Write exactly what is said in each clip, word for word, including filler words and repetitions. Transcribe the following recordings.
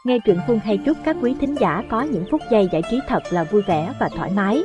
Nghe truyện Phương hay chúc các quý thính giả có những phút giây giải trí thật là vui vẻ và thoải mái.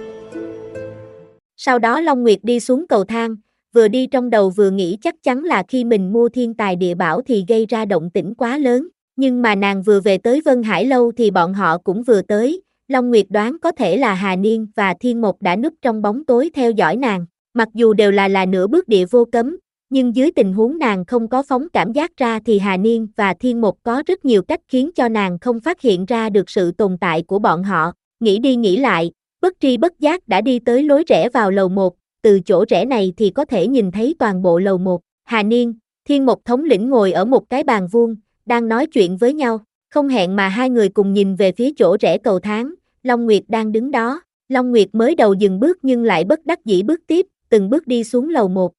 Sau đó Long Nguyệt đi xuống cầu thang, vừa đi trong đầu vừa nghĩ chắc chắn là khi mình mua thiên tài địa bảo thì gây ra động tĩnh quá lớn, nhưng mà nàng vừa về tới Vân Hải Lâu thì bọn họ cũng vừa tới. Long Nguyệt đoán có thể là Hà Niên và Thiên Mộc đã núp trong bóng tối theo dõi nàng, mặc dù đều là là nửa bước địa vô cấm, nhưng dưới tình huống nàng không có phóng cảm giác ra thì Hà Niên và Thiên Mộc có rất nhiều cách khiến cho nàng không phát hiện ra được sự tồn tại của bọn họ. Nghĩ đi nghĩ lại, bất tri bất giác đã đi tới lối rẽ vào lầu một, từ chỗ rẽ này thì có thể nhìn thấy toàn bộ lầu một. Hà Niên, Thiên Mộc thống lĩnh ngồi ở một cái bàn vuông, đang nói chuyện với nhau, không hẹn mà hai người cùng nhìn về phía chỗ rẽ cầu thang. Long Nguyệt đang đứng đó, Long Nguyệt mới đầu dừng bước nhưng lại bất đắc dĩ bước tiếp, từng bước đi xuống lầu một.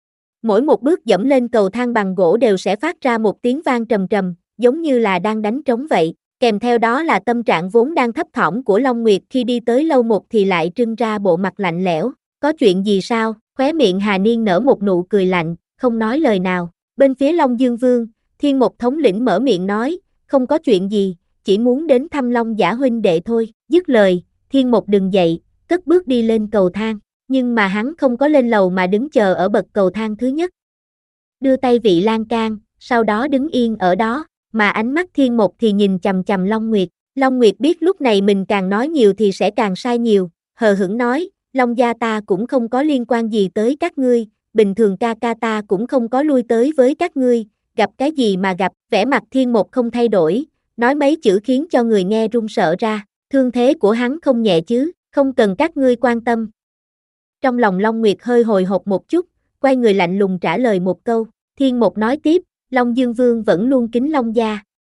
Mỗi một bước dẫm lên cầu thang bằng gỗ đều sẽ phát ra một tiếng vang trầm trầm, giống như là đang đánh trống vậy. Kèm theo đó là tâm trạng vốn đang thấp thỏm của Long Nguyệt khi đi tới lâu một thì lại trưng ra bộ mặt lạnh lẽo. Có chuyện gì sao? Khóe miệng Hà Niên nở một nụ cười lạnh, không nói lời nào. Bên phía Long Dương Vương, Thiên Mộc thống lĩnh mở miệng nói, không có chuyện gì, chỉ muốn đến thăm Long Giả huynh đệ thôi. Dứt lời, Thiên Mộc đứng dậy, cất bước đi lên cầu thang. Nhưng mà hắn không có lên lầu mà đứng chờ ở bậc cầu thang thứ nhất. Đưa tay vị lan can, sau đó đứng yên ở đó, mà ánh mắt Thiên Mộc thì nhìn chằm chằm Long Nguyệt. Long Nguyệt biết lúc này mình càng nói nhiều thì sẽ càng sai nhiều, hờ hững nói, Long gia ta cũng không có liên quan gì tới các ngươi, bình thường ca ca ta cũng không có lui tới với các ngươi, gặp cái gì mà gặp. Vẻ mặt Thiên Mộc không thay đổi, nói mấy chữ khiến cho người nghe run sợ ra, thương thế của hắn không nhẹ chứ, không cần các ngươi quan tâm. Trong lòng Long Nguyệt hơi hồi hộp một chút, quay người lạnh lùng trả lời một câu. Thiên Mộc nói tiếp, Long Dương Vương vẫn luôn kính Long gia.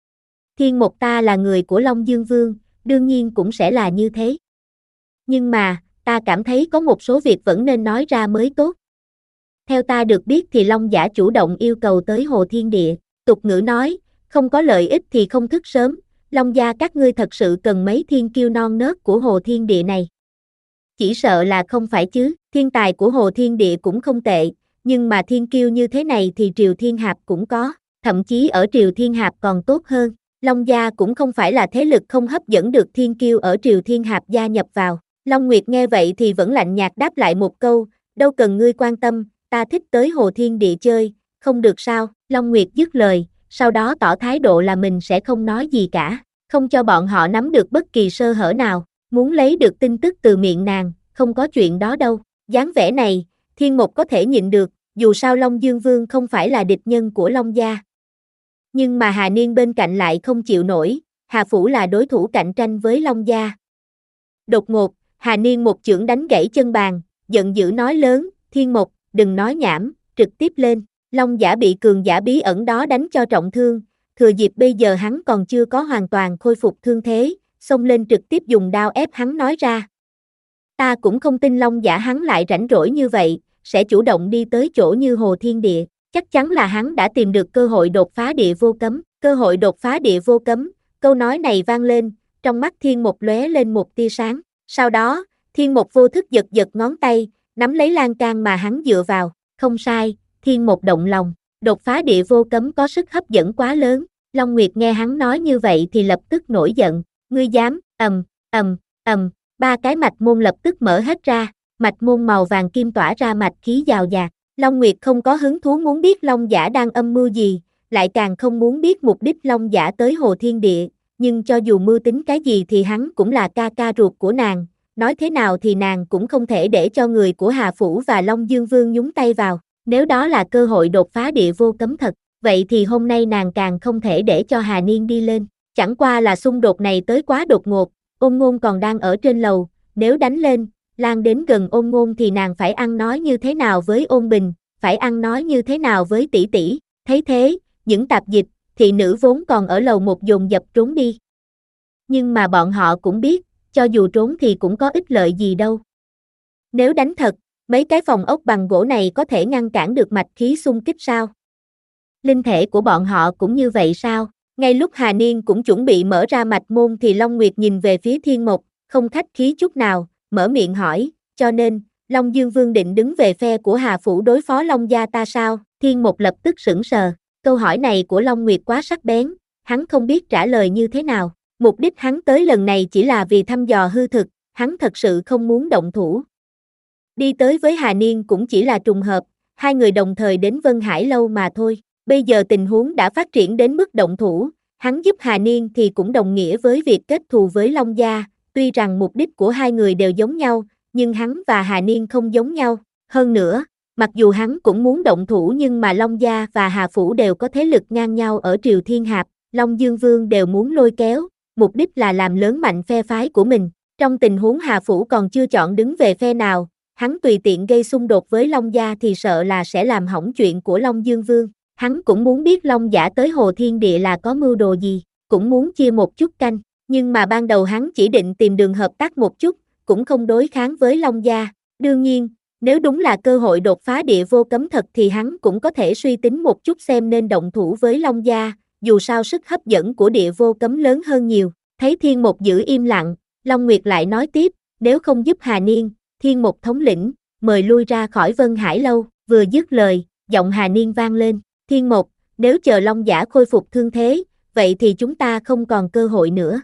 Thiên Mộc ta là người của Long Dương Vương, đương nhiên cũng sẽ là như thế. Nhưng mà, ta cảm thấy có một số việc vẫn nên nói ra mới tốt. Theo ta được biết thì Long Giả chủ động yêu cầu tới Hồ Thiên Địa, tục ngữ nói, không có lợi ích thì không thức sớm, Long gia các ngươi thật sự cần mấy thiên kiêu non nớt của Hồ Thiên Địa này. Chỉ sợ là không phải chứ, thiên tài của Hồ Thiên Địa cũng không tệ, nhưng mà thiên kiêu như thế này thì Triều Thiên Hạp cũng có, thậm chí ở Triều Thiên Hạp còn tốt hơn. Long gia cũng không phải là thế lực không hấp dẫn được thiên kiêu ở Triều Thiên Hạp gia nhập vào. Long Nguyệt nghe vậy thì vẫn lạnh nhạt đáp lại một câu, đâu cần ngươi quan tâm, ta thích tới Hồ Thiên Địa chơi, không được sao? Long Nguyệt dứt lời, sau đó tỏ thái độ là mình sẽ không nói gì cả, không cho bọn họ nắm được bất kỳ sơ hở nào. Muốn lấy được tin tức từ miệng nàng, không có chuyện đó đâu. Dáng vẻ này, Thiên Mộc có thể nhịn được, dù sao Long Dương Vương không phải là địch nhân của Long gia. Nhưng mà Hà Niên bên cạnh lại không chịu nổi, Hà Phủ là đối thủ cạnh tranh với Long gia. Đột ngột, Hà Niên một chưởng đánh gãy chân bàn, giận dữ nói lớn, Thiên Mộc, đừng nói nhảm, trực tiếp lên. Long Giả bị cường giả bí ẩn đó đánh cho trọng thương, thừa dịp bây giờ hắn còn chưa có hoàn toàn khôi phục thương thế, xông lên trực tiếp dùng đao ép hắn nói ra. Ta cũng không tin Long Giả hắn lại rảnh rỗi như vậy, sẽ chủ động đi tới chỗ như Hồ Thiên Địa, chắc chắn là hắn đã tìm được cơ hội đột phá địa vô cấm, cơ hội đột phá địa vô cấm, câu nói này vang lên, trong mắt Thiên Mộc lóe lên một tia sáng, sau đó, Thiên Mộc vô thức giật giật ngón tay, nắm lấy lan can mà hắn dựa vào, không sai, Thiên Mộc động lòng, đột phá địa vô cấm có sức hấp dẫn quá lớn. Long Nguyệt nghe hắn nói như vậy thì lập tức nổi giận, ngươi dám, ầm, ầm, ầm, ba cái mạch môn lập tức mở hết ra, mạch môn màu vàng kim tỏa ra mạch khí dào dạt. Long Nguyệt không có hứng thú muốn biết Long Giả đang âm mưu gì, lại càng không muốn biết mục đích Long Giả tới Hồ Thiên Địa, nhưng cho dù mưu tính cái gì thì hắn cũng là ca ca ruột của nàng, nói thế nào thì nàng cũng không thể để cho người của Hà Phủ và Long Dương Vương nhúng tay vào, nếu đó là cơ hội đột phá địa vô cấm thật, vậy thì hôm nay nàng càng không thể để cho Hà Niên đi lên. Chẳng qua là xung đột này tới quá đột ngột, Ôn Ngôn còn đang ở trên lầu, nếu đánh lên, lan đến gần Ôn Ngôn thì nàng phải ăn nói như thế nào với Ôn Bình, phải ăn nói như thế nào với tỷ tỷ. Thấy thế, những tạp dịch, thị nữ vốn còn ở lầu một dồn dập trốn đi. Nhưng mà bọn họ cũng biết, cho dù trốn thì cũng có ích lợi gì đâu. Nếu đánh thật, mấy cái phòng ốc bằng gỗ này có thể ngăn cản được mạch khí xung kích sao? Linh thể của bọn họ cũng như vậy sao? Ngay lúc Hà Niên cũng chuẩn bị mở ra mạch môn thì Long Nguyệt nhìn về phía Thiên Mộc, không khách khí chút nào, mở miệng hỏi, cho nên, Long Dương Vương định đứng về phe của Hà Phủ đối phó Long gia ta sao? Thiên Mộc lập tức sững sờ, câu hỏi này của Long Nguyệt quá sắc bén, hắn không biết trả lời như thế nào. Mục đích hắn tới lần này chỉ là vì thăm dò hư thực, hắn thật sự không muốn động thủ. Đi tới với Hà Niên cũng chỉ là trùng hợp, hai người đồng thời đến Vân Hải Lâu mà thôi. Bây giờ tình huống đã phát triển đến mức động thủ, hắn giúp Hà Niên thì cũng đồng nghĩa với việc kết thù với Long Gia, tuy rằng mục đích của hai người đều giống nhau, nhưng hắn và Hà Niên không giống nhau. Hơn nữa, mặc dù hắn cũng muốn động thủ nhưng mà Long Gia và Hà Phủ đều có thế lực ngang nhau ở Triều Thiên Hạp, Long Dương Vương đều muốn lôi kéo, mục đích là làm lớn mạnh phe phái của mình. Trong tình huống Hà Phủ còn chưa chọn đứng về phe nào, hắn tùy tiện gây xung đột với Long Gia thì sợ là sẽ làm hỏng chuyện của Long Dương Vương. Hắn cũng muốn biết Long Giả tới Hồ Thiên Địa là có mưu đồ gì, cũng muốn chia một chút canh, nhưng mà ban đầu hắn chỉ định tìm đường hợp tác một chút, cũng không đối kháng với Long Gia. Đương nhiên, nếu đúng là cơ hội đột phá địa vô cấm thật thì hắn cũng có thể suy tính một chút xem nên động thủ với Long Gia, dù sao sức hấp dẫn của địa vô cấm lớn hơn nhiều. Thấy Thiên Mộc giữ im lặng, Long Nguyệt lại nói tiếp, nếu không giúp Hà Niên, Thiên Mộc thống lĩnh, mời lui ra khỏi Vân Hải Lâu. Vừa dứt lời, giọng Hà Niên vang lên, Thiên Mộc, nếu chờ Long Giả khôi phục thương thế, vậy thì chúng ta không còn cơ hội nữa.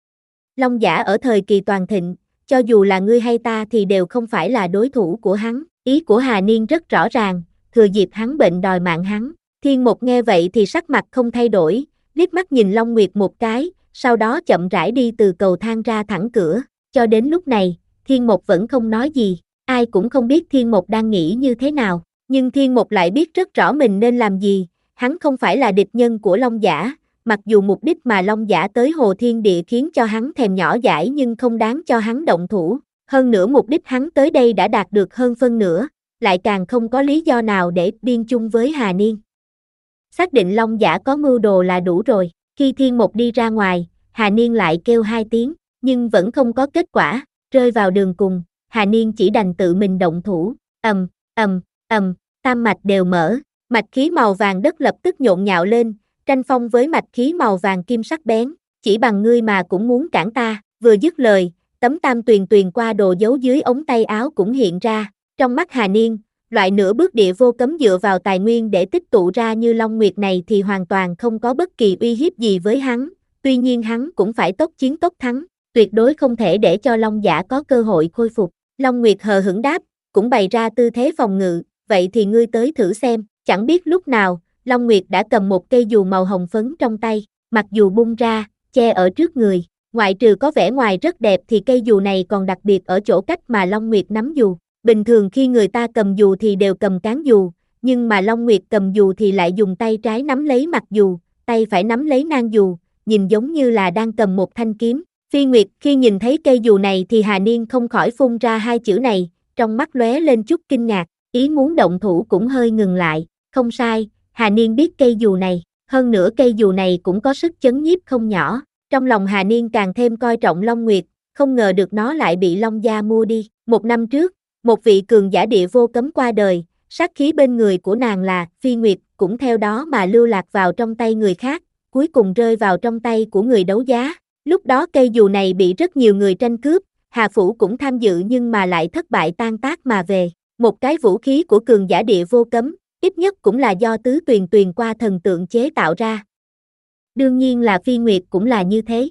Long Giả ở thời kỳ toàn thịnh, cho dù là ngươi hay ta thì đều không phải là đối thủ của hắn. Ý của Hà Niên rất rõ ràng, thừa dịp hắn bệnh đòi mạng hắn. Thiên Mộc nghe vậy thì sắc mặt không thay đổi, liếc mắt nhìn Long Nguyệt một cái, sau đó chậm rãi đi từ cầu thang ra thẳng cửa. Cho đến lúc này, Thiên Mộc vẫn không nói gì, ai cũng không biết Thiên Mộc đang nghĩ như thế nào. Nhưng Thiên Mộc lại biết rất rõ mình nên làm gì, hắn không phải là địch nhân của Long Giả, mặc dù mục đích mà Long Giả tới Hồ Thiên Địa khiến cho hắn thèm nhỏ dãi nhưng không đáng cho hắn động thủ. Hơn nữa mục đích hắn tới đây đã đạt được hơn phân nửa, lại càng không có lý do nào để điên chung với Hà Niên. Xác định Long Giả có mưu đồ là đủ rồi. Khi Thiên Mộc đi ra ngoài, Hà Niên lại kêu hai tiếng, nhưng vẫn không có kết quả. Rơi vào đường cùng, Hà Niên chỉ đành tự mình động thủ. Ầm, ầm, ầm, tam mạch đều mở, mạch khí màu vàng đất lập tức nhộn nhạo lên, tranh phong với mạch khí màu vàng kim sắc bén. Chỉ bằng ngươi mà cũng muốn cản ta. Vừa dứt lời, tấm tam tuyền tuyền qua đồ giấu dưới ống tay áo cũng hiện ra. Trong mắt Hà Niên, loại nửa bước địa vô cấm dựa vào tài nguyên để tích tụ ra như Long Nguyệt này thì hoàn toàn không có bất kỳ uy hiếp gì với hắn. Tuy nhiên hắn cũng phải tốc chiến tốc thắng, tuyệt đối không thể để cho Long Giả có cơ hội khôi phục. Long Nguyệt hờ hững đáp, cũng bày ra tư thế phòng ngự, vậy thì ngươi tới thử xem. Chẳng biết lúc nào, Long Nguyệt đã cầm một cây dù màu hồng phấn trong tay, mặc dù bung ra, che ở trước người. Ngoại trừ có vẻ ngoài rất đẹp thì cây dù này còn đặc biệt ở chỗ cách mà Long Nguyệt nắm dù. Bình thường khi người ta cầm dù thì đều cầm cán dù, nhưng mà Long Nguyệt cầm dù thì lại dùng tay trái nắm lấy mặt dù, tay phải nắm lấy nang dù, nhìn giống như là đang cầm một thanh kiếm. Phi Nguyệt khi nhìn thấy cây dù này thì Hà Niên không khỏi phun ra hai chữ này, trong mắt lóe lên chút kinh ngạc, ý muốn động thủ cũng hơi ngừng lại. Không sai, Hà Niên biết cây dù này, hơn nữa cây dù này cũng có sức chấn nhiếp không nhỏ. Trong lòng Hà Niên càng thêm coi trọng Long Nguyệt, không ngờ được nó lại bị Long Gia mua đi. Một năm trước, một vị cường giả địa vô cấm qua đời, sát khí bên người của nàng là Phi Nguyệt cũng theo đó mà lưu lạc vào trong tay người khác, cuối cùng rơi vào trong tay của người đấu giá. Lúc đó cây dù này bị rất nhiều người tranh cướp, Hà Phủ cũng tham dự nhưng mà lại thất bại tan tác mà về. Một cái vũ khí của cường giả địa vô cấm, ít nhất cũng là do tứ tuyền tuyền qua thần tượng chế tạo ra. Đương nhiên là Phi Nguyệt cũng là như thế.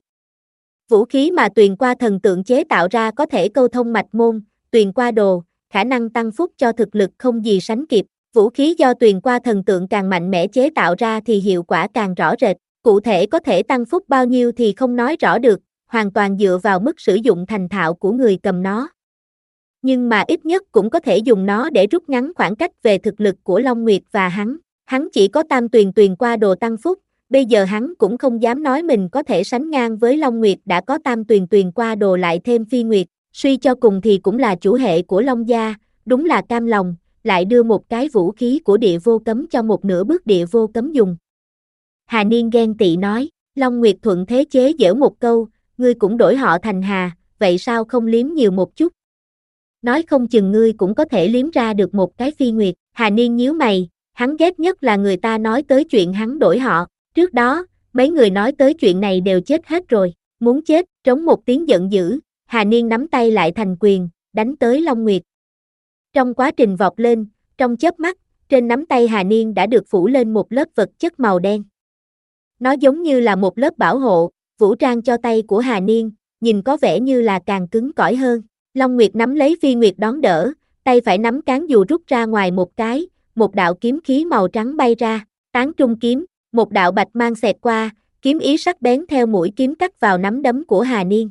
Vũ khí mà tuyền qua thần tượng chế tạo ra có thể câu thông mạch môn, tuyền qua đồ, khả năng tăng phúc cho thực lực không gì sánh kịp. Vũ khí do tuyền qua thần tượng càng mạnh mẽ chế tạo ra thì hiệu quả càng rõ rệt. Cụ thể có thể tăng phúc bao nhiêu thì không nói rõ được, hoàn toàn dựa vào mức sử dụng thành thạo của người cầm nó. Nhưng mà ít nhất cũng có thể dùng nó để rút ngắn khoảng cách về thực lực của Long Nguyệt và hắn. Hắn chỉ có tam tuyền tuyền qua đồ tăng phúc, bây giờ hắn cũng không dám nói mình có thể sánh ngang với Long Nguyệt đã có tam tuyền tuyền qua đồ lại thêm Phi Nguyệt, suy cho cùng thì cũng là chủ hệ của Long Gia, đúng là cam lòng, lại đưa một cái vũ khí của địa vô cấm cho một nửa bước địa vô cấm dùng. Hà Niên ghen tị nói, Long Nguyệt thuận thế chế giễu một câu, ngươi cũng đổi họ thành Hà, vậy sao không liếm nhiều một chút? Nói không chừng ngươi cũng có thể liếm ra được một cái Phi Nguyệt. Hà Niên nhíu mày, hắn ghét nhất là người ta nói tới chuyện hắn đổi họ. Trước đó, mấy người nói tới chuyện này đều chết hết rồi, muốn chết, trống một tiếng giận dữ, Hà Niên nắm tay lại thành quyền, đánh tới Long Nguyệt. Trong quá trình vọt lên, trong chớp mắt, trên nắm tay Hà Niên đã được phủ lên một lớp vật chất màu đen. Nó giống như là một lớp bảo hộ, vũ trang cho tay của Hà Niên, nhìn có vẻ như là càng cứng cỏi hơn. Long Nguyệt nắm lấy Phi Nguyệt đón đỡ, tay phải nắm cán dù rút ra ngoài một cái, một đạo kiếm khí màu trắng bay ra, tán trung kiếm, một đạo bạch mang xẹt qua, kiếm ý sắc bén theo mũi kiếm cắt vào nắm đấm của Hà Niên.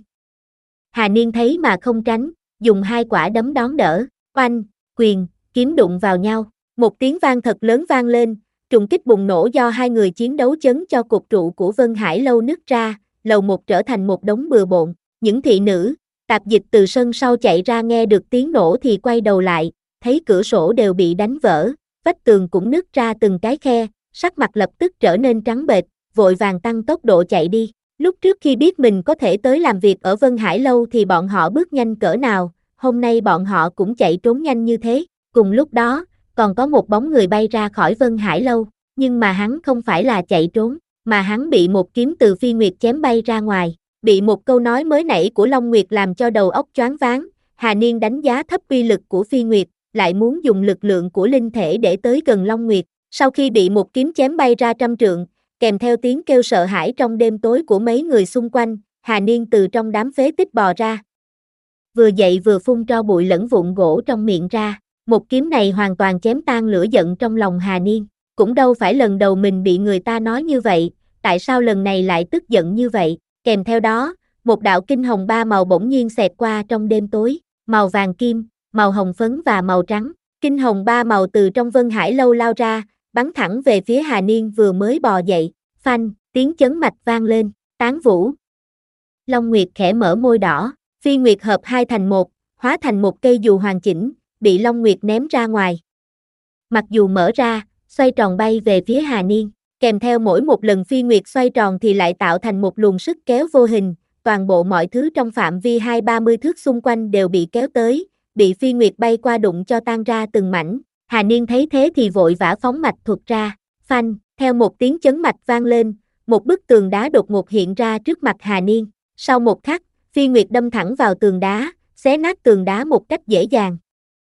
Hà Niên thấy mà không tránh, dùng hai quả đấm đón đỡ, oanh, quyền, kiếm đụng vào nhau, một tiếng vang thật lớn vang lên, trùng kích bùng nổ do hai người chiến đấu chấn cho cột trụ của Vân Hải Lâu nứt ra, lầu một trở thành một đống bừa bộn, những thị nữ, tạp dịch từ sân sau chạy ra nghe được tiếng nổ thì quay đầu lại, thấy cửa sổ đều bị đánh vỡ, vách tường cũng nứt ra từng cái khe, sắc mặt lập tức trở nên trắng bệch, vội vàng tăng tốc độ chạy đi. Lúc trước khi biết mình có thể tới làm việc ở Vân Hải Lâu thì bọn họ bước nhanh cỡ nào, hôm nay bọn họ cũng chạy trốn nhanh như thế. Cùng lúc đó, còn có một bóng người bay ra khỏi Vân Hải Lâu, nhưng mà hắn không phải là chạy trốn, mà hắn bị một kiếm từ Phi Nguyệt chém bay ra ngoài. Bị một câu nói mới nãy của Long Nguyệt làm cho đầu óc choáng váng, Hà Niên đánh giá thấp uy lực của Phi Nguyệt, lại muốn dùng lực lượng của linh thể để tới gần Long Nguyệt. Sau khi bị một kiếm chém bay ra trăm trượng, kèm theo tiếng kêu sợ hãi trong đêm tối của mấy người xung quanh, Hà Niên từ trong đám phế tích bò ra. Vừa dậy vừa phun tro bụi lẫn vụn gỗ trong miệng ra, một kiếm này hoàn toàn chém tan lửa giận trong lòng Hà Niên. Cũng đâu phải lần đầu mình bị người ta nói như vậy, tại sao lần này lại tức giận như vậy? Kèm theo đó, một đạo kinh hồng ba màu bỗng nhiên xẹt qua trong đêm tối, màu vàng kim, màu hồng phấn và màu trắng. Kinh hồng ba màu từ trong Vân Hải Lâu lao ra, bắn thẳng về phía Hà Niên vừa mới bò dậy, phanh, tiếng chấn mạch vang lên, tán vũ. Long Nguyệt khẽ mở môi đỏ, Phi Nguyệt hợp hai thành một, hóa thành một cây dù hoàn chỉnh, bị Long Nguyệt ném ra ngoài. Mặc dù mở ra, xoay tròn bay về phía Hà Niên, kèm theo mỗi một lần Phi Nguyệt xoay tròn thì lại tạo thành một luồng sức kéo vô hình, toàn bộ mọi thứ trong phạm vi hai ba mươi thước xung quanh đều bị kéo tới, bị Phi Nguyệt bay qua đụng cho tan ra từng mảnh. Hà Niên thấy thế thì vội vã phóng mạch thuật ra, phanh, theo một tiếng chấn mạch vang lên, một bức tường đá đột ngột hiện ra trước mặt Hà Niên. Sau một khắc, Phi Nguyệt đâm thẳng vào tường đá, xé nát tường đá một cách dễ dàng.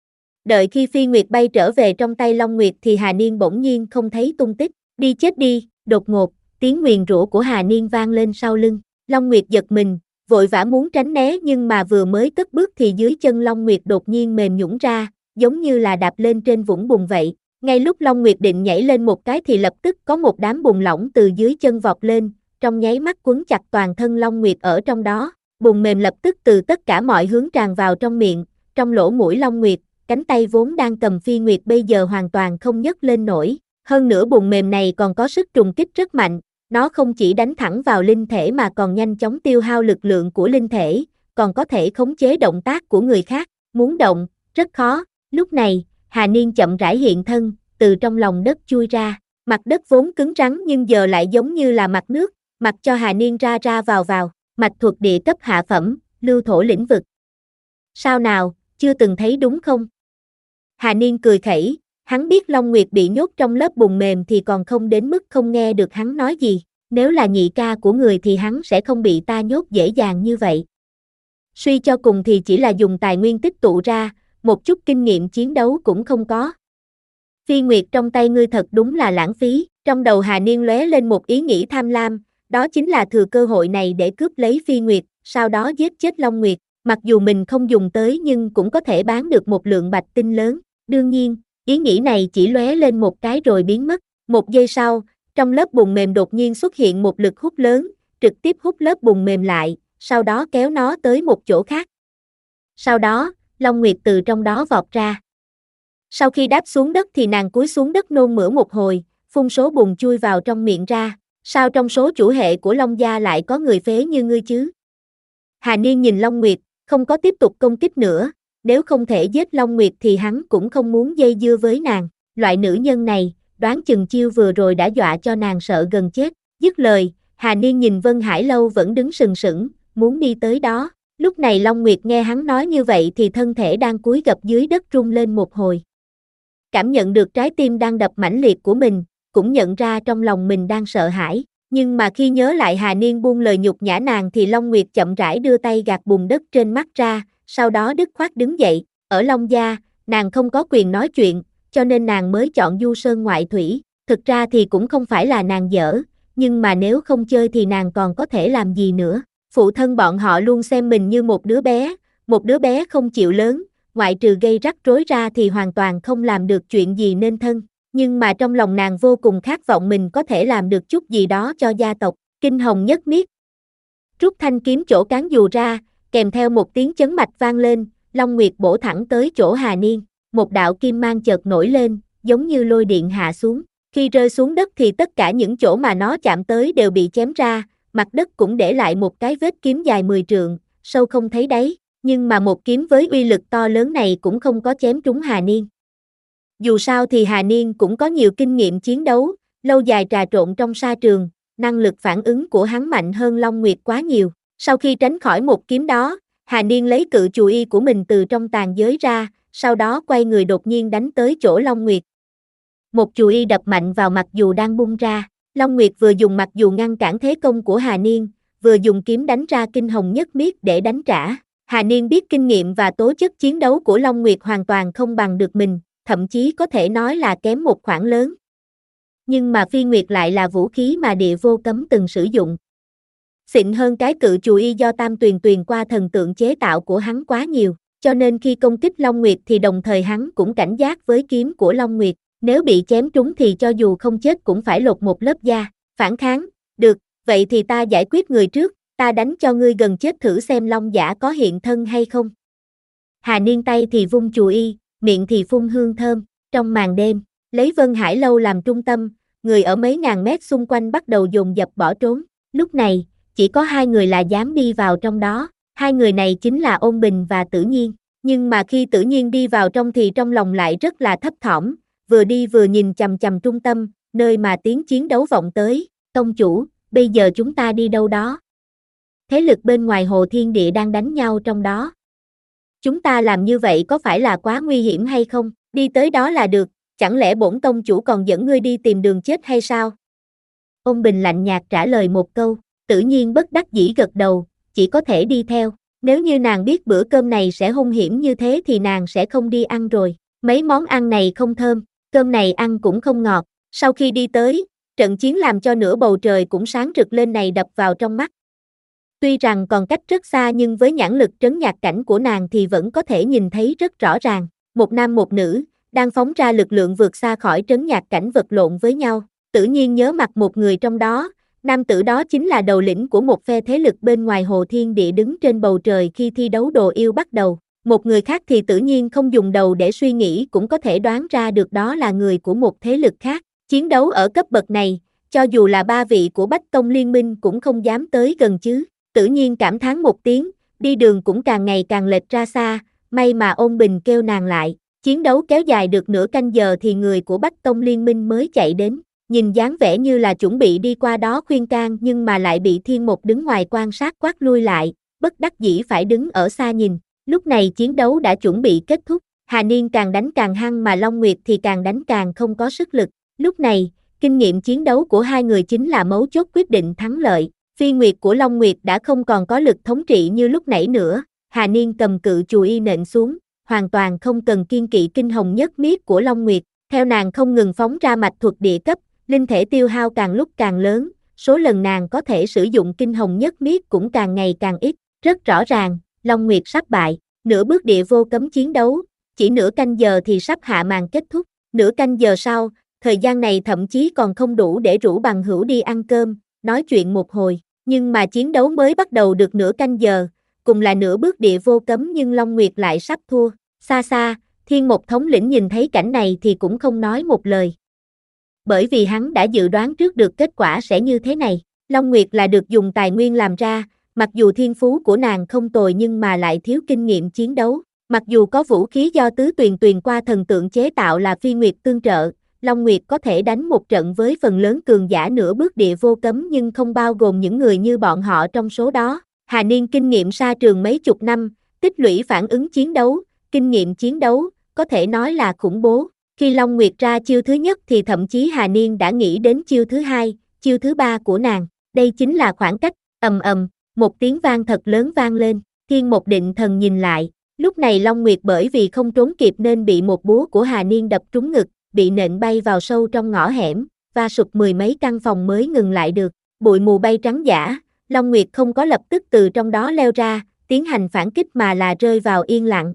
Đợi khi Phi Nguyệt bay trở về trong tay Long Nguyệt thì Hà Niên bỗng nhiên không thấy tung tích, đi chết đi, đột ngột, tiếng nguyền rủa của Hà Niên vang lên sau lưng. Long Nguyệt giật mình, vội vã muốn tránh né nhưng mà vừa mới cất bước thì dưới chân Long Nguyệt đột nhiên mềm nhũn ra, giống như là đạp lên trên vũng bùn vậy. Ngay lúc Long Nguyệt định nhảy lên một cái thì lập tức có một đám bùn lỏng từ dưới chân vọt lên, trong nháy mắt quấn chặt toàn thân Long Nguyệt ở trong đó. Bùn mềm lập tức từ tất cả mọi hướng tràn vào trong miệng, trong lỗ mũi Long Nguyệt, cánh tay vốn đang cầm Phi Nguyệt bây giờ hoàn toàn không nhấc lên nổi. Hơn nữa bùn mềm này còn có sức trùng kích rất mạnh, nó không chỉ đánh thẳng vào linh thể mà còn nhanh chóng tiêu hao lực lượng của linh thể, còn có thể khống chế động tác của người khác, muốn động, rất khó. Lúc này, Hà Niên chậm rãi hiện thân, từ trong lòng đất chui ra, mặt đất vốn cứng rắn nhưng giờ lại giống như là mặt nước, mặc cho Hà Niên ra ra vào vào, mạch thuật địa cấp hạ phẩm, lưu thổ lĩnh vực. Sao nào, chưa từng thấy đúng không? Hà Niên cười khẩy, hắn biết Long Nguyệt bị nhốt trong lớp bùn mềm thì còn không đến mức không nghe được hắn nói gì, nếu là nhị ca của người thì hắn sẽ không bị ta nhốt dễ dàng như vậy. Suy cho cùng thì chỉ là dùng tài nguyên tích tụ ra, một chút kinh nghiệm chiến đấu cũng không có. Phi Nguyệt trong tay ngươi thật đúng là lãng phí, trong đầu Hà Niên lóe lên một ý nghĩ tham lam, đó chính là thừa cơ hội này để cướp lấy Phi Nguyệt, sau đó giết chết Long Nguyệt, mặc dù mình không dùng tới nhưng cũng có thể bán được một lượng bạch tinh lớn. Đương nhiên, ý nghĩ này chỉ lóe lên một cái rồi biến mất, một giây sau, trong lớp bùn mềm đột nhiên xuất hiện một lực hút lớn, trực tiếp hút lớp bùn mềm lại, sau đó kéo nó tới một chỗ khác. Sau đó, Long Nguyệt từ trong đó vọt ra. Sau khi đáp xuống đất thì nàng cúi xuống đất nôn mửa một hồi, phun số bùn chui vào trong miệng ra, sao trong số chủ hệ của Long gia lại có người phế như ngươi chứ? Hà Niên nhìn Long Nguyệt, không có tiếp tục công kích nữa, nếu không thể giết Long Nguyệt thì hắn cũng không muốn dây dưa với nàng, loại nữ nhân này, đoán chừng chiêu vừa rồi đã dọa cho nàng sợ gần chết. Dứt lời, Hà Niên nhìn Vân Hải Lâu vẫn đứng sừng sững, muốn đi tới đó. Lúc này Long Nguyệt nghe hắn nói như vậy thì thân thể đang cúi gập dưới đất rung lên một hồi. Cảm nhận được trái tim đang đập mãnh liệt của mình, cũng nhận ra trong lòng mình đang sợ hãi. Nhưng mà khi nhớ lại Hà Niên buông lời nhục nhã nàng thì Long Nguyệt chậm rãi đưa tay gạt bùn đất trên mắt ra, sau đó dứt khoát đứng dậy. Ở Long gia, nàng không có quyền nói chuyện, cho nên nàng mới chọn du sơn ngoại thủy. Thực ra thì cũng không phải là nàng dở, nhưng mà nếu không chơi thì nàng còn có thể làm gì nữa. Phụ thân bọn họ luôn xem mình như một đứa bé, một đứa bé không chịu lớn, ngoại trừ gây rắc rối ra thì hoàn toàn không làm được chuyện gì nên thân. Nhưng mà trong lòng nàng vô cùng khát vọng mình có thể làm được chút gì đó cho gia tộc. Kinh hồng nhất miết rút thanh kiếm chỗ cán dù ra, kèm theo một tiếng chấn mạch vang lên, Long Nguyệt bổ thẳng tới chỗ Hà Niên. Một đạo kim mang chợt nổi lên, giống như lôi điện hạ xuống. Khi rơi xuống đất thì tất cả những chỗ mà nó chạm tới đều bị chém ra, mặt đất cũng để lại một cái vết kiếm dài mười trượng, sâu không thấy đáy. Nhưng mà một kiếm với uy lực to lớn này cũng không có chém trúng Hà Niên. Dù sao thì Hà Niên cũng có nhiều kinh nghiệm chiến đấu, lâu dài trà trộn trong sa trường, năng lực phản ứng của hắn mạnh hơn Long Nguyệt quá nhiều. Sau khi tránh khỏi một kiếm đó, Hà Niên lấy cự chù y của mình từ trong tàn giới ra, sau đó quay người đột nhiên đánh tới chỗ Long Nguyệt. Một chù y đập mạnh vào mặc dù đang bung ra, Long Nguyệt vừa dùng mặc dù ngăn cản thế công của Hà Niên, vừa dùng kiếm đánh ra kinh hồng nhất miết để đánh trả. Hà Niên biết kinh nghiệm và tố chất chiến đấu của Long Nguyệt hoàn toàn không bằng được mình, thậm chí có thể nói là kém một khoảng lớn. Nhưng mà Phi Nguyệt lại là vũ khí mà Địa Vô Cấm từng sử dụng. Xịn hơn cái cự chù y do Tam Tuyền Tuyền qua thần tượng chế tạo của hắn quá nhiều, cho nên khi công kích Long Nguyệt thì đồng thời hắn cũng cảnh giác với kiếm của Long Nguyệt, nếu bị chém trúng thì cho dù không chết cũng phải lột một lớp da. Phản kháng, được, vậy thì ta giải quyết người trước, ta đánh cho ngươi gần chết thử xem Long giả có hiện thân hay không. Hà Niên tay thì vung chù y, miệng thì phun hương thơm, trong màn đêm, lấy Vân Hải Lâu làm trung tâm, người ở mấy ngàn mét xung quanh bắt đầu dồn dập bỏ trốn. Lúc này, chỉ có hai người là dám đi vào trong đó, hai người này chính là Ôn Bình và Tử Nhiên. Nhưng mà khi Tử Nhiên đi vào trong thì trong lòng lại rất là thấp thỏm, vừa đi vừa nhìn chằm chằm trung tâm, nơi mà tiếng chiến đấu vọng tới. Tông chủ, bây giờ chúng ta đi đâu đó? Thế lực bên ngoài Hồ Thiên Địa đang đánh nhau trong đó. Chúng ta làm như vậy có phải là quá nguy hiểm hay không? Đi tới đó là được, chẳng lẽ bổn tông chủ còn dẫn ngươi đi tìm đường chết hay sao? Ôn Bình lạnh nhạt trả lời một câu, Tử Nhiên bất đắc dĩ gật đầu, chỉ có thể đi theo. Nếu như nàng biết bữa cơm này sẽ hung hiểm như thế thì nàng sẽ không đi ăn rồi. Mấy món ăn này không thơm, cơm này ăn cũng không ngọt. Sau khi đi tới, trận chiến làm cho nửa bầu trời cũng sáng rực lên này đập vào trong mắt. Tuy rằng còn cách rất xa nhưng với nhãn lực trấn nhạc cảnh của nàng thì vẫn có thể nhìn thấy rất rõ ràng. Một nam một nữ, đang phóng ra lực lượng vượt xa khỏi trấn nhạc cảnh vật lộn với nhau. Tự nhiên nhớ mặt một người trong đó, nam tử đó chính là đầu lĩnh của một phe thế lực bên ngoài Hồ Thiên Địa đứng trên bầu trời khi thi đấu đồ yêu bắt đầu. Một người khác thì tự nhiên không dùng đầu để suy nghĩ cũng có thể đoán ra được đó là người của một thế lực khác. Chiến đấu ở cấp bậc này, cho dù là ba vị của Bách Tông Liên minh cũng không dám tới gần chứ. Tự nhiên cảm thán một tiếng, đi đường cũng càng ngày càng lệch ra xa, may mà Ôn Bình kêu nàng lại. Chiến đấu kéo dài được nửa canh giờ thì người của Bách Tông Liên minh mới chạy đến. Nhìn dáng vẻ như là chuẩn bị đi qua đó khuyên can nhưng mà lại bị Thiên Một đứng ngoài quan sát quát lui lại, bất đắc dĩ phải đứng ở xa nhìn. Lúc này chiến đấu đã chuẩn bị kết thúc, Hà Niên càng đánh càng hăng mà Long Nguyệt thì càng đánh càng không có sức lực. Lúc này, kinh nghiệm chiến đấu của hai người chính là mấu chốt quyết định thắng lợi. Phi Nguyệt của Long Nguyệt đã không còn có lực thống trị như lúc nãy nữa, Hà Niên cầm cự chù y nện xuống, hoàn toàn không cần kiên kỵ kinh hồng nhất miết của Long Nguyệt. Theo nàng không ngừng phóng ra mạch thuật địa cấp, linh thể tiêu hao càng lúc càng lớn, số lần nàng có thể sử dụng kinh hồng nhất miết cũng càng ngày càng ít. Rất rõ ràng, Long Nguyệt sắp bại, nửa bước địa vô cấm chiến đấu, chỉ nửa canh giờ thì sắp hạ màn kết thúc. Nửa canh giờ sau, thời gian này thậm chí còn không đủ để rủ bằng hữu đi ăn cơm, nói chuyện một hồi. Nhưng mà chiến đấu mới bắt đầu được nửa canh giờ, cùng là nửa bước địa vô cấm nhưng Long Nguyệt lại sắp thua. Xa xa, Thiên Một thống lĩnh nhìn thấy cảnh này thì cũng không nói một lời. Bởi vì hắn đã dự đoán trước được kết quả sẽ như thế này. Long Nguyệt là được dùng tài nguyên làm ra, mặc dù thiên phú của nàng không tồi nhưng mà lại thiếu kinh nghiệm chiến đấu. Mặc dù có vũ khí do Tứ Tuyền Tuyền qua thần tượng chế tạo là Phi Nguyệt tương trợ, Long Nguyệt có thể đánh một trận với phần lớn cường giả nửa bước địa vô cấm nhưng không bao gồm những người như bọn họ trong số đó. Hà Niên kinh nghiệm sa trường mấy chục năm, tích lũy phản ứng chiến đấu, kinh nghiệm chiến đấu, có thể nói là khủng bố. Khi Long Nguyệt ra chiêu thứ nhất thì thậm chí Hà Niên đã nghĩ đến chiêu thứ hai, chiêu thứ ba của nàng. Đây chính là khoảng cách, ầm ầm, một tiếng vang thật lớn vang lên. Thiên Một định thần nhìn lại, lúc này Long Nguyệt bởi vì không trốn kịp nên bị một búa của Hà Niên đập trúng ngực, bị nện bay vào sâu trong ngõ hẻm, va sụp mười mấy căn phòng mới ngừng lại được. Bụi mù bay trắng giả, Long Nguyệt không có lập tức từ trong đó leo ra, tiến hành phản kích mà là rơi vào yên lặng.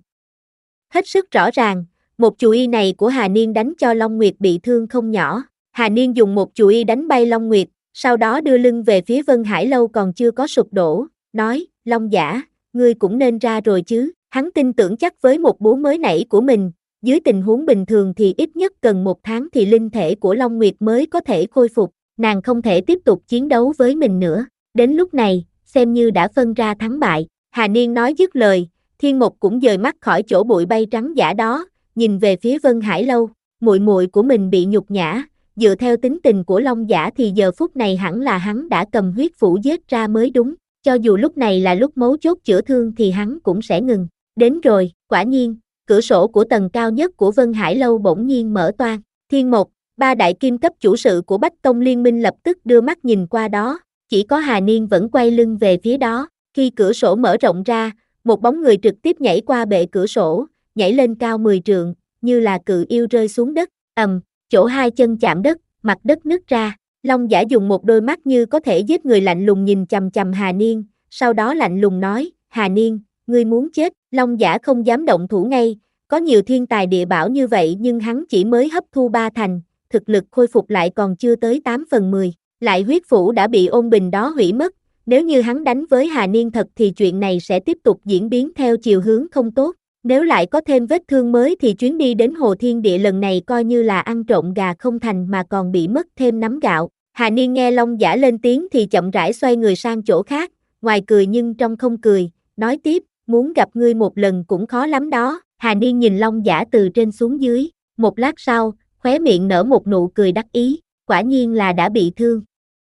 Hết sức rõ ràng, một chù y này của Hà Niên đánh cho Long Nguyệt bị thương không nhỏ. Hà Niên dùng một chù y đánh bay Long Nguyệt, sau đó đưa lưng về phía Vân Hải Lâu còn chưa có sụp đổ, nói, Long giả, ngươi cũng nên ra rồi chứ. Hắn tin tưởng chắc với một búa mới nảy của mình, dưới tình huống bình thường thì ít nhất cần một tháng thì linh thể của Long Nguyệt mới có thể khôi phục, nàng không thể tiếp tục chiến đấu với mình nữa. Đến lúc này, xem như đã phân ra thắng bại. Hà Niên nói dứt lời, Thiên Mộc cũng dời mắt khỏi chỗ bụi bay trắng giả đó, nhìn về phía Vân Hải Lâu, muội muội của mình bị nhục nhã, dựa theo tính tình của Long giả thì giờ phút này hẳn là hắn đã cầm huyết phủ giết ra mới đúng, cho dù lúc này là lúc mấu chốt chữa thương thì hắn cũng sẽ ngừng. Đến rồi, quả nhiên, cửa sổ của tầng cao nhất của Vân Hải Lâu bỗng nhiên mở toang. Thiên Mộc, ba đại kim cấp chủ sự của Bách Tông Liên Minh lập tức đưa mắt nhìn qua đó, chỉ có Hà Niên vẫn quay lưng về phía đó. Khi cửa sổ mở rộng ra, một bóng người trực tiếp nhảy qua bệ cửa sổ, nhảy lên cao mười trượng, như là cự yêu rơi xuống đất, ầm, chỗ hai chân chạm đất, mặt đất nứt ra. Long giả dùng một đôi mắt như có thể giết người lạnh lùng nhìn chằm chằm Hà Niên, sau đó lạnh lùng nói, Hà Niên, ngươi muốn chết. Long giả không dám động thủ ngay, có nhiều thiên tài địa bảo như vậy nhưng hắn chỉ mới hấp thu ba thành, thực lực khôi phục lại còn chưa tới tám phần mười, lại huyết phủ đã bị ôn bình đó hủy mất. Nếu như hắn đánh với Hà Niên thật thì chuyện này sẽ tiếp tục diễn biến theo chiều hướng không tốt. Nếu lại có thêm vết thương mới thì chuyến đi đến Hồ Thiên Địa lần này coi như là ăn trộm gà không thành mà còn bị mất thêm nắm gạo. Hà Niên nghe Long giả lên tiếng thì chậm rãi xoay người sang chỗ khác, ngoài cười nhưng trong không cười, nói tiếp, muốn gặp ngươi một lần cũng khó lắm đó. Hà Niên nhìn Long giả từ trên xuống dưới, một lát sau, khóe miệng nở một nụ cười đắc ý, quả nhiên là đã bị thương.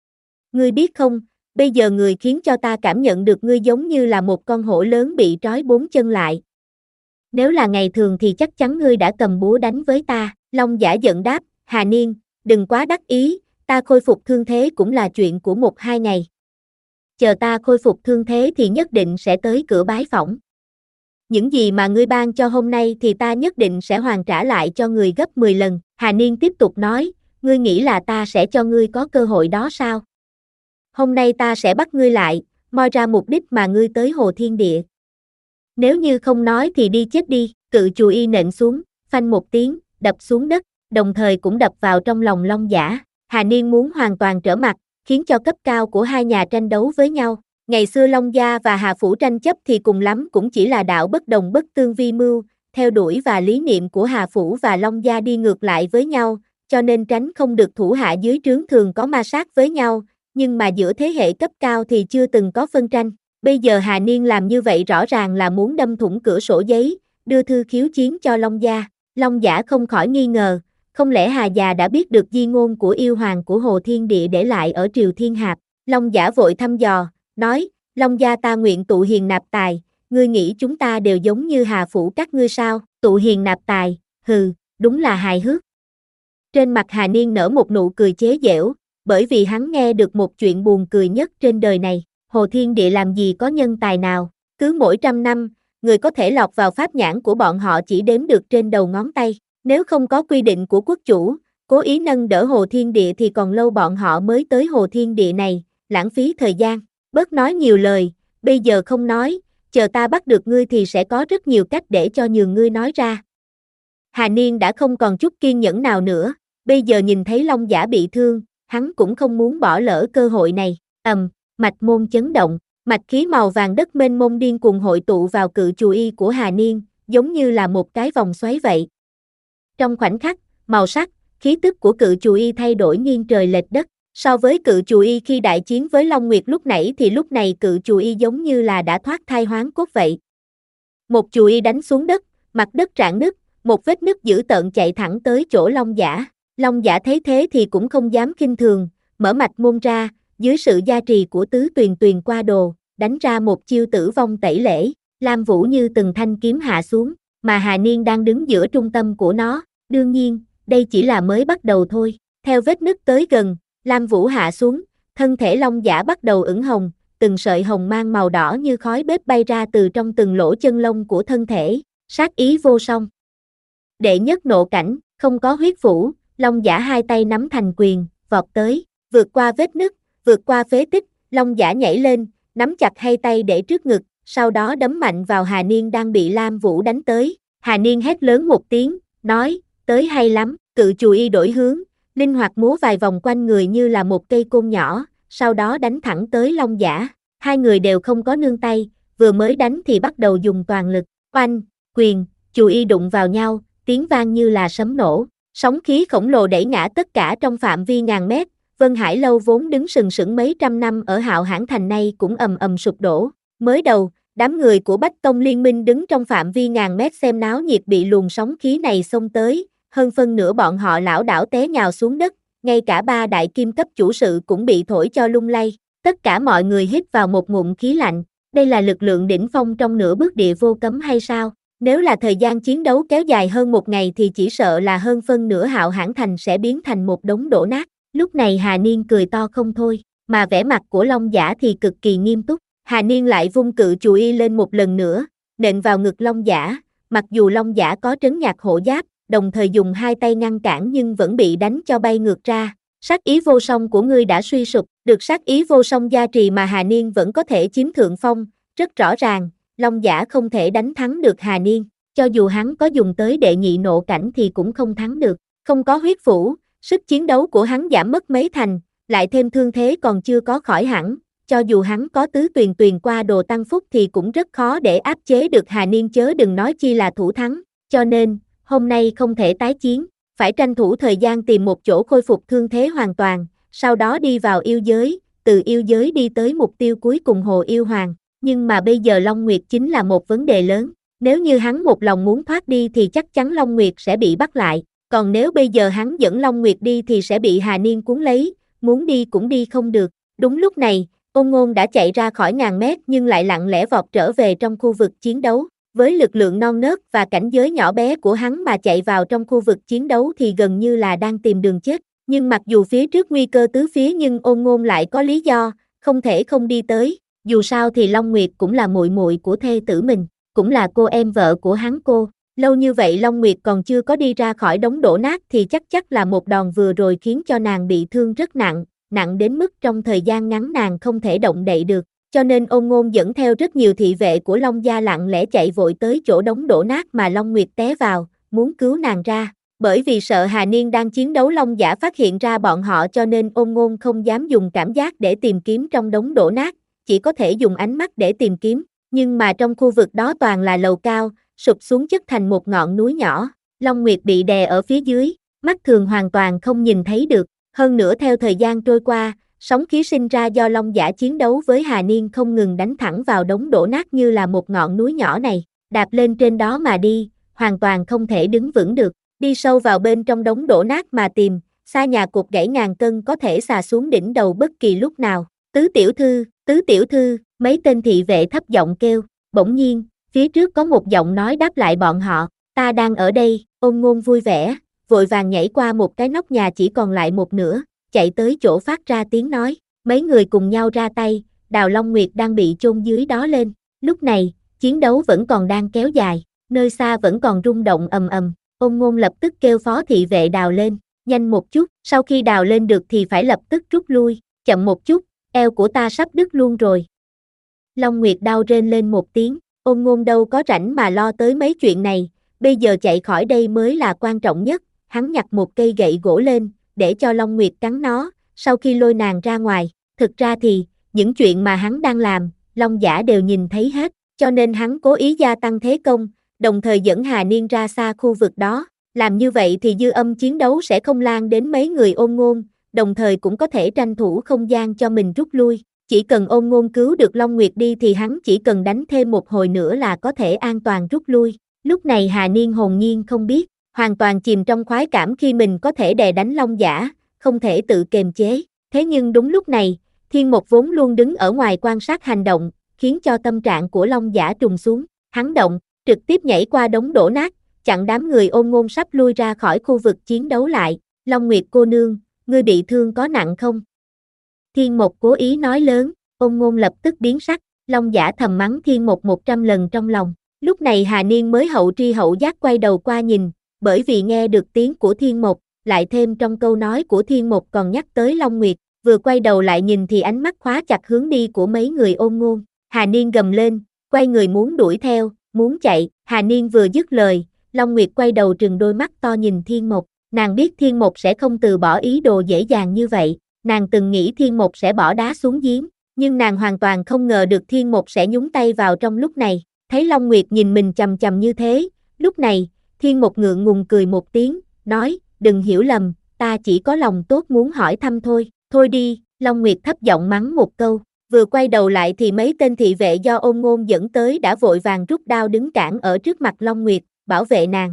Ngươi biết không, bây giờ người khiến cho ta cảm nhận được ngươi giống như là một con hổ lớn bị trói bốn chân lại. Nếu là ngày thường thì chắc chắn ngươi đã cầm búa đánh với ta. Long giả giận đáp, Hà Niên, đừng quá đắc ý, ta khôi phục thương thế cũng là chuyện của một hai ngày. Chờ ta khôi phục thương thế thì nhất định sẽ tới cửa bái phỏng. Những gì mà ngươi ban cho hôm nay thì ta nhất định sẽ hoàn trả lại cho người gấp mười lần. Hà Niên tiếp tục nói, ngươi nghĩ là ta sẽ cho ngươi có cơ hội đó sao? Hôm nay ta sẽ bắt ngươi lại, moi ra mục đích mà ngươi tới Hồ Thiên Địa. Nếu như không nói thì đi chết đi. Cự chù y nện xuống, phanh một tiếng, đập xuống đất, đồng thời cũng đập vào trong lòng Long giả. Hà Niên muốn hoàn toàn trở mặt, khiến cho cấp cao của hai nhà tranh đấu với nhau. Ngày xưa Long gia và Hà Phủ tranh chấp thì cùng lắm cũng chỉ là đạo bất đồng bất tương vi mưu, theo đuổi và lý niệm của Hà Phủ và Long gia đi ngược lại với nhau, cho nên tránh không được thủ hạ dưới trướng thường có ma sát với nhau, nhưng mà giữa thế hệ cấp cao thì chưa từng có phân tranh. Bây giờ Hà Niên làm như vậy rõ ràng là muốn đâm thủng cửa sổ giấy, đưa thư khiếu chiến cho Long gia. Long giả không khỏi nghi ngờ, không lẽ Hà già đã biết được di ngôn của yêu hoàng của Hồ Thiên Địa để lại ở Triều Thiên Hạp. Long giả vội thăm dò, nói, Long gia ta nguyện tụ hiền nạp tài, ngươi nghĩ chúng ta đều giống như Hà Phủ các ngươi sao? Tụ hiền nạp tài, hừ, đúng là hài hước. Trên mặt Hà Niên nở một nụ cười chế giễu, bởi vì hắn nghe được một chuyện buồn cười nhất trên đời này. Hồ Thiên Địa làm gì có nhân tài nào, cứ mỗi trăm năm, người có thể lọt vào pháp nhãn của bọn họ chỉ đếm được trên đầu ngón tay. Nếu không có quy định của quốc chủ, cố ý nâng đỡ Hồ Thiên Địa thì còn lâu bọn họ mới tới Hồ Thiên Địa này, lãng phí thời gian. Bớt nói nhiều lời, bây giờ không nói, chờ ta bắt được ngươi thì sẽ có rất nhiều cách để cho nhường ngươi nói ra. Hà Niên đã không còn chút kiên nhẫn nào nữa, bây giờ nhìn thấy Long giả bị thương, hắn cũng không muốn bỏ lỡ cơ hội này. Ầm, mạch môn chấn động, mạch khí màu vàng đất mênh mông điên cuồng hội tụ vào cự chù y của Hà Niên, giống như là một cái vòng xoáy vậy. Trong khoảnh khắc, màu sắc, khí tức của cự chù y thay đổi nghiêng trời lệch đất. So với cự chù y khi đại chiến với Long Nguyệt lúc nãy thì lúc này cự chù y giống như là đã thoát thai hoán cốt vậy. Một chù y đánh xuống đất, mặt đất rạn nứt, một vết nứt dữ tợn chạy thẳng tới chỗ Long giả. Long giả thấy thế thì cũng không dám khinh thường, mở mạch môn ra, dưới sự gia trì của tứ tuyền tuyền qua đồ, đánh ra một chiêu tử vong tẩy lễ. Lam Vũ như từng thanh kiếm hạ xuống, mà Hà Niên đang đứng giữa trung tâm của nó. Đương nhiên, đây chỉ là mới bắt đầu thôi. Theo vết nứt tới gần, Lam Vũ hạ xuống, thân thể Long giả bắt đầu ửng hồng, từng sợi hồng mang màu đỏ như khói bếp bay ra từ trong từng lỗ chân lông của thân thể, sát ý vô song. Đệ nhất nộ cảnh, không có huyết phủ, Long giả hai tay nắm thành quyền, vọt tới, vượt qua vết nứt, vượt qua phế tích, Long Giả nhảy lên, nắm chặt hai tay để trước ngực, sau đó đấm mạnh vào Hà Niên đang bị Lam Vũ đánh tới. Hà Niên hét lớn một tiếng, nói, tới hay lắm, cự chùy y đổi hướng, linh hoạt múa vài vòng quanh người như là một cây côn nhỏ, sau đó đánh thẳng tới Long Giả. Hai người đều không có nương tay, vừa mới đánh thì bắt đầu dùng toàn lực, oanh, quyền, chùy y đụng vào nhau, tiếng vang như là sấm nổ, sóng khí khổng lồ đẩy ngã tất cả trong phạm vi ngàn mét. Vân Hải Lâu vốn đứng sừng sững mấy trăm năm ở Hạo Hãn Thành nay cũng ầm ầm sụp đổ. Mới đầu, đám người của Bách Tông Liên Minh đứng trong phạm vi ngàn mét xem náo nhiệt bị luồng sóng khí này xông tới, hơn phân nửa bọn họ lảo đảo té nhào xuống đất, ngay cả ba đại kim cấp chủ sự cũng bị thổi cho lung lay. Tất cả mọi người hít vào một ngụm khí lạnh, đây là lực lượng đỉnh phong trong nửa bước địa vô cấm hay sao? Nếu là thời gian chiến đấu kéo dài hơn một ngày thì chỉ sợ là hơn phân nửa Hạo Hãn Thành sẽ biến thành một đống đổ nát. Lúc này Hà Niên cười to không thôi, mà vẻ mặt của Long Giả thì cực kỳ nghiêm túc. Hà Niên lại vung cự chùy y lên một lần nữa, nện vào ngực Long Giả. Mặc dù Long Giả có trấn nhạc hộ giáp, đồng thời dùng hai tay ngăn cản nhưng vẫn bị đánh cho bay ngược ra. Sát ý vô song của ngươi đã suy sụp, được sát ý vô song gia trì mà Hà Niên vẫn có thể chiếm thượng phong. Rất rõ ràng, Long Giả không thể đánh thắng được Hà Niên, cho dù hắn có dùng tới đệ nhị nộ cảnh thì cũng không thắng được. Không có huyết phủ, sức chiến đấu của hắn giảm mất mấy thành, lại thêm thương thế còn chưa có khỏi hẳn, cho dù hắn có tứ tuyền tuyền qua đồ tăng phúc thì cũng rất khó để áp chế được Hà Niên, chớ đừng nói chi là thủ thắng, cho nên, hôm nay không thể tái chiến, phải tranh thủ thời gian tìm một chỗ khôi phục thương thế hoàn toàn, sau đó đi vào yêu giới, từ yêu giới đi tới mục tiêu cuối cùng Hồ Yêu Hoàng, nhưng mà bây giờ Long Nguyệt chính là một vấn đề lớn, nếu như hắn một lòng muốn thoát đi thì chắc chắn Long Nguyệt sẽ bị bắt lại. Còn nếu bây giờ hắn dẫn Long Nguyệt đi thì sẽ bị Hà Niên cuốn lấy, muốn đi cũng đi không được. Đúng lúc này, Ôn Ngôn đã chạy ra khỏi ngàn mét nhưng lại lặng lẽ vọt trở về trong khu vực chiến đấu. Với lực lượng non nớt và cảnh giới nhỏ bé của hắn mà chạy vào trong khu vực chiến đấu thì gần như là đang tìm đường chết. Nhưng mặc dù phía trước nguy cơ tứ phía nhưng Ôn Ngôn lại có lý do, không thể không đi tới. Dù sao thì Long Nguyệt cũng là muội muội của thê tử mình, cũng là cô em vợ của hắn cô. Lâu như vậy Long Nguyệt còn chưa có đi ra khỏi đống đổ nát thì chắc chắc là một đòn vừa rồi khiến cho nàng bị thương rất nặng, nặng đến mức trong thời gian ngắn nàng không thể động đậy được. Cho nên Ôn Ngôn dẫn theo rất nhiều thị vệ của Long gia lặng lẽ chạy vội tới chỗ đống đổ nát mà Long Nguyệt té vào, muốn cứu nàng ra. Bởi vì sợ Hà Niên đang chiến đấu Long Giả phát hiện ra bọn họ cho nên Ôn Ngôn không dám dùng cảm giác để tìm kiếm trong đống đổ nát, chỉ có thể dùng ánh mắt để tìm kiếm. Nhưng mà trong khu vực đó toàn là lầu cao, sụp xuống chất thành một ngọn núi nhỏ, Long Nguyệt bị đè ở phía dưới, mắt thường hoàn toàn không nhìn thấy được. Hơn nữa theo thời gian trôi qua, sóng khí sinh ra do Long Giả chiến đấu với Hà Niên không ngừng đánh thẳng vào đống đổ nát như là một ngọn núi nhỏ này, đạp lên trên đó mà đi, hoàn toàn không thể đứng vững được. Đi sâu vào bên trong đống đổ nát mà tìm, xa nhà cột gãy ngàn cân có thể xà xuống đỉnh đầu bất kỳ lúc nào. Tứ tiểu thư, tứ tiểu thư, mấy tên thị vệ thấp giọng kêu. Bỗng nhiên, phía trước có một giọng nói đáp lại bọn họ, ta đang ở đây. Ôn Ngôn vui vẻ, vội vàng nhảy qua một cái nóc nhà chỉ còn lại một nửa, chạy tới chỗ phát ra tiếng nói. Mấy người cùng nhau ra tay, đào Long Nguyệt đang bị chôn dưới đó lên. Lúc này, chiến đấu vẫn còn đang kéo dài, nơi xa vẫn còn rung động ầm ầm. Ôn Ngôn lập tức kêu phó thị vệ đào lên, nhanh một chút, sau khi đào lên được thì phải lập tức rút lui, chậm một chút, eo của ta sắp đứt luôn rồi. Long Nguyệt đau rên lên một tiếng, Ôn Ngôn đâu có rảnh mà lo tới mấy chuyện này, bây giờ chạy khỏi đây mới là quan trọng nhất. Hắn nhặt một cây gậy gỗ lên, để cho Long Nguyệt cắn nó, sau khi lôi nàng ra ngoài. Thực ra thì, những chuyện mà hắn đang làm, Long Giả đều nhìn thấy hết, cho nên hắn cố ý gia tăng thế công, đồng thời dẫn Hà Niên ra xa khu vực đó. Làm như vậy thì dư âm chiến đấu sẽ không lan đến mấy người Ôn Ngôn, đồng thời cũng có thể tranh thủ không gian cho mình rút lui. Chỉ cần Ôn Ngôn cứu được Long Nguyệt đi thì hắn chỉ cần đánh thêm một hồi nữa là có thể an toàn rút lui. Lúc này Hà Niên hồn nhiên không biết, hoàn toàn chìm trong khoái cảm khi mình có thể đè đánh Long Giả, không thể tự kiềm chế. Thế nhưng đúng lúc này, Thiên Mộc vốn luôn đứng ở ngoài quan sát hành động, khiến cho tâm trạng của Long Giả trùng xuống. Hắn động, trực tiếp nhảy qua đống đổ nát, chặn đám người Ôn Ngôn sắp lui ra khỏi khu vực chiến đấu lại. Long Nguyệt cô nương, ngươi bị thương có nặng không? Thiên Mộc cố ý nói lớn, Ôn Ngôn lập tức biến sắc, Long Giả thầm mắng Thiên Mộc một trăm lần trong lòng. Lúc này Hà Niên mới hậu tri hậu giác quay đầu qua nhìn, bởi vì nghe được tiếng của Thiên Mộc, lại thêm trong câu nói của Thiên Mộc còn nhắc tới Long Nguyệt, vừa quay đầu lại nhìn thì ánh mắt khóa chặt hướng đi của mấy người Ôn Ngôn. Hà Niên gầm lên, quay người muốn đuổi theo, muốn chạy. Hà Niên vừa dứt lời, Long Nguyệt quay đầu trừng đôi mắt to nhìn Thiên Mộc. Nàng biết Thiên Mộc sẽ không từ bỏ ý đồ dễ dàng như vậy, nàng từng nghĩ Thiên Mộc sẽ bỏ đá xuống giếng, nhưng nàng hoàn toàn không ngờ được Thiên Mộc sẽ nhúng tay vào trong lúc này. Thấy Long Nguyệt nhìn mình chằm chằm như thế, lúc này, Thiên Mộc ngượng ngùng cười một tiếng, nói, đừng hiểu lầm, ta chỉ có lòng tốt muốn hỏi thăm thôi. Thôi đi, Long Nguyệt thấp giọng mắng một câu, vừa quay đầu lại thì mấy tên thị vệ do Ôn Ngôn dẫn tới đã vội vàng rút đao đứng cản ở trước mặt Long Nguyệt, bảo vệ nàng.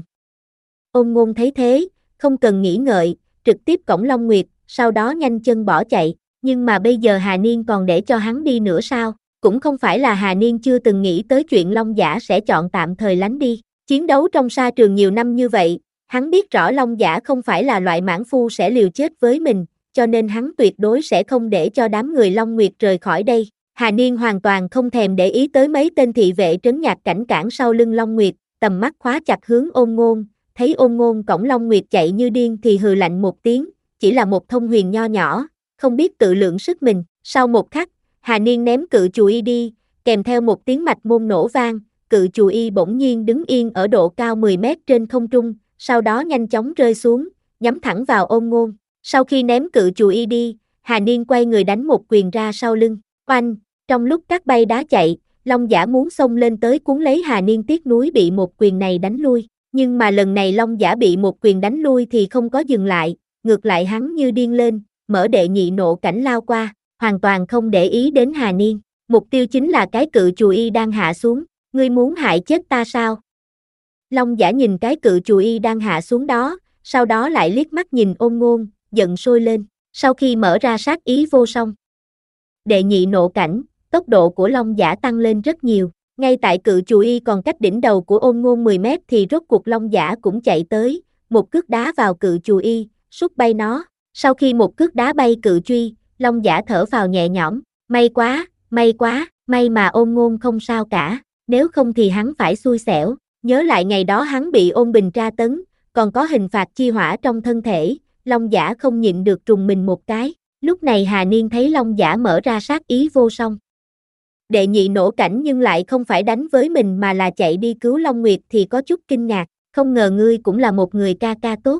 Ôn Ngôn thấy thế, không cần nghĩ ngợi, trực tiếp cõng Long Nguyệt, sau đó nhanh chân bỏ chạy, nhưng mà bây giờ Hà Niên còn để cho hắn đi nữa sao? Cũng không phải là Hà Niên chưa từng nghĩ tới chuyện Long Giả sẽ chọn tạm thời lánh đi. Chiến đấu trong sa trường nhiều năm như vậy, hắn biết rõ Long Giả không phải là loại mãng phu sẽ liều chết với mình, cho nên hắn tuyệt đối sẽ không để cho đám người Long Nguyệt rời khỏi đây. Hà Niên hoàn toàn không thèm để ý tới mấy tên thị vệ trấn nhạc cảnh cản sau lưng Long Nguyệt, tầm mắt khóa chặt hướng Ôn Ngôn, thấy Ôn Ngôn cõng Long Nguyệt chạy như điên thì hừ lạnh một tiếng, chỉ là một thông huyền nho nhỏ, không biết tự lượng sức mình. Sau một khắc, Hà Niên ném cự chù y đi, kèm theo một tiếng mạch môn nổ vang, cự chù y bỗng nhiên đứng yên ở độ cao mười mét trên không trung, sau đó nhanh chóng rơi xuống, nhắm thẳng vào Ôn Ngôn. Sau khi ném cự chù y đi, Hà Niên quay người đánh một quyền ra sau lưng, oanh, trong lúc cát bay đá chạy, Long Giả muốn xông lên tới cuốn lấy Hà Niên, tiếc núi bị một quyền này đánh lui, nhưng mà lần này Long Giả bị một quyền đánh lui thì không có dừng lại, ngược lại hắn như điên lên, mở đệ nhị nộ cảnh lao qua, hoàn toàn không để ý đến Hà Niên, mục tiêu chính là cái cự chù y đang hạ xuống, ngươi muốn hại chết ta sao? Long Giả nhìn cái cự chù y đang hạ xuống đó, sau đó lại liếc mắt nhìn Ôn Ngôn, giận sôi lên, sau khi mở ra sát ý vô song. Đệ nhị nộ cảnh, tốc độ của Long Giả tăng lên rất nhiều, ngay tại cự chù y còn cách đỉnh đầu của Ôn Ngôn mười mét thì rốt cuộc Long Giả cũng chạy tới, một cước đá vào cự chù y, sút bay nó, sau khi một cước đá bay cự truy, Long Giả thở phào nhẹ nhõm, may quá, may quá, may mà Ôn Ngôn không sao cả, nếu không thì hắn phải xui xẻo, nhớ lại ngày đó hắn bị Ôn Bình tra tấn, còn có hình phạt chi hỏa trong thân thể, Long Giả không nhịn được trùng mình một cái, lúc này Hà Niên thấy Long Giả mở ra sát ý vô song. Đệ nhị nổ cảnh nhưng lại không phải đánh với mình mà là chạy đi cứu Long Nguyệt thì có chút kinh ngạc, không ngờ ngươi cũng là một người ca ca tốt.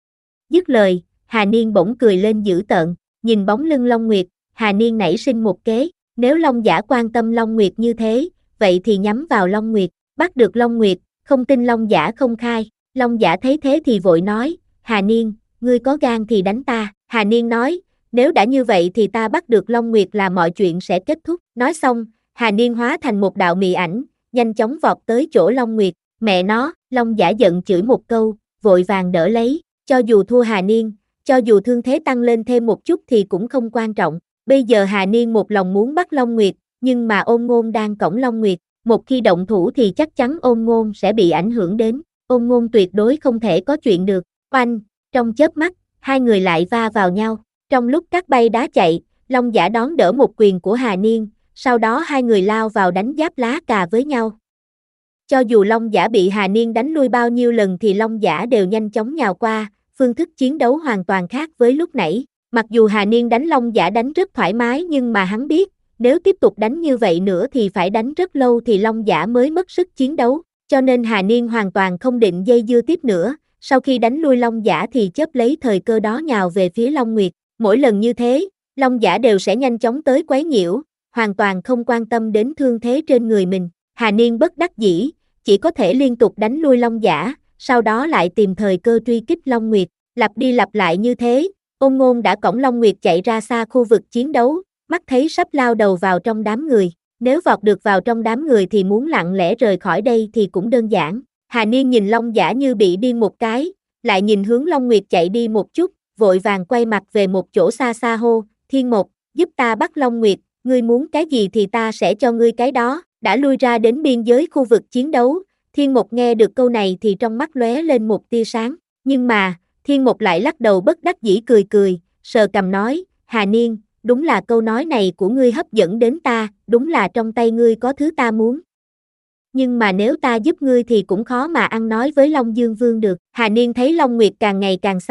Dứt lời, Hà Niên bỗng cười lên dữ tợn, nhìn bóng lưng Long Nguyệt, Hà Niên nảy sinh một kế, nếu Long Giả quan tâm Long Nguyệt như thế, vậy thì nhắm vào Long Nguyệt, bắt được Long Nguyệt, không tin Long Giả không khai. Long Giả thấy thế thì vội nói, Hà Niên, ngươi có gan thì đánh ta. Hà Niên nói, nếu đã như vậy thì ta bắt được Long Nguyệt là mọi chuyện sẽ kết thúc. Nói xong, Hà Niên hóa thành một đạo mị ảnh, nhanh chóng vọt tới chỗ Long Nguyệt, mẹ nó. Long Giả giận chửi một câu, vội vàng đỡ lấy, cho dù thua Hà Niên, cho dù thương thế tăng lên thêm một chút thì cũng không quan trọng. Bây giờ Hà Niên một lòng muốn bắt Long Nguyệt, nhưng mà Ôn Ngôn đang cõng Long Nguyệt, một khi động thủ thì chắc chắn Ôn Ngôn sẽ bị ảnh hưởng đến, Ôn Ngôn tuyệt đối không thể có chuyện được. Oanh, trong chớp mắt, hai người lại va vào nhau, trong lúc cát bay đá chạy, Long Giả đón đỡ một quyền của Hà Niên, sau đó hai người lao vào đánh giáp lá cà với nhau. Cho dù Long Giả bị Hà Niên đánh lui bao nhiêu lần thì Long Giả đều nhanh chóng nhào qua, phương thức chiến đấu hoàn toàn khác với lúc nãy. Mặc dù Hà Niên đánh Long Giả đánh rất thoải mái nhưng mà hắn biết, nếu tiếp tục đánh như vậy nữa thì phải đánh rất lâu thì Long Giả mới mất sức chiến đấu, cho nên Hà Niên hoàn toàn không định dây dưa tiếp nữa, sau khi đánh lui Long Giả thì chớp lấy thời cơ đó nhào về phía Long Nguyệt. Mỗi lần như thế, Long Giả đều sẽ nhanh chóng tới quấy nhiễu, hoàn toàn không quan tâm đến thương thế trên người mình. Hà Niên bất đắc dĩ, chỉ có thể liên tục đánh lui Long Giả, sau đó lại tìm thời cơ truy kích Long Nguyệt, lặp đi lặp lại như thế. Ôn Ngôn đã cõng Long Nguyệt chạy ra xa khu vực chiến đấu, mắt thấy sắp lao đầu vào trong đám người, nếu vọt được vào trong đám người thì muốn lặng lẽ rời khỏi đây thì cũng đơn giản. Hà Niên nhìn Long Giả như bị điên một cái, lại nhìn hướng Long Nguyệt chạy đi một chút, vội vàng quay mặt về một chỗ xa xa hô, Thiên Mộc, giúp ta bắt Long Nguyệt, ngươi muốn cái gì thì ta sẽ cho ngươi cái đó. Đã lui ra đến biên giới khu vực chiến đấu, Thiên Mộc nghe được câu này thì trong mắt lóe lên một tia sáng, nhưng mà, Thiên Mộc lại lắc đầu bất đắc dĩ cười cười, sờ cằm nói, Hà Niên, đúng là câu nói này của ngươi hấp dẫn đến ta, đúng là trong tay ngươi có thứ ta muốn. Nhưng mà nếu ta giúp ngươi thì cũng khó mà ăn nói với Long Dương Vương được. Hà Niên thấy Long Nguyệt càng ngày càng xa,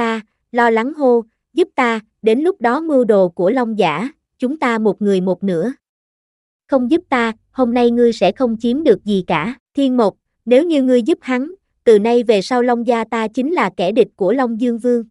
lo lắng hô, giúp ta, đến lúc đó mưu đồ của Long Giả, chúng ta một người một nửa. Không giúp ta, hôm nay ngươi sẽ không chiếm được gì cả. Thiên Mộc, nếu như ngươi giúp hắn, từ nay về sau Long gia ta chính là kẻ địch của Long Dương Vương.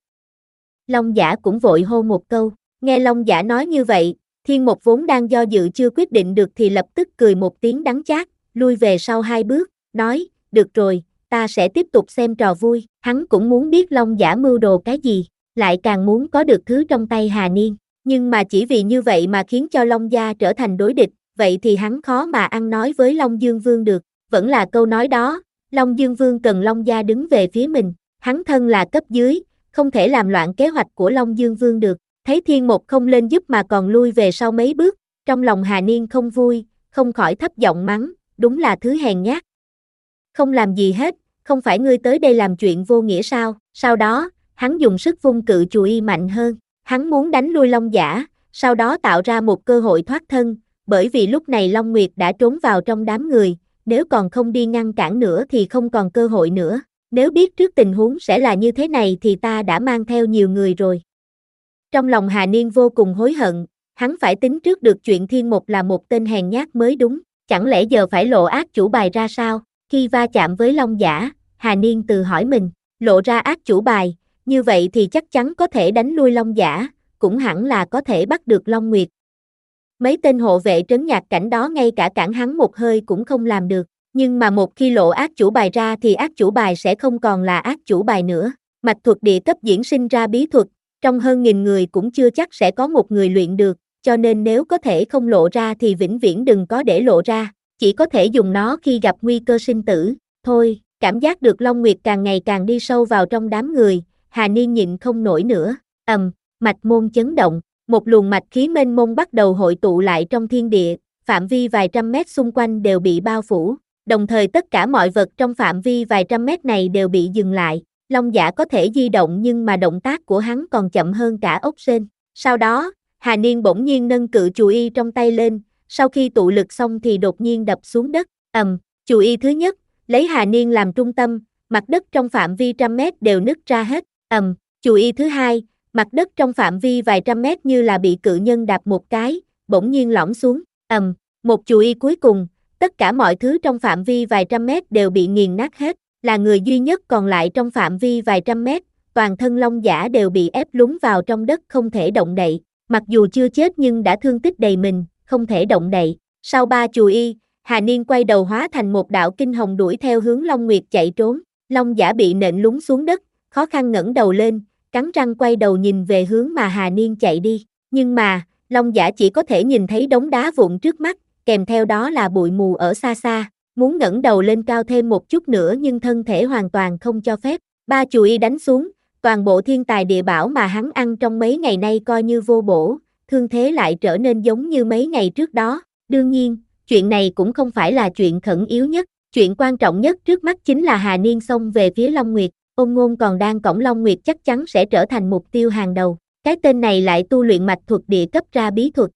Long Giả cũng vội hô một câu, nghe Long Giả nói như vậy, Thiên Mộc vốn đang do dự chưa quyết định được thì lập tức cười một tiếng đắng chát, lui về sau hai bước, nói, được rồi, ta sẽ tiếp tục xem trò vui. Hắn cũng muốn biết Long Giả mưu đồ cái gì, lại càng muốn có được thứ trong tay Hà Niên, nhưng mà chỉ vì như vậy mà khiến cho Long gia trở thành đối địch, vậy thì hắn khó mà ăn nói với Long Dương Vương được. Vẫn là câu nói đó, Long Dương Vương cần Long gia đứng về phía mình, hắn thân là cấp dưới, không thể làm loạn kế hoạch của Long Dương Vương được. Thấy Thiên Mộc không lên giúp mà còn lui về sau mấy bước, trong lòng Hà Niên không vui, không khỏi thấp giọng mắng, đúng là thứ hèn nhát. Không làm gì hết, không phải ngươi tới đây làm chuyện vô nghĩa sao? Sau đó, hắn dùng sức vung cự chùy y mạnh hơn, hắn muốn đánh lui Long Giả, sau đó tạo ra một cơ hội thoát thân, bởi vì lúc này Long Nguyệt đã trốn vào trong đám người, nếu còn không đi ngăn cản nữa thì không còn cơ hội nữa. Nếu biết trước tình huống sẽ là như thế này thì ta đã mang theo nhiều người rồi. Trong lòng Hà Niên vô cùng hối hận, hắn phải tính trước được chuyện Thiên Mộc là một tên hèn nhát mới đúng, chẳng lẽ giờ phải lộ ác chủ bài ra sao? Khi va chạm với Long Giả, Hà Niên tự hỏi mình, lộ ra ác chủ bài, như vậy thì chắc chắn có thể đánh lui Long Giả, cũng hẳn là có thể bắt được Long Nguyệt. Mấy tên hộ vệ trấn nhạc cảnh đó ngay cả cản hắn một hơi cũng không làm được, nhưng mà một khi lộ ác chủ bài ra thì ác chủ bài sẽ không còn là ác chủ bài nữa. Mạch thuật địa cấp diễn sinh ra bí thuật, trong hơn nghìn người cũng chưa chắc sẽ có một người luyện được, cho nên nếu có thể không lộ ra thì vĩnh viễn đừng có để lộ ra, chỉ có thể dùng nó khi gặp nguy cơ sinh tử. Thôi, cảm giác được Long Nguyệt càng ngày càng đi sâu vào trong đám người, Hà Niên nhịn không nổi nữa. Ầm, mạch môn chấn động, một luồng mạch khí mênh mông bắt đầu hội tụ lại trong thiên địa, phạm vi vài trăm mét xung quanh đều bị bao phủ, đồng thời tất cả mọi vật trong phạm vi vài trăm mét này đều bị dừng lại. Long Giả có thể di động nhưng mà động tác của hắn còn chậm hơn cả ốc sên. Sau đó, Hà Niên bỗng nhiên nâng cự chùy y trong tay lên, sau khi tụ lực xong thì đột nhiên đập xuống đất. Ầm, chùy y thứ nhất, lấy Hà Niên làm trung tâm, mặt đất trong phạm vi trăm mét đều nứt ra hết. Ầm, chùy y thứ hai, mặt đất trong phạm vi vài trăm mét như là bị cự nhân đạp một cái, bỗng nhiên lõm xuống. Ầm, một chùy y cuối cùng, tất cả mọi thứ trong phạm vi vài trăm mét đều bị nghiền nát hết. Là người duy nhất còn lại trong phạm vi vài trăm mét, toàn thân Long Giả đều bị ép lún vào trong đất không thể động đậy, mặc dù chưa chết nhưng đã thương tích đầy mình, không thể động đậy. Sau ba chùy y, Hà Niên quay đầu hóa thành một đạo kinh hồng đuổi theo hướng Long Nguyệt chạy trốn. Long Giả bị nện lún xuống đất, khó khăn ngẩng đầu lên, cắn răng quay đầu nhìn về hướng mà Hà Niên chạy đi. Nhưng mà, Long Giả chỉ có thể nhìn thấy đống đá vụn trước mắt, kèm theo đó là bụi mù ở xa xa. Muốn ngẩng đầu lên cao thêm một chút nữa nhưng thân thể hoàn toàn không cho phép. Ba chùy y đánh xuống, toàn bộ thiên tài địa bảo mà hắn ăn trong mấy ngày nay coi như vô bổ, thương thế lại trở nên giống như mấy ngày trước đó. Đương nhiên, chuyện này cũng không phải là chuyện khẩn yếu nhất, chuyện quan trọng nhất trước mắt chính là Hà Niên xông về phía Long Nguyệt. Ôn Ngôn còn đang cõng Long Nguyệt chắc chắn sẽ trở thành mục tiêu hàng đầu. Cái tên này lại tu luyện mạch thuật địa cấp ra bí thuật.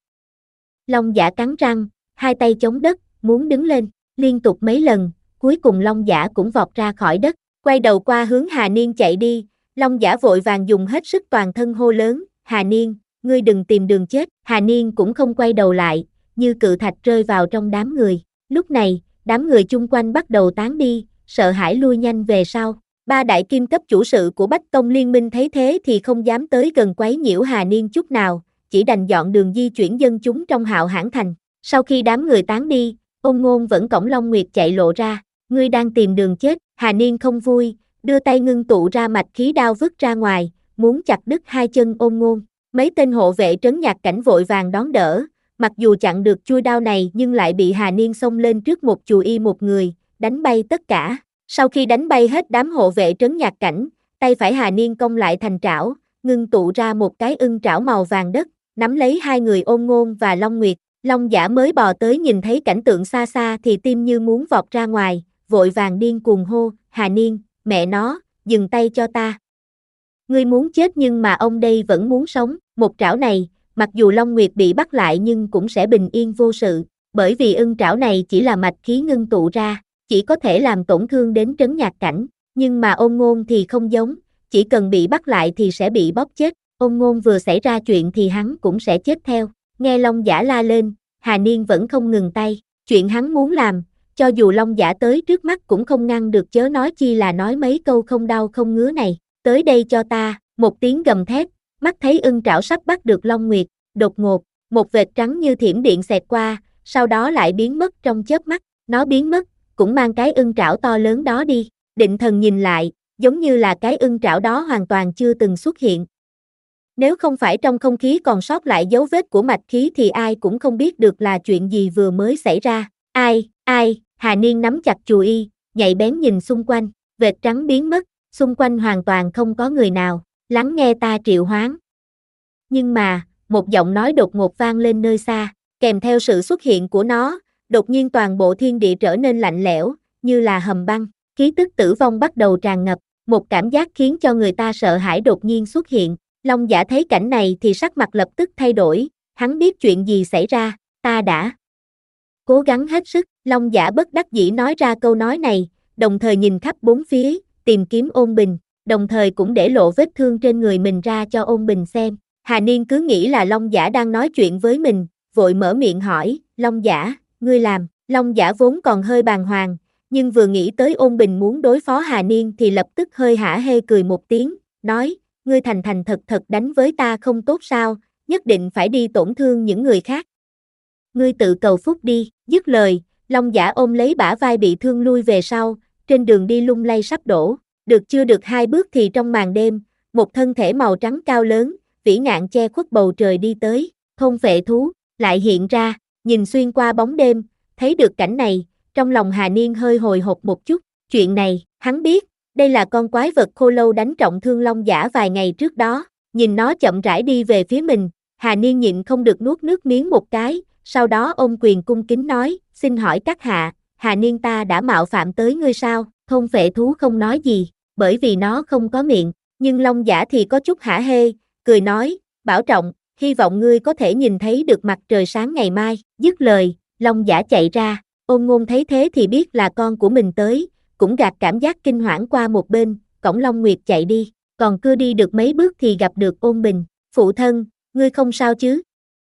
Long Giả cắn răng, hai tay chống đất, muốn đứng lên. Liên tục mấy lần, cuối cùng Long Giả cũng vọt ra khỏi đất, quay đầu qua hướng Hà Niên chạy đi. Long Giả vội vàng dùng hết sức toàn thân hô lớn, Hà Niên, ngươi đừng tìm đường chết. Hà Niên cũng không quay đầu lại, như cự thạch rơi vào trong đám người. Lúc này, đám người chung quanh bắt đầu tán đi, sợ hãi lui nhanh về sau. Ba đại kim cấp chủ sự của Bách Tông Liên minh thấy thế thì không dám tới gần quấy nhiễu Hà Niên chút nào, chỉ đành dọn đường di chuyển dân chúng trong Hạo Hãn thành. Sau khi đám người tán đi, Ôn Ngôn vẫn cõng Long Nguyệt chạy lộ ra, ngươi đang tìm đường chết. Hà Niên không vui, đưa tay ngưng tụ ra mạch khí đao vứt ra ngoài, muốn chặt đứt hai chân Ôn Ngôn. Mấy tên hộ vệ trấn nhạc cảnh vội vàng đón đỡ, mặc dù chặn được chuôi đao này nhưng lại bị Hà Niên xông lên trước một chùy y một người, đánh bay tất cả. Sau khi đánh bay hết đám hộ vệ trấn nhạc cảnh, tay phải Hà Niên cong lại thành trảo, ngưng tụ ra một cái ưng trảo màu vàng đất, nắm lấy hai người Ôn Ngôn và Long Nguyệt. Long Giả mới bò tới nhìn thấy cảnh tượng xa xa thì tim như muốn vọt ra ngoài, vội vàng điên cuồng hô, Hà Niên, mẹ nó, dừng tay cho ta. Ngươi muốn chết nhưng mà ông đây vẫn muốn sống. Một trảo này, mặc dù Long Nguyệt bị bắt lại nhưng cũng sẽ bình yên vô sự, bởi vì ưng trảo này chỉ là mạch khí ngưng tụ ra, chỉ có thể làm tổn thương đến trấn nhạc cảnh, nhưng mà Ôn Ngôn thì không giống, chỉ cần bị bắt lại thì sẽ bị bóp chết, Ôn Ngôn vừa xảy ra chuyện thì hắn cũng sẽ chết theo. Nghe Long Giả la lên, Hà Niên vẫn không ngừng tay, chuyện hắn muốn làm, cho dù Long Giả tới trước mắt cũng không ngăn được, chớ nói chi là nói mấy câu không đau không ngứa này. Tới đây cho ta, một tiếng gầm thét, mắt thấy ưng trảo sắp bắt được Long Nguyệt, đột ngột, một vệt trắng như thiểm điện xẹt qua, sau đó lại biến mất trong chớp mắt, nó biến mất, cũng mang cái ưng trảo to lớn đó đi. Định Thần nhìn lại, giống như là cái ưng trảo đó hoàn toàn chưa từng xuất hiện. Nếu không phải trong không khí còn sót lại dấu vết của mạch khí thì ai cũng không biết được là chuyện gì vừa mới xảy ra. Ai, ai, Hà Niên nắm chặt chùy y, nhạy bén nhìn xung quanh, vệt trắng biến mất, xung quanh hoàn toàn không có người nào, lắng nghe ta triệu hoán. Nhưng mà, một giọng nói đột ngột vang lên nơi xa, kèm theo sự xuất hiện của nó, đột nhiên toàn bộ thiên địa trở nên lạnh lẽo, như là hầm băng, khí tức tử vong bắt đầu tràn ngập, một cảm giác khiến cho người ta sợ hãi đột nhiên xuất hiện. Long Giả thấy cảnh này thì sắc mặt lập tức thay đổi, hắn biết chuyện gì xảy ra, ta đã cố gắng hết sức. Long Giả bất đắc dĩ nói ra câu nói này, đồng thời nhìn khắp bốn phía, tìm kiếm Ôn Bình, đồng thời cũng để lộ vết thương trên người mình ra cho Ôn Bình xem. Hà Niên cứ nghĩ là Long Giả đang nói chuyện với mình, vội mở miệng hỏi, Long Giả, ngươi làm. Long Giả vốn còn hơi bàng hoàng, nhưng vừa nghĩ tới Ôn Bình muốn đối phó Hà Niên thì lập tức hơi hả hê cười một tiếng, nói, ngươi thành thành thật thật đánh với ta không tốt sao, nhất định phải đi tổn thương những người khác. Ngươi tự cầu phúc đi. Dứt lời, Long Giả ôm lấy bả vai bị thương lui về sau, trên đường đi lung lay sắp đổ, được chưa được hai bước thì trong màn đêm, một thân thể màu trắng cao lớn, vĩ ngạn che khuất bầu trời đi tới, thôn vệ thú, lại hiện ra, nhìn xuyên qua bóng đêm, thấy được cảnh này, trong lòng Hà Niên hơi hồi hộp một chút, chuyện này, hắn biết, đây là con quái vật khô lâu đánh trọng thương Long Giả vài ngày trước đó, nhìn nó chậm rãi đi về phía mình, Hà Niên nhịn không được nuốt nước miếng một cái, sau đó ôm quyền cung kính nói, xin hỏi các hạ, Hà Niên ta đã mạo phạm tới ngươi sao? Thôn vệ thú không nói gì, bởi vì nó không có miệng, nhưng Long Giả thì có chút hả hê, cười nói, bảo trọng, hy vọng ngươi có thể nhìn thấy được mặt trời sáng ngày mai. Dứt lời, Long Giả chạy ra, Ôn Ngôn thấy thế thì biết là con của mình tới, cũng gạt cảm giác kinh hoảng qua một bên, cõng Long Nguyệt chạy đi, còn chưa đi được mấy bước thì gặp được Ôn Bình, phụ thân, ngươi không sao chứ?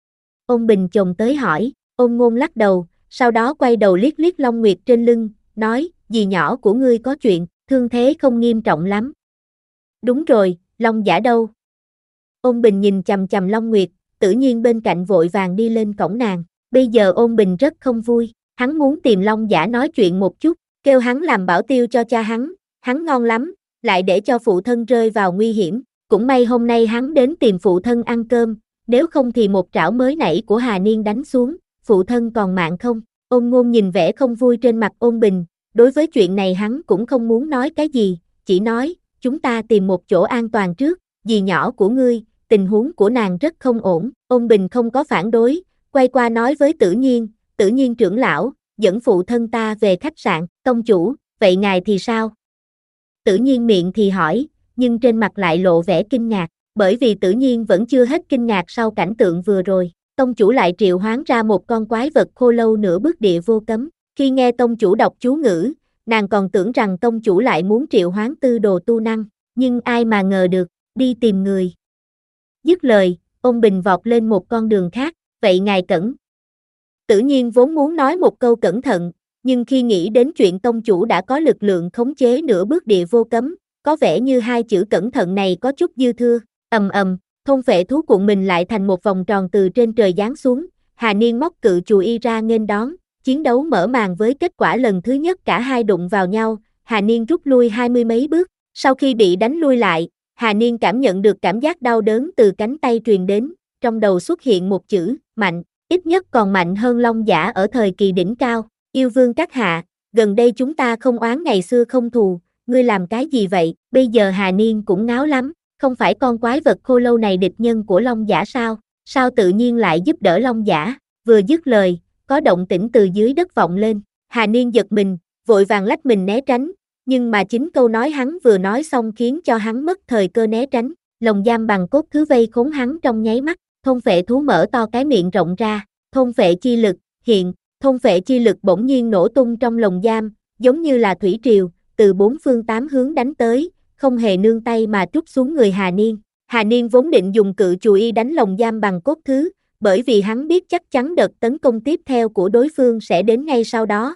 Ôn Bình chồm tới hỏi, Ôn Ngôn lắc đầu, sau đó quay đầu liếc liếc Long Nguyệt trên lưng, nói, dì nhỏ của ngươi có chuyện, thương thế không nghiêm trọng lắm. Đúng rồi, Long Giả đâu? Ôn Bình nhìn chằm chằm Long Nguyệt, Tử Nhiên bên cạnh vội vàng đi lên cổng nàng, bây giờ Ôn Bình rất không vui, hắn muốn tìm Long Giả nói chuyện một chút, kêu hắn làm bảo tiêu cho cha hắn, hắn ngon lắm, lại để cho phụ thân rơi vào nguy hiểm, cũng may hôm nay hắn đến tìm phụ thân ăn cơm, nếu không thì một trảo mới nãy của Hà Niên đánh xuống, phụ thân còn mạng không? Ôn Ngôn nhìn vẻ không vui trên mặt Ôn Bình, đối với chuyện này hắn cũng không muốn nói cái gì, chỉ nói, chúng ta tìm một chỗ an toàn trước, dì nhỏ của ngươi, tình huống của nàng rất không ổn. Ôn Bình không có phản đối, quay qua nói với Tử Nhiên, Tử Nhiên trưởng lão, dẫn phụ thân ta về khách sạn. Tông chủ, vậy ngài thì sao? Tử Nhiên miệng thì hỏi, nhưng trên mặt lại lộ vẻ kinh ngạc, bởi vì Tử Nhiên vẫn chưa hết kinh ngạc sau cảnh tượng vừa rồi. Tông chủ lại triệu hoán ra một con quái vật khô lâu nửa bước địa vô cấm. Khi nghe tông chủ đọc chú ngữ, nàng còn tưởng rằng tông chủ lại muốn triệu hoán tư đồ tu năng, nhưng ai mà ngờ được, đi tìm người. Dứt lời, Ôn Bình vọt lên một con đường khác, vậy ngài cẩn. Tử Nhiên vốn muốn nói một câu cẩn thận, nhưng khi nghĩ đến chuyện tông chủ đã có lực lượng khống chế nửa bước địa vô cấm, có vẻ như hai chữ cẩn thận này có chút dư thừa. Ầm ầm, thôn vệ thú cuộn mình lại thành một vòng tròn từ trên trời giáng xuống, Hà Niên móc cự chùy y ra nghênh đón, chiến đấu mở màn với kết quả lần thứ nhất cả hai đụng vào nhau, Hà Niên rút lui hai mươi mấy bước, sau khi bị đánh lui lại, Hà Niên cảm nhận được cảm giác đau đớn từ cánh tay truyền đến, trong đầu xuất hiện một chữ, mạnh, ít nhất còn mạnh hơn Long Giả ở thời kỳ đỉnh cao. Yêu vương các hạ, gần đây chúng ta không oán ngày xưa không thù, ngươi làm cái gì vậy? Bây giờ Hà Niên cũng ngáo lắm, không phải con quái vật khô lâu này địch nhân của Long Giả sao? Sao tự nhiên lại giúp đỡ Long Giả? Vừa dứt lời, có động tĩnh từ dưới đất vọng lên, Hà Niên giật mình, vội vàng lách mình né tránh, nhưng mà chính câu nói hắn vừa nói xong khiến cho hắn mất thời cơ né tránh, lồng giam bằng cốt thứ vây khốn hắn trong nháy mắt, thôn vệ thú mở to cái miệng rộng ra, thôn vệ chi lực, hiện, thôn vệ chi lực bỗng nhiên nổ tung trong lồng giam, giống như là thủy triều, từ bốn phương tám hướng đánh tới, không hề nương tay mà trút xuống người Hà Niên. Hà Niên vốn định dùng cự chù y đánh lồng giam bằng cốt thứ, bởi vì hắn biết chắc chắn đợt tấn công tiếp theo của đối phương sẽ đến ngay sau đó.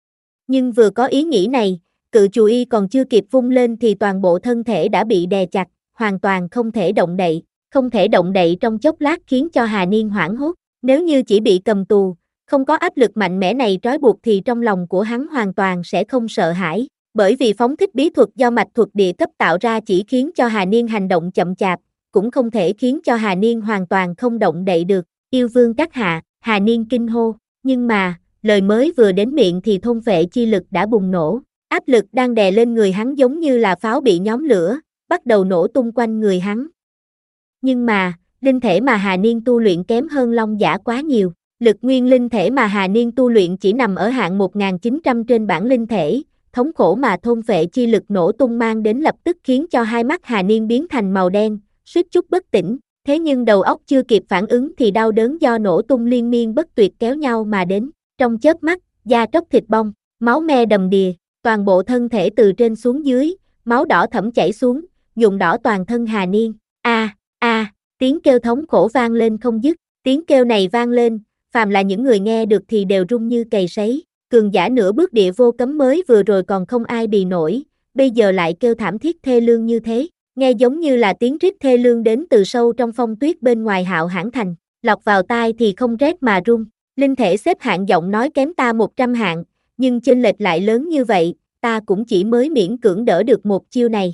Nhưng vừa có ý nghĩ này, cự chù y còn chưa kịp vung lên thì toàn bộ thân thể đã bị đè chặt, hoàn toàn không thể động đậy. Không thể động đậy trong chốc lát khiến cho Hà Niên hoảng hốt. Nếu như chỉ bị cầm tù, không có áp lực mạnh mẽ này trói buộc thì trong lòng của hắn hoàn toàn sẽ không sợ hãi. Bởi vì phóng thích bí thuật do mạch thuật địa cấp tạo ra chỉ khiến cho Hà Niên hành động chậm chạp, cũng không thể khiến cho Hà Niên hoàn toàn không động đậy được. Yêu vương các hạ, Hà Niên kinh hô, nhưng mà, lời mới vừa đến miệng thì thôn phệ chi lực đã bùng nổ. Áp lực đang đè lên người hắn giống như là pháo bị nhóm lửa, bắt đầu nổ tung quanh người hắn. Nhưng mà, linh thể mà Hà Niên tu luyện kém hơn Long Giả quá nhiều. Lực nguyên linh thể mà Hà Niên tu luyện chỉ nằm ở hạng một nghìn chín trăm trên bảng linh thể, thống khổ mà thôn phệ chi lực nổ tung mang đến lập tức khiến cho hai mắt Hà Niên biến thành màu đen, suýt chút bất tỉnh. Thế nhưng đầu óc chưa kịp phản ứng thì đau đớn do nổ tung liên miên bất tuyệt kéo nhau mà đến. Trong chớp mắt, da tróc thịt bong, máu me đầm đìa, toàn bộ thân thể từ trên xuống dưới, máu đỏ thẫm chảy xuống, nhuộm đỏ toàn thân Hà Niên. A, a, tiếng kêu thống khổ vang lên không dứt. Tiếng kêu này vang lên, phàm là những người nghe được thì đều run như cầy sấy. Cường giả nửa bước địa vô cấm mới vừa rồi còn không ai bì nổi, bây giờ lại kêu thảm thiết thê lương như thế, nghe giống như là tiếng rít thê lương đến từ sâu trong phong tuyết bên ngoài Hạo Hãn Thành, lọt vào tai thì không rét mà run. Linh thể xếp hạng giọng nói kém ta một trăm hạng, nhưng chênh lệch lại lớn như vậy, ta cũng chỉ mới miễn cưỡng đỡ được một chiêu này.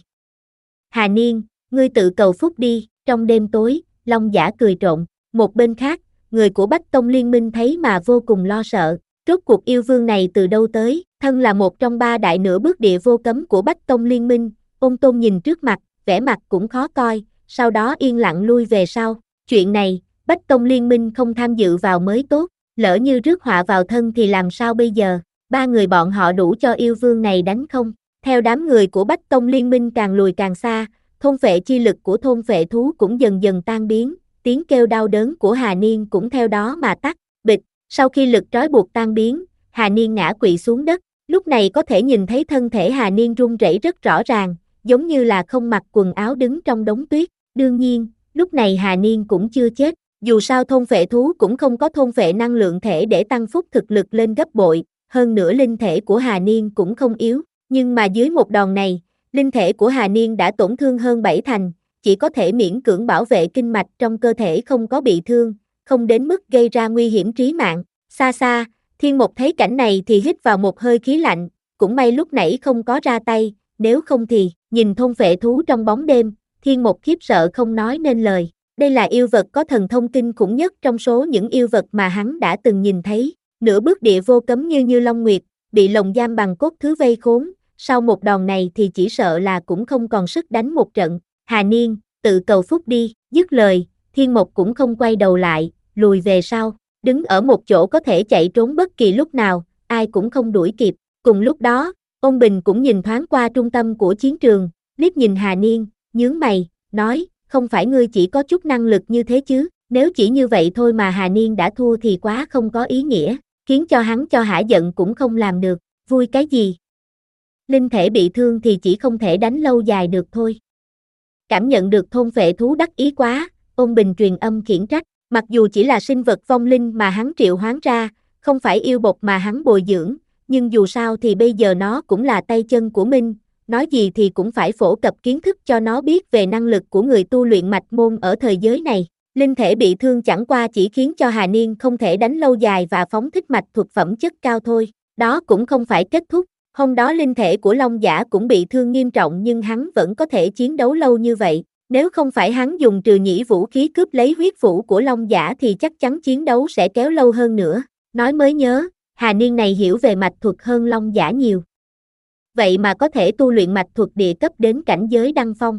Hà Niên, ngươi tự cầu phúc đi. Trong đêm tối, Long Giả cười trộn. Một bên khác, người của Bách Tông Liên Minh thấy mà vô cùng lo sợ. Rốt cuộc yêu vương này từ đâu tới? Thân là một trong ba đại nửa bước địa vô cấm của Bách Tông Liên Minh, Ôn Tôn nhìn trước mặt, vẻ mặt cũng khó coi, sau đó yên lặng lui về sau. Chuyện này, Bách Tông Liên Minh không tham dự vào mới tốt, lỡ như rước họa vào thân thì làm sao bây giờ? Ba người bọn họ đủ cho yêu vương này đánh không? Theo đám người của Bách Tông Liên Minh càng lùi càng xa, thôn phệ chi lực của thôn phệ thú cũng dần dần tan biến, tiếng kêu đau đớn của Hà Niên cũng theo đó mà tắt. Bịch, sau khi lực trói buộc tan biến, Hà Niên ngã quỵ xuống đất, lúc này có thể nhìn thấy thân thể Hà Niên run rẩy rất rõ ràng, giống như là không mặc quần áo đứng trong đống tuyết. Đương nhiên, lúc này Hà Niên cũng chưa chết, dù sao thôn phệ thú cũng không có thôn phệ năng lượng thể để tăng phúc thực lực lên gấp bội, hơn nữa linh thể của Hà Niên cũng không yếu, nhưng mà dưới một đòn này, linh thể của Hà Niên đã tổn thương hơn bảy thành, chỉ có thể miễn cưỡng bảo vệ kinh mạch trong cơ thể không có bị thương, không đến mức gây ra nguy hiểm trí mạng. Xa xa, Thiên Mộc thấy cảnh này thì hít vào một hơi khí lạnh, cũng may lúc nãy không có ra tay, nếu không thì, nhìn thôn phệ thú trong bóng đêm, Thiên Mộc khiếp sợ không nói nên lời. Đây là yêu vật có thần thông kinh khủng nhất trong số những yêu vật mà hắn đã từng nhìn thấy. Nửa bước địa vô cấm như như Long Nguyệt, bị lồng giam bằng cốt thứ vây khốn, sau một đòn này thì chỉ sợ là cũng không còn sức đánh một trận. Hà Niên, tự cầu phúc đi. Dứt lời, Thiên Mộc cũng không quay đầu lại, lùi về sau, đứng ở một chỗ có thể chạy trốn bất kỳ lúc nào, ai cũng không đuổi kịp. Cùng lúc đó, Ôn Bình cũng nhìn thoáng qua trung tâm của chiến trường, liếc nhìn Hà Niên, nhướng mày, nói, không phải ngươi chỉ có chút năng lực như thế chứ, nếu chỉ như vậy thôi mà Hà Niên đã thua thì quá không có ý nghĩa, khiến cho hắn cho hả giận cũng không làm được, vui cái gì. Linh thể bị thương thì chỉ không thể đánh lâu dài được thôi. Cảm nhận được thôn phệ thú đắc ý quá, Ôn Bình truyền âm khiển trách, mặc dù chỉ là sinh vật vong linh mà hắn triệu hoán ra, không phải yêu bộc mà hắn bồi dưỡng, nhưng dù sao thì bây giờ nó cũng là tay chân của mình, nói gì thì cũng phải phổ cập kiến thức cho nó biết về năng lực của người tu luyện mạch môn ở thời giới này. Linh thể bị thương chẳng qua chỉ khiến cho Hà Niên không thể đánh lâu dài và phóng thích mạch thuật phẩm chất cao thôi, đó cũng không phải kết thúc. Hôm đó linh thể của Long Giả cũng bị thương nghiêm trọng nhưng hắn vẫn có thể chiến đấu lâu như vậy. Nếu không phải hắn dùng trừ nhĩ vũ khí cướp lấy huyết phủ của Long Giả thì chắc chắn chiến đấu sẽ kéo lâu hơn nữa. Nói mới nhớ, Hà Niên này hiểu về mạch thuật hơn Long Giả nhiều. Vậy mà có thể tu luyện mạch thuật địa cấp đến cảnh giới đăng phong.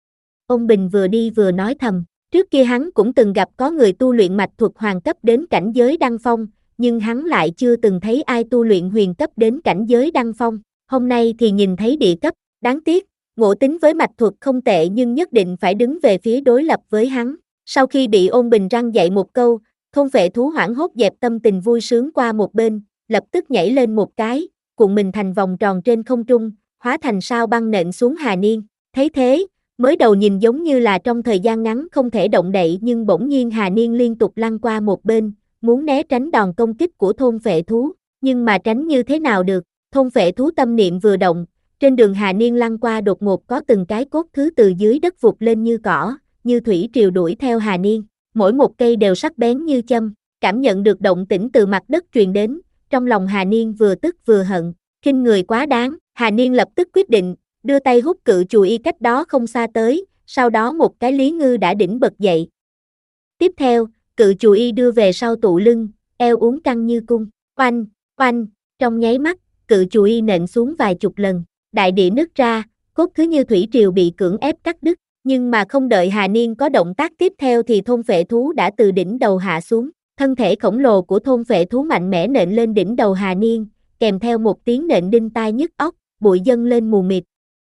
Ôn Bình vừa đi vừa nói thầm, trước kia hắn cũng từng gặp có người tu luyện mạch thuật hoàng cấp đến cảnh giới đăng phong, nhưng hắn lại chưa từng thấy ai tu luyện huyền cấp đến cảnh giới đăng phong. Hôm nay thì nhìn thấy địa cấp, đáng tiếc, ngộ tính với mạch thuật không tệ nhưng nhất định phải đứng về phía đối lập với hắn. Sau khi bị Ôn Bình răng dạy một câu, thôn phệ thú hoảng hốt dẹp tâm tình vui sướng qua một bên, lập tức nhảy lên một cái, cuộn mình thành vòng tròn trên không trung, hóa thành sao băng nện xuống Hà Niên. Thấy thế, mới đầu nhìn giống như là trong thời gian ngắn không thể động đậy nhưng bỗng nhiên Hà Niên liên tục lăn qua một bên, muốn né tránh đòn công kích của thôn phệ thú, nhưng mà tránh như thế nào được, thôn phệ thú tâm niệm vừa động, trên đường Hà Niên lăn qua đột ngột có từng cái cốt thứ từ dưới đất vụt lên như cỏ, như thủy triều đuổi theo Hà Niên, mỗi một cây đều sắc bén như châm, cảm nhận được động tĩnh từ mặt đất truyền đến, trong lòng Hà Niên vừa tức vừa hận, khinh người quá đáng, Hà Niên lập tức quyết định, đưa tay hút cự chùy y cách đó không xa tới, sau đó một cái lý ngư đã đỉnh bật dậy. Tiếp theo, cự chùy y đưa về sau tụ lưng, eo uốn căng như cung, oanh, oanh, trong nháy mắt, cự chùy y nện xuống vài chục lần, đại địa nứt ra, cốt thứ như thủy triều bị cưỡng ép cắt đứt, nhưng mà không đợi Hà Niên có động tác tiếp theo thì thôn phệ thú đã từ đỉnh đầu hạ xuống, thân thể khổng lồ của thôn phệ thú mạnh mẽ nện lên đỉnh đầu Hà Niên, kèm theo một tiếng nện đinh tai nhức óc, bụi dâng lên mù mịt.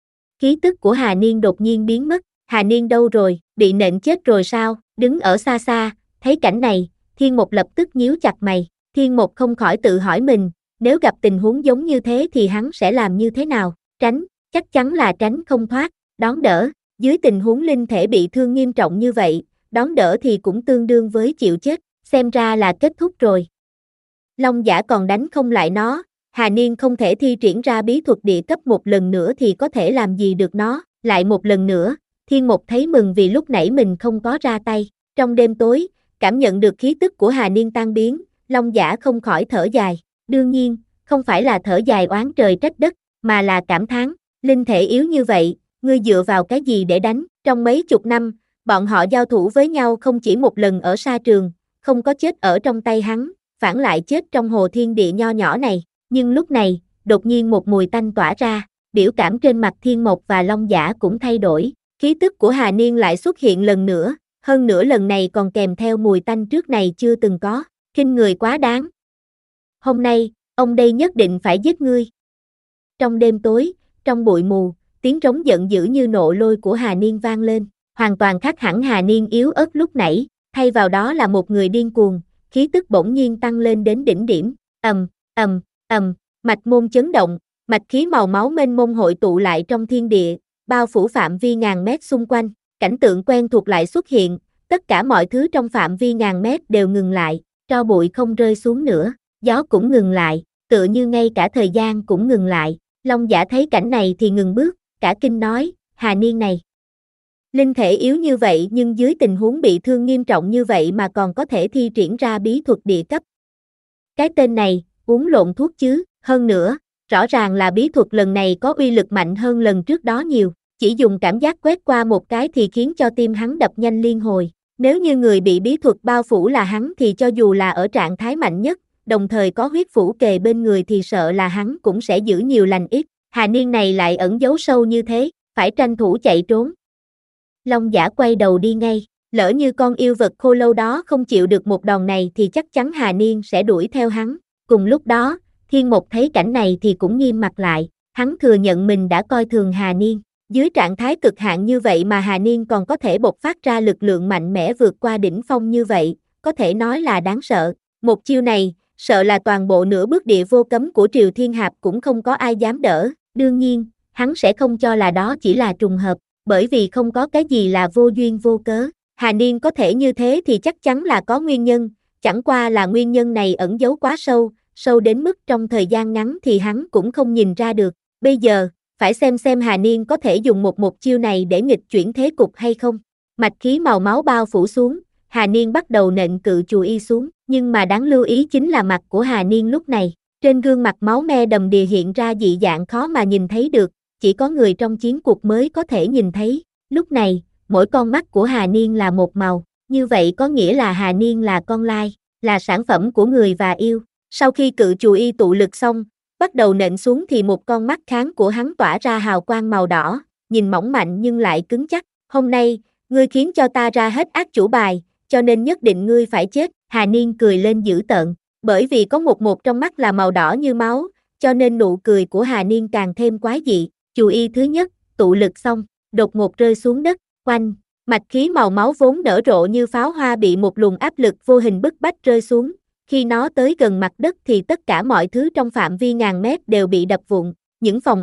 Khí tức của Hà Niên đột nhiên biến mất, Hà Niên đâu rồi, bị nện chết rồi sao, đứng ở xa xa, thấy cảnh này, Thiên Mộc lập tức nhíu chặt mày, Thiên Mộc không khỏi tự hỏi mình, nếu gặp tình huống giống như thế thì hắn sẽ làm như thế nào, tránh, chắc chắn là tránh không thoát, đón đỡ, dưới tình huống linh thể bị thương nghiêm trọng như vậy, đón đỡ thì cũng tương đương với chịu chết, xem ra là kết thúc rồi. Long Giả còn đánh không lại nó, Hà Niên không thể thi triển ra bí thuật địa cấp một lần nữa thì có thể làm gì được nó, lại một lần nữa, Thiên Mộc thấy mừng vì lúc nãy mình không có ra tay, trong đêm tối, cảm nhận được khí tức của Hà Niên tan biến, Long Giả không khỏi thở dài, đương nhiên, không phải là thở dài oán trời trách đất, mà là cảm thán, linh thể yếu như vậy, ngươi dựa vào cái gì để đánh, trong mấy chục năm, bọn họ giao thủ với nhau không chỉ một lần ở sa trường, không có chết ở trong tay hắn, phản lại chết trong hồ thiên địa nho nhỏ này, nhưng lúc này, đột nhiên một mùi tanh tỏa ra, biểu cảm trên mặt Thiên Mộc và Long Giả cũng thay đổi, khí tức của Hà Niên lại xuất hiện lần nữa, hơn nữa lần này còn kèm theo mùi tanh trước này chưa từng có, khinh người quá đáng. Hôm nay, ông đây nhất định phải giết ngươi. Trong đêm tối, trong bụi mù, tiếng trống giận dữ như nộ lôi của Hà Niên vang lên, hoàn toàn khác hẳn Hà Niên yếu ớt lúc nãy, thay vào đó là một người điên cuồng, khí tức bỗng nhiên tăng lên đến đỉnh điểm, ầm, ầm, ầm, mạch môn chấn động, mạch khí màu máu mênh mông hội tụ lại trong thiên địa, bao phủ phạm vi ngàn mét xung quanh, cảnh tượng quen thuộc lại xuất hiện, tất cả mọi thứ trong phạm vi ngàn mét đều ngừng lại, tro bụi không rơi xuống nữa, gió cũng ngừng lại, tựa như ngay cả thời gian cũng ngừng lại, Long Giả thấy cảnh này thì ngừng bước, cả kinh nói, Hà Niên này. Linh thể yếu như vậy nhưng dưới tình huống bị thương nghiêm trọng như vậy mà còn có thể thi triển ra bí thuật địa cấp. Cái tên này, uống lộn thuốc chứ, hơn nữa, rõ ràng là bí thuật lần này có uy lực mạnh hơn lần trước đó nhiều, chỉ dùng cảm giác quét qua một cái thì khiến cho tim hắn đập nhanh liên hồi. Nếu như người bị bí thuật bao phủ là hắn thì cho dù là ở trạng thái mạnh nhất, đồng thời có huyết phủ kề bên người thì sợ là hắn cũng sẽ giữ nhiều lành ít. Hà Niên này lại ẩn giấu sâu như thế, phải tranh thủ chạy trốn. Long Giả quay đầu đi ngay, lỡ như con yêu vật khô lâu đó không chịu được một đòn này thì chắc chắn Hà Niên sẽ đuổi theo hắn. Cùng lúc đó, Thiên Mộc thấy cảnh này thì cũng nghiêm mặt lại, hắn thừa nhận mình đã coi thường Hà Niên. Dưới trạng thái cực hạn như vậy mà Hà Niên còn có thể bộc phát ra lực lượng mạnh mẽ vượt qua đỉnh phong như vậy, có thể nói là đáng sợ. Một chiêu này, sợ là toàn bộ nửa bước địa vô cấm của Triều Thiên Hạp cũng không có ai dám đỡ. Đương nhiên, hắn sẽ không cho là đó chỉ là trùng hợp, bởi vì không có cái gì là vô duyên vô cớ. Hà Niên có thể như thế thì chắc chắn là có nguyên nhân, chẳng qua là nguyên nhân này ẩn giấu quá sâu, sâu đến mức trong thời gian ngắn thì hắn cũng không nhìn ra được. Bây giờ, phải xem xem Hà Niên có thể dùng một một chiêu này để nghịch chuyển thế cục hay không. Mạch khí màu máu bao phủ xuống, Hà Niên bắt đầu nện cự chùy y xuống, nhưng mà đáng lưu ý chính là mặt của Hà Niên lúc này. Trên gương mặt máu me đầm đìa hiện ra dị dạng khó mà nhìn thấy được, chỉ có người trong chiến cuộc mới có thể nhìn thấy. Lúc này, mỗi con mắt của Hà Niên là một màu, như vậy có nghĩa là Hà Niên là con lai, là sản phẩm của người và yêu. Sau khi cự chùy y tụ lực xong, bắt đầu nện xuống thì một con mắt kháng của hắn tỏa ra hào quang màu đỏ, nhìn mỏng mạnh nhưng lại cứng chắc. Hôm nay, ngươi khiến cho ta ra hết ác chủ bài, cho nên nhất định ngươi phải chết. Hà Niên cười lên dữ tợn, bởi vì có một một trong mắt là màu đỏ như máu, cho nên nụ cười của Hà Niên càng thêm quái dị. Chùy y thứ nhất, tụ lực xong, đột ngột rơi xuống đất, oanh, mạch khí màu máu vốn nở rộ như pháo hoa bị một luồng áp lực vô hình bức bách rơi xuống. Khi nó tới gần mặt đất thì tất cả mọi thứ trong phạm vi ngàn mét đều bị đập vụn, những phòng ốc,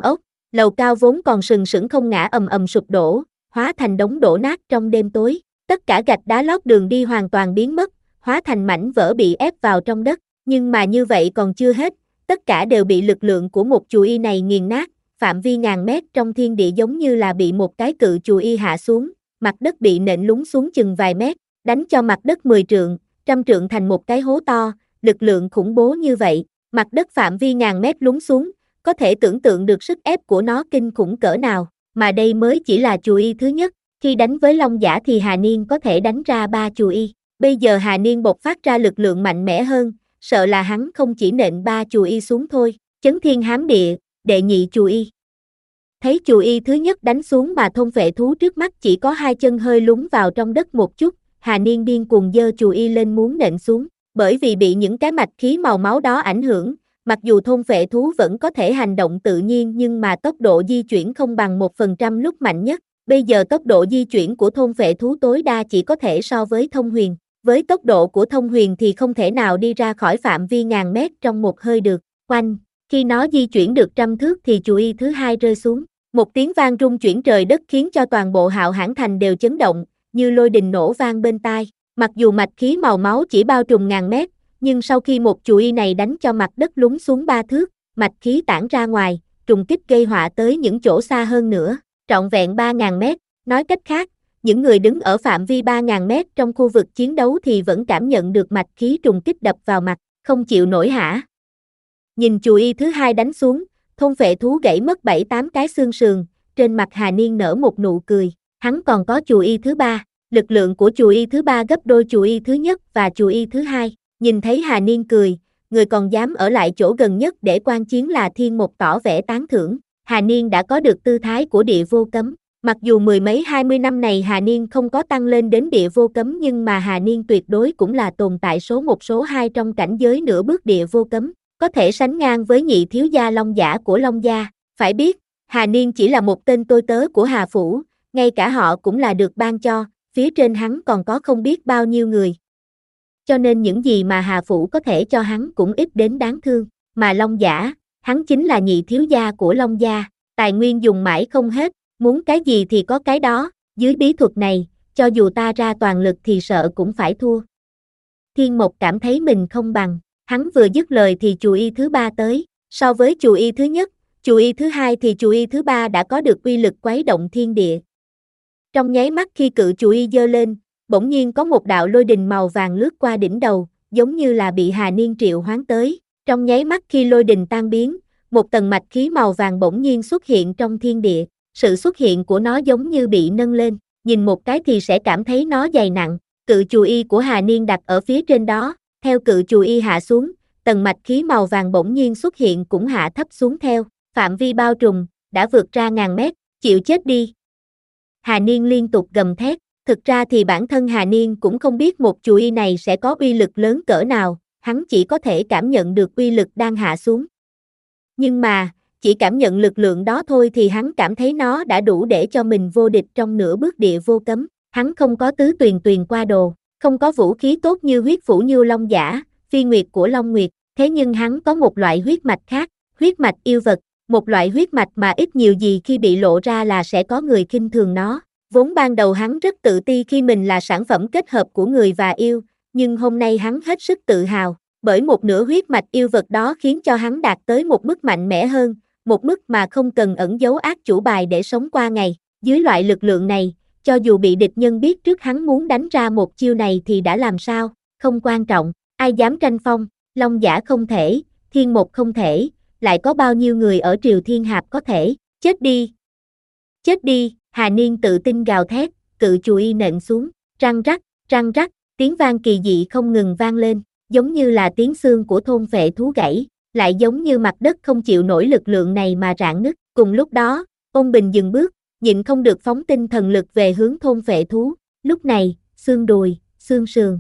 lầu cao vốn còn sừng sững không ngã ầm ầm sụp đổ, hóa thành đống đổ nát trong đêm tối. Tất cả gạch đá lót đường đi hoàn toàn biến mất, hóa thành mảnh vỡ bị ép vào trong đất. Nhưng mà như vậy còn chưa hết, tất cả đều bị lực lượng của một chù y này nghiền nát, phạm vi ngàn mét trong thiên địa giống như là bị một cái cự chù y hạ xuống, mặt đất bị nện lún xuống chừng vài mét, đánh cho mặt đất mười trượng, trăm trượng thành một cái hố to, lực lượng khủng bố như vậy, mặt đất phạm vi ngàn mét lún xuống, có thể tưởng tượng được sức ép của nó kinh khủng cỡ nào, mà đây mới chỉ là chù y thứ nhất, khi đánh với Long Giả thì Hà Niên có thể đánh ra ba chù y, bây giờ Hà Niên bộc phát ra lực lượng mạnh mẽ hơn, sợ là hắn không chỉ nện ba chù y xuống thôi, chấn thiên hám địa, đệ nhị chù y. Thấy chù y thứ nhất đánh xuống mà thôn vệ thú trước mắt chỉ có hai chân hơi lún vào trong đất một chút, Hà Niên điên cuồng giơ chù y lên muốn nện xuống, bởi vì bị những cái mạch khí màu máu đó ảnh hưởng, mặc dù thôn vệ thú vẫn có thể hành động tự nhiên nhưng mà tốc độ di chuyển không bằng một phần trăm lúc mạnh nhất, bây giờ tốc độ di chuyển của thôn vệ thú tối đa chỉ có thể so với thông huyền, với tốc độ của thông huyền thì không thể nào đi ra khỏi phạm vi ngàn mét trong một hơi được, oanh, khi nó di chuyển được trăm thước thì chù y thứ hai rơi xuống, một tiếng vang rung chuyển trời đất khiến cho toàn bộ Hạo Hãn Thành đều chấn động, như lôi đình nổ vang bên tai, mặc dù mạch khí màu máu chỉ bao trùm ngàn mét, nhưng sau khi một chù y này đánh cho mặt đất lún xuống ba thước, mạch khí tản ra ngoài, trùng kích gây họa tới những chỗ xa hơn nữa, trọn vẹn ba ngàn mét, nói cách khác, những người đứng ở phạm vi ba ngàn mét trong khu vực chiến đấu thì vẫn cảm nhận được mạch khí trùng kích đập vào mặt, không chịu nổi hả? Nhìn chù y thứ hai đánh xuống, thôn vệ thú gãy mất bảy tám cái xương sườn, trên mặt Hà Niên nở một nụ cười, hắn còn có chù y thứ ba, lực lượng của chù y thứ ba gấp đôi chù y thứ nhất và chù y thứ hai, nhìn thấy Hà Niên cười, người còn dám ở lại chỗ gần nhất để quan chiến là Thiên Mục tỏ vẻ tán thưởng, Hà Niên đã có được tư thái của địa vô cấm. Mặc dù mười mấy hai mươi năm này Hà Niên không có tăng lên đến địa vô cấm nhưng mà Hà Niên tuyệt đối cũng là tồn tại số một số hai trong cảnh giới nửa bước địa vô cấm, có thể sánh ngang với nhị thiếu gia Long Giả của Long Gia. Phải biết, Hà Niên chỉ là một tên tôi tớ của Hà Phủ, ngay cả họ cũng là được ban cho, phía trên hắn còn có không biết bao nhiêu người. Cho nên những gì mà Hà Phủ có thể cho hắn cũng ít đến đáng thương, mà Long Giả, hắn chính là nhị thiếu gia của Long Gia, tài nguyên dùng mãi không hết. Muốn cái gì thì có cái đó, dưới bí thuật này, cho dù ta ra toàn lực thì sợ cũng phải thua. Thiên Mộc cảm thấy mình không bằng, hắn vừa dứt lời thì chù y thứ ba tới, so với chù y thứ nhất, chù y thứ hai thì chù y thứ ba đã có được uy lực quấy động thiên địa. Trong nháy mắt khi cự chù y giơ lên, bỗng nhiên có một đạo lôi đình màu vàng lướt qua đỉnh đầu, giống như là bị Hà Niên triệu hoán tới, trong nháy mắt khi lôi đình tan biến, một tầng mạch khí màu vàng bỗng nhiên xuất hiện trong thiên địa. Sự xuất hiện của nó giống như bị nâng lên, nhìn một cái thì sẽ cảm thấy nó dày nặng, cự chù y của Hà Niên đặt ở phía trên đó, theo cự chù y hạ xuống, tầng mạch khí màu vàng bỗng nhiên xuất hiện cũng hạ thấp xuống theo, phạm vi bao trùm, đã vượt ra ngàn mét, chịu chết đi. Hà Niên liên tục gầm thét, thực ra thì bản thân Hà Niên cũng không biết một chù y này sẽ có uy lực lớn cỡ nào, hắn chỉ có thể cảm nhận được uy lực đang hạ xuống. Nhưng mà, chỉ cảm nhận lực lượng đó thôi thì hắn cảm thấy nó đã đủ để cho mình vô địch trong nửa bước địa vô cấm. Hắn không có tứ tuyền tuyền qua đồ, không có vũ khí tốt như huyết phủ như Long Giả, phi nguyệt của Long Nguyệt, thế nhưng hắn có một loại huyết mạch khác, huyết mạch yêu vật, một loại huyết mạch mà ít nhiều gì khi bị lộ ra là sẽ có người khinh thường nó. Vốn ban đầu hắn rất tự ti khi mình là sản phẩm kết hợp của người và yêu, nhưng hôm nay hắn hết sức tự hào, bởi một nửa huyết mạch yêu vật đó khiến cho hắn đạt tới một mức mạnh mẽ hơn. Một mức mà không cần ẩn giấu ác chủ bài để sống qua ngày, dưới loại lực lượng này, cho dù bị địch nhân biết trước hắn muốn đánh ra một chiêu này thì đã làm sao, không quan trọng, ai dám tranh phong, Long Giả không thể, Thiên Mộc không thể, lại có bao nhiêu người ở Triều Thiên Hạp có thể, chết đi, chết đi, Hà Niên tự tin gào thét, cự chù y nện xuống, răng rắc, răng rắc, tiếng vang kỳ dị không ngừng vang lên, giống như là tiếng xương của thôn vệ thú gãy. Lại giống như mặt đất không chịu nổi lực lượng này mà rạn nứt. Cùng lúc đó, Ôn Bình dừng bước, nhịn không được phóng tinh thần lực về hướng thôn phệ thú. Lúc này, xương đùi, xương sườn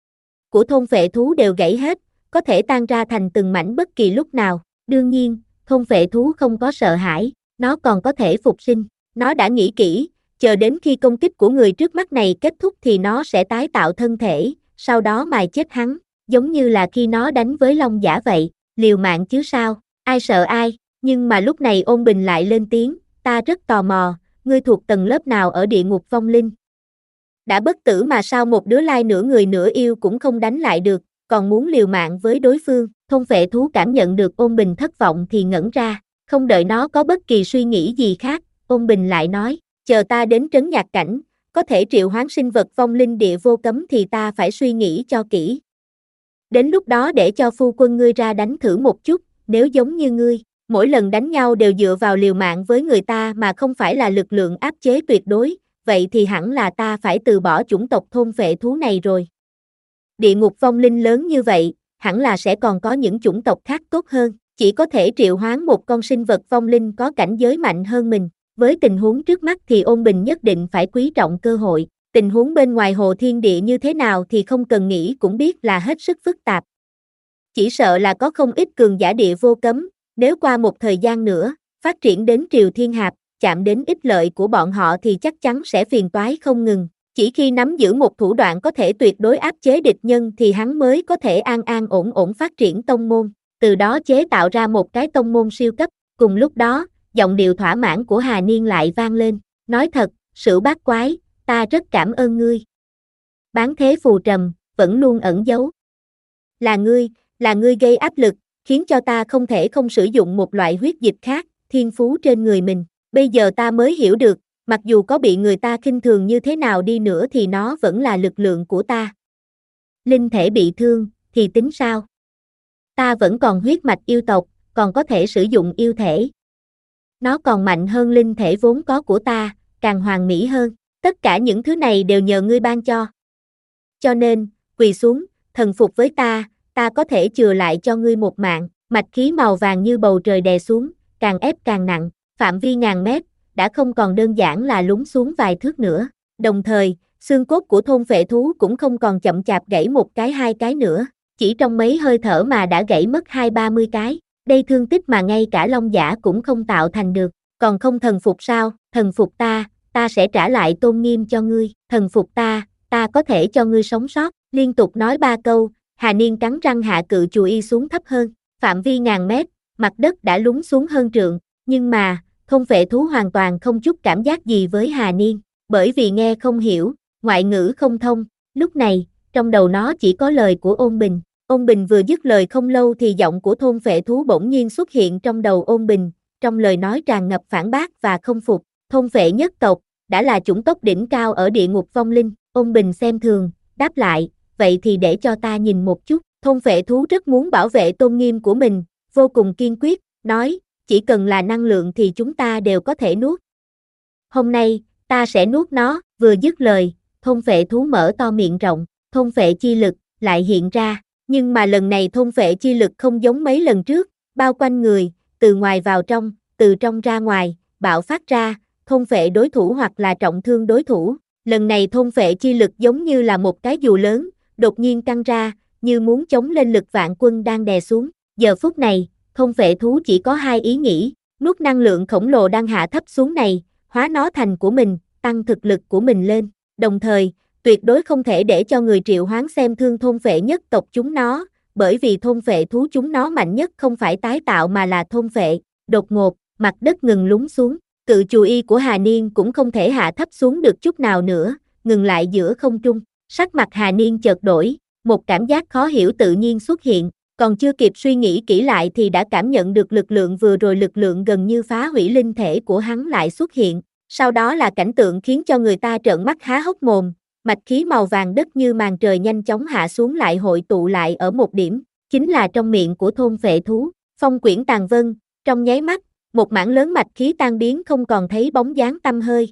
của thôn phệ thú đều gãy hết, có thể tan ra thành từng mảnh bất kỳ lúc nào. Đương nhiên, thôn phệ thú không có sợ hãi, nó còn có thể phục sinh. Nó đã nghĩ kỹ, chờ đến khi công kích của người trước mắt này kết thúc thì nó sẽ tái tạo thân thể, sau đó mài chết hắn, giống như là khi nó đánh với Long Giả vậy. Liều mạng chứ sao, ai sợ ai, Nhưng mà lúc này Ôn Bình lại lên tiếng, ta rất tò mò, ngươi thuộc tầng lớp nào ở địa ngục vong linh? Đã bất tử mà sao một đứa lai nửa người nửa yêu cũng không đánh lại được, còn muốn liều mạng với đối phương. Thôn phệ thú cảm nhận được Ôn Bình thất vọng thì ngẩn ra, không đợi nó có bất kỳ suy nghĩ gì khác, Ôn Bình lại nói, chờ ta đến trấn nhạc cảnh, có thể triệu hoán sinh vật vong linh địa vô cấm thì ta phải suy nghĩ cho kỹ. Đến lúc đó để cho phu quân ngươi ra đánh thử một chút, nếu giống như ngươi, mỗi lần đánh nhau đều dựa vào liều mạng với người ta mà không phải là lực lượng áp chế tuyệt đối, vậy thì hẳn là ta phải từ bỏ chủng tộc thôn phệ thú này rồi. Địa ngục vong linh lớn như vậy, hẳn là sẽ còn có những chủng tộc khác tốt hơn, chỉ có thể triệu hoán một con sinh vật vong linh có cảnh giới mạnh hơn mình. Với tình huống trước mắt thì Ôn Bình nhất định phải quý trọng cơ hội, tình huống bên ngoài hồ thiên địa như thế nào thì không cần nghĩ cũng biết là hết sức phức tạp. Chỉ sợ là có không ít cường giả địa vô cấm, nếu qua một thời gian nữa, phát triển đến Triều Thiên Hạp, chạm đến ích lợi của bọn họ thì chắc chắn sẽ phiền toái không ngừng. Chỉ khi nắm giữ một thủ đoạn có thể tuyệt đối áp chế địch nhân thì hắn mới có thể an an ổn ổn phát triển tông môn, từ đó chế tạo ra một cái tông môn siêu cấp. Cùng lúc đó, giọng điệu thỏa mãn của Hà Niên lại vang lên, nói thật, Sửu Bát Quái, ta rất cảm ơn ngươi. Bán thế phù trầm, vẫn luôn ẩn giấu. Là ngươi, là ngươi gây áp lực, khiến cho ta không thể không sử dụng một loại huyết dịch khác, thiên phú trên người mình. Bây giờ ta mới hiểu được, mặc dù có bị người ta khinh thường như thế nào đi nữa thì nó vẫn là lực lượng của ta. Linh thể bị thương, thì tính sao? Ta vẫn còn huyết mạch yêu tộc, còn có thể sử dụng yêu thể. Nó còn mạnh hơn linh thể vốn có của ta, càng hoàn mỹ hơn. Tất cả những thứ này đều nhờ ngươi ban cho. Cho nên, quỳ xuống, thần phục với ta, ta có thể chừa lại cho ngươi một mạng. Mạch khí màu vàng như bầu trời đè xuống, càng ép càng nặng, phạm vi ngàn mét, đã không còn đơn giản là lún xuống vài thước nữa. Đồng thời, xương cốt của thôn phệ thú cũng không còn chậm chạp gãy một cái hai cái nữa, chỉ trong mấy hơi thở mà đã gãy mất hai ba mươi cái. Đây thương tích mà ngay cả Long Giả cũng không tạo thành được, còn không thần phục sao? Thần phục ta, ta sẽ trả lại tôn nghiêm cho ngươi, thần phục ta, ta có thể cho ngươi sống sót. Liên tục nói ba câu, Hà Niên cắn răng hạ cự chùy y xuống thấp hơn, phạm vi ngàn mét, mặt đất đã lún xuống hơn trượng, nhưng mà, thôn phệ thú hoàn toàn không chút cảm giác gì với Hà Niên, bởi vì nghe không hiểu, ngoại ngữ không thông, lúc này, trong đầu nó chỉ có lời của Ôn Bình. Ôn Bình vừa dứt lời không lâu thì giọng của thôn phệ thú bỗng nhiên xuất hiện trong đầu Ôn Bình, trong lời nói tràn ngập phản bác và không phục. Thôn phệ nhất tộc, đã là chủng tộc đỉnh cao ở địa ngục vong linh. Ôn Bình xem thường, đáp lại, vậy thì để cho ta nhìn một chút. Thôn phệ thú rất muốn bảo vệ tôn nghiêm của mình, vô cùng kiên quyết, nói, chỉ cần là năng lượng thì chúng ta đều có thể nuốt. Hôm nay, ta sẽ nuốt nó. Vừa dứt lời, thôn phệ thú mở to miệng rộng, thôn phệ chi lực lại hiện ra, nhưng mà lần này thôn phệ chi lực không giống mấy lần trước, bao quanh người, từ ngoài vào trong, từ trong ra ngoài, bạo phát ra, thôn phệ đối thủ hoặc là trọng thương đối thủ. Lần này thôn phệ chi lực giống như là một cái dù lớn, đột nhiên căng ra, như muốn chống lên lực vạn quân đang đè xuống. Giờ phút này, thôn phệ thú chỉ có hai ý nghĩ, nuốt năng lượng khổng lồ đang hạ thấp xuống này, hóa nó thành của mình, tăng thực lực của mình lên. Đồng thời, tuyệt đối không thể để cho người triệu hoán xem thương thôn phệ nhất tộc chúng nó, bởi vì thôn phệ thú chúng nó mạnh nhất không phải tái tạo mà là thôn phệ. Đột ngột, mặt đất ngừng lún xuống, cự chùy y của Hà Niên cũng không thể hạ thấp xuống được chút nào nữa, ngừng lại giữa không trung. Sắc mặt Hà Niên chợt đổi, một cảm giác khó hiểu tự nhiên xuất hiện, còn chưa kịp suy nghĩ kỹ lại thì đã cảm nhận được lực lượng vừa rồi, lực lượng gần như phá hủy linh thể của hắn lại xuất hiện. Sau đó là cảnh tượng khiến cho người ta trợn mắt há hốc mồm, mạch khí màu vàng đất như màn trời nhanh chóng hạ xuống lại hội tụ lại ở một điểm, chính là trong miệng của thôn phệ thú. Phong quyển tàn vân, trong nháy mắt, một mảng lớn mạch khí tan biến không còn thấy bóng dáng tăm hơi.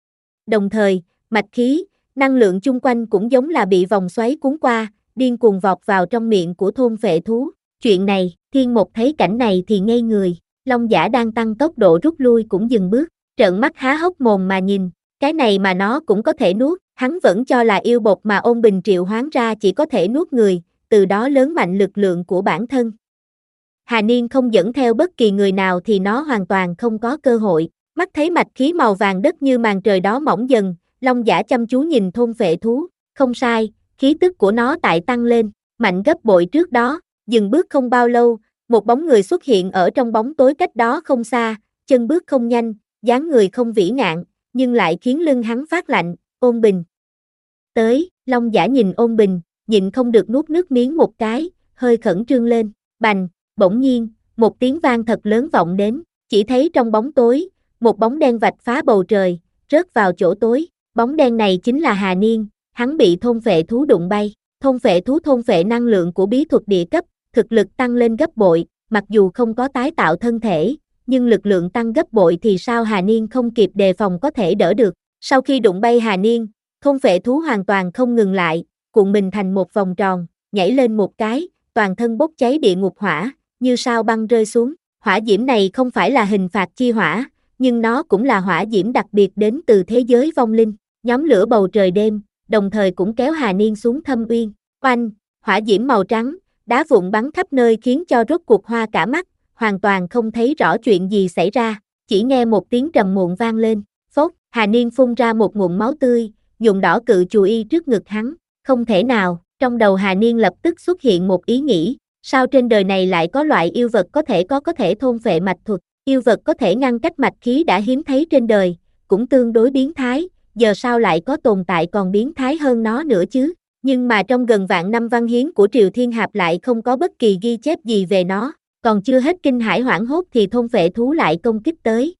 Đồng thời, mạch khí, năng lượng chung quanh cũng giống là bị vòng xoáy cuốn qua, điên cuồng vọt vào trong miệng của thôn phệ thú. Chuyện này, Thiên Mộc thấy cảnh này thì ngây người, Long Giả đang tăng tốc độ rút lui cũng dừng bước, trợn mắt há hốc mồm mà nhìn, cái này mà nó cũng có thể nuốt, hắn vẫn cho là yêu bột mà Ôn Bình triệu hoán ra chỉ có thể nuốt người, từ đó lớn mạnh lực lượng của bản thân. Hà Niên không dẫn theo bất kỳ người nào thì nó hoàn toàn không có cơ hội. Mắt thấy mạch khí màu vàng đất như màn trời đó mỏng dần, Long Giả chăm chú nhìn thôn phệ thú, không sai, khí tức của nó tại tăng lên, mạnh gấp bội trước đó, dừng bước không bao lâu, Một bóng người xuất hiện ở trong bóng tối cách đó không xa, chân bước không nhanh, dáng người không vĩ ngạn, nhưng lại khiến lưng hắn phát lạnh. Ôn Bình. Tới, Long Giả nhìn Ôn Bình, nhịn không được nuốt nước miếng một cái, hơi khẩn trương lên. Bành, bỗng nhiên, một tiếng vang thật lớn vọng đến, chỉ thấy trong bóng tối, một bóng đen vạch phá bầu trời, rớt vào chỗ tối. Bóng đen này chính là Hà Niên, hắn bị thôn phệ thú đụng bay. Thôn phệ thú thôn phệ năng lượng của bí thuật địa cấp, thực lực tăng lên gấp bội, mặc dù không có tái tạo thân thể, nhưng lực lượng tăng gấp bội thì sao Hà Niên không kịp đề phòng có thể đỡ được. Sau khi đụng bay Hà Niên, thôn phệ thú hoàn toàn không ngừng lại, cuộn mình thành một vòng tròn, nhảy lên một cái, toàn thân bốc cháy địa ngục hỏa, như sao băng rơi xuống. Hỏa diễm này không phải là hình phạt chi hỏa, nhưng nó cũng là hỏa diễm đặc biệt đến từ thế giới vong linh, nhóm lửa bầu trời đêm, đồng thời cũng kéo Hà Niên xuống thâm uyên. Oanh, hỏa diễm màu trắng, đá vụn bắn khắp nơi khiến cho rốt cuộc hoa cả mắt, hoàn toàn không thấy rõ chuyện gì xảy ra, chỉ nghe một tiếng trầm muộn vang lên. Phốc, Hà Niên phun ra một ngụm máu tươi, nhuộm đỏ cự chù y trước ngực hắn. Không thể nào, trong đầu Hà Niên lập tức xuất hiện một ý nghĩ, sao trên đời này lại có loại yêu vật có thể có có thể thôn phệ mạch thuật, yêu vật có thể ngăn cách mạch khí đã hiếm thấy trên đời, cũng tương đối biến thái, giờ sao lại có tồn tại còn biến thái hơn nó nữa chứ. Nhưng mà trong gần vạn năm văn hiến của Triều Thiên Hạp lại không có bất kỳ ghi chép gì về nó, còn chưa hết kinh hãi hoảng hốt thì thôn phệ thú lại công kích tới.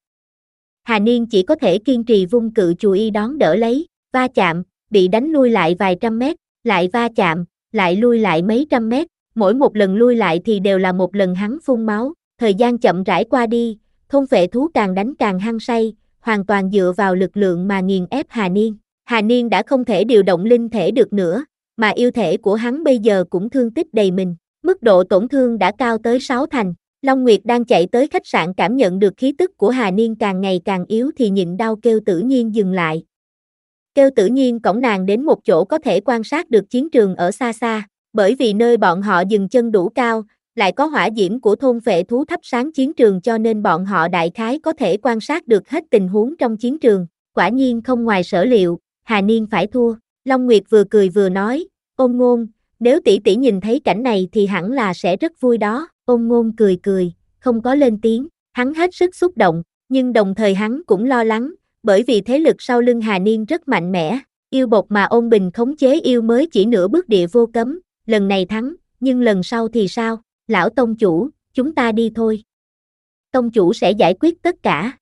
Hà Niên chỉ có thể kiên trì vung cự chù y đón đỡ lấy, va chạm, bị đánh lui lại vài trăm mét, lại va chạm, lại lui lại mấy trăm mét, mỗi một lần lui lại thì đều là một lần hắn phun máu. Thời gian chậm rãi qua đi, thôn phệ thú càng đánh càng hăng say, hoàn toàn dựa vào lực lượng mà nghiền ép Hà Niên. Hà Niên đã không thể điều động linh thể được nữa, mà yêu thể của hắn bây giờ cũng thương tích đầy mình, mức độ tổn thương đã cao tới sáu thành. Long Nguyệt đang chạy tới khách sạn cảm nhận được khí tức của Hà Niên càng ngày càng yếu thì nhịn đau kêu Tử Nhiên dừng lại. Kêu Tử Nhiên cõng nàng đến một chỗ có thể quan sát được chiến trường ở xa xa, bởi vì nơi bọn họ dừng chân đủ cao, lại có hỏa diễm của thôn phệ thú thắp sáng chiến trường cho nên bọn họ đại khái có thể quan sát được hết tình huống trong chiến trường. Quả nhiên không ngoài sở liệu, Hà Niên phải thua. Long Nguyệt vừa cười vừa nói, Ôn Ngôn, nếu tỷ tỷ nhìn thấy cảnh này thì hẳn là sẽ rất vui đó. Ôn Ngôn cười cười, không có lên tiếng, hắn hết sức xúc động, nhưng đồng thời hắn cũng lo lắng, bởi vì thế lực sau lưng Hà Niên rất mạnh mẽ, yêu bột mà Ôn Bình khống chế yêu mới chỉ nửa bước địa vô cấm, lần này thắng, nhưng lần sau thì sao? Lão tông chủ, chúng ta đi thôi. Tông chủ sẽ giải quyết tất cả.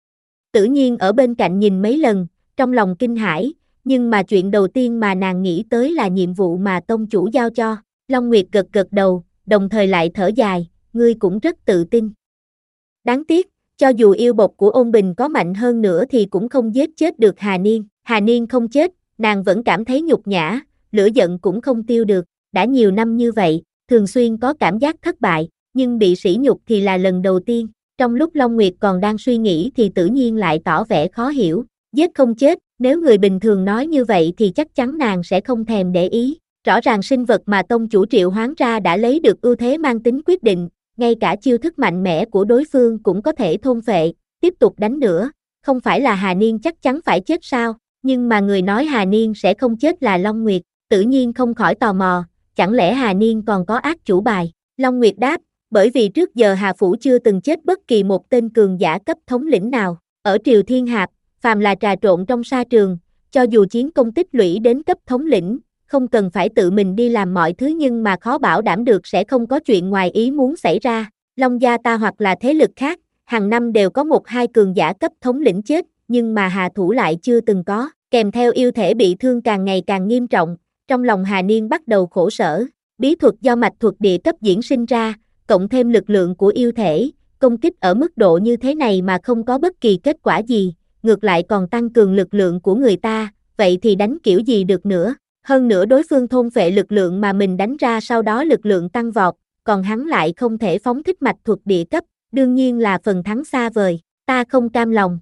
Tự nhiên ở bên cạnh nhìn mấy lần, trong lòng kinh hãi, nhưng mà chuyện đầu tiên mà nàng nghĩ tới là nhiệm vụ mà tông chủ giao cho. Long Nguyệt gật gật đầu, đồng thời lại thở dài, ngươi cũng rất tự tin. Đáng tiếc, cho dù yêu bột của Ôn Bình có mạnh hơn nữa thì cũng không giết chết được Hà Niên. Hà Niên không chết, nàng vẫn cảm thấy nhục nhã, lửa giận cũng không tiêu được. Đã nhiều năm như vậy, thường xuyên có cảm giác thất bại, nhưng bị sỉ nhục thì là lần đầu tiên. Trong lúc Long Nguyệt còn đang suy nghĩ thì Tự Nhiên lại tỏ vẻ khó hiểu. Giết không chết, nếu người bình thường nói như vậy thì chắc chắn nàng sẽ không thèm để ý. Rõ ràng sinh vật mà tông chủ triệu hoán ra đã lấy được ưu thế mang tính quyết định, ngay cả chiêu thức mạnh mẽ của đối phương cũng có thể thôn phệ, tiếp tục đánh nữa. Không phải là Hà Niên chắc chắn phải chết sao? Nhưng mà người nói Hà Niên sẽ không chết là Long Nguyệt. Tự Nhiên không khỏi tò mò, chẳng lẽ Hà Niên còn có ác chủ bài? Long Nguyệt đáp, bởi vì trước giờ Hà Phủ chưa từng chết bất kỳ một tên cường giả cấp thống lĩnh nào. Ở Triều Thiên Hạp, phàm là trà trộn trong sa trường, cho dù chiến công tích lũy đến cấp thống lĩnh, không cần phải tự mình đi làm mọi thứ nhưng mà khó bảo đảm được sẽ không có chuyện ngoài ý muốn xảy ra. Long gia ta hoặc là thế lực khác, hàng năm đều có một hai cường giả cấp thống lĩnh chết, nhưng mà Hà Thủ lại chưa từng có, kèm theo yêu thể bị thương càng ngày càng nghiêm trọng. Trong lòng Hà Niên bắt đầu khổ sở, bí thuật do mạch thuật địa cấp diễn sinh ra, cộng thêm lực lượng của yêu thể, công kích ở mức độ như thế này mà không có bất kỳ kết quả gì, ngược lại còn tăng cường lực lượng của người ta, vậy thì đánh kiểu gì được nữa. Hơn nữa đối phương thôn phệ lực lượng mà mình đánh ra sau đó lực lượng tăng vọt, còn hắn lại không thể phóng thích mạch thuật địa cấp, đương nhiên là phần thắng xa vời, ta không cam lòng.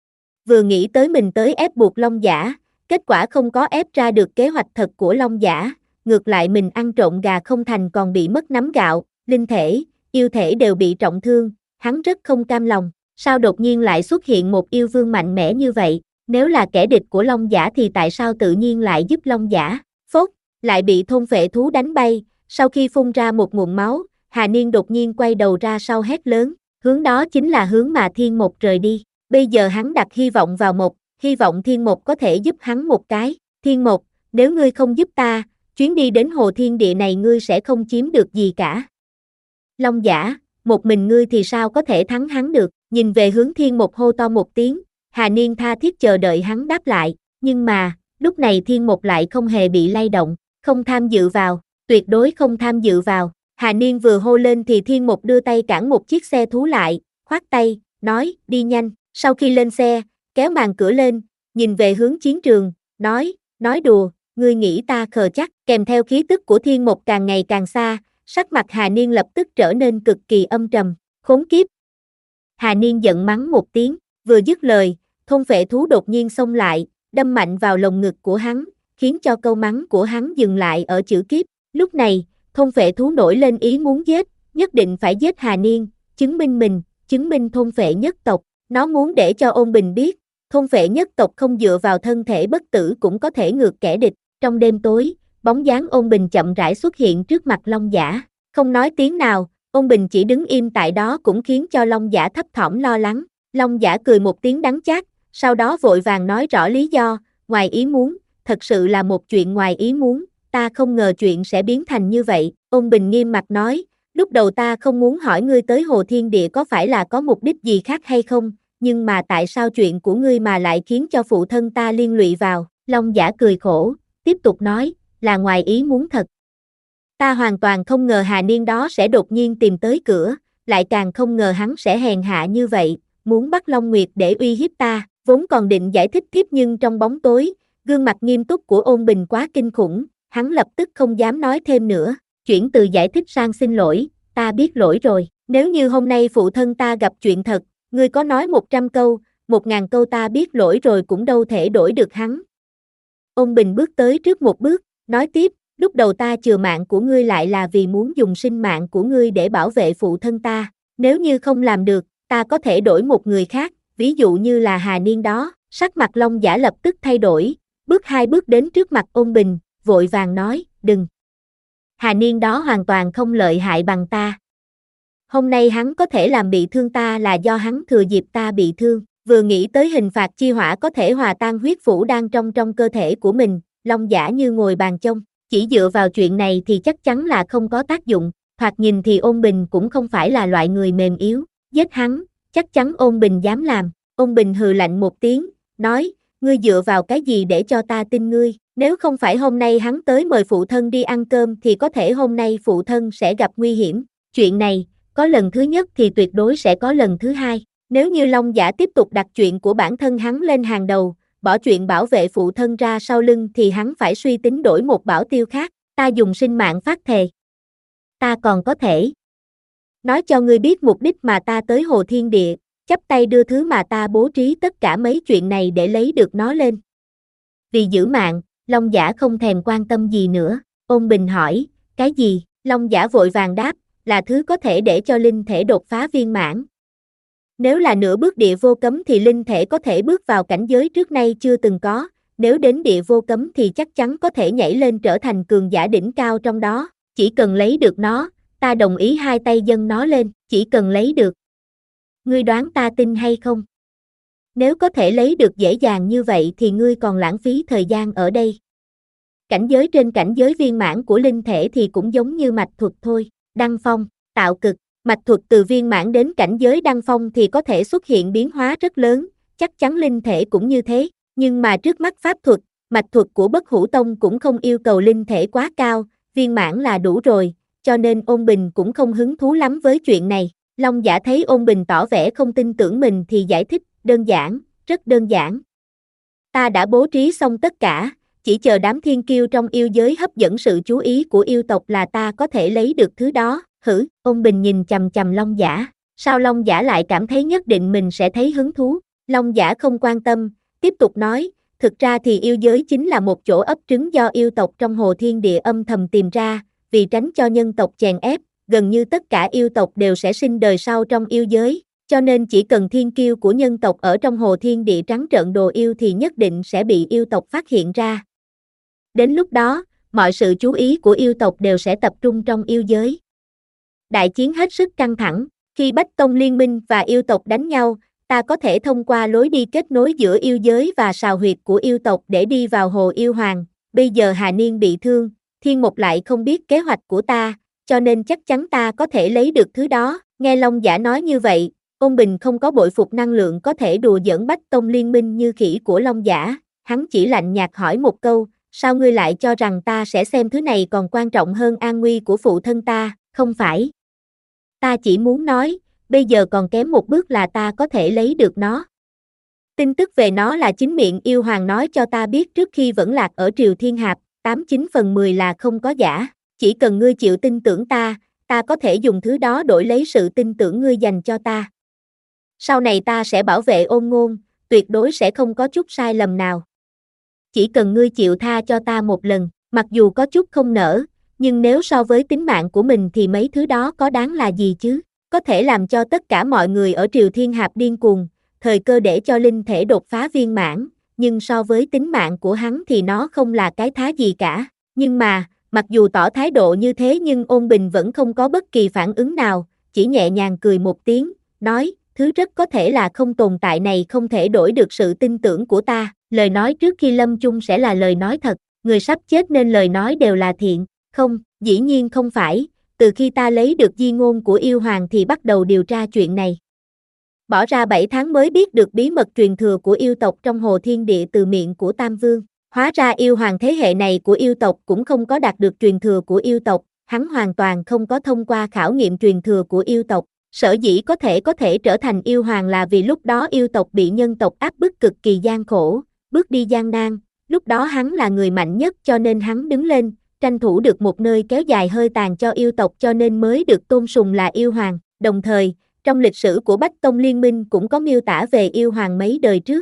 Vừa nghĩ tới mình tới ép buộc Long Giả, kết quả không có ép ra được kế hoạch thật của Long Giả, ngược lại mình ăn trộm gà không thành còn bị mất nắm gạo, linh thể, yêu thể đều bị trọng thương, hắn rất không cam lòng, sao đột nhiên lại xuất hiện một yêu vương mạnh mẽ như vậy, nếu là kẻ địch của Long Giả thì tại sao tự nhiên lại giúp Long Giả? Phốt, lại bị thôn phệ thú đánh bay, sau khi phun ra một nguồn máu, Hà Niên đột nhiên quay đầu ra sau hét lớn, hướng đó chính là hướng mà Thiên Một rời đi. Bây giờ hắn đặt hy vọng vào Một, hy vọng Thiên Một có thể giúp hắn một cái. Thiên Một, nếu ngươi không giúp ta, chuyến đi đến Hồ Thiên Địa này ngươi sẽ không chiếm được gì cả. Long Giả, một mình ngươi thì sao có thể thắng hắn được? Nhìn về hướng Thiên Một hô to một tiếng, Hà Niên tha thiết chờ đợi hắn đáp lại, nhưng mà, lúc này Thiên Một lại không hề bị lay động, không tham dự vào, tuyệt đối không tham dự vào. Hà Niên vừa hô lên thì Thiên Một đưa tay cản một chiếc xe thú lại, khoát tay, nói, đi nhanh. Sau khi lên xe, kéo màn cửa lên, nhìn về hướng chiến trường, nói, nói đùa, ngươi nghĩ ta khờ chắc. Kèm theo khí tức của Thiên Một càng ngày càng xa, sắc mặt Hà Niên lập tức trở nên cực kỳ âm trầm, khốn kiếp. Hà Niên giận mắng một tiếng, vừa dứt lời, thôn vệ thú đột nhiên xông lại, đâm mạnh vào lồng ngực của hắn, khiến cho câu mắng của hắn dừng lại ở chữ kiếp. Lúc này, thôn vệ thú nổi lên ý muốn giết, nhất định phải giết Hà Niên, chứng minh mình, chứng minh thôn vệ nhất tộc. Nó muốn để cho Ôn Bình biết, thôn vệ nhất tộc không dựa vào thân thể bất tử cũng có thể ngược kẻ địch. Trong đêm tối, bóng dáng Ôn Bình chậm rãi xuất hiện trước mặt Long Giả, không nói tiếng nào, Ôn Bình chỉ đứng im tại đó cũng khiến cho Long Giả thấp thỏm lo lắng. Long Giả cười một tiếng đắng chát, sau đó vội vàng nói rõ lý do, ngoài ý muốn, thật sự là một chuyện ngoài ý muốn, ta không ngờ chuyện sẽ biến thành như vậy. Ôn Bình nghiêm mặt nói, lúc đầu ta không muốn hỏi ngươi tới Hồ Thiên Địa có phải là có mục đích gì khác hay không, nhưng mà tại sao chuyện của ngươi mà lại khiến cho phụ thân ta liên lụy vào? Long Giả cười khổ, tiếp tục nói, là ngoài ý muốn thật. Ta hoàn toàn không ngờ Hà Niên đó sẽ đột nhiên tìm tới cửa, lại càng không ngờ hắn sẽ hèn hạ như vậy, muốn bắt Long Nguyệt để uy hiếp ta, vốn còn định giải thích tiếp nhưng trong bóng tối, gương mặt nghiêm túc của Ôn Bình quá kinh khủng, hắn lập tức không dám nói thêm nữa, chuyển từ giải thích sang xin lỗi, ta biết lỗi rồi, nếu như hôm nay phụ thân ta gặp chuyện thật, ngươi có nói một trăm câu, một ngàn câu ta biết lỗi rồi cũng đâu thể đổi được hắn. Ôn Bình bước tới trước một bước, nói tiếp, lúc đầu ta chừa mạng của ngươi lại là vì muốn dùng sinh mạng của ngươi để bảo vệ phụ thân ta, nếu như không làm được, ta có thể đổi một người khác, ví dụ như là Hà Niên đó. Sắc mặt Long Giả lập tức thay đổi, bước hai bước đến trước mặt Ôn Bình, vội vàng nói, đừng. Hà Niên đó hoàn toàn không lợi hại bằng ta. Hôm nay hắn có thể làm bị thương ta là do hắn thừa dịp ta bị thương, vừa nghĩ tới hình phạt chi hỏa có thể hòa tan huyết phủ đang trong trong cơ thể của mình, Long Giả như ngồi bàn chông, chỉ dựa vào chuyện này thì chắc chắn là không có tác dụng, thoạt nhìn thì Ôn Bình cũng không phải là loại người mềm yếu, giết hắn, chắc chắn Ôn Bình dám làm. Ôn Bình hừ lạnh một tiếng, nói, ngươi dựa vào cái gì để cho ta tin ngươi, nếu không phải hôm nay hắn tới mời phụ thân đi ăn cơm thì có thể hôm nay phụ thân sẽ gặp nguy hiểm, chuyện này, có lần thứ nhất thì tuyệt đối sẽ có lần thứ hai, nếu như Long Giả tiếp tục đặt chuyện của bản thân hắn lên hàng đầu, bỏ chuyện bảo vệ phụ thân ra sau lưng thì hắn phải suy tính đổi một bảo tiêu khác, ta dùng sinh mạng phát thề. Ta còn có thể nói cho ngươi biết mục đích mà ta tới Hồ Thiên Địa, chắp tay đưa thứ mà ta bố trí tất cả mấy chuyện này để lấy được nó lên. Vì giữ mạng, Long Giả không thèm quan tâm gì nữa, Ôn Bình hỏi, cái gì? Long Giả vội vàng đáp, là thứ có thể để cho linh thể đột phá viên mãn. Nếu là nửa bước địa vô cấm thì linh thể có thể bước vào cảnh giới trước nay chưa từng có, nếu đến địa vô cấm thì chắc chắn có thể nhảy lên trở thành cường giả đỉnh cao trong đó, chỉ cần lấy được nó, ta đồng ý hai tay dâng nó lên, chỉ cần lấy được. Ngươi đoán ta tin hay không? Nếu có thể lấy được dễ dàng như vậy thì ngươi còn lãng phí thời gian ở đây. Cảnh giới trên cảnh giới viên mãn của linh thể thì cũng giống như mạch thuật thôi, đăng phong, tạo cực, mạch thuật từ viên mãn đến cảnh giới đăng phong thì có thể xuất hiện biến hóa rất lớn, chắc chắn linh thể cũng như thế, nhưng mà trước mắt pháp thuật, mạch thuật của Bất Hủ Tông cũng không yêu cầu linh thể quá cao, viên mãn là đủ rồi, cho nên Ôn Bình cũng không hứng thú lắm với chuyện này. Long Giả thấy Ôn Bình tỏ vẻ không tin tưởng mình thì giải thích, đơn giản, rất đơn giản. Ta đã bố trí xong tất cả, chỉ chờ đám thiên kiêu trong yêu giới hấp dẫn sự chú ý của yêu tộc là ta có thể lấy được thứ đó. Hử? Ôn Bình nhìn chằm chằm Long Giả, sao Long Giả lại cảm thấy nhất định mình sẽ thấy hứng thú? Long Giả không quan tâm, tiếp tục nói, thực ra thì yêu giới chính là một chỗ ấp trứng do yêu tộc trong Hồ Thiên Địa âm thầm tìm ra, vì tránh cho nhân tộc chèn ép, gần như tất cả yêu tộc đều sẽ sinh đời sau trong yêu giới, cho nên chỉ cần thiên kiêu của nhân tộc ở trong Hồ Thiên Địa trắng trợn đồ yêu thì nhất định sẽ bị yêu tộc phát hiện ra. Đến lúc đó, mọi sự chú ý của yêu tộc đều sẽ tập trung trong yêu giới. Đại chiến hết sức căng thẳng, khi Bách Tông Liên minh và yêu tộc đánh nhau, ta có thể thông qua lối đi kết nối giữa yêu giới và sào huyệt của yêu tộc để đi vào hồ yêu hoàng. Bây giờ Hà Niên bị thương, Thiên Mộc lại không biết kế hoạch của ta, cho nên chắc chắn ta có thể lấy được thứ đó. Nghe Long Giả nói như vậy, Ôn Bình không có bội phục năng lượng có thể đùa giỡn Bách Tông Liên minh như khỉ của Long Giả, hắn chỉ lạnh nhạt hỏi một câu, sao ngươi lại cho rằng ta sẽ xem thứ này còn quan trọng hơn an nguy của phụ thân ta, không phải. Ta chỉ muốn nói, bây giờ còn kém một bước là ta có thể lấy được nó. Tin tức về nó là chính miệng yêu hoàng nói cho ta biết trước khi vẫn lạc ở Triều Thiên Hạp, tám chín phần mười là không có giả, chỉ cần ngươi chịu tin tưởng ta, ta có thể dùng thứ đó đổi lấy sự tin tưởng ngươi dành cho ta. Sau này ta sẽ bảo vệ Ôn Ngôn, tuyệt đối sẽ không có chút sai lầm nào. Chỉ cần ngươi chịu tha cho ta một lần, mặc dù có chút không nỡ, nhưng nếu so với tính mạng của mình thì mấy thứ đó có đáng là gì chứ? Có thể làm cho tất cả mọi người ở Triều Thiên Hạp điên cuồng, thời cơ để cho linh thể đột phá viên mãn, nhưng so với tính mạng của hắn thì nó không là cái thá gì cả. Nhưng mà, mặc dù tỏ thái độ như thế nhưng Ôn Bình vẫn không có bất kỳ phản ứng nào, chỉ nhẹ nhàng cười một tiếng, nói, thứ rất có thể là không tồn tại này không thể đổi được sự tin tưởng của ta, lời nói trước khi lâm chung sẽ là lời nói thật, người sắp chết nên lời nói đều là thiện, không, dĩ nhiên không phải, từ khi ta lấy được di ngôn của yêu hoàng thì bắt đầu điều tra chuyện này. Bỏ ra bảy tháng mới biết được bí mật truyền thừa của yêu tộc trong hồ thiên địa từ miệng của Tam Vương, hóa ra yêu hoàng thế hệ này của yêu tộc cũng không có đạt được truyền thừa của yêu tộc, hắn hoàn toàn không có thông qua khảo nghiệm truyền thừa của yêu tộc. Sở dĩ có thể có thể trở thành yêu hoàng là vì lúc đó yêu tộc bị nhân tộc áp bức cực kỳ gian khổ, bước đi gian nan, lúc đó hắn là người mạnh nhất cho nên hắn đứng lên, tranh thủ được một nơi kéo dài hơi tàn cho yêu tộc cho nên mới được tôn sùng là yêu hoàng. Đồng thời, trong lịch sử của Bách Tông Liên minh cũng có miêu tả về yêu hoàng mấy đời trước.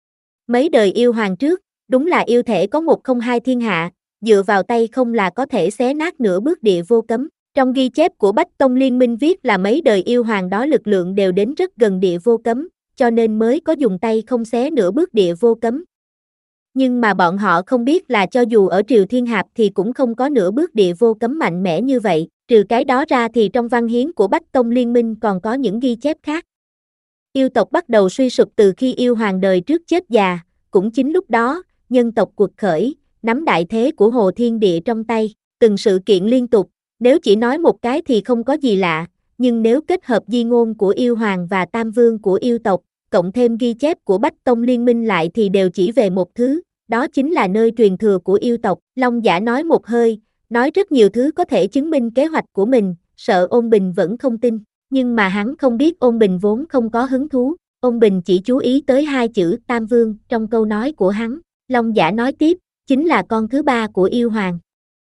Mấy đời yêu hoàng trước, đúng là yêu thể có một không hai thiên hạ, dựa vào tay không là có thể xé nát nửa bước địa vô cấm. Trong ghi chép của Bách Tông Liên minh viết là mấy đời yêu hoàng đó lực lượng đều đến rất gần địa vô cấm, cho nên mới có dùng tay không xé nửa bước địa vô cấm. Nhưng mà bọn họ không biết là cho dù ở Triều Thiên Hạp thì cũng không có nửa bước địa vô cấm mạnh mẽ như vậy, trừ cái đó ra thì trong văn hiến của Bách Tông Liên minh còn có những ghi chép khác. Yêu tộc bắt đầu suy sụp từ khi yêu hoàng đời trước chết già, cũng chính lúc đó, nhân tộc quật khởi, nắm đại thế của hồ thiên địa trong tay, từng sự kiện liên tục. Nếu chỉ nói một cái thì không có gì lạ, nhưng nếu kết hợp di ngôn của yêu hoàng và tam vương của yêu tộc, cộng thêm ghi chép của Bách Tông Liên minh lại thì đều chỉ về một thứ, đó chính là nơi truyền thừa của yêu tộc. Long Giả nói một hơi, nói rất nhiều thứ có thể chứng minh kế hoạch của mình, sợ Ôn Bình vẫn không tin, nhưng mà hắn không biết Ôn Bình vốn không có hứng thú, Ôn Bình chỉ chú ý tới hai chữ tam vương trong câu nói của hắn. Long Giả nói tiếp, chính là con thứ ba của yêu hoàng.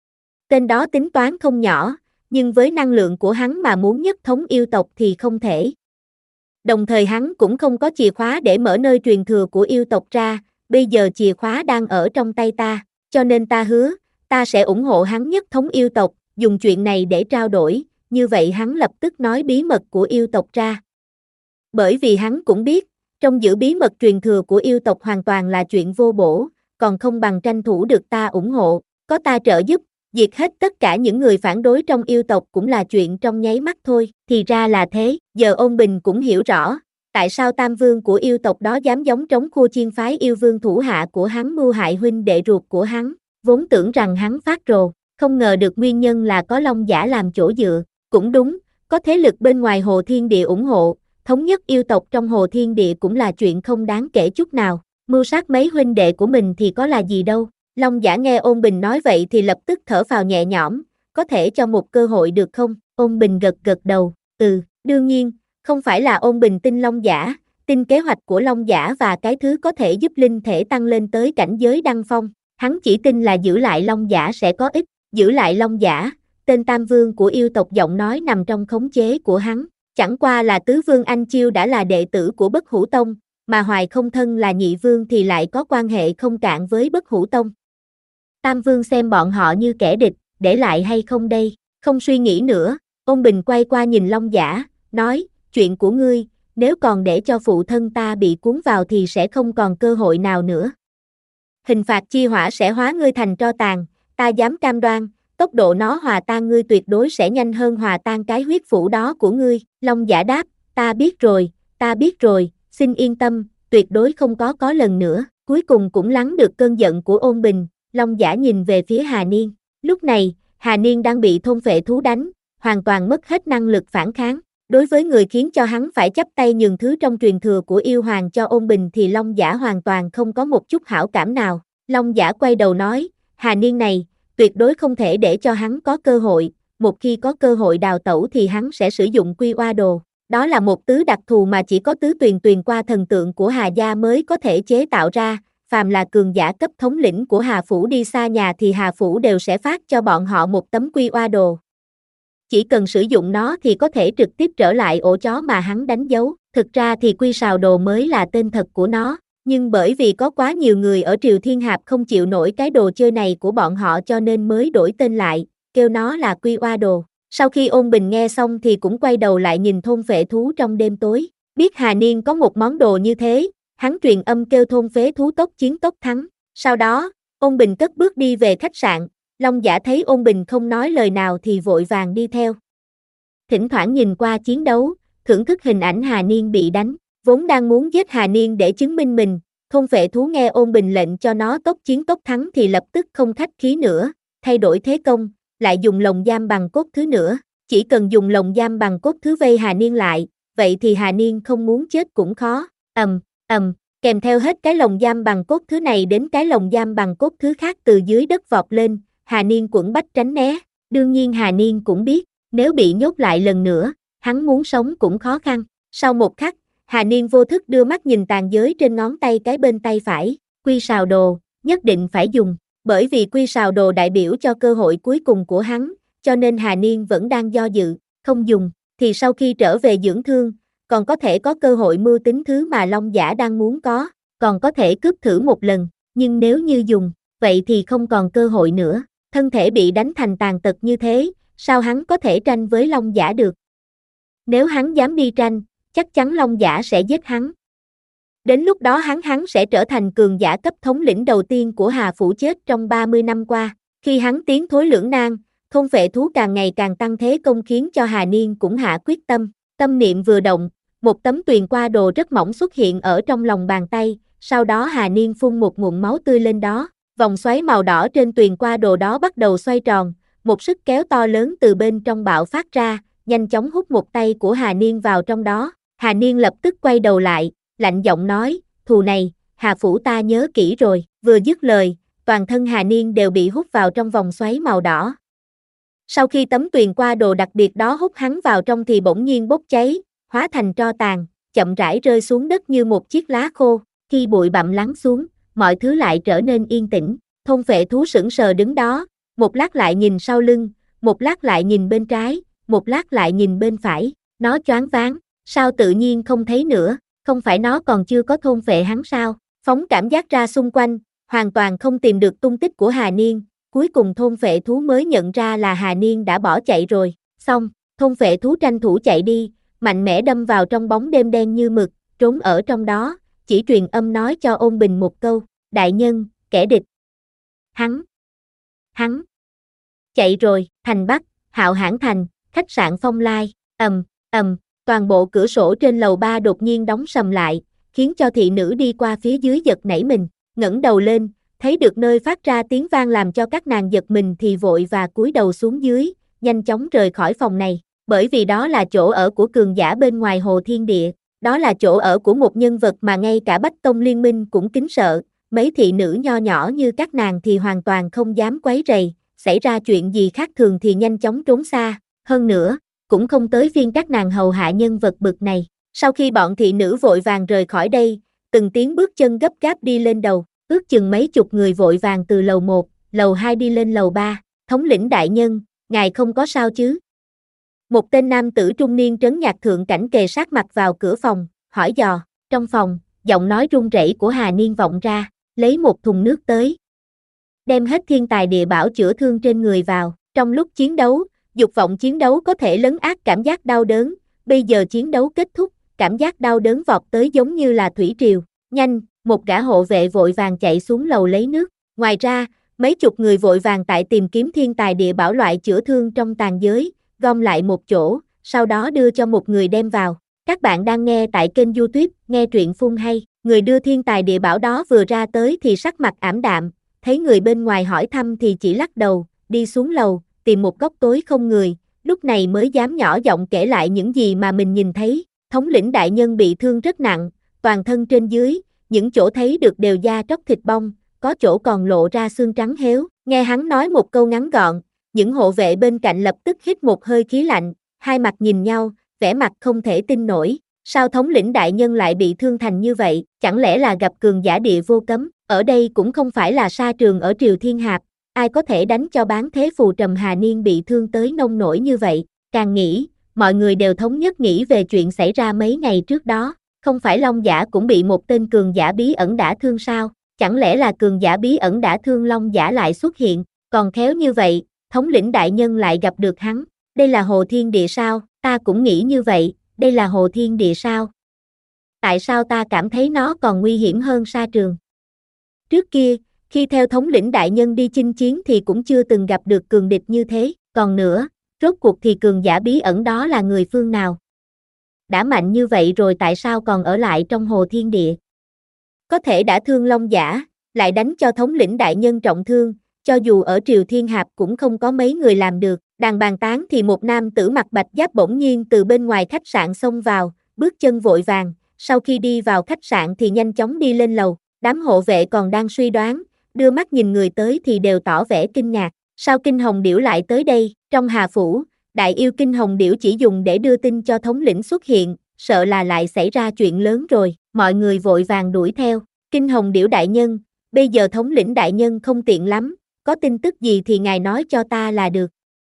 Tên đó tính toán không nhỏ, nhưng với năng lượng của hắn mà muốn nhất thống yêu tộc thì không thể. Đồng thời hắn cũng không có chìa khóa để mở nơi truyền thừa của yêu tộc ra, bây giờ chìa khóa đang ở trong tay ta, cho nên ta hứa, ta sẽ ủng hộ hắn nhất thống yêu tộc, dùng chuyện này để trao đổi, như vậy hắn lập tức nói bí mật của yêu tộc ra. Bởi vì hắn cũng biết, trong giữ bí mật truyền thừa của yêu tộc hoàn toàn là chuyện vô bổ, còn không bằng tranh thủ được ta ủng hộ, có ta trợ giúp. Diệt hết tất cả những người phản đối trong yêu tộc cũng là chuyện trong nháy mắt thôi, thì ra là thế, giờ Ôn Bình cũng hiểu rõ, tại sao tam vương của yêu tộc đó dám giống trống khua chiên phái yêu vương thủ hạ của hắn mưu hại huynh đệ ruột của hắn, vốn tưởng rằng hắn phát rồ, không ngờ được nguyên nhân là có Long Giả làm chỗ dựa, cũng đúng, có thế lực bên ngoài hồ thiên địa ủng hộ, thống nhất yêu tộc trong hồ thiên địa cũng là chuyện không đáng kể chút nào, mưu sát mấy huynh đệ của mình thì có là gì đâu. Long Giả nghe Ôn Bình nói vậy thì lập tức thở phào nhẹ nhõm, có thể cho một cơ hội được không? Ôn Bình gật gật đầu, ừ, đương nhiên, không phải là Ôn Bình tin Long Giả, tin kế hoạch của Long Giả và cái thứ có thể giúp linh thể tăng lên tới cảnh giới đăng phong, hắn chỉ tin là giữ lại Long Giả sẽ có ích, giữ lại Long Giả, tên tam vương của yêu tộc giọng nói nằm trong khống chế của hắn, chẳng qua là tứ vương Anh Chiêu đã là đệ tử của Bất Hủ Tông, mà Hoài Không Thân là nhị vương thì lại có quan hệ không cạn với Bất Hủ Tông. Tam Vương xem bọn họ như kẻ địch, để lại hay không đây, không suy nghĩ nữa, Ôn Bình quay qua nhìn Long Giả, nói, chuyện của ngươi, nếu còn để cho phụ thân ta bị cuốn vào thì sẽ không còn cơ hội nào nữa. Hình phạt chi hỏa sẽ hóa ngươi thành tro tàn, ta dám cam đoan, tốc độ nó hòa tan ngươi tuyệt đối sẽ nhanh hơn hòa tan cái huyết phủ đó của ngươi. Long Giả đáp, ta biết rồi, ta biết rồi, xin yên tâm, tuyệt đối không có có lần nữa. Cuối cùng cũng lắng được cơn giận của Ôn Bình, Long Giả nhìn về phía Hà Niên. Lúc này, Hà Niên đang bị thôn phệ thú đánh, hoàn toàn mất hết năng lực phản kháng. Đối với người khiến cho hắn phải chấp tay nhường thứ trong truyền thừa của yêu hoàng cho Ôn Bình thì Long Giả hoàn toàn không có một chút hảo cảm nào. Long Giả quay đầu nói, Hà Niên này, tuyệt đối không thể để cho hắn có cơ hội, một khi có cơ hội đào tẩu thì hắn sẽ sử dụng Quy Oa Đồ. Đó là một tứ đặc thù mà chỉ có tứ tuyền tuyền qua thần tượng của Hà gia mới có thể chế tạo ra, phàm là cường giả cấp thống lĩnh của Hà Phủ đi xa nhà thì Hà Phủ đều sẽ phát cho bọn họ một tấm Quy Oa Đồ. Chỉ cần sử dụng nó thì có thể trực tiếp trở lại ổ chó mà hắn đánh dấu. Thực ra thì Quy Sào Đồ mới là tên thật của nó, nhưng bởi vì có quá nhiều người ở Triều Thiên Hạp không chịu nổi cái đồ chơi này của bọn họ cho nên mới đổi tên lại, kêu nó là Quy Oa Đồ. Sau khi Ôn Bình nghe xong thì cũng quay đầu lại nhìn thôn phệ thú trong đêm tối. Biết Hà Niên có một món đồ như thế, hắn truyền âm kêu thôn phế thú tốc chiến tốc thắng. Sau đó, Ôn Bình cất bước đi về khách sạn. Long Giả thấy Ôn Bình không nói lời nào thì vội vàng đi theo. Thỉnh thoảng nhìn qua chiến đấu, thưởng thức hình ảnh Hà Niên bị đánh. Vốn đang muốn giết Hà Niên để chứng minh mình, thôn phệ thú nghe Ôn Bình lệnh cho nó tốc chiến tốc thắng thì lập tức không khách khí nữa, thay đổi thế công, lại dùng lồng giam bằng cốt thứ nữa. Chỉ cần dùng lồng giam bằng cốt thứ vây Hà Niên lại, vậy thì Hà Niên không muốn chết cũng khó. Ầm, ầm, kèm theo hết cái lồng giam bằng cốt thứ này đến cái lồng giam bằng cốt thứ khác từ dưới đất vọt lên, Hà Niên quẫn bách tránh né. Đương nhiên Hà Niên cũng biết, nếu bị nhốt lại lần nữa, hắn muốn sống cũng khó khăn. Sau một khắc, Hà Niên vô thức đưa mắt nhìn tàn giới trên ngón tay cái bên tay phải, Quy Sào Đồ, nhất định phải dùng, bởi vì Quy Sào Đồ đại biểu cho cơ hội cuối cùng của hắn, cho nên Hà Niên vẫn đang do dự, không dùng, thì sau khi trở về dưỡng thương, còn có thể có cơ hội mưu tính thứ mà Long Giả đang muốn có, còn có thể cướp thử một lần, nhưng nếu như dùng, vậy thì không còn cơ hội nữa, thân thể bị đánh thành tàn tật như thế, sao hắn có thể tranh với Long Giả được? Nếu hắn dám đi tranh, chắc chắn Long Giả sẽ giết hắn. Đến lúc đó hắn hắn sẽ trở thành cường giả cấp thống lĩnh đầu tiên của Hà Phủ chết trong ba mươi năm qua. Khi hắn tiến thối lưỡng nan, thôn phệ thú càng ngày càng tăng thế công khiến cho Hà Niên cũng hạ quyết tâm. Tâm niệm vừa động, một tấm tuyền qua đồ rất mỏng xuất hiện ở trong lòng bàn tay, sau đó Hà Niên phun một ngụm máu tươi lên đó. Vòng xoáy màu đỏ trên tuyền qua đồ đó bắt đầu xoay tròn, một sức kéo to lớn từ bên trong bạo phát ra, nhanh chóng hút một tay của Hà Niên vào trong đó. Hà Niên lập tức quay đầu lại, lạnh giọng nói, thù này, Hà Phủ ta nhớ kỹ rồi. Vừa dứt lời, toàn thân Hà Niên đều bị hút vào trong vòng xoáy màu đỏ. Sau khi tấm tuyền qua đồ đặc biệt đó hút hắn vào trong thì bỗng nhiên bốc cháy, hóa thành tro tàn, chậm rãi rơi xuống đất như một chiếc lá khô. Khi bụi bặm lắng xuống, mọi thứ lại trở nên yên tĩnh. Thôn phệ thú sững sờ đứng đó, một lát lại nhìn sau lưng, một lát lại nhìn bên trái, một lát lại nhìn bên phải. Nó choáng váng, sao tự nhiên không thấy nữa, không phải nó còn chưa có thôn phệ hắn sao? Phóng cảm giác ra xung quanh, hoàn toàn không tìm được tung tích của Hà Niên. Cuối cùng thôn phệ thú mới nhận ra là Hà Niên đã bỏ chạy rồi. Xong, thôn phệ thú tranh thủ chạy đi, mạnh mẽ đâm vào trong bóng đêm đen như mực, trốn ở trong đó, chỉ truyền âm nói cho Ôn Bình một câu, đại nhân, kẻ địch. Hắn, hắn, chạy rồi. Thành Bắc, Hạo Hãn Thành, khách sạn Phong Lai, ầm, ầm, toàn bộ cửa sổ trên lầu ba đột nhiên đóng sầm lại, khiến cho thị nữ đi qua phía dưới giật nảy mình, ngẩng đầu lên, thấy được nơi phát ra tiếng vang làm cho các nàng giật mình thì vội và cúi đầu xuống dưới, nhanh chóng rời khỏi phòng này, bởi vì đó là chỗ ở của cường giả bên ngoài Hồ Thiên Địa, đó là chỗ ở của một nhân vật mà ngay cả Bách Tông Liên Minh cũng kính sợ, mấy thị nữ nho nhỏ như các nàng thì hoàn toàn không dám quấy rầy, xảy ra chuyện gì khác thường thì nhanh chóng trốn xa, hơn nữa, cũng không tới phiên các nàng hầu hạ nhân vật bực này. Sau khi bọn thị nữ vội vàng rời khỏi đây, từng tiếng bước chân gấp gáp đi lên đầu, ước chừng mấy chục người vội vàng từ lầu một, lầu hai đi lên lầu ba, thống lĩnh đại nhân, ngài không có sao chứ? Một tên nam tử trung niên trấn nhạc thượng cảnh kề sát mặt vào cửa phòng, hỏi dò, trong phòng, giọng nói run rẩy của Hà Niên vọng ra, lấy một thùng nước tới. Đem hết thiên tài địa bảo chữa thương trên người vào, trong lúc chiến đấu, dục vọng chiến đấu có thể lấn át cảm giác đau đớn, bây giờ chiến đấu kết thúc, cảm giác đau đớn vọt tới giống như là thủy triều, nhanh, một gã hộ vệ vội vàng chạy xuống lầu lấy nước, ngoài ra, Mấy chục người vội vàng tại tìm kiếm thiên tài địa bảo loại chữa thương trong tàn giới, gom lại một chỗ, sau đó đưa cho một người đem vào. Các bạn đang nghe tại kênh YouTube, nghe truyện phun hay. Người đưa thiên tài địa bảo đó vừa ra tới thì sắc mặt ảm đạm, thấy người bên ngoài hỏi thăm thì chỉ lắc đầu, đi xuống lầu, tìm một góc tối không người, lúc này mới dám nhỏ giọng kể lại những gì mà mình nhìn thấy. Thống lĩnh đại nhân bị thương rất nặng, toàn thân trên dưới, những chỗ thấy được đều da tróc thịt bong, có chỗ còn lộ ra xương trắng héo. Nghe hắn nói một câu ngắn gọn, những hộ vệ bên cạnh lập tức hít một hơi khí lạnh, hai mặt nhìn nhau, vẻ mặt không thể tin nổi. Sao thống lĩnh đại nhân lại bị thương thành như vậy, chẳng lẽ là gặp cường giả địa vô cấm? Ở đây cũng không phải là sa trường ở Triều Thiên Hạp, ai có thể đánh cho bán thế phù trầm Hà Niên bị thương tới nông nổi như vậy? Càng nghĩ, mọi người đều thống nhất nghĩ về chuyện xảy ra mấy ngày trước đó. Không phải Long Giả cũng bị một tên cường giả bí ẩn đả thương sao? Chẳng lẽ là cường giả bí ẩn đả thương Long Giả lại xuất hiện? Còn khéo như vậy, thống lĩnh đại nhân lại gặp được hắn. Đây là Hồ Thiên Địa sao? Ta cũng nghĩ như vậy, đây là Hồ Thiên Địa sao? Tại sao ta cảm thấy nó còn nguy hiểm hơn sa trường? Trước kia, khi theo thống lĩnh đại nhân đi chinh chiến thì cũng chưa từng gặp được cường địch như thế. Còn nữa, rốt cuộc thì cường giả bí ẩn đó là người phương nào? Đã mạnh như vậy rồi tại sao còn ở lại trong Hồ Thiên Địa? Có thể đã thương Long Giả, lại đánh cho thống lĩnh đại nhân trọng thương, cho dù ở Triều Thiên Hạp cũng không có mấy người làm được. Đang bàn tán thì một nam tử mặc bạch giáp bỗng nhiên từ bên ngoài khách sạn xông vào, bước chân vội vàng, sau khi đi vào khách sạn thì nhanh chóng đi lên lầu. Đám hộ vệ còn đang suy đoán, đưa mắt nhìn người tới thì đều tỏ vẻ kinh ngạc. Sao Kinh Hồng Điểu lại tới đây? Trong Hà Phủ, đại yêu Kinh Hồng Điểu chỉ dùng để đưa tin cho thống lĩnh xuất hiện, sợ là lại xảy ra chuyện lớn rồi. Mọi người vội vàng đuổi theo. Kinh Hồng Điểu đại nhân, bây giờ thống lĩnh đại nhân không tiện lắm, có tin tức gì thì ngài nói cho ta là được.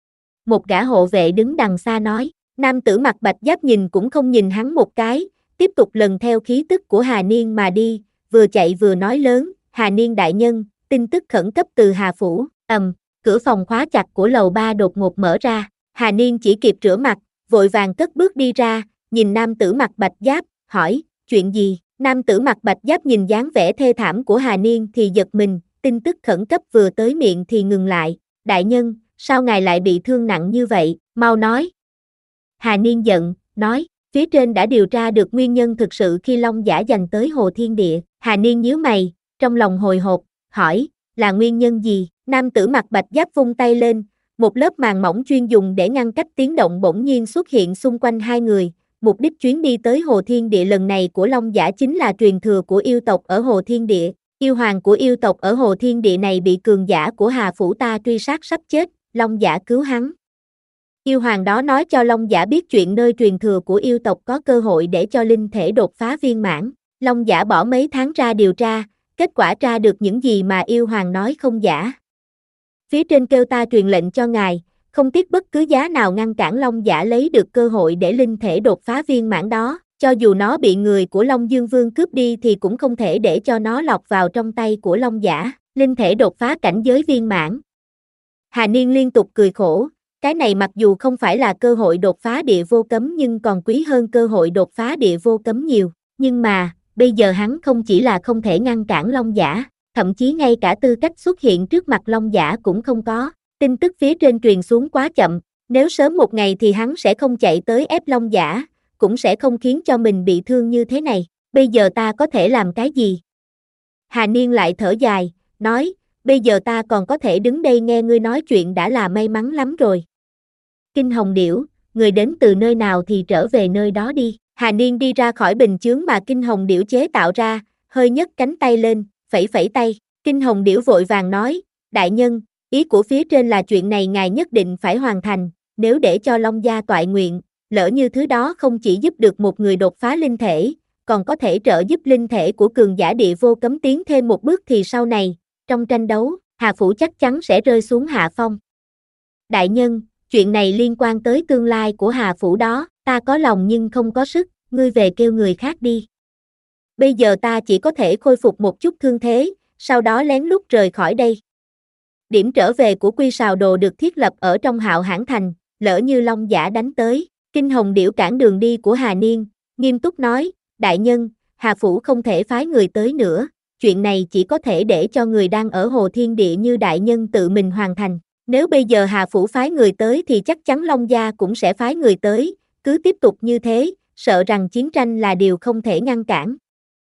Một gã hộ vệ đứng đằng xa nói. Nam tử mặc bạch giáp nhìn cũng không nhìn hắn một cái, tiếp tục lần theo khí tức của Hà Niên mà đi, vừa chạy vừa nói lớn. Hà Niên đại nhân, tin tức khẩn cấp từ Hà Phủ. Ầm, cửa phòng khóa chặt của lầu ba đột ngột mở ra. Hà Niên chỉ kịp rửa mặt, vội vàng cất bước đi ra, nhìn nam tử mặc bạch giáp, hỏi, chuyện gì? Nam tử mặc bạch giáp nhìn dáng vẻ thê thảm của Hà Niên thì giật mình, tin tức khẩn cấp vừa tới miệng thì ngừng lại. Đại nhân, sao ngài lại bị thương nặng như vậy, mau nói. Hà Niên giận, nói, phía trên đã điều tra được nguyên nhân thực sự khi Long Giả giành tới Hồ Thiên Địa. Hà Niên nhíu mày, trong lòng hồi hộp, hỏi, là nguyên nhân gì? Nam tử mặc bạch giáp vung tay lên, một lớp màn mỏng chuyên dùng để ngăn cách tiếng động bỗng nhiên xuất hiện xung quanh hai người. Mục đích chuyến đi tới Hồ Thiên Địa lần này của Long Giả chính là truyền thừa của yêu tộc ở Hồ Thiên Địa. Yêu hoàng của yêu tộc ở Hồ Thiên Địa này bị cường giả của Hà Phủ ta truy sát sắp chết, Long Giả cứu hắn. Yêu hoàng đó nói cho Long Giả biết chuyện nơi truyền thừa của yêu tộc có cơ hội để cho linh thể đột phá viên mãn. Long Giả bỏ mấy tháng ra điều tra, kết quả tra được những gì mà yêu hoàng nói không giả. Phía trên kêu ta truyền lệnh cho ngài, không tiếc bất cứ giá nào ngăn cản Long Giả lấy được cơ hội để linh thể đột phá viên mãn đó, cho dù nó bị người của Long Dương Vương cướp đi thì cũng không thể để cho nó lọt vào trong tay của Long Giả, linh thể đột phá cảnh giới viên mãn. Hà Niên liên tục cười khổ, cái này mặc dù không phải là cơ hội đột phá địa vô cấm nhưng còn quý hơn cơ hội đột phá địa vô cấm nhiều, nhưng mà, bây giờ hắn không chỉ là không thể ngăn cản Long Giả, thậm chí ngay cả tư cách xuất hiện trước mặt Long Giả cũng không có. Tin tức phía trên truyền xuống quá chậm, nếu sớm một ngày thì hắn sẽ không chạy tới ép Long Giả, cũng sẽ không khiến cho mình bị thương như thế này. Bây giờ ta có thể làm cái gì? Hà Niên lại thở dài, nói, bây giờ ta còn có thể đứng đây nghe ngươi nói chuyện đã là may mắn lắm rồi. Kinh Hồng Điểu, người đến từ nơi nào thì trở về nơi đó đi. Hà Niên đi ra khỏi bình chướng mà Kinh Hồng Điểu chế tạo ra, hơi nhấc cánh tay lên, phẩy phẩy tay. Kinh Hồng Điểu vội vàng nói, đại nhân, ý của phía trên là chuyện này ngài nhất định phải hoàn thành, nếu để cho Long gia toại nguyện, lỡ như thứ đó không chỉ giúp được một người đột phá linh thể, còn có thể trợ giúp linh thể của cường giả địa vô cấm tiến thêm một bước thì sau này, trong tranh đấu, Hà Phủ chắc chắn sẽ rơi xuống hạ phong. Đại nhân, chuyện này liên quan tới tương lai của Hà Phủ đó, ta có lòng nhưng không có sức, ngươi về kêu người khác đi. Bây giờ ta chỉ có thể khôi phục một chút thương thế, sau đó lén lút rời khỏi đây. Điểm trở về của Quy Sào Đồ được thiết lập ở trong Hạo Hãn Thành, lỡ như Long Giả đánh tới, Kinh Hồng Điểu cản đường đi của Hà Niên, nghiêm túc nói, đại nhân, Hà Phủ không thể phái người tới nữa, chuyện này chỉ có thể để cho người đang ở Hồ Thiên Địa như đại nhân tự mình hoàn thành. Nếu bây giờ Hà Phủ phái người tới thì chắc chắn Long Gia cũng sẽ phái người tới, cứ tiếp tục như thế, sợ rằng chiến tranh là điều không thể ngăn cản.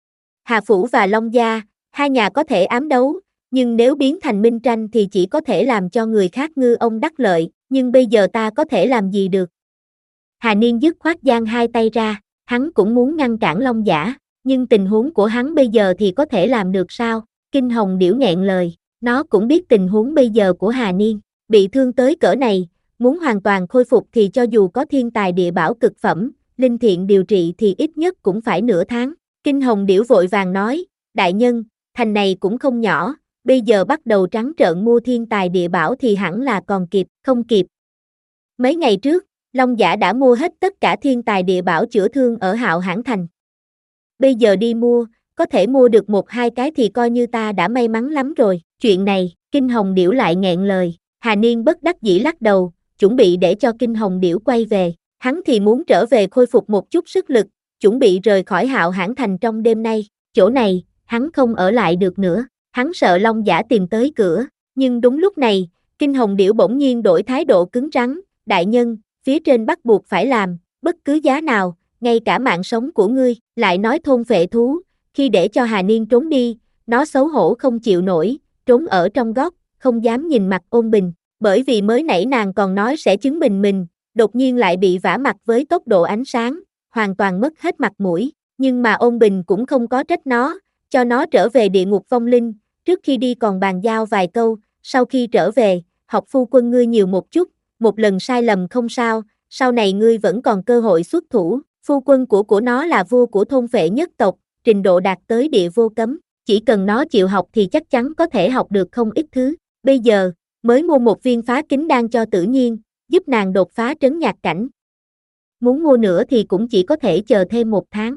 Hà Phủ và Long Gia, hai nhà có thể ám đấu, nhưng nếu biến thành minh tranh thì chỉ có thể làm cho người khác ngư ông đắc lợi, nhưng bây giờ ta có thể làm gì được? Hà Niên dứt khoát giang hai tay ra, hắn cũng muốn ngăn cản Long Giả, nhưng tình huống của hắn bây giờ thì có thể làm được sao? Kinh Hồng Điểu nghẹn lời, nó cũng biết tình huống bây giờ của Hà Niên, bị thương tới cỡ này, muốn hoàn toàn khôi phục thì cho dù có thiên tài địa bảo cực phẩm, linh thiện điều trị thì ít nhất cũng phải nửa tháng. Kinh Hồng Điểu vội vàng nói, đại nhân, thành này cũng không nhỏ, bây giờ bắt đầu trắng trợn mua thiên tài địa bảo thì hẳn là còn kịp, không kịp. Mấy ngày trước, Long Giả đã mua hết tất cả thiên tài địa bảo chữa thương ở Hạo Hãn Thành. Bây giờ đi mua, có thể mua được một hai cái thì coi như ta đã may mắn lắm rồi. Chuyện này, Kinh Hồng Điểu lại nghẹn lời. Hà Niên bất đắc dĩ lắc đầu, chuẩn bị để cho Kinh Hồng Điểu quay về. Hắn thì muốn trở về khôi phục một chút sức lực, chuẩn bị rời khỏi Hạo Hãn Thành trong đêm nay. Chỗ này, hắn không ở lại được nữa. Hắn sợ Long Giả tìm tới cửa. Nhưng đúng lúc này, Kinh Hồng Điểu bỗng nhiên đổi thái độ cứng rắn. Đại nhân, phía trên bắt buộc phải làm, bất cứ giá nào, ngay cả mạng sống của ngươi. Lại nói thôn vệ thú, khi để cho Hà Niên trốn đi, nó xấu hổ không chịu nổi, trốn ở trong góc, không dám nhìn mặt Ôn Bình. Bởi vì mới nãy nàng còn nói sẽ chứng minh mình, đột nhiên lại bị vả mặt với tốc độ ánh sáng, hoàn toàn mất hết mặt mũi. Nhưng mà Ôn Bình cũng không có trách nó, cho nó trở về địa ngục vong linh, trước khi đi còn bàn giao vài câu, sau khi trở về, học phu quân ngươi nhiều một chút, một lần sai lầm không sao, sau này ngươi vẫn còn cơ hội xuất thủ. Phu quân của của nó là vua của thôn phệ nhất tộc, trình độ đạt tới địa vô cấm, chỉ cần nó chịu học thì chắc chắn có thể học được không ít thứ. Bây giờ, mới mua một viên phá kính đan cho Tử Nhiên, giúp nàng đột phá trấn nhạc cảnh. Muốn mua nữa thì cũng chỉ có thể chờ thêm một tháng.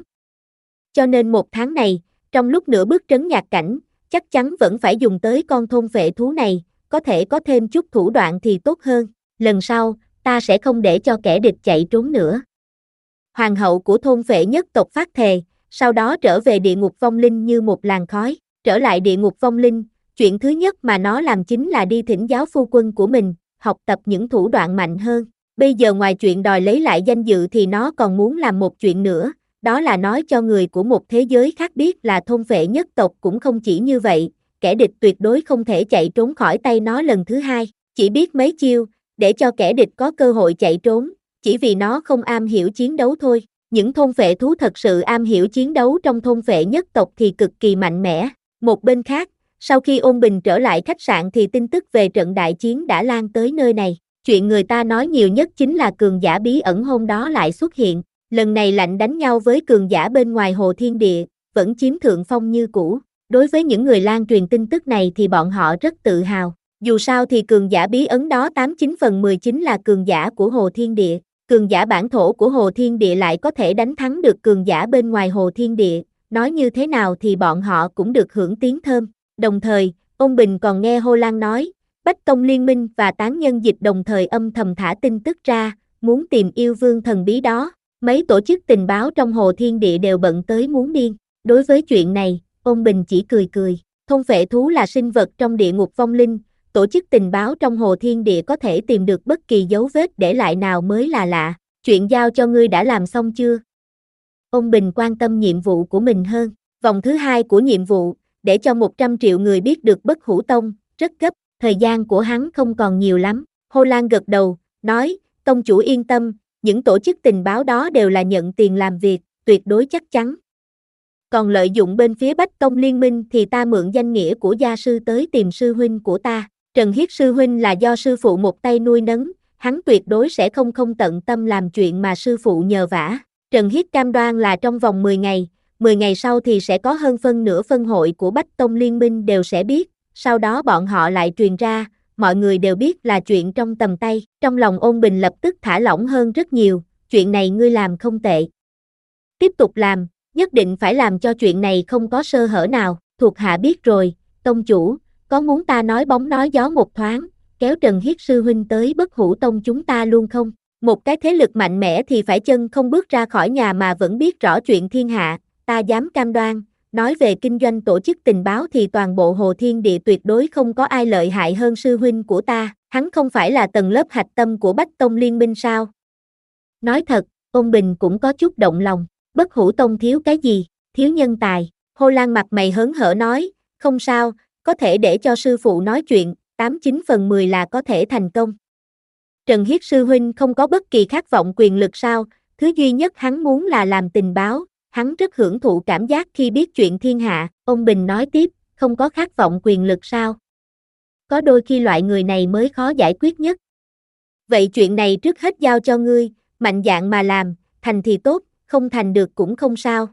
Cho nên một tháng này, trong lúc nửa bước trấn nhạc cảnh, chắc chắn vẫn phải dùng tới con thôn phệ thú này, có thể có thêm chút thủ đoạn thì tốt hơn. Lần sau, ta sẽ không để cho kẻ địch chạy trốn nữa. Hoàng hậu của thôn phệ nhất tộc phát thề, sau đó trở về địa ngục vong linh như một làn khói. Trở lại địa ngục vong linh, chuyện thứ nhất mà nó làm chính là đi thỉnh giáo phu quân của mình, học tập những thủ đoạn mạnh hơn. Bây giờ ngoài chuyện đòi lấy lại danh dự thì nó còn muốn làm một chuyện nữa, đó là nói cho người của một thế giới khác biết là thôn phệ nhất tộc cũng không chỉ như vậy, kẻ địch tuyệt đối không thể chạy trốn khỏi tay nó lần thứ hai, chỉ biết mấy chiêu, để cho kẻ địch có cơ hội chạy trốn, chỉ vì nó không am hiểu chiến đấu thôi. Những thôn phệ thú thật sự am hiểu chiến đấu trong thôn phệ nhất tộc thì cực kỳ mạnh mẽ. Một bên khác, sau khi Ôn Bình trở lại khách sạn thì tin tức về trận đại chiến đã lan tới nơi này. Chuyện người ta nói nhiều nhất chính là cường giả bí ẩn hôm đó lại xuất hiện. Lần này lạnh đánh nhau với cường giả bên ngoài Hồ Thiên Địa, vẫn chiếm thượng phong như cũ. Đối với những người lan truyền tin tức này thì bọn họ rất tự hào. Dù sao thì cường giả bí ẩn đó tám chín phần mười chính là cường giả của Hồ Thiên Địa. Cường giả bản thổ của Hồ Thiên Địa lại có thể đánh thắng được cường giả bên ngoài Hồ Thiên Địa. Nói như thế nào thì bọn họ cũng được hưởng tiếng thơm. Đồng thời, Ôn Bình còn nghe Hồ Lan nói, Bách Tông Liên Minh và Tán Nhân Dịch đồng thời âm thầm thả tin tức ra, muốn tìm yêu vương thần bí đó. Mấy tổ chức tình báo trong Hồ Thiên Địa đều bận tới muốn điên. Đối với chuyện này, Ôn Bình chỉ cười cười. Thôn phệ thú là sinh vật trong địa ngục vong linh, tổ chức tình báo trong Hồ Thiên Địa có thể tìm được bất kỳ dấu vết để lại nào mới là lạ. Chuyện giao cho ngươi đã làm xong chưa? Ôn Bình quan tâm nhiệm vụ của mình hơn. Vòng thứ hai của nhiệm vụ, để cho một trăm triệu người biết được Bất Hủ Tông, rất gấp, thời gian của hắn không còn nhiều lắm. Hồ Lan gật đầu, nói, tông chủ yên tâm, những tổ chức tình báo đó đều là nhận tiền làm việc, tuyệt đối chắc chắn. Còn lợi dụng bên phía Bách Tông Liên Minh thì ta mượn danh nghĩa của gia sư tới tìm sư huynh của ta. Trần Hiết sư huynh là do sư phụ một tay nuôi nấng, hắn tuyệt đối sẽ không không tận tâm làm chuyện mà sư phụ nhờ vả. Trần Hiết cam đoan là trong vòng mười ngày, mười ngày sau thì sẽ có hơn phân nửa phân hội của Bách Tông Liên Minh đều sẽ biết, sau đó bọn họ lại truyền ra, mọi người đều biết là chuyện trong tầm tay. Trong lòng Ôn Bình lập tức thả lỏng hơn rất nhiều, chuyện này ngươi làm không tệ. Tiếp tục làm, nhất định phải làm cho chuyện này không có sơ hở nào, thuộc hạ biết rồi, tông chủ, có muốn ta nói bóng nói gió một thoáng, kéo Trần Hiết sư huynh tới Bất Hủ Tông chúng ta luôn không? Một cái thế lực mạnh mẽ thì phải chân không bước ra khỏi nhà mà vẫn biết rõ chuyện thiên hạ, ta dám cam đoan, nói về kinh doanh tổ chức tình báo thì toàn bộ Hồ Thiên Địa tuyệt đối không có ai lợi hại hơn sư huynh của ta, hắn không phải là tầng lớp hạch tâm của Bách Tông Liên minh sao? Nói thật, Ôn Bình cũng có chút động lòng, Bất Hủ Tông thiếu cái gì, thiếu nhân tài. Hồ Lan mặt mày hớn hở nói, không sao, có thể để cho sư phụ nói chuyện, tám chín phần mười là có thể thành công. Trần Hiết sư huynh không có bất kỳ khát vọng quyền lực sao, thứ duy nhất hắn muốn là làm tình báo, hắn rất hưởng thụ cảm giác khi biết chuyện thiên hạ. Ông Bình nói tiếp, không có khát vọng quyền lực sao? Có đôi khi loại người này mới khó giải quyết nhất. Vậy chuyện này trước hết giao cho ngươi, mạnh dạn mà làm, thành thì tốt, không thành được cũng không sao.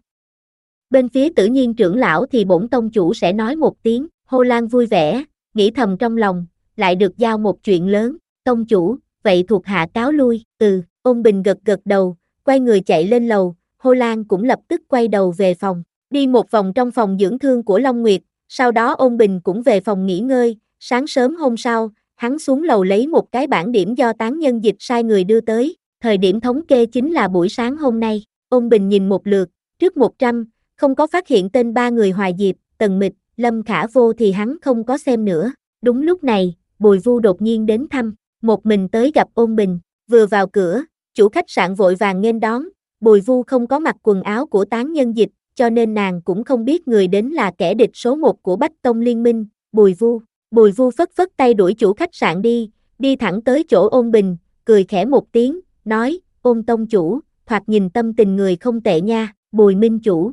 Bên phía Tử Nhiên trưởng lão thì bổn tông chủ sẽ nói một tiếng. Hồ Lan vui vẻ, nghĩ thầm trong lòng, lại được giao một chuyện lớn. Tông chủ, vậy thuộc hạ cáo lui. Ừ, Ôn Bình gật gật đầu, quay người chạy lên lầu. Hồ Lan cũng lập tức quay đầu về phòng, đi một vòng trong phòng dưỡng thương của Long Nguyệt, sau đó Ôn Bình cũng về phòng nghỉ ngơi. Sáng sớm hôm sau, hắn xuống lầu lấy một cái bảng điểm do Tán Nhân Dịch sai người đưa tới, thời điểm thống kê chính là buổi sáng hôm nay. Ôn Bình nhìn một lượt, trước một trăm, không có phát hiện tên ba người Hoài Diệp, Tần Mịch, Lâm Khả Vô thì hắn không có xem nữa. Đúng lúc này, Bùi Vu đột nhiên đến thăm, một mình tới gặp Ôn Bình, vừa vào cửa, chủ khách sạn vội vàng nghênh đón. Bùi Vu không có mặc quần áo của Tán Nhân Dịch, cho nên nàng cũng không biết người đến là kẻ địch số một của Bách Tông Liên minh, Bùi Vu. Bùi Vu phất phất tay đuổi chủ khách sạn đi, đi thẳng tới chỗ Ôn Bình, cười khẽ một tiếng, nói, Ôn tông chủ, thoạt nhìn tâm tình người không tệ nha, Bùi minh chủ.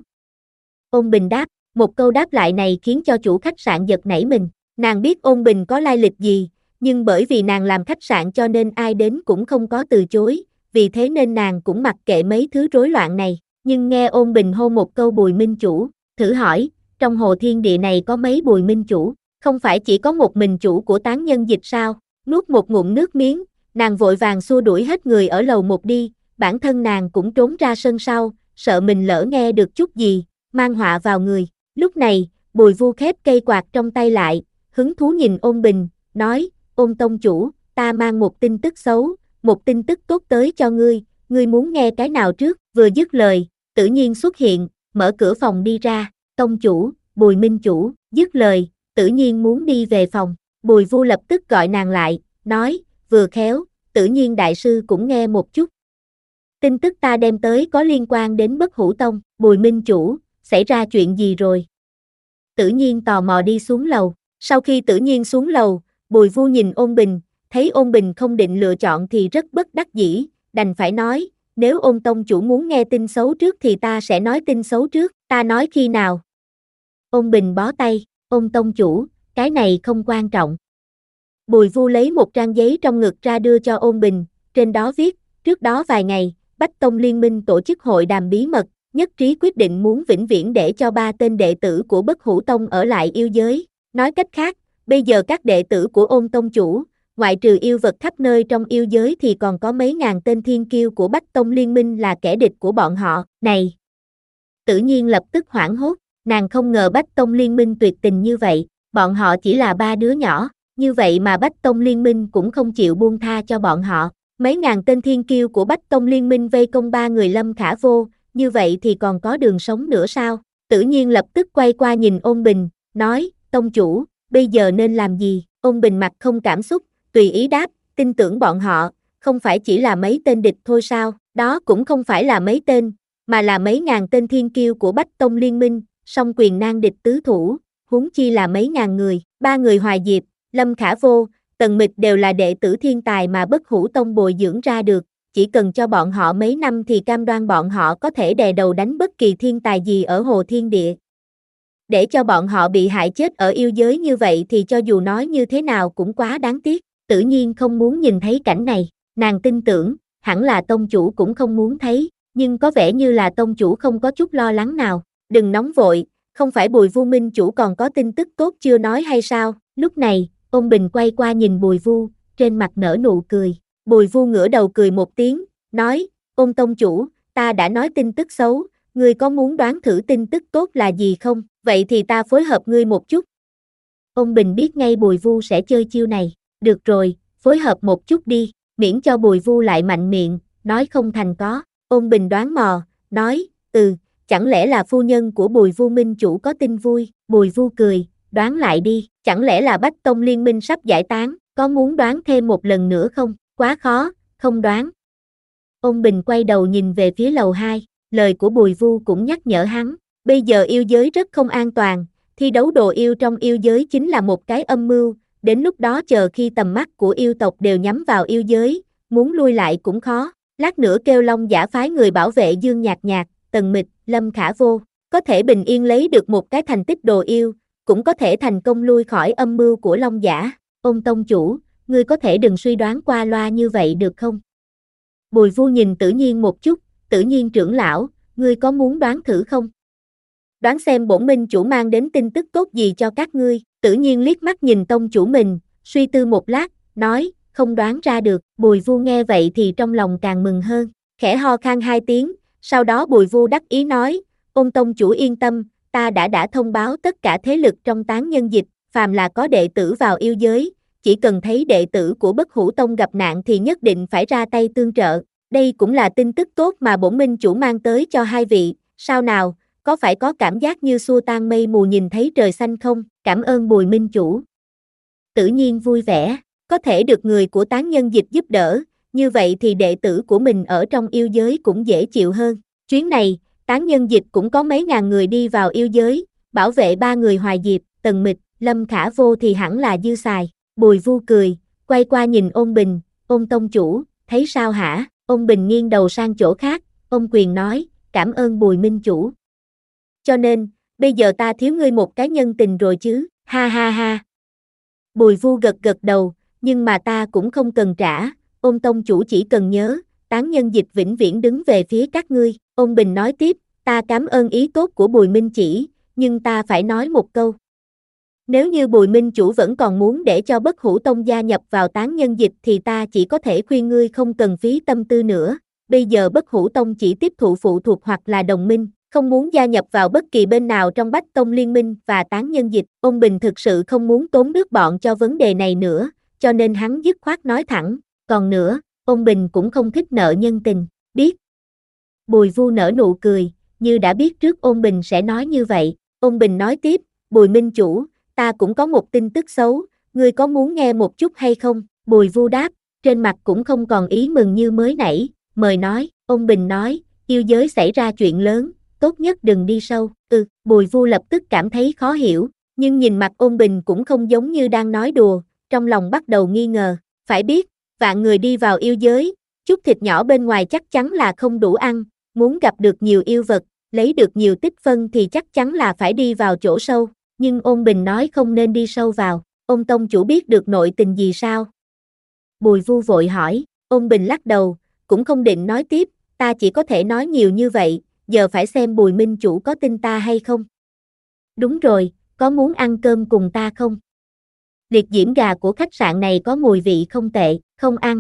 Ôn Bình đáp, một câu đáp lại này khiến cho chủ khách sạn giật nảy mình, nàng biết Ôn Bình có lai lịch gì, nhưng bởi vì nàng làm khách sạn cho nên ai đến cũng không có từ chối, vì thế nên nàng cũng mặc kệ mấy thứ rối loạn này, nhưng nghe Ôn Bình hô một câu Bùi minh chủ, thử hỏi, trong Hồ Thiên Địa này có mấy Bùi minh chủ, không phải chỉ có một mình chủ của Tán Nhân Dịch sao? Nuốt một ngụm nước miếng, nàng vội vàng xua đuổi hết người ở lầu một đi, bản thân nàng cũng trốn ra sân sau, sợ mình lỡ nghe được chút gì, mang họa vào người. Lúc này, Bùi Vu khép cây quạt trong tay lại, hứng thú nhìn Ôn Bình, nói, Ôn tông chủ, ta mang một tin tức xấu, một tin tức tốt tới cho ngươi, ngươi muốn nghe cái nào trước? Vừa dứt lời, Tự Nhiên xuất hiện, mở cửa phòng đi ra, tông chủ, Bùi minh chủ, dứt lời, Tự Nhiên muốn đi về phòng, Bùi Vu lập tức gọi nàng lại, nói, vừa khéo, Tự Nhiên đại sư cũng nghe một chút. Tin tức ta đem tới có liên quan đến Bất Hủ Tông, Bùi minh chủ, xảy ra chuyện gì rồi? Tự Nhiên tò mò đi xuống lầu, sau khi Tự Nhiên xuống lầu, Bùi Vu nhìn Ôn Bình, thấy Ôn Bình không định lựa chọn thì rất bất đắc dĩ, đành phải nói, nếu Ôn tông chủ muốn nghe tin xấu trước thì ta sẽ nói tin xấu trước, ta nói khi nào? Ôn Bình bó tay, Ôn tông chủ, cái này không quan trọng. Bùi Vu lấy một trang giấy trong ngực ra đưa cho Ôn Bình, trên đó viết, trước đó vài ngày, Bách Tông Liên minh tổ chức hội đàm bí mật, nhất trí quyết định muốn vĩnh viễn để cho ba tên đệ tử của Bất Hủ Tông ở lại yêu giới. Nói cách khác, bây giờ các đệ tử của Ôn tông chủ, ngoại trừ yêu vật khắp nơi trong yêu giới thì còn có mấy ngàn tên thiên kiêu của Bách Tông Liên minh là kẻ địch của bọn họ. Này! Tự Nhiên lập tức hoảng hốt, nàng không ngờ Bách Tông Liên minh tuyệt tình như vậy, bọn họ chỉ là ba đứa nhỏ, như vậy mà Bách Tông Liên minh cũng không chịu buông tha cho bọn họ. Mấy ngàn tên thiên kiêu của Bách Tông Liên minh vây công ba người Lâm Khả Vô, như vậy thì còn có đường sống nữa sao? Tự Nhiên lập tức quay qua nhìn Ôn Bình, nói, tông chủ, bây giờ nên làm gì? Ôn Bình mặt không cảm xúc, tùy ý đáp, tin tưởng bọn họ, không phải chỉ là mấy tên địch thôi sao? Đó cũng không phải là mấy tên, mà là mấy ngàn tên thiên kiêu của Bách Tông Liên minh, song quyền nan địch tứ thủ, huống chi là mấy ngàn người, ba người Hoài Diệp, Lâm Khả Vô, Tần Mịch đều là đệ tử thiên tài mà Bất Hủ Tông bồi dưỡng ra được, chỉ cần cho bọn họ mấy năm thì cam đoan bọn họ có thể đè đầu đánh bất kỳ thiên tài gì ở Hồ Thiên Địa. Để cho bọn họ bị hại chết ở yêu giới như vậy thì cho dù nói như thế nào cũng quá đáng tiếc. Tự Nhiên không muốn nhìn thấy cảnh này, nàng tin tưởng, hẳn là tông chủ cũng không muốn thấy, nhưng có vẻ như là tông chủ không có chút lo lắng nào. Đừng nóng vội, không phải Bùi Vu minh chủ còn có tin tức tốt chưa nói hay sao? Lúc này, Ôn Bình quay qua nhìn Bùi Vu, trên mặt nở nụ cười. Bùi Vu ngửa đầu cười một tiếng, nói, Ôn tông chủ, ta đã nói tin tức xấu, ngươi có muốn đoán thử tin tức tốt là gì không? Vậy thì ta phối hợp ngươi một chút. Ôn Bình biết ngay Bùi Vu sẽ chơi chiêu này, được rồi, phối hợp một chút đi, miễn cho Bùi Vu lại mạnh miệng, nói không thành có. Ôn Bình đoán mò, nói, ừ, chẳng lẽ là phu nhân của Bùi Vu minh chủ có tin vui? Bùi Vu cười, đoán lại đi, chẳng lẽ là Bách Tông Liên minh sắp giải tán, có muốn đoán thêm một lần nữa không? Quá khó, không đoán. Ôn Bình quay đầu nhìn về phía lầu hai, lời của Bùi Vu cũng nhắc nhở hắn, bây giờ yêu giới rất không an toàn, thi đấu đồ yêu trong yêu giới chính là một cái âm mưu, đến lúc đó chờ khi tầm mắt của yêu tộc đều nhắm vào yêu giới, muốn lui lại cũng khó, lát nữa kêu Long Giả phái người bảo vệ Dương Nhạc Nhạc, Tần Mịch, Lâm Khả Vô, có thể bình yên lấy được một cái thành tích đồ yêu, cũng có thể thành công lui khỏi âm mưu của Long Giả. Ôn tông chủ, ngươi có thể đừng suy đoán qua loa như vậy được không? Bùi Vu nhìn Tử Nhiên một chút, Tử Nhiên trưởng lão, ngươi có muốn đoán thử không? Đoán xem bổn minh chủ mang đến tin tức tốt gì cho các ngươi. Tử Nhiên liếc mắt nhìn tông chủ mình, suy tư một lát, nói, không đoán ra được. Bùi Vu nghe vậy thì trong lòng càng mừng hơn, khẽ ho khan hai tiếng, sau đó Bùi Vu đắc ý nói, ôn tông chủ yên tâm, ta đã đã thông báo tất cả thế lực trong tán nhân dịch, phàm là có đệ tử vào yêu giới, chỉ cần thấy đệ tử của Bất Hủ Tông gặp nạn thì nhất định phải ra tay tương trợ. Đây cũng là tin tức tốt mà bổn minh chủ mang tới cho hai vị, sao nào, có phải có cảm giác như xua tan mây mù nhìn thấy trời xanh không? Cảm ơn Bùi minh chủ. Tự nhiên vui vẻ, có thể được người của tán nhân dịch giúp đỡ, như vậy thì đệ tử của mình ở trong yêu giới cũng dễ chịu hơn. Chuyến này, tán nhân dịch cũng có mấy ngàn người đi vào yêu giới, bảo vệ ba người Hoài Diệp, Tần Mịch, Lâm Khả Vô thì hẳn là dư xài. Bùi Vu cười, quay qua nhìn Ôn Bình, Ôn tông chủ, thấy sao hả? Ôn Bình nghiêng đầu sang chỗ khác, ôm quyền nói, cảm ơn Bùi minh chủ. Cho nên, bây giờ ta thiếu ngươi một cái nhân tình rồi chứ, ha ha ha. Bùi Vu gật gật đầu, nhưng mà ta cũng không cần trả, Ôn tông chủ chỉ cần nhớ, tán nhân dịch vĩnh viễn đứng về phía các ngươi. Ôn Bình nói tiếp, ta cảm ơn ý tốt của Bùi minh chỉ, nhưng ta phải nói một câu. Nếu như Bùi minh chủ vẫn còn muốn để cho Bất Hủ Tông gia nhập vào tán nhân dịch thì ta chỉ có thể khuyên ngươi không cần phí tâm tư nữa, bây giờ Bất Hủ Tông chỉ tiếp thụ phụ thuộc hoặc là đồng minh, không muốn gia nhập vào bất kỳ bên nào trong Bách Tông Liên minh và tán nhân dịch. Ôn Bình thực sự không muốn tốn nước bọn cho vấn đề này nữa, cho nên hắn dứt khoát nói thẳng, còn nữa, Ôn Bình cũng không thích nợ nhân tình, biết. Bùi Vu nở nụ cười, như đã biết trước Ôn Bình sẽ nói như vậy. Ôn Bình nói tiếp, Bùi minh chủ, ta cũng có một tin tức xấu, ngươi có muốn nghe một chút hay không? Bùi Vu đáp, trên mặt cũng không còn ý mừng như mới nãy, mời nói. Ôn Bình nói, yêu giới xảy ra chuyện lớn, tốt nhất đừng đi sâu. Ừ, Bùi Vu lập tức cảm thấy khó hiểu, nhưng nhìn mặt Ôn Bình cũng không giống như đang nói đùa, trong lòng bắt đầu nghi ngờ, phải biết, vạn người đi vào yêu giới, chút thịt nhỏ bên ngoài chắc chắn là không đủ ăn, muốn gặp được nhiều yêu vật, lấy được nhiều tích phân thì chắc chắn là phải đi vào chỗ sâu. Nhưng Ôn Bình nói không nên đi sâu vào, Ôn tông chủ biết được nội tình gì sao? Bùi Vu vội hỏi, Ôn Bình lắc đầu, cũng không định nói tiếp, ta chỉ có thể nói nhiều như vậy, giờ phải xem Bùi minh chủ có tin ta hay không. Đúng rồi, có muốn ăn cơm cùng ta không? Liệt diễm gà của khách sạn này có mùi vị không tệ, không ăn.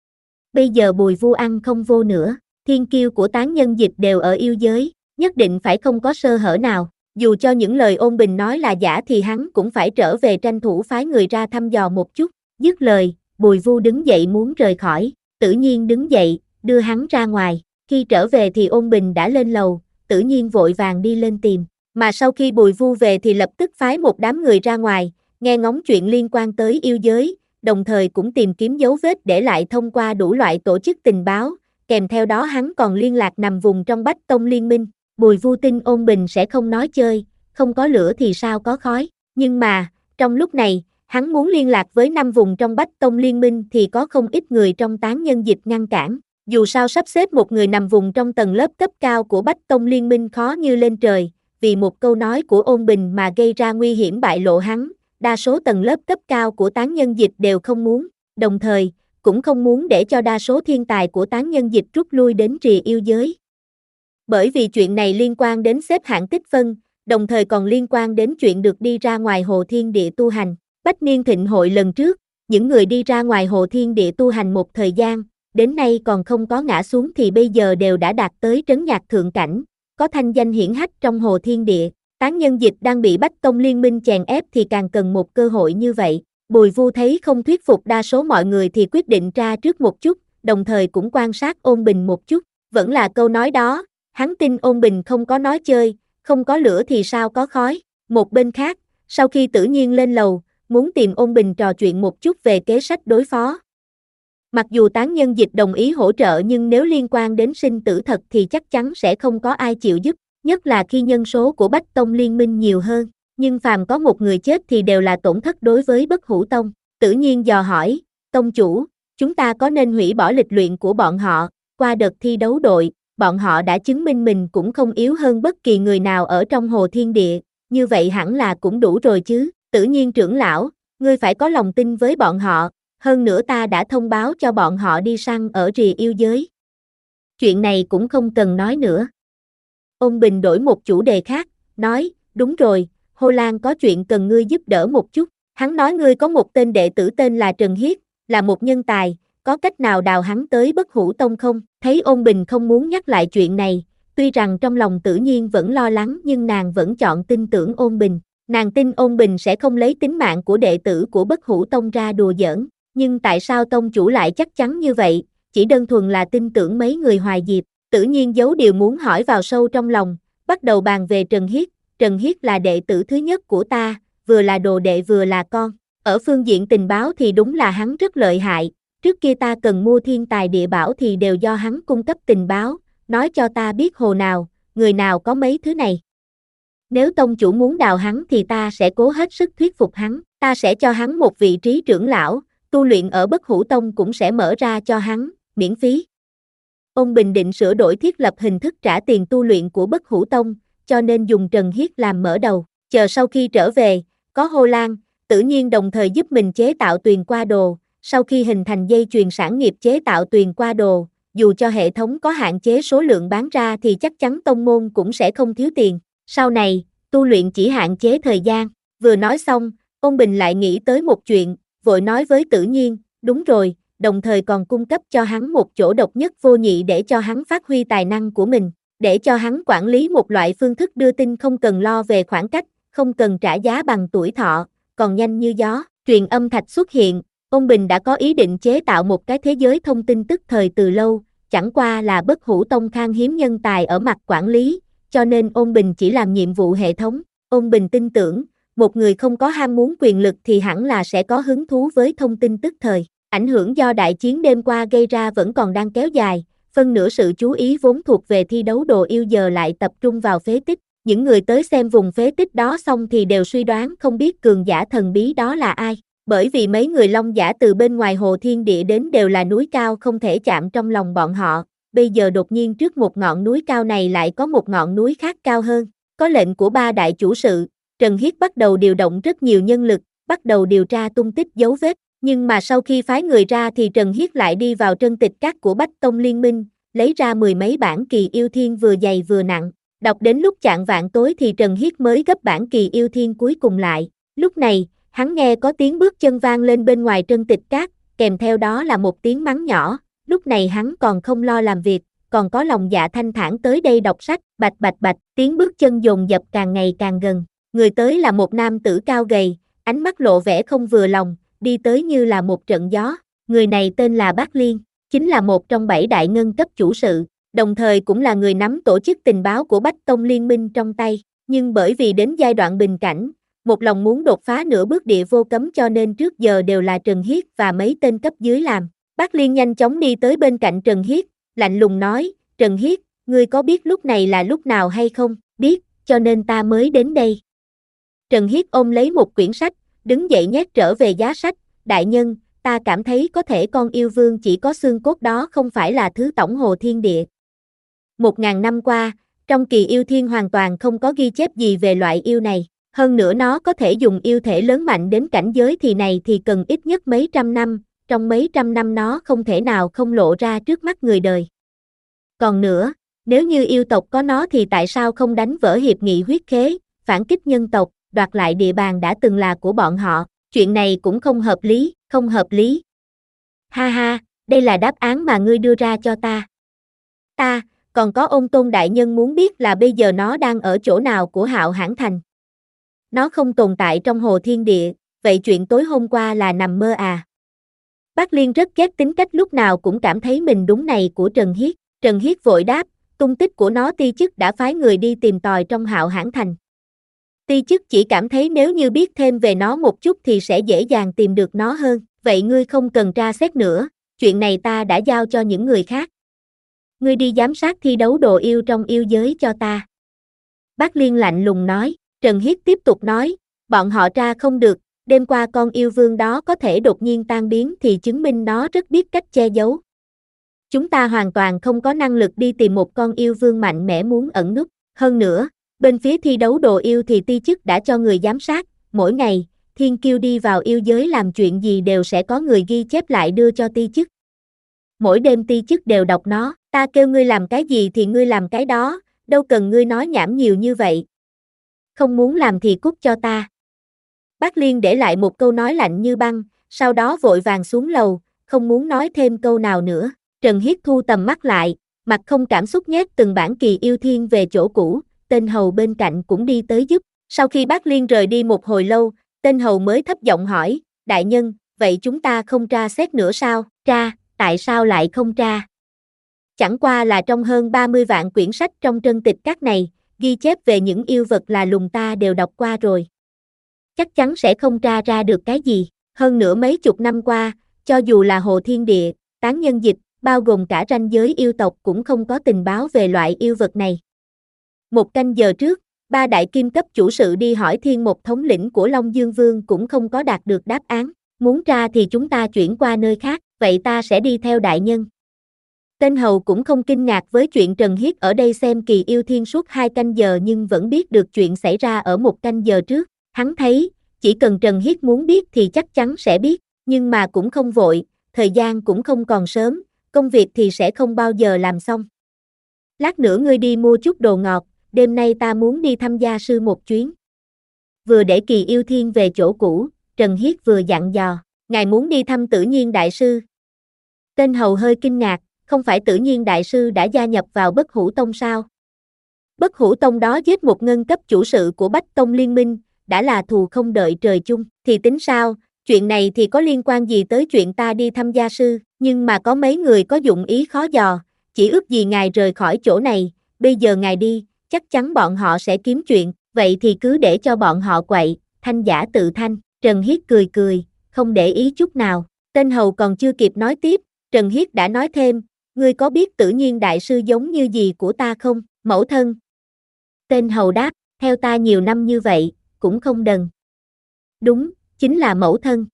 Bây giờ Bùi Vu ăn không vô nữa, thiên kiêu của tán nhân dịch đều ở yêu giới, nhất định phải không có sơ hở nào. Dù cho những lời Ôn Bình nói là giả thì hắn cũng phải trở về tranh thủ phái người ra thăm dò một chút. Dứt lời, Bùi Vu đứng dậy muốn rời khỏi, Tự Nhiên đứng dậy, đưa hắn ra ngoài. Khi trở về thì Ôn Bình đã lên lầu, Tự Nhiên vội vàng đi lên tìm. Mà sau khi Bùi Vu về thì lập tức phái một đám người ra ngoài, nghe ngóng chuyện liên quan tới yêu giới, đồng thời cũng tìm kiếm dấu vết để lại thông qua đủ loại tổ chức tình báo, kèm theo đó hắn còn liên lạc nằm vùng trong Bách Tông Liên minh. Bùi Vu tin Ôn Bình sẽ không nói chơi, không có lửa thì sao có khói, nhưng mà, trong lúc này, hắn muốn liên lạc với năm vùng trong Bách Tông Liên minh thì có không ít người trong tán nhân dịch ngăn cản, dù sao sắp xếp một người nằm vùng trong tầng lớp cấp cao của Bách Tông Liên minh khó như lên trời, vì một câu nói của Ôn Bình mà gây ra nguy hiểm bại lộ hắn, đa số tầng lớp cấp cao của tán nhân dịch đều không muốn, đồng thời, cũng không muốn để cho đa số thiên tài của tán nhân dịch rút lui đến rìa yêu giới. Bởi vì chuyện này liên quan đến xếp hạng tích phân, đồng thời còn liên quan đến chuyện được đi ra ngoài hồ thiên địa tu hành. Bách niên thịnh hội lần trước, những người đi ra ngoài hồ thiên địa tu hành một thời gian, đến nay còn không có ngã xuống thì bây giờ đều đã đạt tới trấn nhạc thượng cảnh, có thanh danh hiển hách trong hồ thiên địa. Tán nhân dịch đang bị Bách Tông Liên minh chèn ép thì càng cần một cơ hội như vậy. Bùi Vu thấy không thuyết phục đa số mọi người thì quyết định tra trước một chút, đồng thời cũng quan sát Ôn Bình một chút. Vẫn là câu nói đó, Hắn tin Ôn Bình không có nói chơi, không có lửa thì sao có khói. Một bên khác, sau khi Tử Nhiên lên lầu, muốn tìm Ôn Bình trò chuyện một chút về kế sách đối phó. Mặc dù tán nhân dịch đồng ý hỗ trợ nhưng nếu liên quan đến sinh tử thật thì chắc chắn sẽ không có ai chịu giúp, nhất là khi nhân số của Bách Tông liên minh nhiều hơn. Nhưng phàm có một người chết thì đều là tổn thất đối với Bất Hủ Tông. Tử Nhiên dò hỏi, Tông chủ, chúng ta có nên hủy bỏ lịch luyện của bọn họ? Qua đợt thi đấu đội, bọn họ đã chứng minh mình cũng không yếu hơn bất kỳ người nào ở trong Hồ Thiên Địa, như vậy hẳn là cũng đủ rồi chứ. Tử Nhiên trưởng lão, ngươi phải có lòng tin với bọn họ, hơn nữa ta đã thông báo cho bọn họ đi săn ở rìa yêu giới. Chuyện này cũng không cần nói nữa. Ôn Bình đổi một chủ đề khác, nói, đúng rồi, Hồ Lan có chuyện cần ngươi giúp đỡ một chút. Hắn nói ngươi có một tên đệ tử tên là Trần Hiết, là một nhân tài, có cách nào đào hắn tới Bất Hủ Tông không? Thấy Ôn Bình không muốn nhắc lại chuyện này, tuy rằng trong lòng Tử Nhiên vẫn lo lắng nhưng nàng vẫn chọn tin tưởng Ôn Bình. Nàng tin Ôn Bình sẽ không lấy tính mạng của đệ tử của Bất Hủ Tông ra đùa giỡn. Nhưng tại sao tông chủ lại chắc chắn như vậy? Chỉ đơn thuần là tin tưởng mấy người Hoài Diệp. Tử Nhiên giấu điều muốn hỏi vào sâu trong lòng, bắt đầu bàn về Trần Hiết. Trần Hiết là đệ tử thứ nhất của ta, vừa là đồ đệ vừa là con. Ở phương diện tình báo thì đúng là hắn rất lợi hại. Trước kia ta cần mua thiên tài địa bảo thì đều do hắn cung cấp tình báo, nói cho ta biết hồ nào, người nào có mấy thứ này. Nếu tông chủ muốn đào hắn thì ta sẽ cố hết sức thuyết phục hắn, ta sẽ cho hắn một vị trí trưởng lão, tu luyện ở Bất Hủ Tông cũng sẽ mở ra cho hắn, miễn phí. Ông Bình định sửa đổi thiết lập hình thức trả tiền tu luyện của Bất Hủ Tông, cho nên dùng Trần Hiết làm mở đầu, chờ sau khi trở về, có Hồ Lan, Tử Nhiên đồng thời giúp mình chế tạo tuyền qua đồ, sau khi hình thành dây chuyền sản nghiệp chế tạo tuyền qua đồ, dù cho hệ thống có hạn chế số lượng bán ra thì chắc chắn tông môn cũng sẽ không thiếu tiền. Sau này, tu luyện chỉ hạn chế thời gian. Vừa nói xong, ông Bình lại nghĩ tới một chuyện, vội nói với Tử Nhiên, đúng rồi, đồng thời còn cung cấp cho hắn một chỗ độc nhất vô nhị để cho hắn phát huy tài năng của mình, để cho hắn quản lý một loại phương thức đưa tin không cần lo về khoảng cách, không cần trả giá bằng tuổi thọ, còn nhanh như gió. Truyền âm thạch xuất hiện, ông Bình đã có ý định chế tạo một cái thế giới thông tin tức thời từ lâu, chẳng qua là Bất Hủ Tông khan hiếm nhân tài ở mặt quản lý, cho nên ông Bình chỉ làm nhiệm vụ hệ thống. Ông Bình tin tưởng, một người không có ham muốn quyền lực thì hẳn là sẽ có hứng thú với thông tin tức thời. Ảnh hưởng do đại chiến đêm qua gây ra vẫn còn đang kéo dài, phân nửa sự chú ý vốn thuộc về thi đấu đồ yêu giờ lại tập trung vào phế tích. Những người tới xem vùng phế tích đó xong thì đều suy đoán không biết cường giả thần bí đó là ai. Bởi vì mấy người long giả từ bên ngoài Hồ Thiên Địa đến đều là núi cao không thể chạm trong lòng bọn họ. Bây giờ đột nhiên trước một ngọn núi cao này lại có một ngọn núi khác cao hơn. Có lệnh của ba đại chủ sự, Trần Hiết bắt đầu điều động rất nhiều nhân lực, bắt đầu điều tra tung tích dấu vết. Nhưng mà sau khi phái người ra thì Trần Hiết lại đi vào trân tịch các của Bách Tông Liên minh, lấy ra mười mấy bản kỳ yêu thiên vừa dày vừa nặng. Đọc đến lúc chạng vạng tối thì Trần Hiết mới gấp bản kỳ yêu thiên cuối cùng lại. Lúc này, hắn nghe có tiếng bước chân vang lên bên ngoài trân tịch cát, kèm theo đó là một tiếng mắng nhỏ. Lúc này hắn còn không lo làm việc, còn có lòng dạ thanh thản tới đây đọc sách. Bạch bạch bạch, tiếng bước chân dồn dập càng ngày càng gần. Người tới là một nam tử cao gầy, ánh mắt lộ vẻ không vừa lòng, đi tới như là một trận gió. Người này tên là Bác Liên, chính là một trong bảy đại ngân cấp chủ sự, đồng thời cũng là người nắm tổ chức tình báo của Bách Tông Liên minh trong tay. Nhưng bởi vì đến giai đoạn bình cảnh, một lòng muốn đột phá nửa bước địa vô cấm cho nên trước giờ đều là Trần Hiết và mấy tên cấp dưới làm. Bác Liên nhanh chóng đi tới bên cạnh Trần Hiết, lạnh lùng nói, Trần Hiết, ngươi có biết lúc này là lúc nào hay không? Biết, cho nên ta mới đến đây. Trần Hiết ôm lấy một quyển sách, đứng dậy nhét trở về giá sách, đại nhân, ta cảm thấy có thể con yêu vương chỉ có xương cốt đó không phải là thứ tổng Hồ Thiên Địa. Một ngàn năm qua, trong kỳ yêu thiên hoàn toàn không có ghi chép gì về loại yêu này, hơn nữa nó có thể dùng yêu thể lớn mạnh đến cảnh giới thì này thì cần ít nhất mấy trăm năm, trong mấy trăm năm nó không thể nào không lộ ra trước mắt người đời. Còn nữa, nếu như yêu tộc có nó thì tại sao không đánh vỡ hiệp nghị huyết khế, phản kích nhân tộc, đoạt lại địa bàn đã từng là của bọn họ, chuyện này cũng không hợp lý, không hợp lý. Ha ha, đây là đáp án mà ngươi đưa ra cho ta. Ta, còn có Ôn Tôn đại nhân muốn biết là bây giờ nó đang ở chỗ nào của Hạo Hãn Thành. Nó không tồn tại trong Hồ Thiên Địa, vậy chuyện tối hôm qua là nằm mơ à? Bác Liên rất ghét tính cách lúc nào cũng cảm thấy mình đúng này của Trần Hiết. Trần Hiết vội đáp, tung tích của nó ti chức đã phái người đi tìm tòi trong Hạo Hãn Thành. Ti chức chỉ cảm thấy nếu như biết thêm về nó một chút thì sẽ dễ dàng tìm được nó hơn, vậy ngươi không cần tra xét nữa, chuyện này ta đã giao cho những người khác. Ngươi đi giám sát thi đấu đồ yêu trong yêu giới cho ta. Bác Liên lạnh lùng nói. Trần Hiết tiếp tục nói, bọn họ tra không được, đêm qua con yêu vương đó có thể đột nhiên tan biến thì chứng minh nó rất biết cách che giấu. Chúng ta hoàn toàn không có năng lực đi tìm một con yêu vương mạnh mẽ muốn ẩn núp. Hơn nữa, bên phía thi đấu đồ yêu thì ti chức đã cho người giám sát, mỗi ngày, thiên kiêu đi vào yêu giới làm chuyện gì đều sẽ có người ghi chép lại đưa cho ti chức. Mỗi đêm ti chức đều đọc nó, ta kêu ngươi làm cái gì thì ngươi làm cái đó, đâu cần ngươi nói nhảm nhiều như vậy. Không muốn làm thì cút cho ta. Bác Liên để lại một câu nói lạnh như băng, sau đó vội vàng xuống lầu, không muốn nói thêm câu nào nữa. Trần Hiết thu tầm mắt lại, mặt không cảm xúc nhét từng bản kỳ yêu thiên về chỗ cũ, tên hầu bên cạnh cũng đi tới giúp. Sau khi bác Liên rời đi một hồi lâu, tên hầu mới thấp giọng hỏi, đại nhân, vậy chúng ta không tra xét nữa sao? Tra, tại sao lại không tra? Chẳng qua là trong hơn ba mươi vạn quyển sách trong trân tịch các này, ghi chép về những yêu vật là lùng ta đều đọc qua rồi. Chắc chắn sẽ không tra ra được cái gì. Hơn nữa mấy chục năm qua, cho dù là Hồ Thiên Địa, Tán Nhân Dịch, bao gồm cả ranh giới yêu tộc cũng không có tình báo về loại yêu vật này. Một canh giờ trước, ba đại kim cấp chủ sự đi hỏi Thiên Mộc thống lĩnh của Long Dương Vương cũng không có đạt được đáp án. Muốn tra thì chúng ta chuyển qua nơi khác, vậy ta sẽ đi theo đại nhân. Tên hầu cũng không kinh ngạc với chuyện Trần Hiết ở đây xem kỳ yêu thiên suốt hai canh giờ nhưng vẫn biết được chuyện xảy ra ở một canh giờ trước. Hắn thấy, chỉ cần Trần Hiết muốn biết thì chắc chắn sẽ biết, nhưng mà cũng không vội, thời gian cũng không còn sớm, công việc thì sẽ không bao giờ làm xong. Lát nữa ngươi đi mua chút đồ ngọt, đêm nay ta muốn đi thăm gia sư một chuyến. Vừa để kỳ yêu thiên về chỗ cũ, Trần Hiết vừa dặn dò, ngài muốn đi thăm Tử Nhiên đại sư. Tên hầu hơi kinh ngạc, không phải Tử Nhiên đại sư đã gia nhập vào Bất Hủ Tông sao? Bất Hủ Tông đó giết một ngân cấp chủ sự của Bách Tông Liên minh, đã là thù không đợi trời chung, thì tính sao, chuyện này thì có liên quan gì tới chuyện ta đi thăm gia sư, nhưng mà có mấy người có dụng ý khó dò, chỉ ước gì ngài rời khỏi chỗ này, bây giờ ngài đi, chắc chắn bọn họ sẽ kiếm chuyện, vậy thì cứ để cho bọn họ quậy, thanh giả tự thanh. Trần Hiết cười cười, không để ý chút nào. Tên hầu còn chưa kịp nói tiếp, Trần Hiết đã nói thêm, ngươi có biết Tử Nhiên đại sư giống như gì của ta không, mẫu thân? Tên hầu đáp, theo ta nhiều năm như vậy, cũng không đần. Đúng, chính là mẫu thân.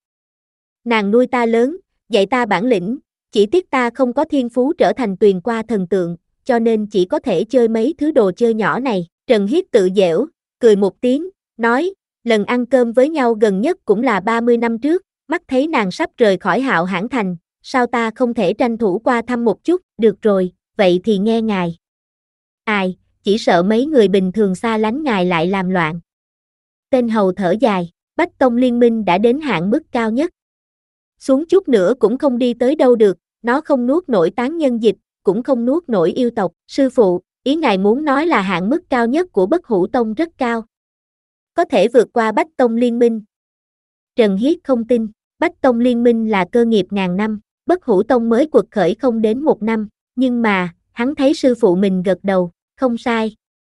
Nàng nuôi ta lớn, dạy ta bản lĩnh, chỉ tiếc ta không có thiên phú trở thành tuyền qua thần tượng, cho nên chỉ có thể chơi mấy thứ đồ chơi nhỏ này. Trần Hiết tự giễu, cười một tiếng, nói, lần ăn cơm với nhau gần nhất cũng là ba mươi năm trước, mắt thấy nàng sắp rời khỏi Hạo Hãn Thành, sao ta không thể tranh thủ qua thăm một chút, được rồi, vậy thì nghe ngài. Ai, chỉ sợ mấy người bình thường xa lánh ngài lại làm loạn. Tên hầu thở dài, Bách Tông Liên minh đã đến hạn mức cao nhất. Xuống chút nữa cũng không đi tới đâu được, nó không nuốt nổi Tán Nhân Dịch, cũng không nuốt nổi yêu tộc. Sư phụ, ý ngài muốn nói là hạn mức cao nhất của Bất Hủ Tông rất cao. Có thể vượt qua Bách Tông Liên minh. Trần Hiết không tin, Bách Tông Liên minh là cơ nghiệp ngàn năm, Bất Hủ Tông mới quật khởi không đến một năm, nhưng mà, hắn thấy sư phụ mình gật đầu, không sai.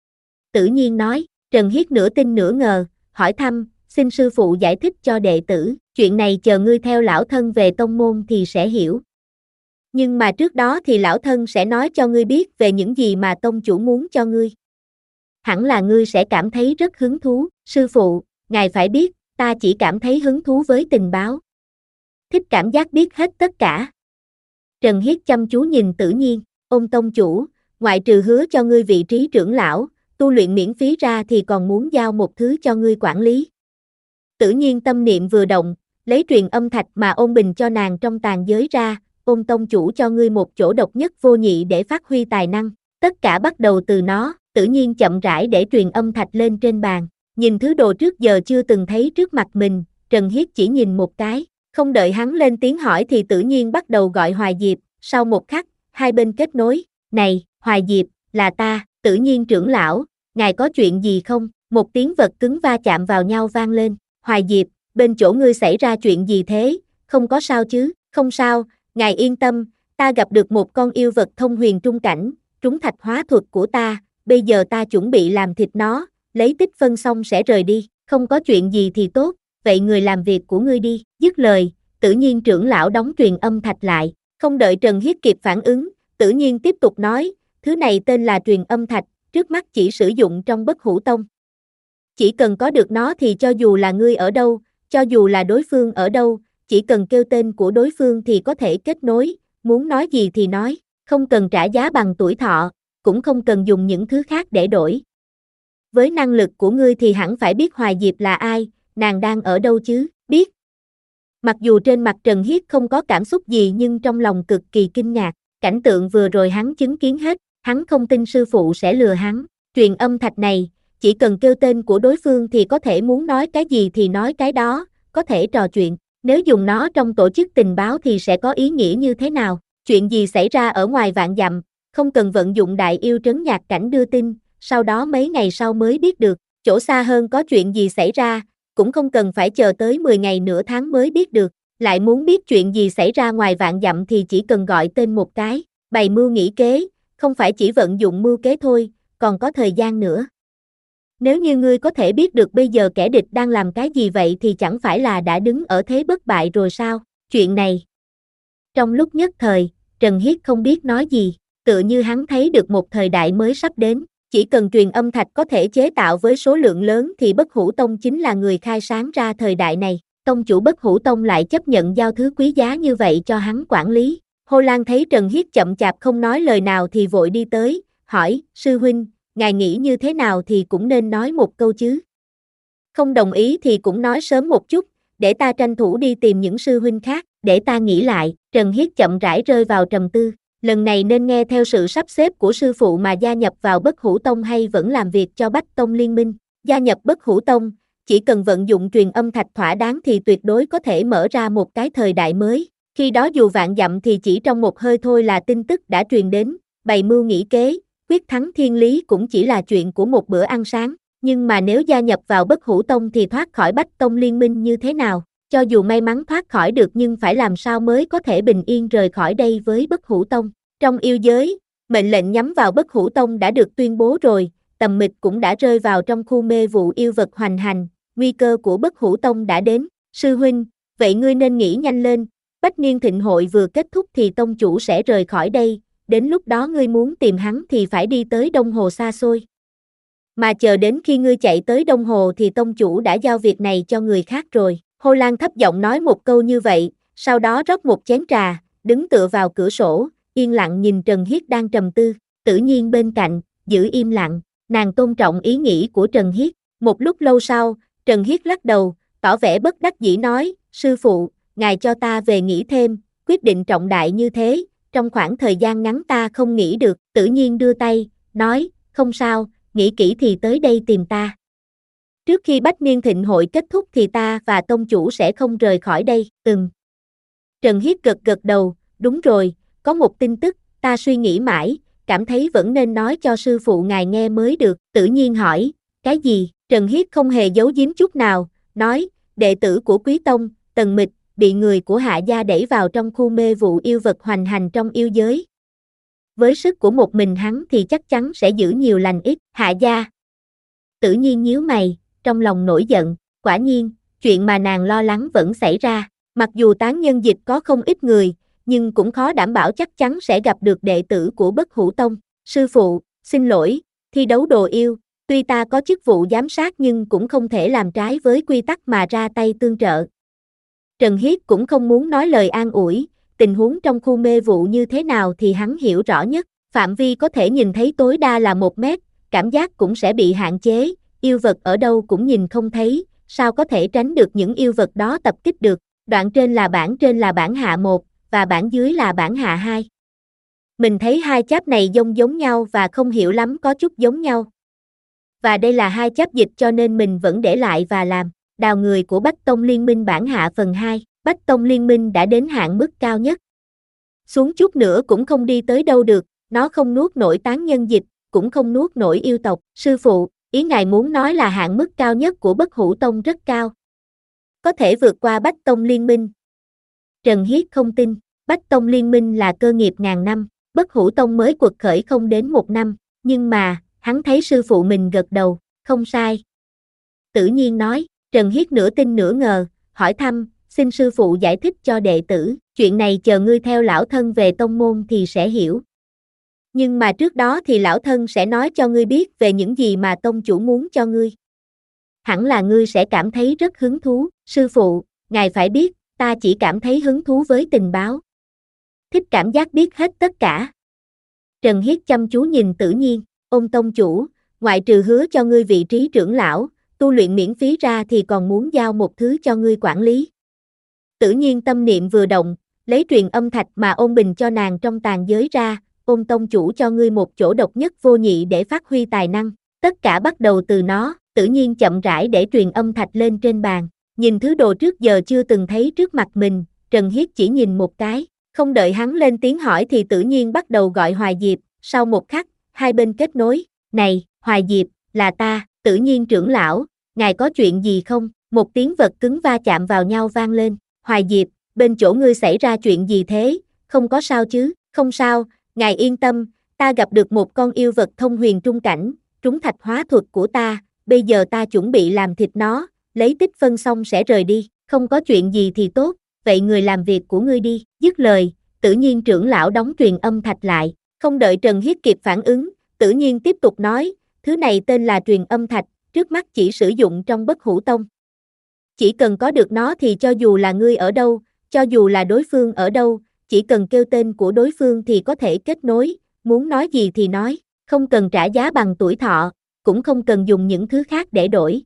Tự nhiên nói, Trần Hiết nửa tin nửa ngờ, hỏi thăm, xin sư phụ giải thích cho đệ tử, chuyện này chờ ngươi theo lão thân về tông môn thì sẽ hiểu. Nhưng mà trước đó thì lão thân sẽ nói cho ngươi biết về những gì mà tông chủ muốn cho ngươi. Hẳn là ngươi sẽ cảm thấy rất hứng thú, sư phụ, ngài phải biết, ta chỉ cảm thấy hứng thú với tình báo. Thích cảm giác biết hết tất cả. Trần Hiết chăm chú nhìn Tử Nhiên, ông tông chủ, ngoại trừ hứa cho ngươi vị trí trưởng lão, tu luyện miễn phí ra thì còn muốn giao một thứ cho ngươi quản lý. Tử Nhiên tâm niệm vừa động, lấy truyền âm thạch mà ôn bình cho nàng trong tàn giới ra, ôn tông chủ cho ngươi một chỗ độc nhất vô nhị để phát huy tài năng, tất cả bắt đầu từ nó. Tử Nhiên chậm rãi để truyền âm thạch lên trên bàn, nhìn thứ đồ trước giờ chưa từng thấy trước mặt mình, Trần Hiết chỉ nhìn một cái, không đợi hắn lên tiếng hỏi thì Tử Nhiên bắt đầu gọi Hoài Diệp, sau một khắc, hai bên kết nối, này, Hoài Diệp, là ta, Tử Nhiên trưởng lão, ngài có chuyện gì không? Một tiếng vật cứng va chạm vào nhau vang lên, Hoài Diệp, bên chỗ ngươi xảy ra chuyện gì thế, không có sao chứ? Không sao, ngài yên tâm, ta gặp được một con yêu vật thông huyền trung cảnh, trúng thạch hóa thuật của ta, bây giờ ta chuẩn bị làm thịt nó, lấy tích phân xong sẽ rời đi, không có chuyện gì thì tốt, vậy người làm việc của ngươi đi, dứt lời, Tự Nhiên trưởng lão đóng truyền âm thạch lại, không đợi Trần Hiết kịp phản ứng, Tự Nhiên tiếp tục nói, thứ này tên là truyền âm thạch, trước mắt chỉ sử dụng trong Bất Hủ Tông. Chỉ cần có được nó thì cho dù là ngươi ở đâu, cho dù là đối phương ở đâu, chỉ cần kêu tên của đối phương thì có thể kết nối, muốn nói gì thì nói, không cần trả giá bằng tuổi thọ, cũng không cần dùng những thứ khác để đổi. Với năng lực của ngươi thì hẳn phải biết Hoài Diệp là ai, nàng đang ở đâu chứ, biết. Mặc dù trên mặt Trần Hiết không có cảm xúc gì nhưng trong lòng cực kỳ kinh ngạc, cảnh tượng vừa rồi hắn chứng kiến hết, hắn không tin sư phụ sẽ lừa hắn, truyền âm thạch này, chỉ cần kêu tên của đối phương thì có thể muốn nói cái gì thì nói cái đó, có thể trò chuyện, nếu dùng nó trong tổ chức tình báo thì sẽ có ý nghĩa như thế nào, chuyện gì xảy ra ở ngoài vạn dặm, không cần vận dụng đại yêu trấn nhạc cảnh đưa tin, sau đó mấy ngày sau mới biết được, chỗ xa hơn có chuyện gì xảy ra, cũng không cần phải chờ tới mười ngày nửa tháng mới biết được, lại muốn biết chuyện gì xảy ra ngoài vạn dặm thì chỉ cần gọi tên một cái, bày mưu nghĩ kế, không phải chỉ vận dụng mưu kế thôi, còn có thời gian nữa. Nếu như ngươi có thể biết được bây giờ kẻ địch đang làm cái gì vậy thì chẳng phải là đã đứng ở thế bất bại rồi sao, chuyện này. Trong lúc nhất thời, Trần Hiết không biết nói gì, tựa như hắn thấy được một thời đại mới sắp đến, chỉ cần truyền âm thạch có thể chế tạo với số lượng lớn thì Bất Hủ Tông chính là người khai sáng ra thời đại này, tông chủ Bất Hủ Tông lại chấp nhận giao thứ quý giá như vậy cho hắn quản lý. Hồ Lan thấy Trần Hiết chậm chạp không nói lời nào thì vội đi tới, hỏi, sư huynh, ngài nghĩ như thế nào thì cũng nên nói một câu chứ. Không đồng ý thì cũng nói sớm một chút, để ta tranh thủ đi tìm những sư huynh khác, để ta nghĩ lại. Trần Hiết chậm rãi rơi vào trầm tư, lần này nên nghe theo sự sắp xếp của sư phụ mà gia nhập vào Bất Hủ Tông hay vẫn làm việc cho Bách Tông Liên minh. Gia nhập Bất Hủ Tông, chỉ cần vận dụng truyền âm thạch thỏa đáng thì tuyệt đối có thể mở ra một cái thời đại mới, khi đó dù vạn dặm thì chỉ trong một hơi thôi là tin tức đã truyền đến, bày mưu nghĩ kế, quyết thắng thiên lý cũng chỉ là chuyện của một bữa ăn sáng, nhưng mà nếu gia nhập vào Bất Hủ Tông thì thoát khỏi Bách Tông Liên minh như thế nào, cho dù may mắn thoát khỏi được nhưng phải làm sao mới có thể bình yên rời khỏi đây với Bất Hủ Tông. Trong yêu giới, mệnh lệnh nhắm vào Bất Hủ Tông đã được tuyên bố rồi, Tầm Mịch cũng đã rơi vào trong khu mê vụ yêu vật hoành hành, nguy cơ của Bất Hủ Tông đã đến, sư huynh, vậy ngươi nên nghĩ nhanh lên, Bách Niên Thịnh hội vừa kết thúc thì tông chủ sẽ rời khỏi đây, đến lúc đó ngươi muốn tìm hắn thì phải đi tới Đông Hồ xa xôi. Mà chờ đến khi ngươi chạy tới Đông Hồ thì tông chủ đã giao việc này cho người khác rồi. Hồ Lan thấp giọng nói một câu như vậy, sau đó rót một chén trà, đứng tựa vào cửa sổ, yên lặng nhìn Trần Hiết đang trầm tư, Tự Nhiên bên cạnh, giữ im lặng, nàng tôn trọng ý nghĩ của Trần Hiết. Một lúc lâu sau, Trần Hiết lắc đầu, tỏ vẻ bất đắc dĩ nói, sư phụ, ngài cho ta về nghỉ thêm, quyết định trọng đại như thế, trong khoảng thời gian ngắn ta không nghĩ được. Tự Nhiên đưa tay, nói, không sao, nghĩ kỹ thì tới đây tìm ta. Trước khi Bách Niên Thịnh hội kết thúc thì ta và tông chủ sẽ không rời khỏi đây, ừm. Trần Hiết gật gật đầu, đúng rồi, có một tin tức, ta suy nghĩ mãi, cảm thấy vẫn nên nói cho sư phụ ngài nghe mới được. Tự Nhiên hỏi, cái gì? Trần Hiết không hề giấu giếm chút nào, nói, đệ tử của Quý Tông, Tần Mịch, bị người của Hạ gia đẩy vào trong khu mê vụ yêu vật hoành hành trong yêu giới. Với sức của một mình hắn thì chắc chắn sẽ giữ nhiều lành ít. Hạ gia. Tự Nhiên nhíu mày, trong lòng nổi giận, quả nhiên, chuyện mà nàng lo lắng vẫn xảy ra, mặc dù tán nhân dịch có không ít người, nhưng cũng khó đảm bảo chắc chắn sẽ gặp được đệ tử của Bất Hủ Tông. Sư phụ, xin lỗi, thi đấu đồ yêu, tuy ta có chức vụ giám sát nhưng cũng không thể làm trái với quy tắc mà ra tay tương trợ. Trần Hiết cũng không muốn nói lời an ủi, tình huống trong khu mê vụ như thế nào thì hắn hiểu rõ nhất, phạm vi có thể nhìn thấy tối đa là một mét, cảm giác cũng sẽ bị hạn chế, yêu vật ở đâu cũng nhìn không thấy, sao có thể tránh được những yêu vật đó tập kích được, đoạn trên là bản trên là bản hạ một, và bản dưới là bản hạ hai. Mình thấy hai cháp này giống giống nhau và không hiểu lắm có chút giống nhau. Và đây là hai cháp dịch cho nên mình vẫn để lại và làm. Đào người của Bách Tông Liên minh bản hạ phần hai, Bách Tông Liên minh đã đến hạn mức cao nhất. Xuống chút nữa cũng không đi tới đâu được, nó không nuốt nổi tán nhân dịch, cũng không nuốt nổi yêu tộc. Sư phụ, ý ngài muốn nói là hạn mức cao nhất của Bất Hủ Tông rất cao. Có thể vượt qua Bách Tông Liên minh. Trần Hiết không tin, Bách Tông Liên minh là cơ nghiệp ngàn năm, Bất Hủ Tông mới quật khởi không đến một năm, nhưng mà, hắn thấy sư phụ mình gật đầu, không sai. Tử Nhiên nói, Trần Hiết nửa tin nửa ngờ, hỏi thăm, xin sư phụ giải thích cho đệ tử, chuyện này chờ ngươi theo lão thân về tông môn thì sẽ hiểu. Nhưng mà trước đó thì lão thân sẽ nói cho ngươi biết về những gì mà tông chủ muốn cho ngươi. Hẳn là ngươi sẽ cảm thấy rất hứng thú, sư phụ, ngài phải biết, ta chỉ cảm thấy hứng thú với tình báo. Thích cảm giác biết hết tất cả. Trần Hiết chăm chú nhìn Tử Nhiên, ôn tông chủ, ngoại trừ hứa cho ngươi vị trí trưởng lão, tu luyện miễn phí ra thì còn muốn giao một thứ cho ngươi quản lý. Tử Nhiên tâm niệm vừa động, lấy truyền âm thạch mà ôn bình cho nàng trong tàn giới ra, ôn tông chủ cho ngươi một chỗ độc nhất vô nhị để phát huy tài năng, tất cả bắt đầu từ nó. Tử Nhiên chậm rãi để truyền âm thạch lên trên bàn, nhìn thứ đồ trước giờ chưa từng thấy trước mặt mình, Trần Hiết chỉ nhìn một cái, không đợi hắn lên tiếng hỏi thì Tử Nhiên bắt đầu gọi Hoài Diệp, sau một khắc, hai bên kết nối, này, Hoài Diệp, là ta, Tử Nhiên trưởng lão, ngài có chuyện gì không? Một tiếng vật cứng va chạm vào nhau vang lên, Hoài Diệp, bên chỗ ngươi xảy ra chuyện gì thế, không có sao chứ, không sao, ngài yên tâm, ta gặp được một con yêu vật thông huyền trung cảnh, trúng thạch hóa thuật của ta, bây giờ ta chuẩn bị làm thịt nó, lấy tích phân xong sẽ rời đi, không có chuyện gì thì tốt, vậy người làm việc của ngươi đi, dứt lời, Tử Nhiên trưởng lão đóng truyền âm thạch lại, không đợi Trần Hiết kịp phản ứng, Tử Nhiên tiếp tục nói, thứ này tên là truyền âm thạch, trước mắt chỉ sử dụng trong Bất Hủ Tông. Chỉ cần có được nó thì cho dù là ngươi ở đâu, cho dù là đối phương ở đâu, chỉ cần kêu tên của đối phương thì có thể kết nối, muốn nói gì thì nói, không cần trả giá bằng tuổi thọ, cũng không cần dùng những thứ khác để đổi.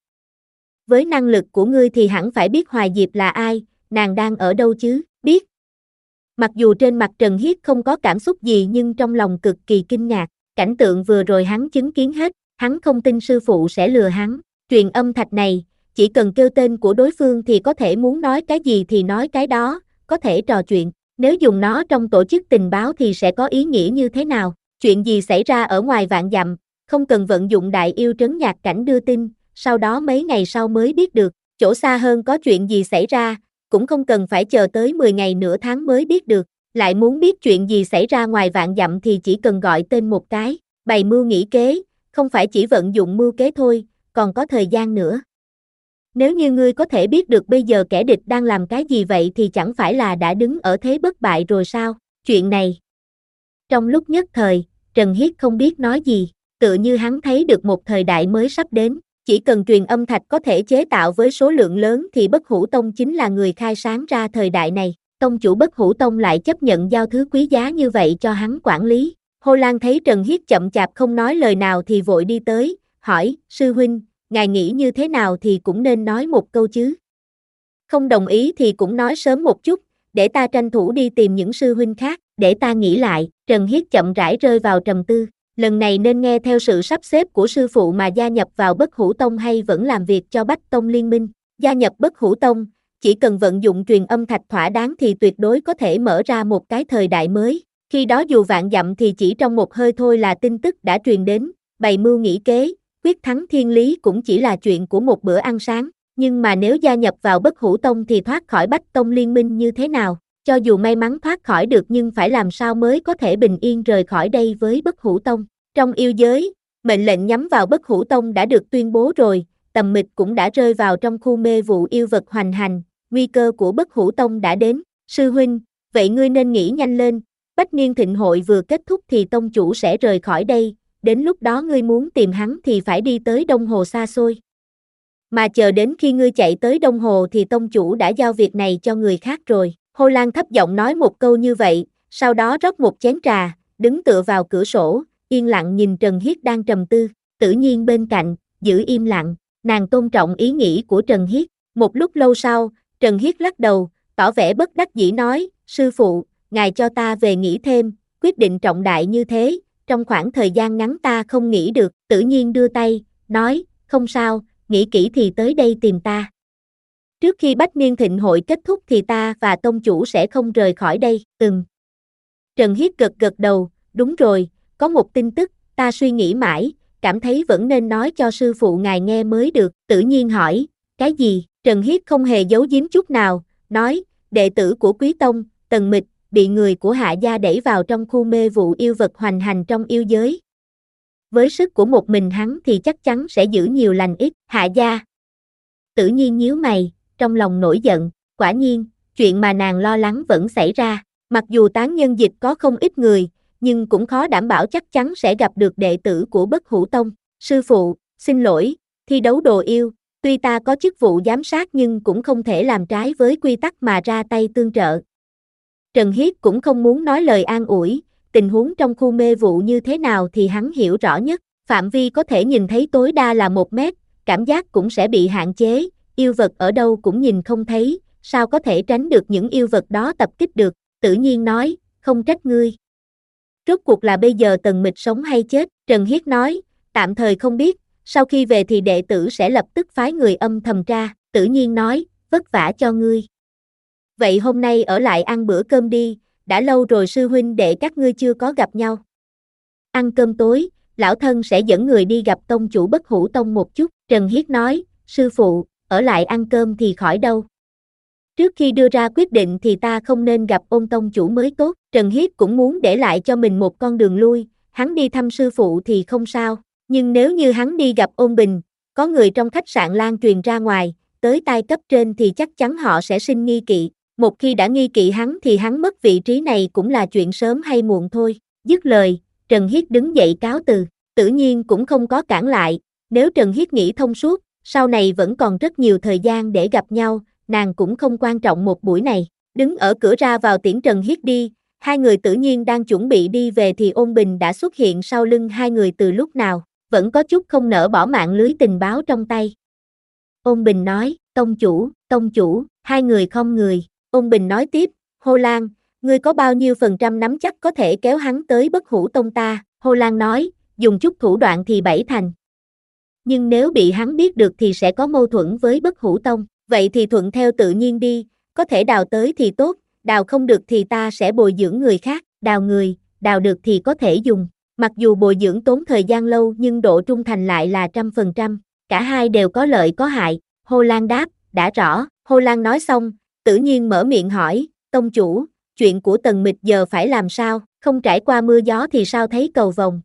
Với năng lực của ngươi thì hẳn phải biết Hoài Diệp là ai, nàng đang ở đâu chứ, biết. Mặc dù trên mặt Trần Hiết không có cảm xúc gì nhưng trong lòng cực kỳ kinh ngạc, cảnh tượng vừa rồi hắn chứng kiến hết, hắn không tin sư phụ sẽ lừa hắn, truyền âm thạch này, chỉ cần kêu tên của đối phương thì có thể muốn nói cái gì thì nói cái đó, có thể trò chuyện, nếu dùng nó trong tổ chức tình báo thì sẽ có ý nghĩa như thế nào, chuyện gì xảy ra ở ngoài vạn dặm, không cần vận dụng đại yêu trấn nhạc cảnh đưa tin, sau đó mấy ngày sau mới biết được, chỗ xa hơn có chuyện gì xảy ra, cũng không cần phải chờ tới mười ngày nửa tháng mới biết được, lại muốn biết chuyện gì xảy ra ngoài vạn dặm thì chỉ cần gọi tên một cái, bày mưu nghĩ kế, không phải chỉ vận dụng mưu kế thôi, còn có thời gian nữa. Nếu như ngươi có thể biết được bây giờ kẻ địch đang làm cái gì vậy thì chẳng phải là đã đứng ở thế bất bại rồi sao, chuyện này. Trong lúc nhất thời, Trần Hiết không biết nói gì, tựa như hắn thấy được một thời đại mới sắp đến, chỉ cần truyền âm thạch có thể chế tạo với số lượng lớn thì Bất Hủ Tông chính là người khai sáng ra thời đại này, tông chủ Bất Hủ Tông lại chấp nhận giao thứ quý giá như vậy cho hắn quản lý. Hồ Lan thấy Trần Hiết chậm chạp không nói lời nào thì vội đi tới, hỏi, sư huynh, ngài nghĩ như thế nào thì cũng nên nói một câu chứ. Không đồng ý thì cũng nói sớm một chút, để ta tranh thủ đi tìm những sư huynh khác, để ta nghĩ lại. Trần Hiết chậm rãi rơi vào trầm tư, lần này nên nghe theo sự sắp xếp của sư phụ mà gia nhập vào Bất Hủ Tông hay vẫn làm việc cho Bách Tông Liên minh. Gia nhập Bất Hủ Tông, chỉ cần vận dụng truyền âm thạch thỏa đáng thì tuyệt đối có thể mở ra một cái thời đại mới. Khi đó dù vạn dặm thì chỉ trong một hơi thôi là tin tức đã truyền đến, bày mưu nghĩ kế, quyết thắng thiên lý cũng chỉ là chuyện của một bữa ăn sáng. Nhưng mà nếu gia nhập vào Bất Hủ Tông thì thoát khỏi Bách Tông Liên minh như thế nào? Cho dù may mắn thoát khỏi được nhưng phải làm sao mới có thể bình yên rời khỏi đây với Bất Hủ Tông. Trong yêu giới, mệnh lệnh nhắm vào Bất Hủ Tông đã được tuyên bố rồi, Tầm Mịch cũng đã rơi vào trong khu mê vụ yêu vật hoành hành, nguy cơ của Bất Hủ Tông đã đến. Sư huynh, vậy ngươi nên nghĩ nhanh lên, Bách Niên Thịnh hội vừa kết thúc thì tông chủ sẽ rời khỏi đây, đến lúc đó ngươi muốn tìm hắn thì phải đi tới Đông Hồ xa xôi. Mà chờ đến khi ngươi chạy tới Đông Hồ thì tông chủ đã giao việc này cho người khác rồi. Hồ Lan thấp giọng nói một câu như vậy, sau đó rót một chén trà, đứng tựa vào cửa sổ, yên lặng nhìn Trần Hiết đang trầm tư. Tử Nhiên bên cạnh, giữ im lặng, nàng tôn trọng ý nghĩ của Trần Hiết. Một lúc lâu sau, Trần Hiết lắc đầu, tỏ vẻ bất đắc dĩ nói, sư phụ, ngài cho ta về nghỉ thêm, quyết định trọng đại như thế, trong khoảng thời gian ngắn ta không nghĩ được. Tử Nhiên đưa tay, nói, không sao, nghĩ kỹ thì tới đây tìm ta. Trước khi Bách Niên Thịnh hội kết thúc thì ta và tông chủ sẽ không rời khỏi đây, ừm. Trần Hiết gật gật đầu, đúng rồi, có một tin tức, ta suy nghĩ mãi, cảm thấy vẫn nên nói cho sư phụ ngài nghe mới được. Tử Nhiên hỏi, cái gì? Trần Hiết không hề giấu giếm chút nào, nói, đệ tử của Quý Tông, Tần Mịch, bị người của Hạ gia đẩy vào trong khu mê vụ yêu vật hoành hành trong yêu giới. Với sức của một mình hắn thì chắc chắn sẽ giữ nhiều lành ít. Hạ gia. Tử Nhiên nhíu mày, trong lòng nổi giận, quả nhiên, chuyện mà nàng lo lắng vẫn xảy ra. Mặc dù tán nhân dịch có không ít người, nhưng cũng khó đảm bảo chắc chắn sẽ gặp được đệ tử của Bất Hủ Tông. Sư phụ, xin lỗi, thi đấu đồ yêu, tuy ta có chức vụ giám sát nhưng cũng không thể làm trái với quy tắc mà ra tay tương trợ. Trần Hiết cũng không muốn nói lời an ủi, tình huống trong khu mê vụ như thế nào thì hắn hiểu rõ nhất, phạm vi có thể nhìn thấy tối đa là một mét, cảm giác cũng sẽ bị hạn chế, yêu vật ở đâu cũng nhìn không thấy, sao có thể tránh được những yêu vật đó tập kích được. Tử Nhiên nói, không trách ngươi. Rốt cuộc là bây giờ Tần Mịch sống hay chết? Trần Hiết nói, tạm thời không biết, sau khi về thì đệ tử sẽ lập tức phái người âm thầm tra. Tử Nhiên nói, vất vả cho ngươi. Vậy hôm nay ở lại ăn bữa cơm đi, đã lâu rồi sư huynh đệ các ngươi chưa có gặp nhau. Ăn cơm tối, lão thân sẽ dẫn người đi gặp tông chủ Bất Hủ Tông một chút. Trần Hiết nói, sư phụ, ở lại ăn cơm thì khỏi đâu. Trước khi đưa ra quyết định thì ta không nên gặp Ôn tông chủ mới tốt. Trần Hiết cũng muốn để lại cho mình một con đường lui, hắn đi thăm sư phụ thì không sao, nhưng nếu như hắn đi gặp Ôn Bình, có người trong khách sạn lan truyền ra ngoài, tới tai cấp trên thì chắc chắn họ sẽ sinh nghi kỵ. Một khi đã nghi kỵ hắn thì hắn mất vị trí này cũng là chuyện sớm hay muộn thôi. Dứt lời, Trần Hiết đứng dậy cáo từ. Tự nhiên cũng không có cản lại, nếu Trần Hiết nghĩ thông suốt, sau này vẫn còn rất nhiều thời gian để gặp nhau, nàng cũng không quan trọng một buổi này. Đứng ở cửa ra vào tiễn Trần Hiết đi, hai người Tự Nhiên đang chuẩn bị đi về thì Ôn Bình đã xuất hiện sau lưng hai người từ lúc nào, vẫn có chút không nỡ bỏ mạng lưới tình báo trong tay. Ôn Bình nói, tông chủ, tông chủ, hai người không người. Ôn Bình nói tiếp, Hồ Lan, ngươi có bao nhiêu phần trăm nắm chắc có thể kéo hắn tới Bất Hủ Tông ta? Hồ Lan nói, dùng chút thủ đoạn thì bảy thành. Nhưng nếu bị hắn biết được thì sẽ có mâu thuẫn với Bất Hủ Tông, vậy thì thuận theo Tự Nhiên đi, có thể đào tới thì tốt, đào không được thì ta sẽ bồi dưỡng người khác, đào người, đào được thì có thể dùng. Mặc dù bồi dưỡng tốn thời gian lâu nhưng độ trung thành lại là trăm phần trăm, cả hai đều có lợi có hại. Hồ Lan đáp, đã rõ. Hồ Lan nói xong, Tự Nhiên mở miệng hỏi, tông chủ, chuyện của Tần Mịch giờ phải làm sao, không trải qua mưa gió thì sao thấy cầu vồng.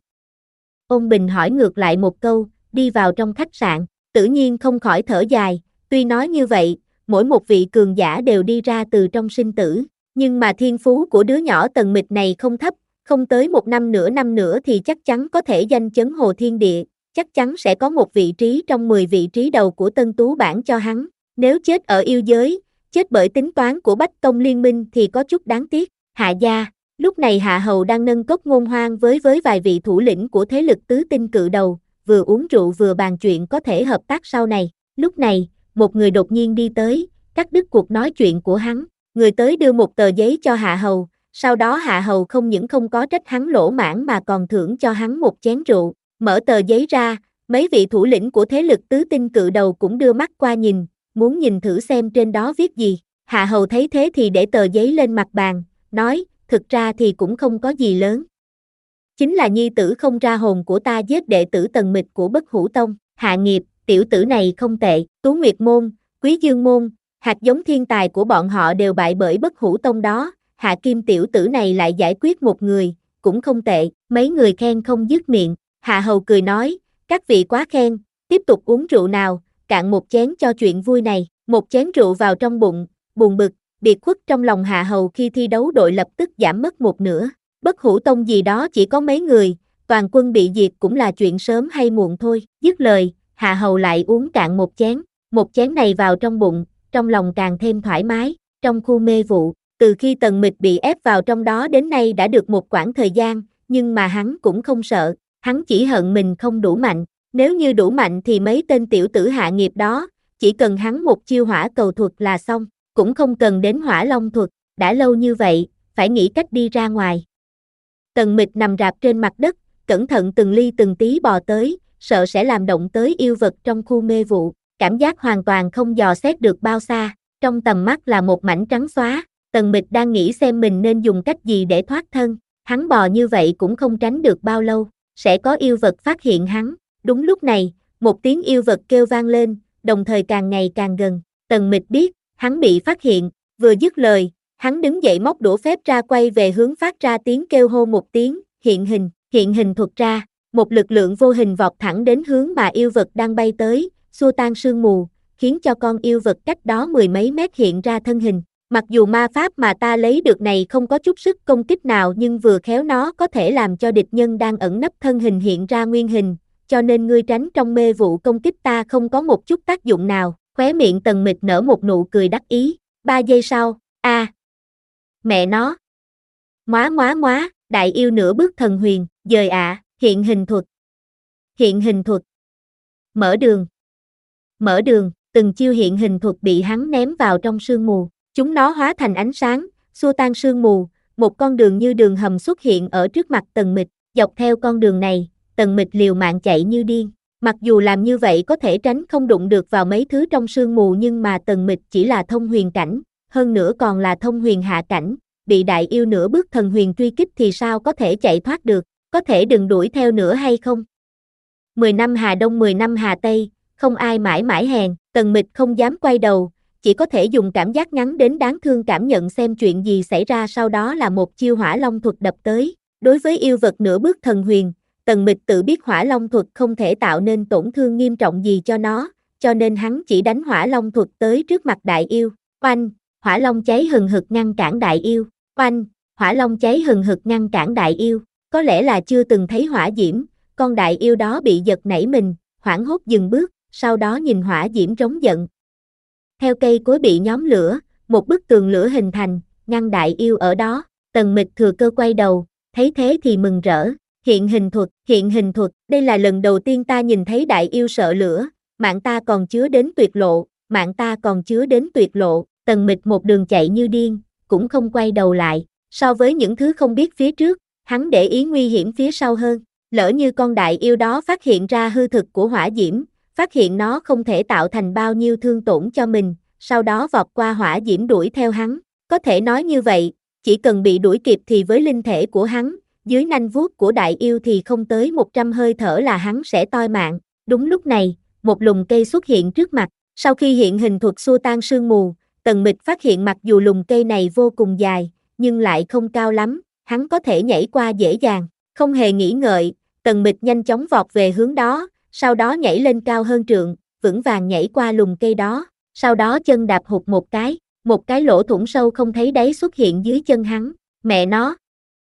Ôn Bình hỏi ngược lại một câu, đi vào trong khách sạn, Tự Nhiên không khỏi thở dài, tuy nói như vậy, mỗi một vị cường giả đều đi ra từ trong sinh tử, nhưng mà thiên phú của đứa nhỏ Tần Mịch này không thấp, không tới một năm nửa năm nữa thì chắc chắn có thể danh chấn hồ thiên địa, chắc chắn sẽ có một vị trí trong mười vị trí đầu của Tân Tú bảng cho hắn, nếu chết ở yêu giới, chết bởi tính toán của Bách Tông Liên minh thì có chút đáng tiếc. Hạ gia, lúc này Hạ Hầu đang nâng cốc ngôn hoang với với vài vị thủ lĩnh của thế lực tứ tinh cự đầu, vừa uống rượu vừa bàn chuyện có thể hợp tác sau này. Lúc này, một người đột nhiên đi tới, cắt đứt cuộc nói chuyện của hắn, người tới đưa một tờ giấy cho Hạ Hầu, sau đó Hạ Hầu không những không có trách hắn lỗ mãn mà còn thưởng cho hắn một chén rượu, mở tờ giấy ra, mấy vị thủ lĩnh của thế lực tứ tinh cự đầu cũng đưa mắt qua nhìn, muốn nhìn thử xem trên đó viết gì. Hạ Hầu thấy thế thì để tờ giấy lên mặt bàn, nói, thực ra thì cũng không có gì lớn. Chính là nhi tử không ra hồn của ta giết đệ tử Tần Mịch của Bất Hủ Tông, Hạ Nghiệp, tiểu tử này không tệ, Tú Nguyệt Môn, Quý Dương Môn, hạt giống thiên tài của bọn họ đều bại bởi Bất Hủ Tông đó, Hạ Kim tiểu tử này lại giải quyết một người, cũng không tệ, mấy người khen không dứt miệng. Hạ Hầu cười nói, các vị quá khen, tiếp tục uống rượu nào, cạn một chén cho chuyện vui này, một chén rượu vào trong bụng, buồn bực, biệt khuất trong lòng Hạ Hầu khi thi đấu đội lập tức giảm mất một nửa, Bất Hủ Tông gì đó chỉ có mấy người, toàn quân bị diệt cũng là chuyện sớm hay muộn thôi. Dứt lời, Hạ Hầu lại uống cạn một chén, một chén này vào trong bụng, trong lòng càng thêm thoải mái. Trong khu mê vụ, từ khi Tần Mịch bị ép vào trong đó đến nay đã được một quãng thời gian, nhưng mà hắn cũng không sợ, hắn chỉ hận mình không đủ mạnh, nếu như đủ mạnh thì mấy tên tiểu tử Hạ Nghiệp đó, chỉ cần hắn một chiêu hỏa cầu thuật là xong, cũng không cần đến hỏa long thuật, đã lâu như vậy, phải nghĩ cách đi ra ngoài. Tần Mịch nằm rạp trên mặt đất, cẩn thận từng ly từng tí bò tới, sợ sẽ làm động tới yêu vật trong khu mê vụ, cảm giác hoàn toàn không dò xét được bao xa, trong tầm mắt là một mảnh trắng xóa, Tần Mịch đang nghĩ xem mình nên dùng cách gì để thoát thân, hắn bò như vậy cũng không tránh được bao lâu, sẽ có yêu vật phát hiện hắn. Đúng lúc này, một tiếng yêu vật kêu vang lên, đồng thời càng ngày càng gần, Tần Mịch biết, hắn bị phát hiện, vừa dứt lời, Hắn đứng dậy móc đũa phép ra quay về hướng phát ra tiếng kêu hô một tiếng, hiện hình, hiện hình thuật ra, một lực lượng vô hình vọt thẳng đến hướng mà yêu vật đang bay tới, xua tan sương mù, khiến cho con yêu vật cách đó mười mấy mét hiện ra thân hình. Mặc dù ma pháp mà ta lấy được này không có chút sức công kích nào nhưng vừa khéo nó có thể làm cho địch nhân đang ẩn nấp thân hình hiện ra nguyên hình, cho nên ngươi tránh trong mê vụ công kích ta không có một chút tác dụng nào. Khóe miệng Tần Mịch nở một nụ cười đắc ý. Ba giây sau, a à, mẹ nó. Móa móa móa, đại yêu nửa bước thần huyền, dời ạ, à, hiện hình thuật. Hiện hình thuật. Mở đường. Mở đường, từng chiêu hiện hình thuật bị hắn ném vào trong sương mù. Chúng nó hóa thành ánh sáng, xua tan sương mù, một con đường như đường hầm xuất hiện ở trước mặt Tần Mịch. Dọc theo con đường này, Tần Mịch liều mạng chạy như điên. Mặc dù làm như vậy có thể tránh không đụng được vào mấy thứ trong sương mù nhưng mà Tần Mịch chỉ là thông huyền cảnh, hơn nữa còn là thông huyền hạ cảnh, bị đại yêu nửa bước thần huyền truy kích thì sao có thể chạy thoát được, có thể đừng đuổi theo nữa hay không? Mười năm Hà Đông mười năm Hà Tây, không ai mãi mãi hèn, Tần Mịch không dám quay đầu, chỉ có thể dùng cảm giác ngắn đến đáng thương cảm nhận xem chuyện gì xảy ra sau đó là một chiêu hỏa long thuật đập tới. Đối với yêu vật nửa bước thần huyền, Tần Mịch tự biết hỏa long thuật không thể tạo nên tổn thương nghiêm trọng gì cho nó, cho nên hắn chỉ đánh hỏa long thuật tới trước mặt đại yêu. Oanh, hỏa long cháy hừng hực ngăn cản đại yêu. Oanh, hỏa long cháy hừng hực ngăn cản đại yêu. Có lẽ là chưa từng thấy hỏa diễm, con đại yêu đó bị giật nảy mình, hoảng hốt dừng bước, sau đó nhìn hỏa diễm trống giận. Theo cây cối bị nhóm lửa, một bức tường lửa hình thành, ngăn đại yêu ở đó. Tần Mịch thừa cơ quay đầu, thấy thế thì mừng rỡ. Hiện hình thuật, hiện hình thuật, đây là lần đầu tiên ta nhìn thấy đại yêu sợ lửa, mạng ta còn chứa đến tuyệt lộ, mạng ta còn chứa đến tuyệt lộ. Tần Mịch một đường chạy như điên, cũng không quay đầu lại. So với những thứ không biết phía trước, hắn để ý nguy hiểm phía sau hơn. Lỡ như con đại yêu đó phát hiện ra hư thực của hỏa diễm, phát hiện nó không thể tạo thành bao nhiêu thương tổn cho mình, sau đó vọt qua hỏa diễm đuổi theo hắn. Có thể nói như vậy, chỉ cần bị đuổi kịp thì với linh thể của hắn, dưới nanh vuốt của đại yêu thì không tới một trăm hơi thở là hắn sẽ toi mạng. Đúng lúc này, một lùm cây xuất hiện trước mặt. Sau khi hiện hình thuật xua tan sương mù, Tần Mịch phát hiện mặc dù lùm cây này vô cùng dài, nhưng lại không cao lắm, hắn có thể nhảy qua dễ dàng. Không hề nghĩ ngợi, Tần Mịch nhanh chóng vọt về hướng đó, sau đó nhảy lên cao hơn trượng, vững vàng nhảy qua lùm cây đó. Sau đó chân đạp hụt một cái, một cái lỗ thủng sâu không thấy đáy xuất hiện dưới chân hắn. Mẹ nó!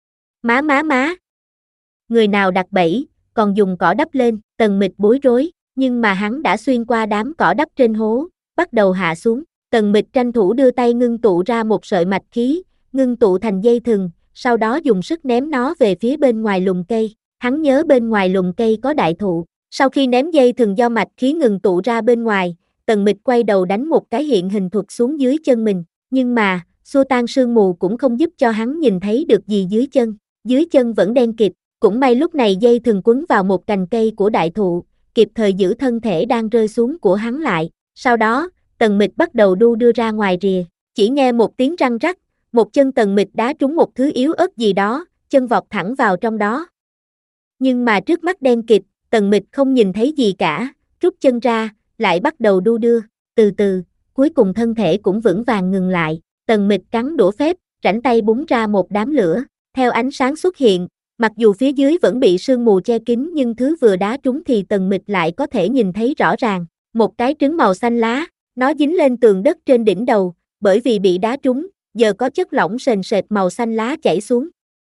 Má má má! Người nào đặt bẫy, còn dùng cỏ đắp lên. Tần Mịch bối rối, nhưng mà hắn đã xuyên qua đám cỏ đắp trên hố, bắt đầu hạ xuống. Tần Mịch tranh thủ đưa tay ngưng tụ ra một sợi mạch khí, ngưng tụ thành dây thừng, sau đó dùng sức ném nó về phía bên ngoài lùm cây. Hắn nhớ bên ngoài lùm cây có đại thụ. Sau khi ném dây thừng do mạch khí ngừng tụ ra bên ngoài, Tần Mịch quay đầu đánh một cái hiện hình thuật xuống dưới chân mình. Nhưng mà, xua tan sương mù cũng không giúp cho hắn nhìn thấy được gì dưới chân. Dưới chân vẫn đen kịt, cũng may lúc này dây thừng quấn vào một cành cây của đại thụ, kịp thời giữ thân thể đang rơi xuống của hắn lại. Sau đó, Tần Mịch bắt đầu đu đưa ra ngoài rìa, chỉ nghe một tiếng răng rắc, một chân Tần Mịch đá trúng một thứ yếu ớt gì đó, chân vọt thẳng vào trong đó. Nhưng mà trước mắt đen kịt, Tần Mịch không nhìn thấy gì cả, rút chân ra, lại bắt đầu đu đưa, từ từ, cuối cùng thân thể cũng vững vàng ngừng lại. Tần Mịch cắn đũa phép, rảnh tay búng ra một đám lửa, theo ánh sáng xuất hiện, mặc dù phía dưới vẫn bị sương mù che kín nhưng thứ vừa đá trúng thì Tần Mịch lại có thể nhìn thấy rõ ràng, một cái trứng màu xanh lá, nó dính lên tường đất trên đỉnh đầu, bởi vì bị đá trúng, giờ có chất lỏng sền sệt màu xanh lá chảy xuống.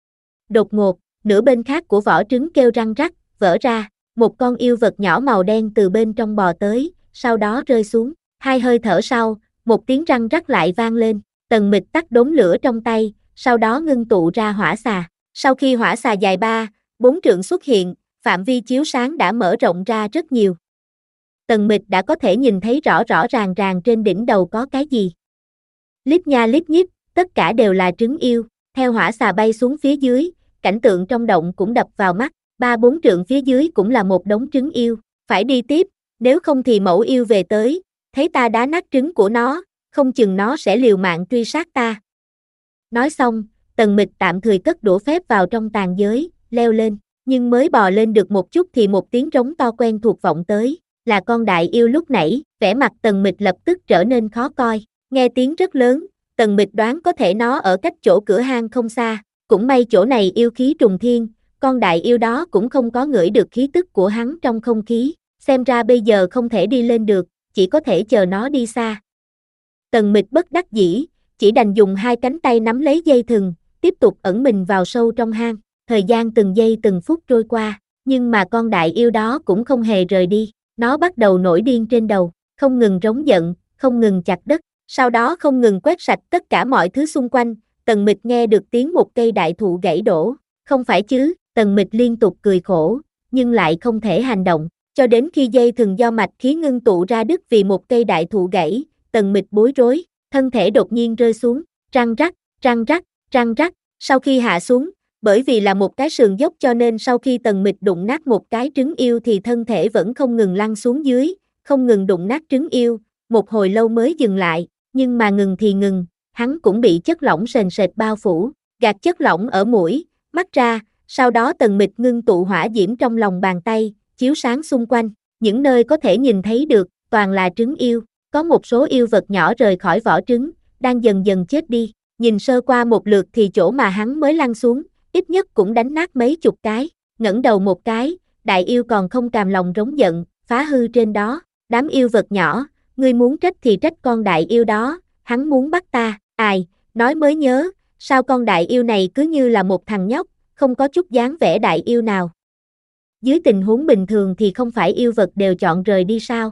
Đột ngột, nửa bên khác của vỏ trứng kêu răng rắc, vỡ ra, một con yêu vật nhỏ màu đen từ bên trong bò tới, sau đó rơi xuống. Hai hơi thở sau, một tiếng răng rắc lại vang lên, Tần Mịch tắt đốm lửa trong tay, sau đó ngưng tụ ra hỏa xà. Sau khi hỏa xà dài ba, bốn trượng xuất hiện, phạm vi chiếu sáng đã mở rộng ra rất nhiều. Tần Mịch đã có thể nhìn thấy rõ rõ ràng ràng trên đỉnh đầu có cái gì. Líp nha líp nhíp, tất cả đều là trứng yêu. Theo hỏa xà bay xuống phía dưới, cảnh tượng trong động cũng đập vào mắt, ba bốn trượng phía dưới cũng là một đống trứng yêu. Phải đi tiếp, nếu không thì mẫu yêu về tới, thấy ta đá nát trứng của nó, không chừng nó sẽ liều mạng truy sát ta. Nói xong, Tần Mịch tạm thời cất đũa phép vào trong tàn giới, leo lên, nhưng mới bò lên được một chút thì một tiếng rống to quen thuộc vọng tới, là con đại yêu lúc nãy. Vẻ mặt Tần Mịch lập tức trở nên khó coi, nghe tiếng rất lớn, Tần Mịch đoán có thể nó ở cách chỗ cửa hang không xa, cũng may chỗ này yêu khí trùng thiên, con đại yêu đó cũng không có ngửi được khí tức của hắn trong không khí, xem ra bây giờ không thể đi lên được, chỉ có thể chờ nó đi xa. Tần Mịch bất đắc dĩ, chỉ đành dùng hai cánh tay nắm lấy dây thừng, tiếp tục ẩn mình vào sâu trong hang. Thời gian từng giây từng phút trôi qua, nhưng mà con đại yêu đó cũng không hề rời đi, nó bắt đầu nổi điên trên đầu, không ngừng rống giận, không ngừng chặt đất, sau đó không ngừng quét sạch tất cả mọi thứ xung quanh. Tần Mịch nghe được tiếng một cây đại thụ gãy đổ, không phải chứ, Tần Mịch liên tục cười khổ, nhưng lại không thể hành động, cho đến khi dây thừng do mạch khí ngưng tụ ra đứt vì một cây đại thụ gãy, Tần Mịch bối rối, thân thể đột nhiên rơi xuống, răng rắc, răng rắc, răng rắc, sau khi hạ xuống, bởi vì là một cái sườn dốc cho nên sau khi Tần Mịch đụng nát một cái trứng yêu thì thân thể vẫn không ngừng lăn xuống dưới, không ngừng đụng nát trứng yêu, một hồi lâu mới dừng lại, nhưng mà ngừng thì ngừng, hắn cũng bị chất lỏng sền sệt bao phủ, gạt chất lỏng ở mũi, mắt ra, sau đó Tần Mịch ngưng tụ hỏa diễm trong lòng bàn tay, chiếu sáng xung quanh, những nơi có thể nhìn thấy được, toàn là trứng yêu, có một số yêu vật nhỏ rời khỏi vỏ trứng, đang dần dần chết đi, nhìn sơ qua một lượt thì chỗ mà hắn mới lăn xuống, ít nhất cũng đánh nát mấy chục cái, ngẩng đầu một cái, đại yêu còn không cam lòng rống giận, phá hư trên đó, đám yêu vật nhỏ, ngươi muốn trách thì trách con đại yêu đó, hắn muốn bắt ta, ai, nói mới nhớ, sao con đại yêu này cứ như là một thằng nhóc, không có chút dáng vẻ đại yêu nào. Dưới tình huống bình thường thì không phải yêu vật đều chọn rời đi sao?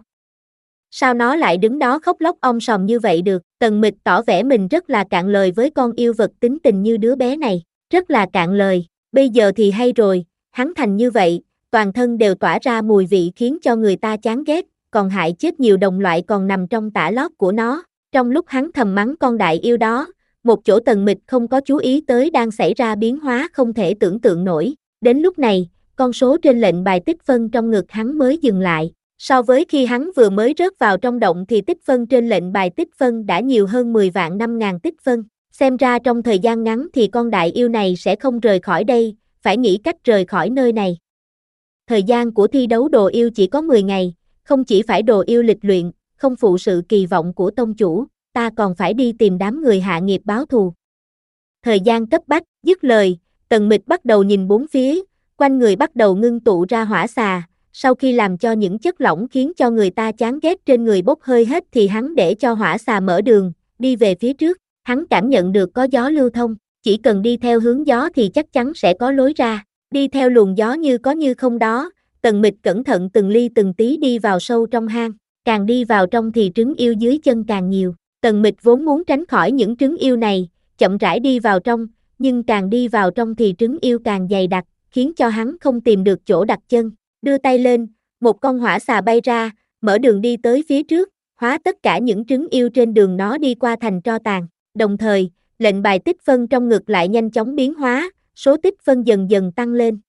Sao nó lại đứng đó khóc lóc om sòm như vậy được? Tần Mịch tỏ vẻ mình rất là cạn lời với con yêu vật tính tình như đứa bé này, rất là cạn lời, bây giờ thì hay rồi, hắn thành như vậy, toàn thân đều tỏa ra mùi vị khiến cho người ta chán ghét, còn hại chết nhiều đồng loại còn nằm trong tã lót của nó. Trong lúc hắn thầm mắng con đại yêu đó, một chỗ Tần Mịch không có chú ý tới đang xảy ra biến hóa không thể tưởng tượng nổi. Đến lúc này, con số trên lệnh bài tích phân trong ngực hắn mới dừng lại. So với khi hắn vừa mới rớt vào trong động thì tích phân trên lệnh bài tích phân đã nhiều hơn mười vạn năm ngàn tích phân. Xem ra trong thời gian ngắn thì con đại yêu này sẽ không rời khỏi đây, phải nghĩ cách rời khỏi nơi này. Thời gian của thi đấu đồ yêu chỉ có mười ngày, không chỉ phải đồ yêu lịch luyện, không phụ sự kỳ vọng của tông chủ, ta còn phải đi tìm đám người hạ nghiệp báo thù. Thời gian cấp bách, dứt lời, Tần Mịch bắt đầu nhìn bốn phía, quanh người bắt đầu ngưng tụ ra hỏa xà, sau khi làm cho những chất lỏng khiến cho người ta chán ghét trên người bốc hơi hết thì hắn để cho hỏa xà mở đường, đi về phía trước, hắn cảm nhận được có gió lưu thông, chỉ cần đi theo hướng gió thì chắc chắn sẽ có lối ra, đi theo luồng gió như có như không đó, Tần Mịch cẩn thận từng ly từng tí đi vào sâu trong hang, càng đi vào trong thì trứng yêu dưới chân càng nhiều, Tần Mịch vốn muốn tránh khỏi những trứng yêu này, chậm rãi đi vào trong, nhưng càng đi vào trong thì trứng yêu càng dày đặc, khiến cho hắn không tìm được chỗ đặt chân, đưa tay lên, một con hỏa xà bay ra, mở đường đi tới phía trước, hóa tất cả những trứng yêu trên đường nó đi qua thành tro tàn, đồng thời, lệnh bài tích phân trong ngực lại nhanh chóng biến hóa, số tích phân dần dần tăng lên.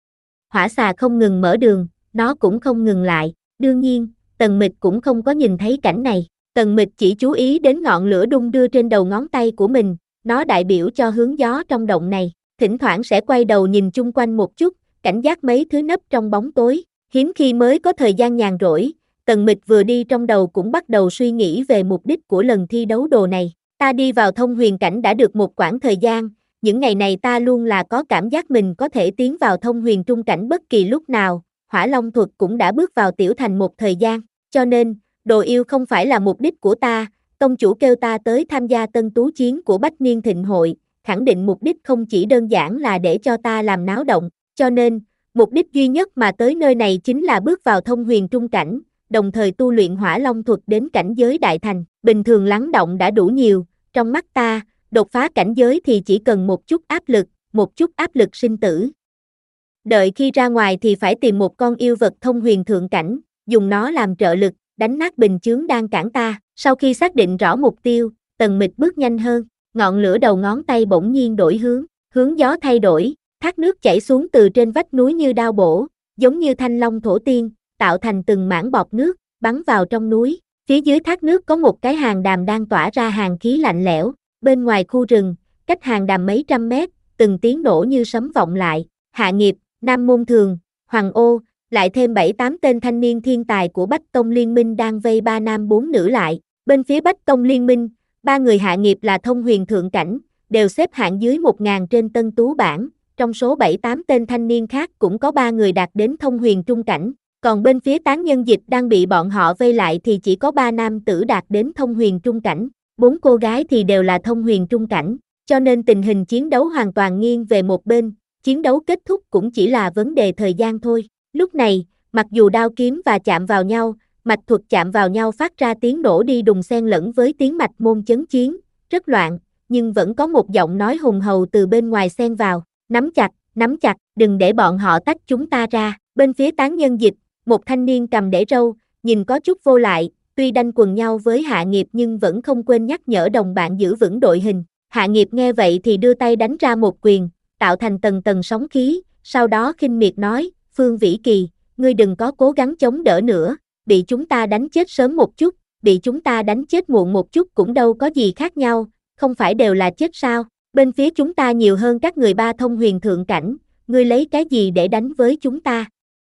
Hỏa xà không ngừng mở đường, nó cũng không ngừng lại, đương nhiên, Tần Mịch cũng không có nhìn thấy cảnh này, Tần Mịch chỉ chú ý đến ngọn lửa đung đưa trên đầu ngón tay của mình, nó đại biểu cho hướng gió trong động này, thỉnh thoảng sẽ quay đầu nhìn chung quanh một chút, cảnh giác mấy thứ nấp trong bóng tối, hiếm khi mới có thời gian nhàn rỗi, Tần Mịch vừa đi trong đầu cũng bắt đầu suy nghĩ về mục đích của lần thi đấu đồ này, ta đi vào thông huyền cảnh đã được một quãng thời gian, những ngày này ta luôn là có cảm giác mình có thể tiến vào thông huyền trung cảnh bất kỳ lúc nào, Hỏa Long thuật cũng đã bước vào tiểu thành một thời gian, cho nên, đồ yêu không phải là mục đích của ta, tông chủ kêu ta tới tham gia tân tú chiến của Bách Niên Thịnh Hội, khẳng định mục đích không chỉ đơn giản là để cho ta làm náo động, cho nên, mục đích duy nhất mà tới nơi này chính là bước vào thông huyền trung cảnh, đồng thời tu luyện Hỏa Long thuật đến cảnh giới đại thành, bình thường lắng động đã đủ nhiều, trong mắt ta, đột phá cảnh giới thì chỉ cần một chút áp lực, một chút áp lực sinh tử. Đợi khi ra ngoài thì phải tìm một con yêu vật thông huyền thượng cảnh, dùng nó làm trợ lực, đánh nát bình chướng đang cản ta. Sau khi xác định rõ mục tiêu, Tần Mịch bước nhanh hơn, ngọn lửa đầu ngón tay bỗng nhiên đổi hướng, hướng gió thay đổi, thác nước chảy xuống từ trên vách núi như đao bổ, giống như thanh long thổ tiên, tạo thành từng mảng bọt nước, bắn vào trong núi. Phía dưới thác nước có một cái hang đàm đang tỏa ra hàn khí lạnh lẽo, bên ngoài khu rừng, cách hang đàm mấy trăm mét, từng tiếng nổ như sấm vọng lại. Hạ Nghiệp, Nam Môn Thường, Hoàng Ô, lại thêm bảy tám tên thanh niên thiên tài của Bách Tông Liên Minh đang vây ba nam bốn nữ lại. Bên phía Bách Tông Liên Minh, Ba người Hạ Nghiệp là thông huyền thượng cảnh, đều xếp hạng dưới một nghìn trên Tân Tú bảng, trong số bảy tám tên thanh niên khác cũng có ba người đạt đến thông huyền trung cảnh, còn bên phía Tán Nhân Dịch đang bị bọn họ vây lại thì chỉ có ba nam tử đạt đến thông huyền trung cảnh, bốn cô gái thì đều là thông huyền trung cảnh, cho nên tình hình chiến đấu hoàn toàn nghiêng về một bên, chiến đấu kết thúc cũng chỉ là vấn đề thời gian thôi. Lúc này, mặc dù đao kiếm và chạm vào nhau, mạch thuật chạm vào nhau phát ra tiếng nổ đi đùng xen lẫn với tiếng mạch môn chấn chiến, rất loạn, nhưng vẫn có một giọng nói hùng hầu từ bên ngoài xen vào, nắm chặt, nắm chặt, đừng để bọn họ tách chúng ta ra. Bên phía Tán Nhân Dịch, một thanh niên cầm để râu, nhìn có chút vô lại, tuy đanh quần nhau với Hạ Nghiệp nhưng vẫn không quên nhắc nhở đồng bạn giữ vững đội hình. Hạ Nghiệp nghe vậy thì đưa tay đánh ra một quyền, tạo thành tầng tầng sóng khí, sau đó khinh miệt nói, Phương Vĩ Kỳ, ngươi đừng có cố gắng chống đỡ nữa, bị chúng ta đánh chết sớm một chút, bị chúng ta đánh chết muộn một chút cũng đâu có gì khác nhau, không phải đều là chết sao, bên phía chúng ta nhiều hơn các người ba thông huyền thượng cảnh, ngươi lấy cái gì để đánh với chúng ta?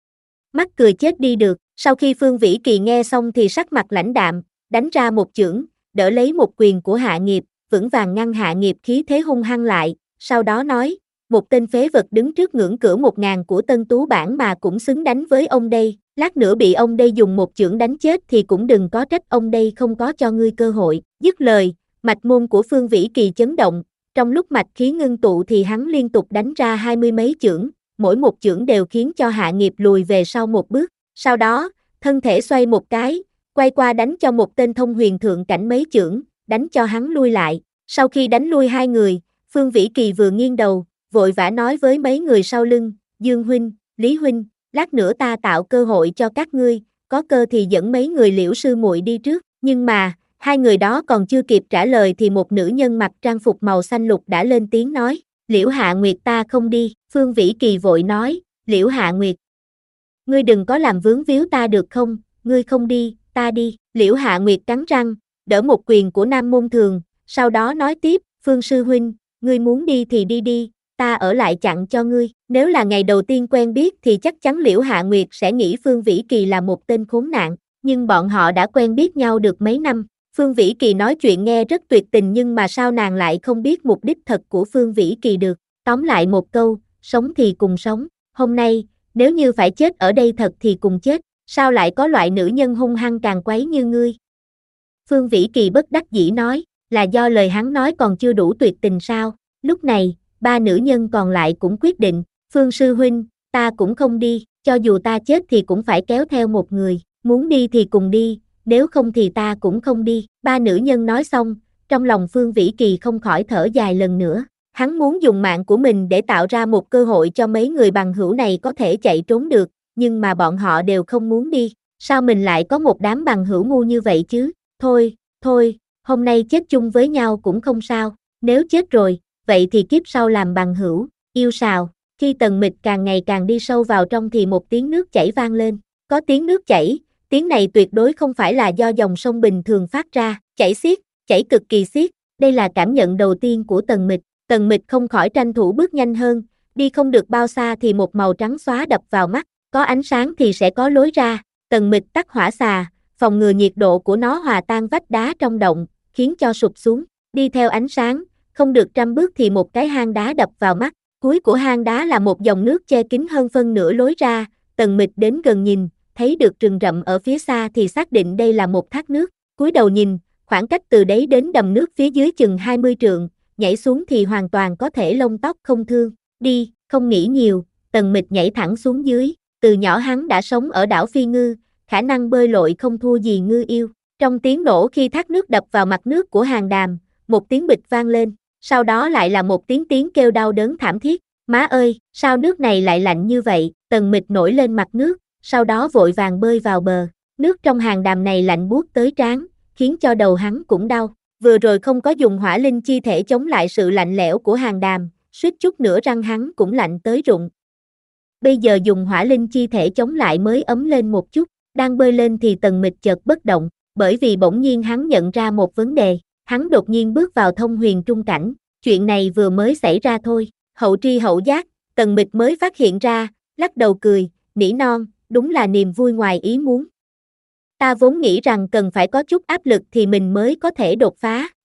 Mắc cười chết đi được, sau khi Phương Vĩ Kỳ nghe xong thì sắc mặt lãnh đạm, đánh ra một chưởng, đỡ lấy một quyền của Hạ Nghiệp, vững vàng ngăn Hạ Nghiệp khí thế hung hăng lại, sau đó nói, một tên phế vật đứng trước ngưỡng cửa một ngàn của Tân Tú bảng mà cũng xứng đánh với ông đây, lát nữa bị ông đây dùng một chưởng đánh chết thì cũng đừng có trách ông đây không có cho ngươi cơ hội. Dứt lời, mạch môn của Phương Vĩ Kỳ chấn động, trong lúc mạch khí ngưng tụ thì hắn liên tục đánh ra hai mươi mấy chưởng, mỗi một chưởng đều khiến cho Hạ Nghiệp lùi về sau một bước, sau đó, thân thể xoay một cái, quay qua đánh cho một tên thông huyền thượng cảnh mấy chưởng, đánh cho hắn lui lại. Sau khi đánh lui hai người, Phương Vĩ Kỳ vừa nghiêng đầu, vội vã nói với mấy người sau lưng, Dương huynh, Lý huynh, lát nữa ta tạo cơ hội cho các ngươi, có cơ thì dẫn mấy người Liễu sư muội đi trước, nhưng mà, hai người đó còn chưa kịp trả lời thì một nữ nhân mặc trang phục màu xanh lục đã lên tiếng nói, Liễu Hạ Nguyệt ta không đi, Phương Vĩ Kỳ vội nói, Liễu Hạ Nguyệt, ngươi đừng có làm vướng víu ta được không, ngươi không đi, ta đi, Liễu Hạ Nguyệt cắn răng, đỡ một quyền của Nam Môn Thường, sau đó nói tiếp, Phương sư huynh, ngươi muốn đi thì đi đi, ta ở lại chặn cho ngươi, nếu là ngày đầu tiên quen biết thì chắc chắn Liễu Hạ Nguyệt sẽ nghĩ Phương Vĩ Kỳ là một tên khốn nạn, nhưng bọn họ đã quen biết nhau được mấy năm, Phương Vĩ Kỳ nói chuyện nghe rất tuyệt tình nhưng mà sao nàng lại không biết mục đích thật của Phương Vĩ Kỳ được, tóm lại một câu, sống thì cùng sống, hôm nay, nếu như phải chết ở đây thật thì cùng chết, sao lại có loại nữ nhân hung hăng càng quấy như ngươi? Phương Vĩ Kỳ bất đắc dĩ nói, là do lời hắn nói còn chưa đủ tuyệt tình sao? Lúc này, ba nữ nhân còn lại cũng quyết định, Phương sư huynh, ta cũng không đi, cho dù ta chết thì cũng phải kéo theo một người, muốn đi thì cùng đi, nếu không thì ta cũng không đi. Ba nữ nhân nói xong, trong lòng Phương Vĩ Kỳ không khỏi thở dài lần nữa. Hắn muốn dùng mạng của mình để tạo ra một cơ hội cho mấy người bằng hữu này có thể chạy trốn được, nhưng mà bọn họ đều không muốn đi. Sao mình lại có một đám bằng hữu ngu như vậy chứ? Thôi, thôi, hôm nay chết chung với nhau cũng không sao. Nếu chết rồi, vậy thì kiếp sau làm bằng hữu, yêu sào. Khi tần mịch càng ngày càng đi sâu vào trong thì một tiếng nước chảy vang lên. Có tiếng nước chảy, tiếng này tuyệt đối không phải là do dòng sông bình thường phát ra, chảy xiết, chảy cực kỳ xiết. Đây là cảm nhận đầu tiên của tần mịch. Tần mịch không khỏi tranh thủ bước nhanh hơn, đi không được bao xa thì một màu trắng xóa đập vào mắt, có ánh sáng thì sẽ có lối ra. Tần mịch tắt hỏa xà, phòng ngừa nhiệt độ của nó hòa tan vách đá trong động, khiến cho sụp xuống. Đi theo ánh sáng, không được trăm bước thì một cái hang đá đập vào mắt. Cuối của hang đá là một dòng nước che kín hơn phân nửa lối ra. Tần mịch đến gần nhìn, thấy được rừng rậm ở phía xa thì xác định đây là một thác nước. Cúi đầu nhìn, khoảng cách từ đấy đến đầm nước phía dưới chừng hai mươi trượng, nhảy xuống thì hoàn toàn có thể lông tóc không thương. Đi, không nghĩ nhiều, Tần mịch nhảy thẳng xuống dưới. Từ nhỏ hắn đã sống ở đảo Phi Ngư, khả năng bơi lội không thua gì ngư yêu. Trong tiếng nổ khi thác nước đập vào mặt nước của hang đàm, một tiếng bịch vang lên, sau đó lại là một tiếng tiếng kêu đau đớn thảm thiết. Má ơi, sao nước này lại lạnh như vậy? Tần mịch nổi lên mặt nước, sau đó vội vàng bơi vào bờ. Nước trong hang đàm này lạnh buốt tới trán, khiến cho đầu hắn cũng đau. Vừa rồi không có dùng hỏa linh chi thể chống lại sự lạnh lẽo của hang đàm, suýt chút nữa răng hắn cũng lạnh tới rụng. Bây giờ dùng hỏa linh chi thể chống lại mới ấm lên một chút. Đang bơi lên thì tần mịch chợt bất động, bởi vì bỗng nhiên hắn nhận ra một vấn đề. Hắn đột nhiên bước vào thông huyền trung cảnh, chuyện này vừa mới xảy ra thôi. Hậu tri hậu giác, tần mịch mới phát hiện ra, lắc đầu cười, nỉ non, đúng là niềm vui ngoài ý muốn. Ta vốn nghĩ rằng cần phải có chút áp lực thì mình mới có thể đột phá,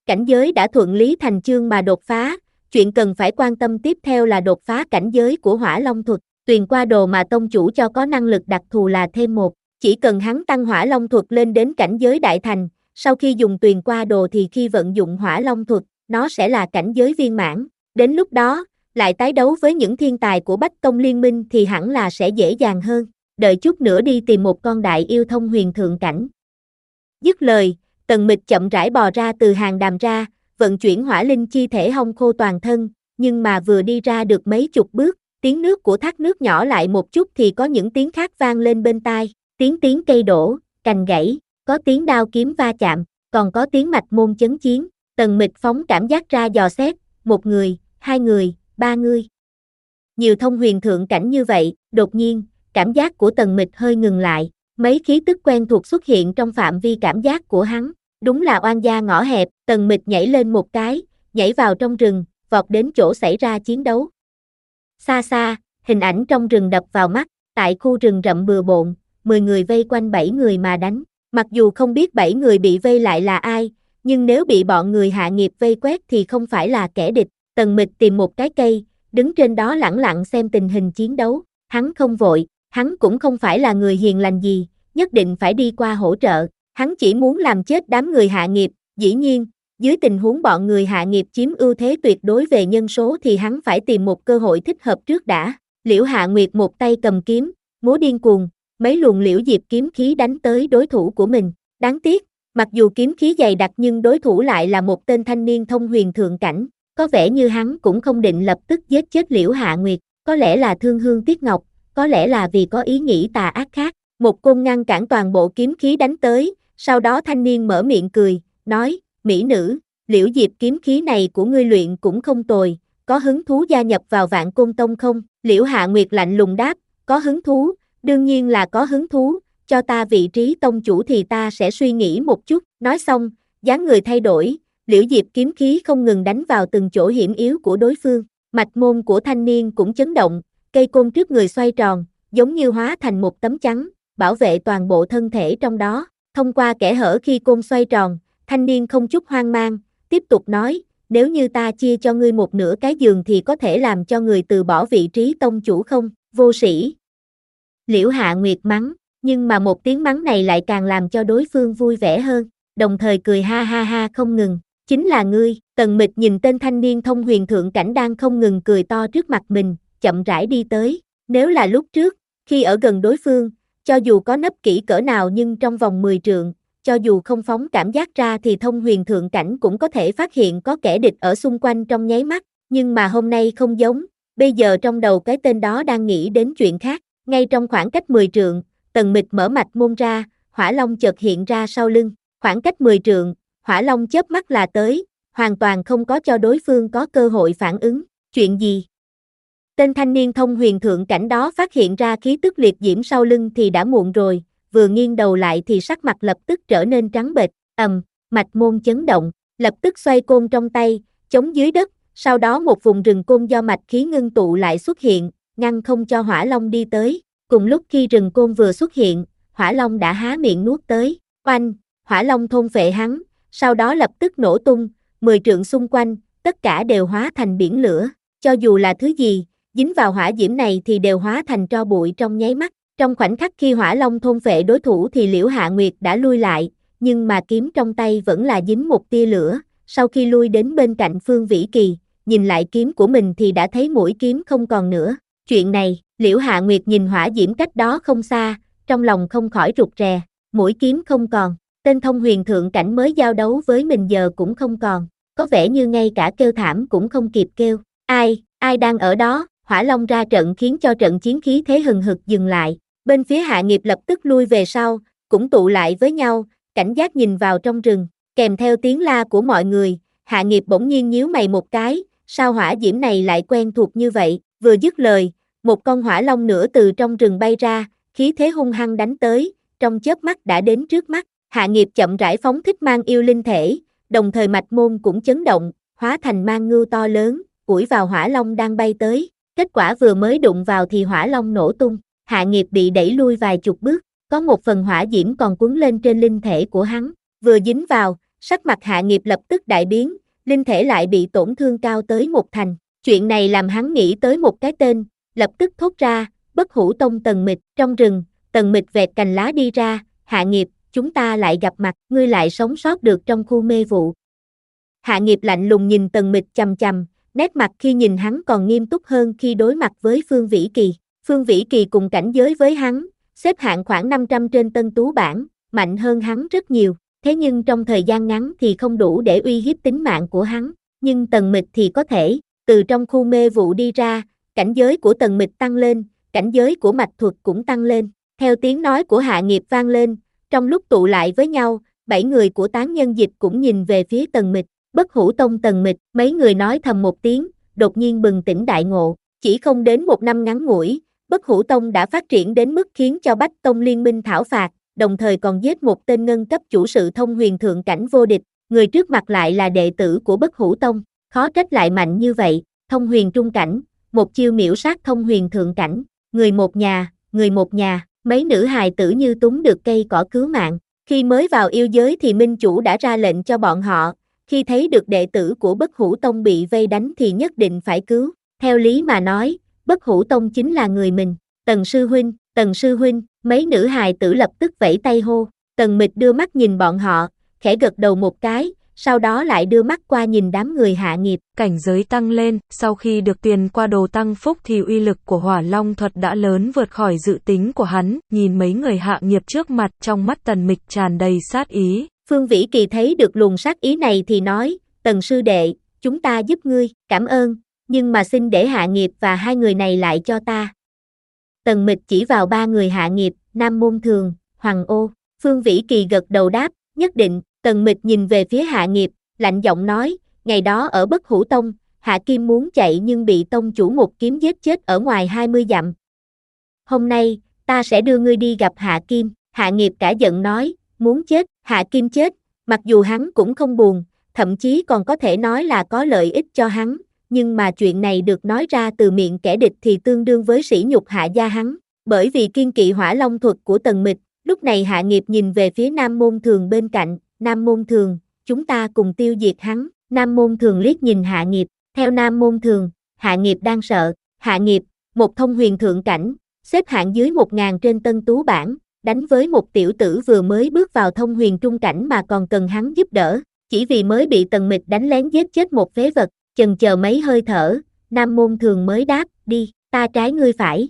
cảnh giới đã thuận lý thành chương mà đột phá, chuyện cần phải quan tâm tiếp theo là đột phá cảnh giới của Hỏa Long thuật. Tuyền qua đồ mà tông chủ cho có năng lực đặc thù là thêm một, chỉ cần hắn tăng Hỏa Long thuật lên đến cảnh giới đại thành, sau khi dùng tuyền qua đồ thì khi vận dụng Hỏa Long thuật, nó sẽ là cảnh giới viên mãn. Đến lúc đó, lại tái đấu với những thiên tài của Bách Tông Liên minh thì hẳn là sẽ dễ dàng hơn. Đợi chút nữa đi tìm một con đại yêu thông huyền thượng cảnh. Dứt lời, Tần Mịch chậm rãi bò ra từ hàng đàm ra, vận chuyển hỏa linh chi thể hong khô toàn thân, nhưng mà vừa đi ra được mấy chục bước, tiếng nước của thác nước nhỏ lại một chút thì có những tiếng khác vang lên bên tai, tiếng tiếng cây đổ, cành gãy, có tiếng đao kiếm va chạm, còn có tiếng mạch môn chấn chiến. Tần Mịch phóng cảm giác ra dò xét, một người, hai người, ba người. Nhiều thông huyền thượng cảnh như vậy, đột nhiên, cảm giác của Tần Mịch hơi ngừng lại, mấy khí tức quen thuộc xuất hiện trong phạm vi cảm giác của hắn, đúng là oan gia ngõ hẹp. Tần Mịch nhảy lên một cái, nhảy vào trong rừng, vọt đến chỗ xảy ra chiến đấu. Xa xa, hình ảnh trong rừng đập vào mắt, tại khu rừng rậm bừa bộn, mười người vây quanh bảy người mà đánh, mặc dù không biết bảy người bị vây lại là ai, nhưng nếu bị bọn người hạ nghiệp vây quét thì không phải là kẻ địch. Tần Mịch tìm một cái cây, đứng trên đó lẳng lặng xem tình hình chiến đấu, hắn không vội, hắn cũng không phải là người hiền lành gì, nhất định phải đi qua hỗ trợ, hắn chỉ muốn làm chết đám người hạ nghiệp. Dĩ nhiên, dưới tình huống bọn người hạ nghiệp chiếm ưu thế tuyệt đối về nhân số thì hắn phải tìm một cơ hội thích hợp trước đã. Liễu Hạ Nguyệt một tay cầm kiếm, múa điên cuồng, mấy luồng liễu diệp kiếm khí đánh tới đối thủ của mình. Đáng tiếc, mặc dù kiếm khí dày đặc nhưng đối thủ lại là một tên thanh niên thông huyền thượng cảnh, có vẻ như hắn cũng không định lập tức giết chết Liễu Hạ Nguyệt, có lẽ là thương hương tiếc ngọc, có lẽ là vì có ý nghĩ tà ác khác. Một côn ngăn cản toàn bộ kiếm khí đánh tới, sau đó thanh niên mở miệng cười, nói, mỹ nữ, liễu diệp kiếm khí này của ngươi luyện cũng không tồi, có hứng thú gia nhập vào Vạn Côn Tông không? Liễu Hạ Nguyệt lạnh lùng đáp, có hứng thú, đương nhiên là có hứng thú, cho ta vị trí tông chủ thì ta sẽ suy nghĩ một chút. Nói xong, dáng người thay đổi, liễu diệp kiếm khí không ngừng đánh vào từng chỗ hiểm yếu của đối phương, mạch môn của thanh niên cũng chấn động, cây côn trước người xoay tròn, giống như hóa thành một tấm chắn, bảo vệ toàn bộ thân thể trong đó. Thông qua kẽ hở khi côn xoay tròn, thanh niên không chút hoang mang, tiếp tục nói, nếu như ta chia cho ngươi một nửa cái giường thì có thể làm cho người từ bỏ vị trí tông chủ không? Vô sĩ. Liễu Hạ Nguyệt mắng, nhưng mà một tiếng mắng này lại càng làm cho đối phương vui vẻ hơn, đồng thời cười ha ha ha không ngừng, chính là ngươi. Tần Mịch nhìn tên thanh niên thông huyền thượng cảnh đang không ngừng cười to trước mặt mình, chậm rãi đi tới. Nếu là lúc trước, khi ở gần đối phương, cho dù có nấp kỹ cỡ nào nhưng trong vòng mười trượng, cho dù không phóng cảm giác ra thì thông huyền thượng cảnh cũng có thể phát hiện có kẻ địch ở xung quanh trong nháy mắt, nhưng mà hôm nay không giống, bây giờ trong đầu cái tên đó đang nghĩ đến chuyện khác. Ngay trong khoảng cách mười trượng, Tần Mịch mở mạch môn ra, Hỏa Long chợt hiện ra sau lưng, khoảng cách mười trượng, Hỏa Long chớp mắt là tới, hoàn toàn không có cho đối phương có cơ hội phản ứng. Chuyện gì? Tên thanh niên thông huyền thượng cảnh đó phát hiện ra khí tức liệt diễm sau lưng thì đã muộn rồi, vừa nghiêng đầu lại thì sắc mặt lập tức trở nên trắng bệch, ầm, mạch môn chấn động, lập tức xoay côn trong tay, chống dưới đất, sau đó một vùng rừng côn do mạch khí ngưng tụ lại xuất hiện, ngăn không cho Hỏa Long đi tới. Cùng lúc khi rừng côn vừa xuất hiện, Hỏa Long đã há miệng nuốt tới, oanh, Hỏa Long thôn phệ hắn, sau đó lập tức nổ tung, mười trượng xung quanh, tất cả đều hóa thành biển lửa, cho dù là thứ gì, dính vào hỏa diễm này thì đều hóa thành tro bụi trong nháy mắt. Trong khoảnh khắc khi Hỏa Long thôn phệ đối thủ thì Liễu Hạ Nguyệt đã lui lại, nhưng mà kiếm trong tay vẫn là dính một tia lửa, sau khi lui đến bên cạnh Phương Vĩ Kỳ, nhìn lại kiếm của mình thì đã thấy mũi kiếm không còn nữa. Chuyện này, Liễu Hạ Nguyệt nhìn hỏa diễm cách đó không xa, trong lòng không khỏi rụt rè, mũi kiếm không còn, tên thông huyền thượng cảnh mới giao đấu với mình giờ cũng không còn, có vẻ như ngay cả kêu thảm cũng không kịp kêu. Ai, ai đang ở đó? Hỏa Long ra trận khiến cho trận chiến khí thế hừng hực dừng lại, bên phía hạ nghiệp lập tức lui về sau, cũng tụ lại với nhau, cảnh giác nhìn vào trong rừng, kèm theo tiếng la của mọi người, hạ nghiệp bỗng nhiên nhíu mày một cái, sao hỏa diễm này lại quen thuộc như vậy? Vừa dứt lời, một con hỏa long nữa từ trong rừng bay ra, khí thế hung hăng đánh tới, trong chớp mắt đã đến trước mắt. Hạ nghiệp chậm rãi phóng thích mang yêu linh thể, đồng thời mạch môn cũng chấn động, hóa thành mang ngưu to lớn, ủi vào hỏa long đang bay tới. Kết quả vừa mới đụng vào thì hỏa long nổ tung, hạ nghiệp bị đẩy lui vài chục bước, có một phần hỏa diễm còn cuốn lên trên linh thể của hắn, vừa dính vào, Sắc mặt Hạ Nghiệp lập tức đại biến, linh thể lại bị tổn thương cao tới một thành. Chuyện này làm hắn nghĩ tới một cái tên, lập tức thốt ra, Bất Hủ Tông Tần Mịch. Trong rừng, Tần Mịch vẹt cành lá đi ra, Hạ Nghiệp, chúng ta lại gặp mặt, ngươi lại sống sót được trong khu mê vụ. Hạ Nghiệp lạnh lùng nhìn Tần Mịch chằm chằm, nét mặt khi nhìn hắn còn nghiêm túc hơn khi đối mặt với Phương Vĩ Kỳ. Phương Vĩ Kỳ cùng cảnh giới với hắn, xếp hạng khoảng năm trăm trên Tân Tú bảng, mạnh hơn hắn rất nhiều, thế nhưng trong thời gian ngắn thì không đủ để uy hiếp tính mạng của hắn, nhưng Tần Mịch thì có thể, từ trong khu mê vụ đi ra, cảnh giới của Tần Mịch tăng lên, cảnh giới của mạch thuật cũng tăng lên, theo tiếng nói của Hạ Nghiệp vang lên, trong lúc tụ lại với nhau, bảy người của tán nhân dịch cũng nhìn về phía Tần Mịch. Bất Hủ Tông Tần Mịch, mấy người nói thầm một tiếng, đột nhiên bừng tỉnh đại ngộ, chỉ không đến một năm ngắn ngủi, Bất Hủ Tông đã phát triển đến mức khiến cho Bách Tông liên minh thảo phạt, đồng thời còn giết một tên ngân cấp chủ sự thông huyền thượng cảnh vô địch, người trước mặt lại là đệ tử của Bất Hủ Tông, khó trách lại mạnh như vậy, thông huyền trung cảnh, một chiêu miểu sát thông huyền thượng cảnh, người một nhà, người một nhà, mấy nữ hài tử như túng được cây cỏ cứu mạng, khi mới vào yêu giới thì minh chủ đã ra lệnh cho bọn họ, khi thấy được đệ tử của Bất Hủ Tông bị vây đánh thì nhất định phải cứu, theo lý mà nói, Bất Hủ Tông chính là người mình, Tần sư huynh, Tần sư huynh, mấy nữ hài tử lập tức vẫy tay hô, Tần Mịch đưa mắt nhìn bọn họ, khẽ gật đầu một cái, sau đó lại đưa mắt qua nhìn đám người Hạ Nghiệp. Cảnh giới tăng lên, sau khi được tiền qua đồ tăng phúc thì uy lực của Hỏa Long thuật đã lớn vượt khỏi dự tính của hắn, nhìn mấy người Hạ Nghiệp trước mặt trong mắt Tần Mịch tràn đầy sát ý. Phương Vĩ Kỳ thấy được luồng sát ý này thì nói, Tần sư đệ, chúng ta giúp ngươi, cảm ơn, nhưng mà xin để Hạ Nghiệp và hai người này lại cho ta. Tần Mịch chỉ vào ba người Hạ Nghiệp, Nam Môn Thường, Hoàng Ô. Phương Vĩ Kỳ gật đầu đáp, nhất định. Tần Mịch nhìn về phía Hạ Nghiệp, lạnh giọng nói, ngày đó ở Bất Hủ Tông, Hạ Kim muốn chạy nhưng bị tông chủ một kiếm giết chết ở ngoài hai mươi dặm. Hôm nay, ta sẽ đưa ngươi đi gặp Hạ Kim. Hạ Nghiệp cả giận nói, muốn chết, Hạ Kim chết, mặc dù hắn cũng không buồn, thậm chí còn có thể nói là có lợi ích cho hắn, nhưng mà chuyện này được nói ra từ miệng kẻ địch thì tương đương với sỉ nhục Hạ gia hắn, bởi vì kiên kỵ Hỏa Long thuật của Tần Mịch. Lúc này Hạ Nghiệp nhìn về phía Nam Môn Thường bên cạnh, Nam Môn Thường, chúng ta cùng tiêu diệt hắn. Nam Môn Thường liếc nhìn Hạ Nghiệp, theo Nam Môn Thường, Hạ Nghiệp đang sợ, Hạ Nghiệp, một thông huyền thượng cảnh, xếp hạng dưới một ngàn trên Tân Tú bảng, đánh với một tiểu tử vừa mới bước vào thông huyền trung cảnh mà còn cần hắn giúp đỡ, chỉ vì mới bị Tần Mịch đánh lén giết chết một phế vật, chần chờ mấy hơi thở, Nam Môn Thường mới đáp, đi, ta trái ngươi phải.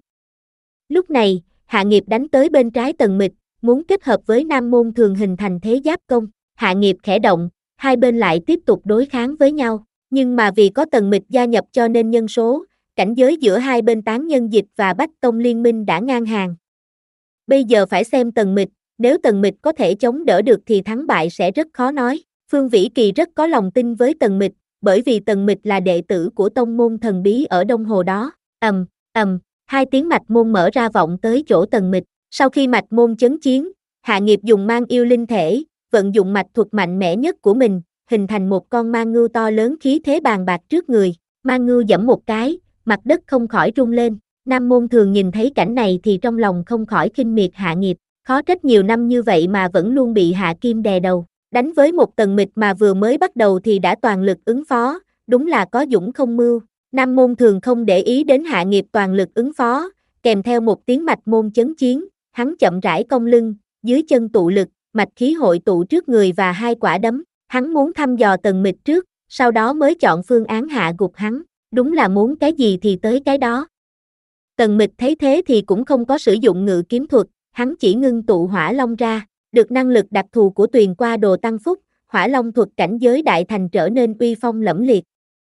Lúc này, Hạ Nghiệp đánh tới bên trái Tần Mịch, muốn kết hợp với Nam Môn Thường hình thành thế giáp công, Hạ Nghiệp khẽ động, hai bên lại tiếp tục đối kháng với nhau, nhưng mà vì có Tần Mịch gia nhập cho nên nhân số, cảnh giới giữa hai bên tán nhân dịch và Bách Tông liên minh đã ngang hàng. Bây giờ phải xem Tần Mịch, nếu Tần Mịch có thể chống đỡ được thì thắng bại sẽ rất khó nói. Phương Vĩ Kỳ rất có lòng tin với Tần Mịch, bởi vì Tần Mịch là đệ tử của tông môn thần bí ở Đông Hồ đó. Ầm, ầm, hai tiếng mạch môn mở ra vọng tới chỗ Tần Mịch. Sau khi mạch môn chấn chiến, Hạ Nghiệp dùng mang yêu linh thể, vận dụng mạch thuật mạnh mẽ nhất của mình, hình thành một con mang ngưu to lớn khí thế bàn bạc trước người. Mang ngưu giẫm một cái, mặt đất không khỏi rung lên. Nam Môn Thường nhìn thấy cảnh này thì trong lòng không khỏi khinh miệt Hạ Nghiệp, khó trách nhiều năm như vậy mà vẫn luôn bị Hạ Kim đè đầu. Đánh với một Tần Mịch mà vừa mới bắt đầu thì đã toàn lực ứng phó, đúng là có dũng không mưu. Nam Môn Thường không để ý đến Hạ Nghiệp toàn lực ứng phó, kèm theo một tiếng mạch môn chấn chiến, hắn chậm rãi cong lưng, dưới chân tụ lực, mạch khí hội tụ trước người và hai quả đấm, hắn muốn thăm dò Tần Mịch trước, sau đó mới chọn phương án hạ gục hắn, đúng là muốn cái gì thì tới cái đó. Tần Mịch thấy thế thì cũng không có sử dụng ngự kiếm thuật, hắn chỉ ngưng tụ Hỏa Long ra, được năng lực đặc thù của Tuyền qua đồ tăng phúc, Hỏa Long thuật cảnh giới đại thành trở nên uy phong lẫm liệt.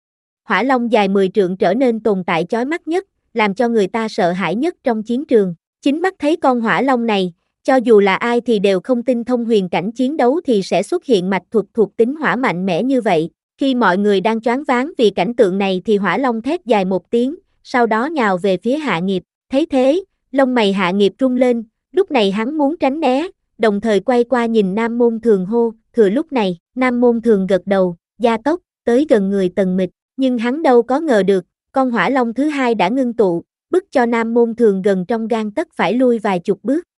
Hỏa Long dài mười trượng trở nên tồn tại chói mắt nhất, làm cho người ta sợ hãi nhất trong chiến trường. Chính mắt thấy con Hỏa Long này, cho dù là ai thì đều không tin thông huyền cảnh chiến đấu thì sẽ xuất hiện mạch thuật thuộc tính hỏa mạnh mẽ như vậy. Khi mọi người đang choáng váng vì cảnh tượng này thì Hỏa Long thét dài một tiếng, sau đó nhào về phía Hạ Nghiệp. Thấy thế, lông mày Hạ Nghiệp rung lên, lúc này hắn muốn tránh né, đồng thời quay qua nhìn Nam Môn Thường hô, thừa lúc này, Nam Môn Thường gật đầu, gia tốc, tới gần người Tần Mịch, nhưng hắn đâu có ngờ được, con Hỏa Long thứ hai đã ngưng tụ, bức cho Nam Môn Thường gần trong gang tấc phải lui vài chục bước.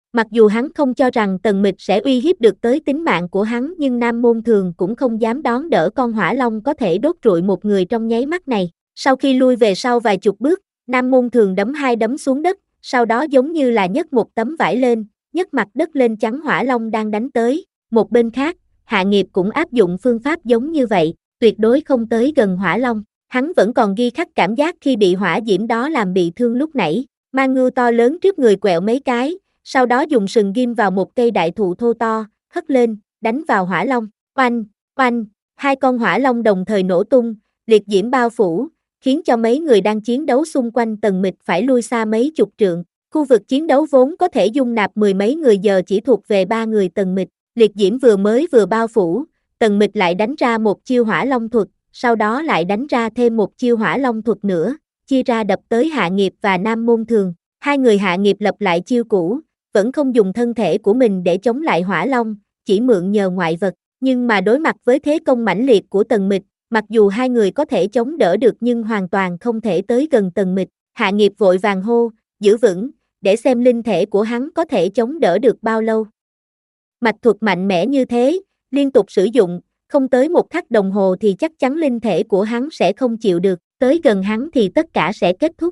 Mặc dù hắn không cho rằng Tần Mịch sẽ uy hiếp được tới tính mạng của hắn, nhưng Nam Môn Thường cũng không dám đón đỡ con hỏa long có thể đốt trụi một người trong nháy mắt này. Sau khi lui về sau vài chục bước, Nam Môn Thường đấm hai đấm xuống đất, sau đó giống như là nhấc một tấm vải lên, nhấc mặt đất lên chắn hỏa long đang đánh tới. Một bên khác, Hạ Nghiệp cũng áp dụng phương pháp giống như vậy, tuyệt đối không tới gần hỏa long. Hắn vẫn còn ghi khắc cảm giác khi bị hỏa diễm đó làm bị thương lúc nãy. Mang ngưu to lớn trước người quẹo mấy cái, sau đó dùng sừng ghim vào một cây đại thụ thô to, hất lên, đánh vào hỏa long. Oanh, oanh, hai con hỏa long đồng thời nổ tung, liệt diễm bao phủ, khiến cho mấy người đang chiến đấu xung quanh Tần Mịch phải lui xa mấy chục trượng. Khu vực chiến đấu vốn có thể dung nạp mười mấy người giờ chỉ thuộc về ba người Tần Mịch. Liệt diễm vừa mới vừa bao phủ, Tần Mịch lại đánh ra một chiêu hỏa long thuật, sau đó lại đánh ra thêm một chiêu hỏa long thuật nữa, chia ra đập tới Hạ Nghiệp và Nam Môn Thường. Hai người Hạ Nghiệp lập lại chiêu cũ, vẫn không dùng thân thể của mình để chống lại hỏa long, chỉ mượn nhờ ngoại vật. Nhưng mà đối mặt với thế công mãnh liệt của Tần Mịch, mặc dù hai người có thể chống đỡ được nhưng hoàn toàn không thể tới gần Tần Mịch. Hạ Nghiệp vội vàng hô, giữ vững, để xem linh thể của hắn có thể chống đỡ được bao lâu. Mạch thuật mạnh mẽ như thế, liên tục sử dụng, không tới một khắc đồng hồ thì chắc chắn linh thể của hắn sẽ không chịu được, tới gần hắn thì tất cả sẽ kết thúc.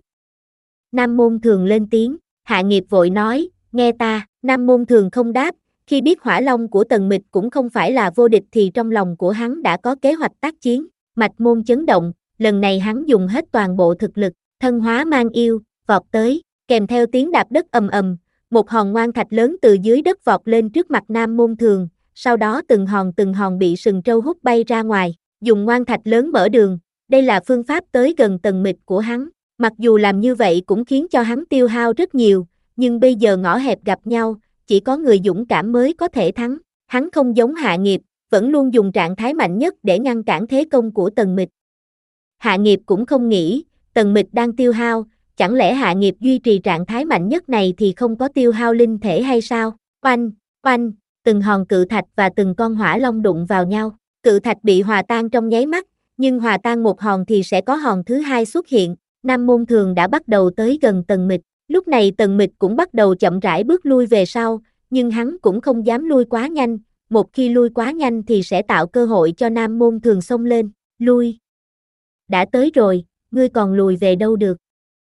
Nam Môn Thường lên tiếng, Hạ Nghiệp vội nói, nghe ta. Nam Môn Thường không đáp, khi biết hỏa long của Tần Mịch cũng không phải là vô địch thì trong lòng của hắn đã có kế hoạch tác chiến. Mạch môn chấn động, lần này hắn dùng hết toàn bộ thực lực, thân hóa mang yêu, vọt tới, kèm theo tiếng đạp đất ầm ầm, một hòn ngoan thạch lớn từ dưới đất vọt lên trước mặt Nam Môn Thường, sau đó từng hòn từng hòn bị sừng trâu hút bay ra ngoài, dùng ngoan thạch lớn mở đường, đây là phương pháp tới gần Tần Mịch của hắn. Mặc dù làm như vậy cũng khiến cho hắn tiêu hao rất nhiều, nhưng bây giờ ngõ hẹp gặp nhau, chỉ có người dũng cảm mới có thể thắng. Hắn không giống Hạ Nghiệp, vẫn luôn dùng trạng thái mạnh nhất để ngăn cản thế công của Tần Mịch. Hạ Nghiệp cũng không nghĩ, Tần Mịch đang tiêu hao, chẳng lẽ Hạ Nghiệp duy trì trạng thái mạnh nhất này thì không có tiêu hao linh thể hay sao? Oanh, oanh, từng hòn cự thạch và từng con hỏa long đụng vào nhau. Cự thạch bị hòa tan trong nháy mắt, nhưng hòa tan một hòn thì sẽ có hòn thứ hai xuất hiện. Nam Môn Thường đã bắt đầu tới gần Tần Mịch. Lúc này Tần Mịch cũng bắt đầu chậm rãi bước lui về sau, nhưng hắn cũng không dám lui quá nhanh, một khi lui quá nhanh thì sẽ tạo cơ hội cho Nam Môn Thường xông lên. Lui. Đã tới rồi, ngươi còn lùi về đâu được.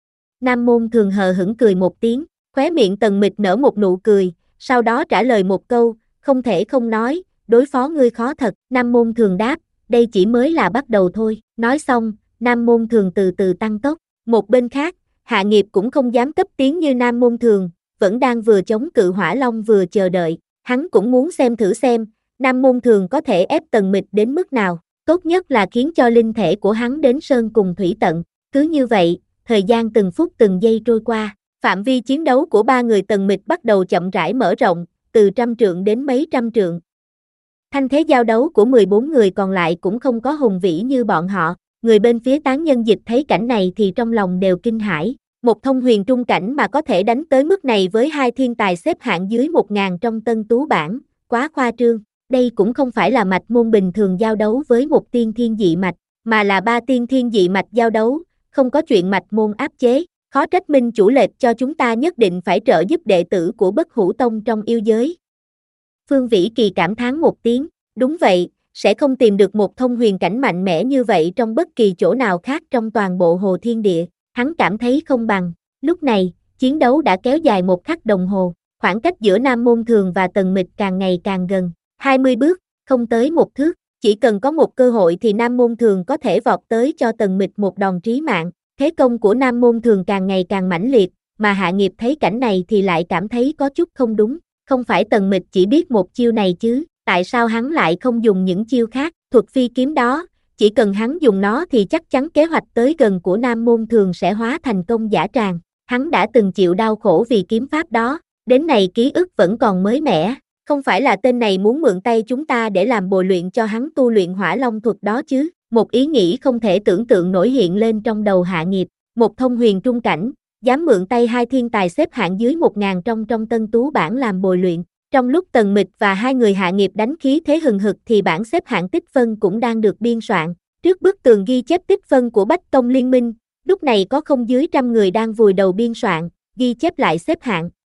Nam Môn Thường hờ hững cười một tiếng, khóe miệng Tần Mịch nở một nụ cười, sau đó trả lời một câu, không thể không nói, đối phó ngươi khó thật. Nam Môn Thường đáp, đây chỉ mới là bắt đầu thôi. Nói xong, Nam Môn Thường từ từ tăng tốc. Một bên khác, Hạ Nghiệp cũng không dám cấp tiến như Nam Môn Thường, vẫn đang vừa chống cự hỏa long vừa chờ đợi. Hắn cũng muốn xem thử xem, Nam Môn Thường có thể ép Tần Mịch đến mức nào. Tốt nhất là khiến cho linh thể của hắn đến sơn cùng thủy tận. Cứ như vậy, thời gian từng phút từng giây trôi qua. Phạm vi chiến đấu của ba người Tần Mịch bắt đầu chậm rãi mở rộng, từ trăm trượng đến mấy trăm trượng. Thanh thế giao đấu của mười bốn người còn lại cũng không có hùng vĩ như bọn họ. Người bên phía Tán Nhân Dịch thấy cảnh này thì trong lòng đều kinh hãi. Một thông huyền trung cảnh mà có thể đánh tới mức này với hai thiên tài xếp hạng dưới một ngàn trong tân tú bảng, quá khoa trương. Đây cũng không phải là mạch môn bình thường giao đấu với một tiên thiên dị mạch, mà là ba tiên thiên dị mạch giao đấu, không có chuyện mạch môn áp chế. Khó trách Minh chủ lệch cho chúng ta nhất định phải trợ giúp đệ tử của Bất Hủ Tông trong yêu giới. Phương Vĩ Kỳ cảm thán một tiếng, đúng vậy, sẽ không tìm được một thông huyền cảnh mạnh mẽ như vậy trong bất kỳ chỗ nào khác trong toàn bộ hồ thiên địa, hắn cảm thấy không bằng. Lúc này, chiến đấu đã kéo dài một khắc đồng hồ, khoảng cách giữa Nam Môn Thường và Tần Mịch càng ngày càng gần, hai mươi bước, không tới một thước, chỉ cần có một cơ hội thì Nam Môn Thường có thể vọt tới cho Tần Mịch một đòn trí mạng. Thế công của Nam Môn Thường càng ngày càng mãnh liệt, mà Hạ Nghiệp thấy cảnh này thì lại cảm thấy có chút không đúng, không phải Tần Mịch chỉ biết một chiêu này chứ, tại sao hắn lại không dùng những chiêu khác, thuật phi kiếm đó, chỉ cần hắn dùng nó thì chắc chắn kế hoạch tới gần của Nam Môn Thường sẽ hóa thành công dã tràng, hắn đã từng chịu đau khổ vì kiếm pháp đó, đến này ký ức vẫn còn mới mẻ, không phải là tên này muốn mượn tay chúng ta để làm bồi luyện cho hắn tu luyện hỏa long thuật đó chứ. Một ý nghĩ không thể tưởng tượng nổi hiện lên trong đầu Hạ Nghiệp, một thông huyền trung cảnh, dám mượn tay hai thiên tài xếp hạng dưới một ngàn trong trong tân tú bảng làm bồi luyện. Trong lúc Tần Mịch và hai người Hạ Nghiệp đánh khí thế hừng hực thì bảng xếp hạng tích phân cũng đang được biên soạn. Trước bức tường ghi chép tích phân của Bách Tông Liên Minh, lúc này có không dưới trăm người đang vùi đầu biên soạn, ghi chép lại xếp hạng.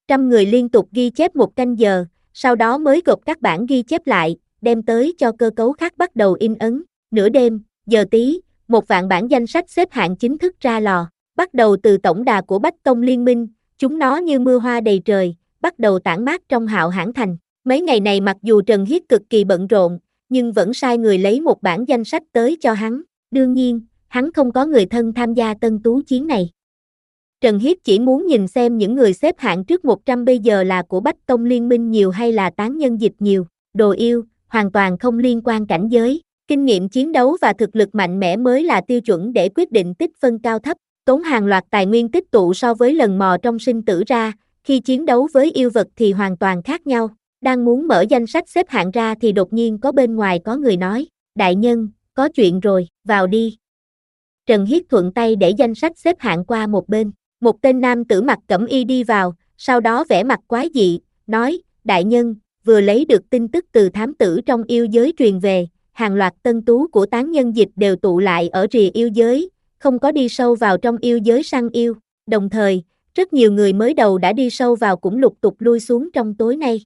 trăm người liên tục ghi chép một canh giờ, sau đó mới gộp các bản ghi chép lại, đem tới cho cơ cấu khác bắt đầu in ấn. Nửa đêm, giờ tí, một vạn bản danh sách xếp hạng chính thức ra lò. Bắt đầu từ tổng đà của Bách Tông Liên minh, chúng nó như mưa hoa đầy trời, bắt đầu tản mát trong Hạo Hãn Thành. Mấy ngày này mặc dù Trần Hiết cực kỳ bận rộn, nhưng vẫn sai người lấy một bản danh sách tới cho hắn. Đương nhiên, hắn không có người thân tham gia tân tú chiến này. Trần Hiết chỉ muốn nhìn xem những người xếp hạng trước một trăm bây giờ là của Bách Tông Liên minh nhiều hay là tán nhân dịch nhiều. Đồ yêu, hoàn toàn không liên quan cảnh giới. Kinh nghiệm chiến đấu và thực lực mạnh mẽ mới là tiêu chuẩn để quyết định tích phân cao thấp. Tốn hàng loạt tài nguyên tích tụ so với lần mò trong sinh tử ra, khi chiến đấu với yêu vật thì hoàn toàn khác nhau. Đang muốn mở danh sách xếp hạng ra thì đột nhiên có bên ngoài có người nói, đại nhân, có chuyện rồi, vào đi. Trần Hiết thuận tay để danh sách xếp hạng qua một bên. Một tên nam tử mặc cẩm y đi vào, sau đó vẻ mặt quái dị, nói, đại nhân, vừa lấy được tin tức từ thám tử trong yêu giới truyền về, hàng loạt tân tú của tán nhân dịch đều tụ lại ở rìa yêu giới, không có đi sâu vào trong yêu giới săn yêu, đồng thời, rất nhiều người mới đầu đã đi sâu vào cũng lục tục lui xuống trong tối nay.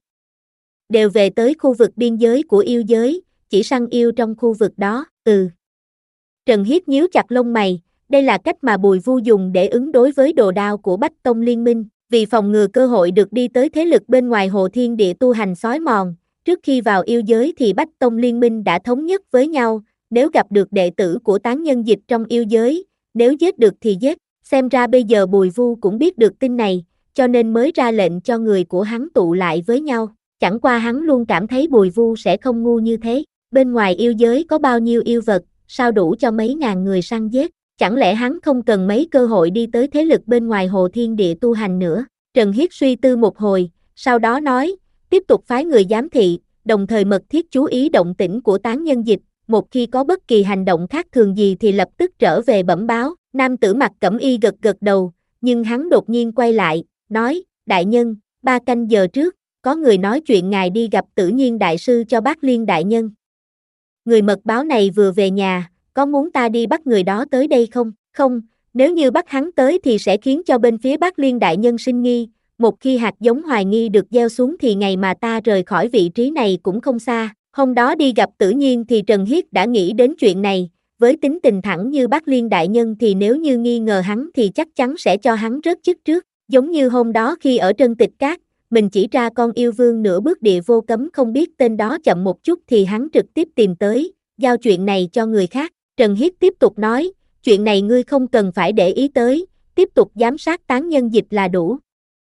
Đều về tới khu vực biên giới của yêu giới, chỉ săn yêu trong khu vực đó, ừ. Trần Hiết nhíu chặt lông mày, đây là cách mà Bùi Vu dùng để ứng đối với đồ đao của Bách Tông Liên minh, vì phòng ngừa cơ hội được đi tới thế lực bên ngoài Hồ Thiên Địa tu hành xói mòn. Trước khi vào yêu giới thì Bách Tông Liên minh đã thống nhất với nhau, nếu gặp được đệ tử của tán nhân dịch trong yêu giới, nếu giết được thì giết, xem ra bây giờ Bùi Vu cũng biết được tin này, cho nên mới ra lệnh cho người của hắn tụ lại với nhau, chẳng qua hắn luôn cảm thấy Bùi Vu sẽ không ngu như thế, bên ngoài yêu giới có bao nhiêu yêu vật, sao đủ cho mấy ngàn người săn giết, chẳng lẽ hắn không cần mấy cơ hội đi tới thế lực bên ngoài Hồ Thiên Địa tu hành nữa. Trần Hiết suy tư một hồi, sau đó nói, tiếp tục phái người giám thị, đồng thời mật thiết chú ý động tĩnh của tán nhân dịch, một khi có bất kỳ hành động khác thường gì thì lập tức trở về bẩm báo. Nam tử mặc cẩm y gật gật đầu, nhưng hắn đột nhiên quay lại, nói, đại nhân, ba canh giờ trước, có người nói chuyện ngài đi gặp Tử Nhiên đại sư cho Bác Liên đại nhân. Người mật báo này vừa về nhà, có muốn ta đi bắt người đó tới đây không? Không, nếu như bắt hắn tới thì sẽ khiến cho bên phía Bác Liên đại nhân sinh nghi, một khi hạt giống hoài nghi được gieo xuống thì ngày mà ta rời khỏi vị trí này cũng không xa. Hôm đó đi gặp Tử Nhiên thì Trần Hiết đã nghĩ đến chuyện này, với tính tình thẳng như Bác Liên đại nhân thì nếu như nghi ngờ hắn thì chắc chắn sẽ cho hắn rớt chức trước, giống như hôm đó khi ở Trân Tịch Cát, mình chỉ ra con yêu vương nửa bước địa vô cấm không biết tên đó chậm một chút thì hắn trực tiếp tìm tới, giao chuyện này cho người khác. Trần Hiết tiếp tục nói, chuyện này ngươi không cần phải để ý tới, tiếp tục giám sát tán nhân dịch là đủ.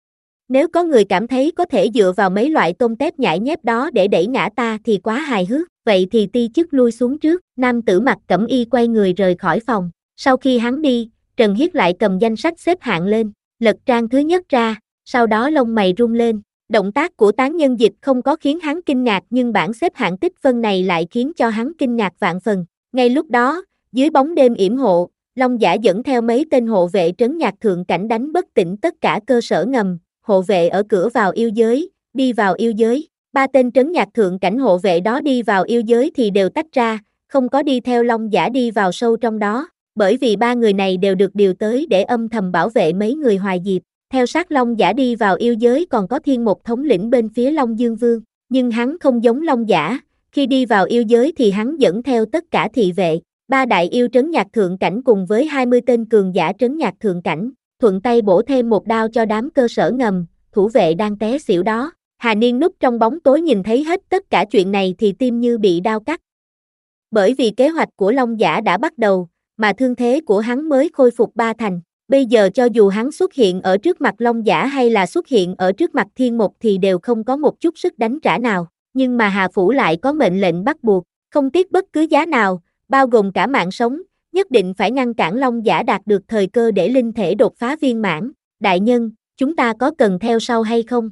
Nếu có người cảm thấy có thể dựa vào mấy loại tôm tép nhãi nhép đó để đẩy ngã ta thì quá hài hước, vậy thì ti chức lui xuống trước. Nam tử mặc cẩm y quay người rời khỏi phòng. Sau khi hắn đi, Trần Hiết lại cầm danh sách xếp hạng lên, lật trang thứ nhất ra, sau đó lông mày rung lên. Động tác của tán nhân dịch không có khiến hắn kinh ngạc nhưng bảng xếp hạng tích phân này lại khiến cho hắn kinh ngạc vạn phần. Ngay lúc đó, dưới bóng đêm yểm hộ, Long Giả dẫn theo mấy tên hộ vệ trấn nhạc thượng cảnh đánh bất tỉnh tất cả cơ sở ngầm, hộ vệ ở cửa vào yêu giới, đi vào yêu giới. Ba tên trấn nhạc thượng cảnh hộ vệ đó đi vào yêu giới thì đều tách ra, không có đi theo Long Giả đi vào sâu trong đó, bởi vì ba người này đều được điều tới để âm thầm bảo vệ mấy người Hoài Diệp. Theo sát Long Giả đi vào yêu giới còn có Thiên Một thống lĩnh bên phía Long Dương Vương, nhưng hắn không giống Long Giả, khi đi vào yêu giới thì hắn dẫn theo tất cả thị vệ, ba đại yêu trấn nhạc thượng cảnh cùng với hai mươi tên cường giả trấn nhạc thượng cảnh, thuận tay bổ thêm một đao cho đám cơ sở ngầm, thủ vệ đang té xỉu đó. Hà Niên núp trong bóng tối nhìn thấy hết tất cả chuyện này thì tim như bị đao cắt. Bởi vì kế hoạch của Long Giả đã bắt đầu, mà thương thế của hắn mới khôi phục ba thành. Bây giờ cho dù hắn xuất hiện ở trước mặt Long Giả hay là xuất hiện ở trước mặt Thiên Một thì đều không có một chút sức đánh trả nào. Nhưng mà Hà Phủ lại có mệnh lệnh bắt buộc, không tiếc bất cứ giá nào, bao gồm cả mạng sống, nhất định phải ngăn cản Long Giả đạt được thời cơ để linh thể đột phá viên mãn. Đại nhân, chúng ta có cần theo sau hay không?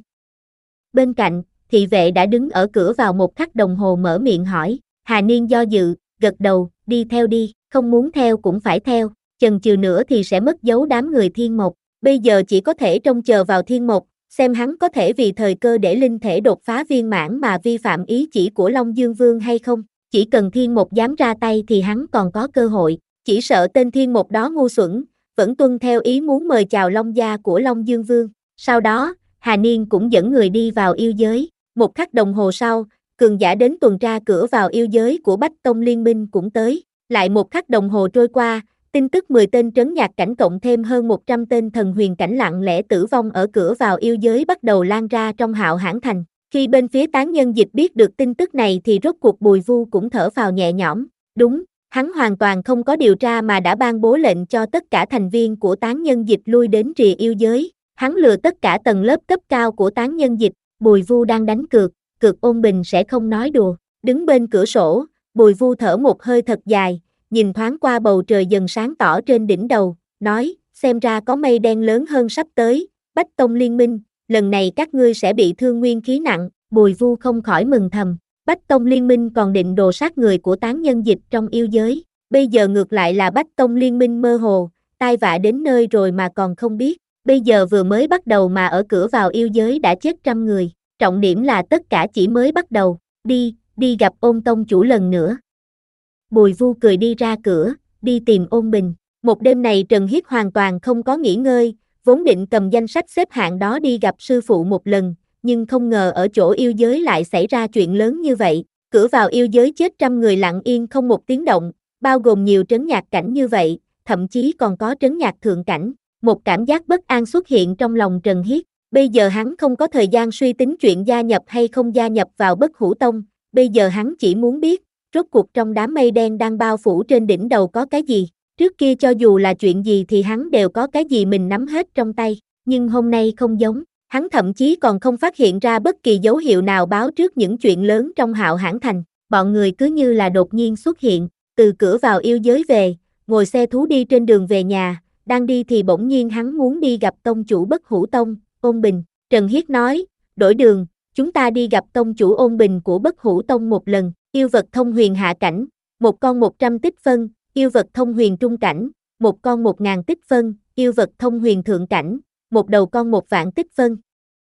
Bên cạnh, thị vệ đã đứng ở cửa vào một khắc đồng hồ mở miệng hỏi. Hà Niên do dự, gật đầu, đi theo đi, không muốn theo cũng phải theo, chần chừ nữa thì sẽ mất dấu đám người Thiên Một. Bây giờ chỉ có thể trông chờ vào Thiên Một, xem hắn có thể vì thời cơ để linh thể đột phá viên mãn mà vi phạm ý chỉ của Long Dương Vương hay không. Chỉ cần Thiên Một dám ra tay thì hắn còn có cơ hội, chỉ sợ tên Thiên Một đó ngu xuẩn, vẫn tuân theo ý muốn mời chào Long gia của Long Dương Vương. Sau đó, Hà Niên cũng dẫn người đi vào yêu giới. Một khắc đồng hồ sau, cường giả đến tuần tra cửa vào yêu giới của Bách Tông Liên minh cũng tới. Lại một khắc đồng hồ trôi qua, tin tức mười tên trấn nhạc cảnh cộng thêm hơn một trăm tên thần huyền cảnh lặng lẽ tử vong ở cửa vào yêu giới bắt đầu lan ra trong Hạo Hãn Thành. Khi bên phía Tán Nhân Dịch biết được tin tức này thì rốt cuộc Bùi Vu cũng thở phào nhẹ nhõm. Đúng, hắn hoàn toàn không có điều tra mà đã ban bố lệnh cho tất cả thành viên của Tán Nhân Dịch lui đến rìa yêu giới. Hắn lừa tất cả tầng lớp cấp cao của Tán Nhân Dịch. Bùi Vu đang đánh cược, cược ôn bình sẽ không nói đùa. Đứng bên cửa sổ, Bùi Vu thở một hơi thật dài, nhìn thoáng qua bầu trời dần sáng tỏ trên đỉnh đầu, nói, xem ra có mây đen lớn hơn sắp tới. Bách Tông Liên minh, lần này các ngươi sẽ bị thương nguyên khí nặng. Bùi Vu không khỏi mừng thầm. Bách Tông Liên minh còn định đồ sát người của Tán Nhân Dịch trong yêu giới, bây giờ ngược lại là Bách Tông Liên minh mơ hồ, tai vạ đến nơi rồi mà còn không biết. Bây giờ vừa mới bắt đầu mà ở cửa vào yêu giới đã chết trăm người, trọng điểm là tất cả chỉ mới bắt đầu. Đi, đi gặp Ôn tông chủ lần nữa. Bùi Vu cười đi ra cửa, đi tìm Ôn Bình. Một đêm này Trần Hiết hoàn toàn không có nghỉ ngơi, vốn định cầm danh sách xếp hạng đó đi gặp sư phụ một lần, nhưng không ngờ ở chỗ yêu giới lại xảy ra chuyện lớn như vậy. Cửa vào yêu giới chết trăm người lặng yên không một tiếng động, bao gồm nhiều trấn nhạc cảnh như vậy, thậm chí còn có trấn nhạc thượng cảnh. Một cảm giác bất an xuất hiện trong lòng Trần Hiết. Bây giờ hắn không có thời gian suy tính chuyện gia nhập hay không gia nhập vào Bất Hủ Tông, bây giờ hắn chỉ muốn biết, rốt cuộc trong đám mây đen đang bao phủ trên đỉnh đầu có cái gì. Trước kia cho dù là chuyện gì thì hắn đều có cái gì mình nắm hết trong tay, nhưng hôm nay không giống, hắn thậm chí còn không phát hiện ra bất kỳ dấu hiệu nào báo trước những chuyện lớn trong Hạo Hãn Thành. Bọn người cứ như là đột nhiên xuất hiện, từ cửa vào yêu giới về, ngồi xe thú đi trên đường về nhà, đang đi thì bỗng nhiên hắn muốn đi gặp tông chủ Bất Hủ Tông, Ôn Bình. Trần Hiết nói, đổi đường, chúng ta đi gặp tông chủ Ôn Bình của Bất Hủ Tông một lần. Yêu vật thông huyền hạ cảnh, một con một trăm tích phân, yêu vật thông huyền trung cảnh, một con một ngàn tích phân, yêu vật thông huyền thượng cảnh, một đầu con một vạn tích phân.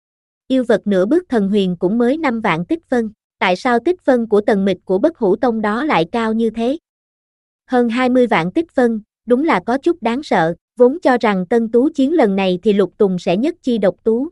Yêu vật nửa bước thần huyền cũng mới năm vạn tích phân, tại sao tích phân của tầng mịch của Bất Hủ Tông đó lại cao như thế? Hơn hai mươi vạn tích phân, đúng là có chút đáng sợ, vốn cho rằng Tân Tú chiến lần này thì Lục Tùng sẽ nhất chi độc tú.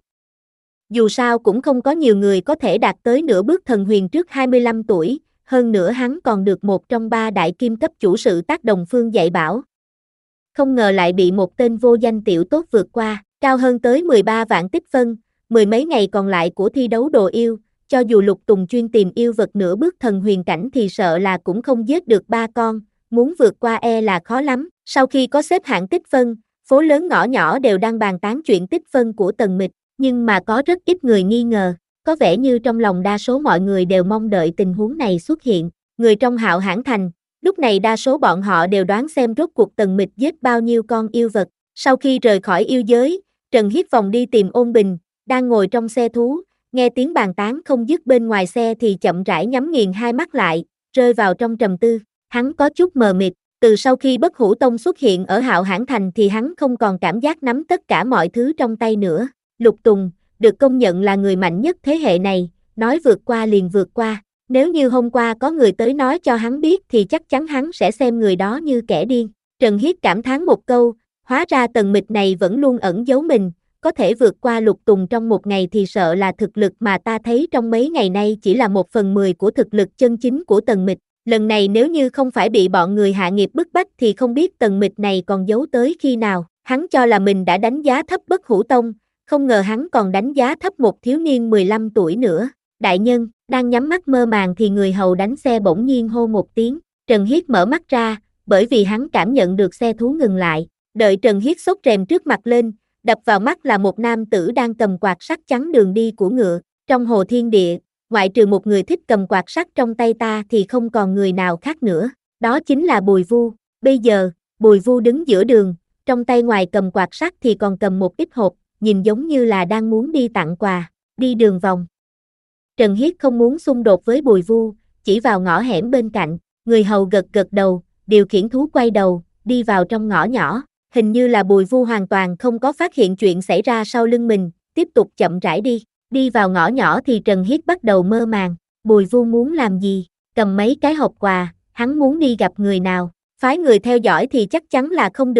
Dù sao cũng không có nhiều người có thể đạt tới nửa bước thần huyền trước hai mươi lăm tuổi, hơn nữa hắn còn được một trong ba đại kim cấp chủ sự tác đồng phương dạy bảo. Không ngờ lại bị một tên vô danh tiểu tốt vượt qua, cao hơn tới mười ba vạn tích phân, mười mấy ngày còn lại của thi đấu đồ yêu, cho dù Lục Tùng chuyên tìm yêu vật nửa bước thần huyền cảnh thì sợ là cũng không giết được ba con, muốn vượt qua e là khó lắm. Sau khi có xếp hạng tích phân, phố lớn ngõ nhỏ đều đang bàn tán chuyện tích phân của tầng mịch, nhưng mà có rất ít người nghi ngờ. Có vẻ như trong lòng đa số mọi người đều mong đợi tình huống này xuất hiện. Người trong Hạo Hãn Thành, lúc này đa số bọn họ đều đoán xem rốt cuộc tầng mịch giết bao nhiêu con yêu vật. Sau khi rời khỏi yêu giới, Trần Hiết vòng đi tìm Ôn Bình, đang ngồi trong xe thú, nghe tiếng bàn tán không dứt bên ngoài xe thì chậm rãi nhắm nghiền hai mắt lại, rơi vào trong trầm tư. Hắn có chút mờ mịt, từ sau khi Bất Hủ Tông xuất hiện ở Hạo Hãn Thành thì hắn không còn cảm giác nắm tất cả mọi thứ trong tay nữa. Lục Tùng được công nhận là người mạnh nhất thế hệ này, nói vượt qua liền vượt qua. Nếu như hôm qua có người tới nói cho hắn biết thì chắc chắn hắn sẽ xem người đó như kẻ điên. Trần Hiết cảm thán một câu, hóa ra tầng mịch này vẫn luôn ẩn giấu mình, có thể vượt qua Lục Tùng trong một ngày thì sợ là thực lực mà ta thấy trong mấy ngày nay chỉ là một phần mười của thực lực chân chính của tầng mịch. Lần này nếu như không phải bị bọn người hạ nghiệp bức bách thì không biết tầng mịch này còn giấu tới khi nào. Hắn cho là mình đã đánh giá thấp Bất Hủ Tông, không ngờ hắn còn đánh giá thấp một thiếu niên mười lăm tuổi nữa. Đại nhân, đang nhắm mắt mơ màng thì người hầu đánh xe bỗng nhiên hô một tiếng. Trần Hiết mở mắt ra, bởi vì hắn cảm nhận được xe thú ngừng lại. Đợi Trần Hiết xốc rèm trước mặt lên, đập vào mắt là một nam tử đang cầm quạt sắt chắn đường đi của ngựa. Trong hồ thiên địa, ngoại trừ một người thích cầm quạt sắt trong tay ta thì không còn người nào khác nữa. Đó chính là Bùi Vu. Bây giờ, Bùi Vu đứng giữa đường, trong tay ngoài cầm quạt sắt thì còn cầm một ít hộp, nhìn giống như là đang muốn đi tặng quà, đi đường vòng. Trần Hiết không muốn xung đột với Bùi Vu, chỉ vào ngõ hẻm bên cạnh, người hầu gật gật đầu, điều khiển thú quay đầu, đi vào trong ngõ nhỏ. Hình như là Bùi Vu hoàn toàn không có phát hiện chuyện xảy ra sau lưng mình, tiếp tục chậm rãi đi. Đi vào ngõ nhỏ thì Trần Hiết bắt đầu mơ màng. Bùi Vu muốn làm gì? Cầm mấy cái hộp quà, hắn muốn đi gặp người nào? Phái người theo dõi thì chắc chắn là không được,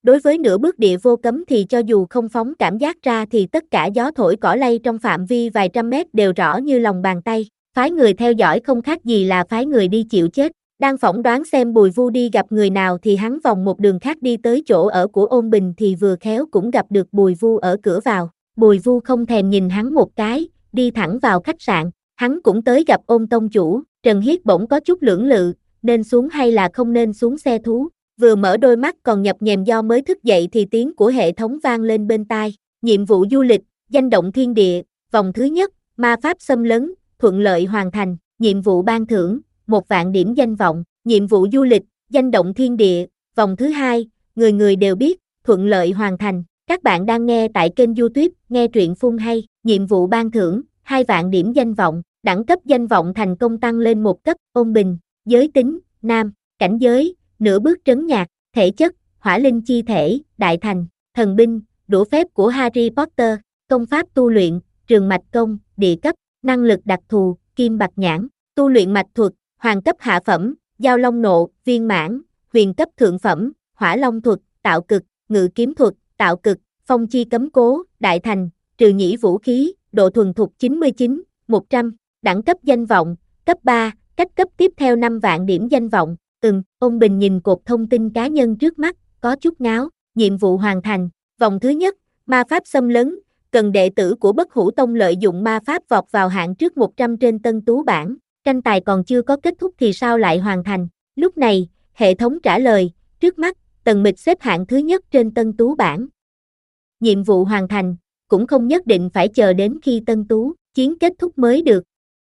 Đối với nửa bước địa vô cấm thì cho dù không phóng cảm giác ra thì tất cả gió thổi cỏ lay trong phạm vi vài trăm mét đều rõ như lòng bàn tay. Phái người theo dõi không khác gì là phái người đi chịu chết. Đang phỏng đoán xem Bùi Vu đi gặp người nào thì hắn vòng một đường khác đi tới chỗ ở của Ôn Bình thì vừa khéo cũng gặp được Bùi Vu ở cửa vào. Bùi Vu không thèm nhìn hắn một cái, đi thẳng vào khách sạn. Hắn cũng tới gặp Ôn tông chủ. Trần Hiết bỗng có chút lưỡng lự, nên xuống hay là không nên xuống xe thú. Vừa mở đôi mắt còn nhập nhèm do mới thức dậy thì tiếng của hệ thống vang lên bên tai. Nhiệm vụ du lịch, danh động thiên địa, vòng thứ nhất, ma pháp xâm lấn, thuận lợi hoàn thành. Nhiệm vụ ban thưởng, một vạn điểm danh vọng. Nhiệm vụ du lịch, danh động thiên địa, vòng thứ hai, người người đều biết, thuận lợi hoàn thành. Các bạn đang nghe tại kênh YouTube, nghe truyện phun hay. Nhiệm vụ ban thưởng, hai vạn điểm danh vọng. Đẳng cấp danh vọng thành công tăng lên một cấp. Ôn Bình, giới tính, nam, cảnh giới, nửa bước trấn nhạc, thể chất, hỏa linh chi thể, đại thành, thần binh, đũa phép của Harry Potter, công pháp tu luyện, trường mạch công, địa cấp, năng lực đặc thù, kim bạch nhãn, tu luyện mạch thuật, hoàng cấp hạ phẩm, giao long nộ, viên mãn, huyền cấp thượng phẩm, hỏa long thuật, tạo cực, ngự kiếm thuật, tạo cực, phong chi cấm cố, đại thành, trừ nhĩ vũ khí, độ thuần thục chín mươi chín, một trăm, đẳng cấp danh vọng, cấp ba, cách cấp tiếp theo năm vạn điểm danh vọng. Ừm, Ôn Bình nhìn cột thông tin cá nhân trước mắt, có chút ngáo. Nhiệm vụ hoàn thành, vòng thứ nhất, ma pháp xâm lấn, cần đệ tử của Bất Hủ Tông lợi dụng ma pháp vọt vào hạng trước một trăm trên tân tú bảng. Tranh tài còn chưa có kết thúc thì sao lại hoàn thành? Lúc này, hệ thống trả lời, trước mắt, Tần Mịch xếp hạng thứ nhất trên tân tú bảng. Nhiệm vụ hoàn thành, cũng không nhất định phải chờ đến khi tân tú chiến kết thúc mới được.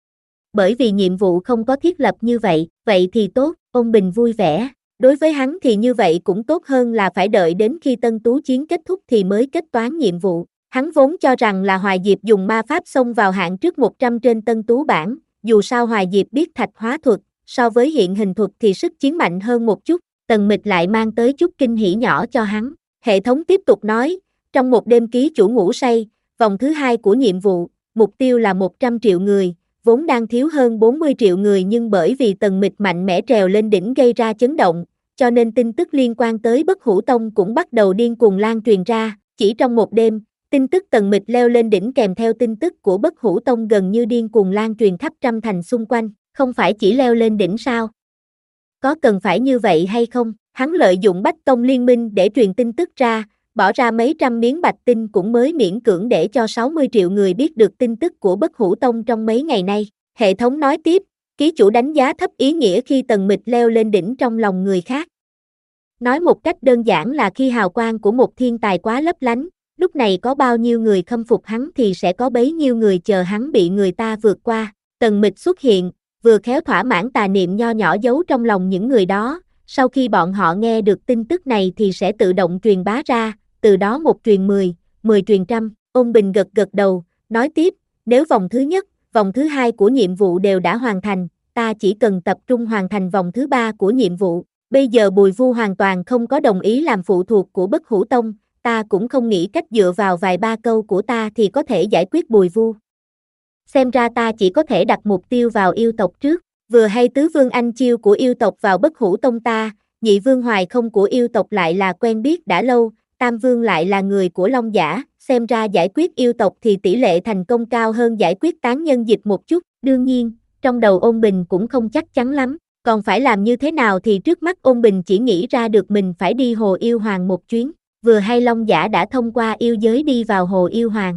Bởi vì nhiệm vụ không có thiết lập như vậy, vậy thì tốt. Ôn Bình vui vẻ. Đối với hắn thì như vậy cũng tốt hơn là phải đợi đến khi tân tú chiến kết thúc thì mới kết toán nhiệm vụ. Hắn vốn cho rằng là Hoài Diệp dùng ma pháp xông vào hạng trước một trăm trên tân tú bảng, dù sao Hoài Diệp biết thạch hóa thuật, so với hiện hình thuật thì sức chiến mạnh hơn một chút, Tần Mịch lại mang tới chút kinh hỉ nhỏ cho hắn. Hệ thống tiếp tục nói, trong một đêm ký chủ ngủ say, vòng thứ hai của nhiệm vụ, mục tiêu là một trăm triệu người, vốn đang thiếu hơn bốn mươi triệu người nhưng bởi vì Tần Mịch mạnh mẽ trèo lên đỉnh gây ra chấn động, cho nên tin tức liên quan tới Bất Hủ Tông cũng bắt đầu điên cuồng lan truyền ra. Chỉ trong một đêm, tin tức Tần Mịch leo lên đỉnh kèm theo tin tức của Bất Hủ Tông gần như điên cuồng lan truyền khắp trăm thành xung quanh. Không phải chỉ leo lên đỉnh sao? Có cần phải như vậy hay không? Hắn lợi dụng Bách Tông Liên minh để truyền tin tức ra, bỏ ra mấy trăm miếng bạch tinh cũng mới miễn cưỡng để cho sáu mươi triệu người biết được tin tức của Bất Hủ Tông trong mấy ngày nay. Hệ thống nói tiếp, ký chủ đánh giá thấp ý nghĩa khi Tần Mịch leo lên đỉnh trong lòng người khác. Nói một cách đơn giản là khi hào quang của một thiên tài quá lấp lánh, lúc này có bao nhiêu người khâm phục hắn thì sẽ có bấy nhiêu người chờ hắn bị người ta vượt qua. Tần Mịch xuất hiện, vừa khéo thỏa mãn tà niệm nho nhỏ giấu trong lòng những người đó, sau khi bọn họ nghe được tin tức này thì sẽ tự động truyền bá ra, từ đó một truyền mười, mười truyền trăm. Ôn Bình gật gật đầu, nói tiếp, nếu vòng thứ nhất, vòng thứ hai của nhiệm vụ đều đã hoàn thành, ta chỉ cần tập trung hoàn thành vòng thứ ba của nhiệm vụ. Bây giờ Bùi Vu hoàn toàn không có đồng ý làm phụ thuộc của Bất Hủ Tông, ta cũng không nghĩ cách dựa vào vài ba câu của ta thì có thể giải quyết Bùi Vu. Xem ra ta chỉ có thể đặt mục tiêu vào yêu tộc trước, vừa hay tứ vương anh chiêu của yêu tộc vào Bất Hủ Tông ta, nhị vương Hoài Không của yêu tộc lại là quen biết đã lâu, tam vương lại là người của Long Giả, xem ra giải quyết yêu tộc thì tỷ lệ thành công cao hơn giải quyết tán nhân dịch một chút. Đương nhiên, trong đầu Ôn Bình cũng không chắc chắn lắm, còn phải làm như thế nào thì trước mắt Ôn Bình chỉ nghĩ ra được mình phải đi Hồ Yêu Hoàng một chuyến, vừa hay Long Giả đã thông qua yêu giới đi vào Hồ Yêu Hoàng.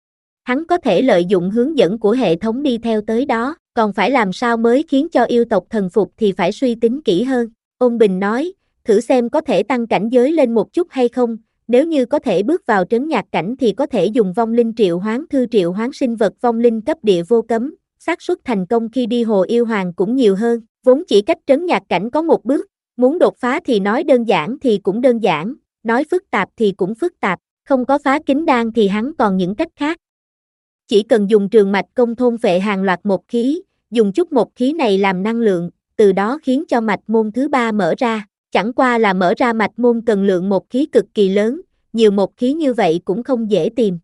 Hắn có thể lợi dụng hướng dẫn của hệ thống đi theo tới đó, còn phải làm sao mới khiến cho yêu tộc thần phục thì phải suy tính kỹ hơn. Ôn Bình nói, thử xem có thể tăng cảnh giới lên một chút hay không, nếu như có thể bước vào trấn nhạc cảnh thì có thể dùng vong linh triệu hoán thư triệu hoán sinh vật vong linh cấp địa vô cấm, xác suất thành công khi đi Hồ Yêu Hoàng cũng nhiều hơn, vốn chỉ cách trấn nhạc cảnh có một bước, muốn đột phá thì nói đơn giản thì cũng đơn giản, nói phức tạp thì cũng phức tạp, không có phá kính đan thì hắn còn những cách khác. Chỉ cần dùng trường mạch công thôn vệ hàng loạt một khí, dùng chút một khí này làm năng lượng, từ đó khiến cho mạch môn thứ ba mở ra, chẳng qua là mở ra mạch môn cần lượng một khí cực kỳ lớn, nhiều một khí như vậy cũng không dễ tìm.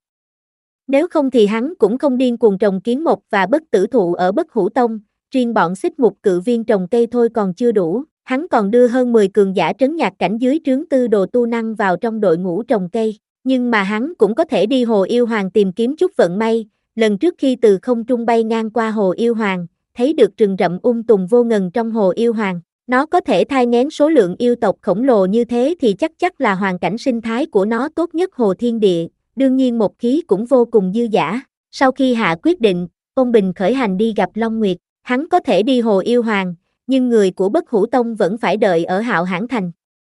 Nếu không thì hắn cũng không điên cuồng trồng kiến mộc và bất tử thụ ở Bất Hủ Tông, riêng bọn xích mục cự viên trồng cây thôi còn chưa đủ, Hắn còn đưa hơn mười cường giả trấn nhạc cảnh dưới trướng tư đồ tu năng vào trong đội ngũ trồng cây, nhưng mà hắn cũng có thể đi Hồ Yêu Hoàng tìm kiếm chút vận may. Lần trước khi từ không trung bay ngang qua Hồ Yêu Hoàng, thấy được rừng rậm um tùm vô ngần trong Hồ Yêu Hoàng. Nó có thể thai nghén số lượng yêu tộc khổng lồ như thế thì chắc chắc là hoàn cảnh sinh thái của nó tốt nhất Hồ Thiên Địa, đương nhiên một khí cũng vô cùng dư dả. Sau khi hạ quyết định, Ôn Bình khởi hành đi gặp Long Nguyệt, hắn có thể đi Hồ Yêu Hoàng, nhưng người của Bất Hủ Tông vẫn phải đợi ở Hạo Hãn Thành.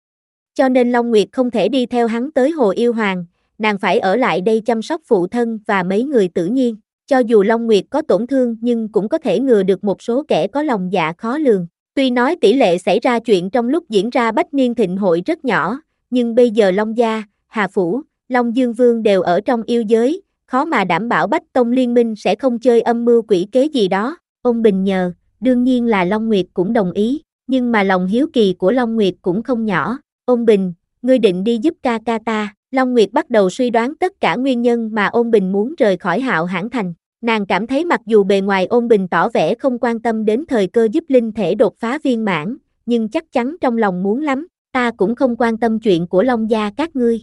Cho nên Long Nguyệt không thể đi theo hắn tới Hồ Yêu Hoàng, nàng phải ở lại đây chăm sóc phụ thân và mấy người Tử Nhiên. Cho dù Long Nguyệt có tổn thương nhưng cũng có thể ngừa được một số kẻ có lòng dạ khó lường. Tuy nói tỷ lệ xảy ra chuyện trong lúc diễn ra Bách Niên Thịnh Hội rất nhỏ, nhưng bây giờ Long Gia, Hà Phủ, Long Dương Vương đều ở trong yêu giới, khó mà đảm bảo Bách Tông Liên Minh sẽ không chơi âm mưu quỷ kế gì đó. Ôn Bình nhờ, đương nhiên là Long Nguyệt cũng đồng ý, nhưng mà lòng hiếu kỳ của Long Nguyệt cũng không nhỏ. Ôn Bình, ngươi định đi giúp ca ca ta. Long Nguyệt bắt đầu suy đoán tất cả nguyên nhân mà Ôn Bình muốn rời khỏi Hạo Hãn Thành. Nàng cảm thấy mặc dù bề ngoài Ôn Bình tỏ vẻ không quan tâm đến thời cơ giúp linh thể đột phá viên mãn, nhưng chắc chắn trong lòng muốn lắm, ta cũng không quan tâm chuyện của Long gia các ngươi.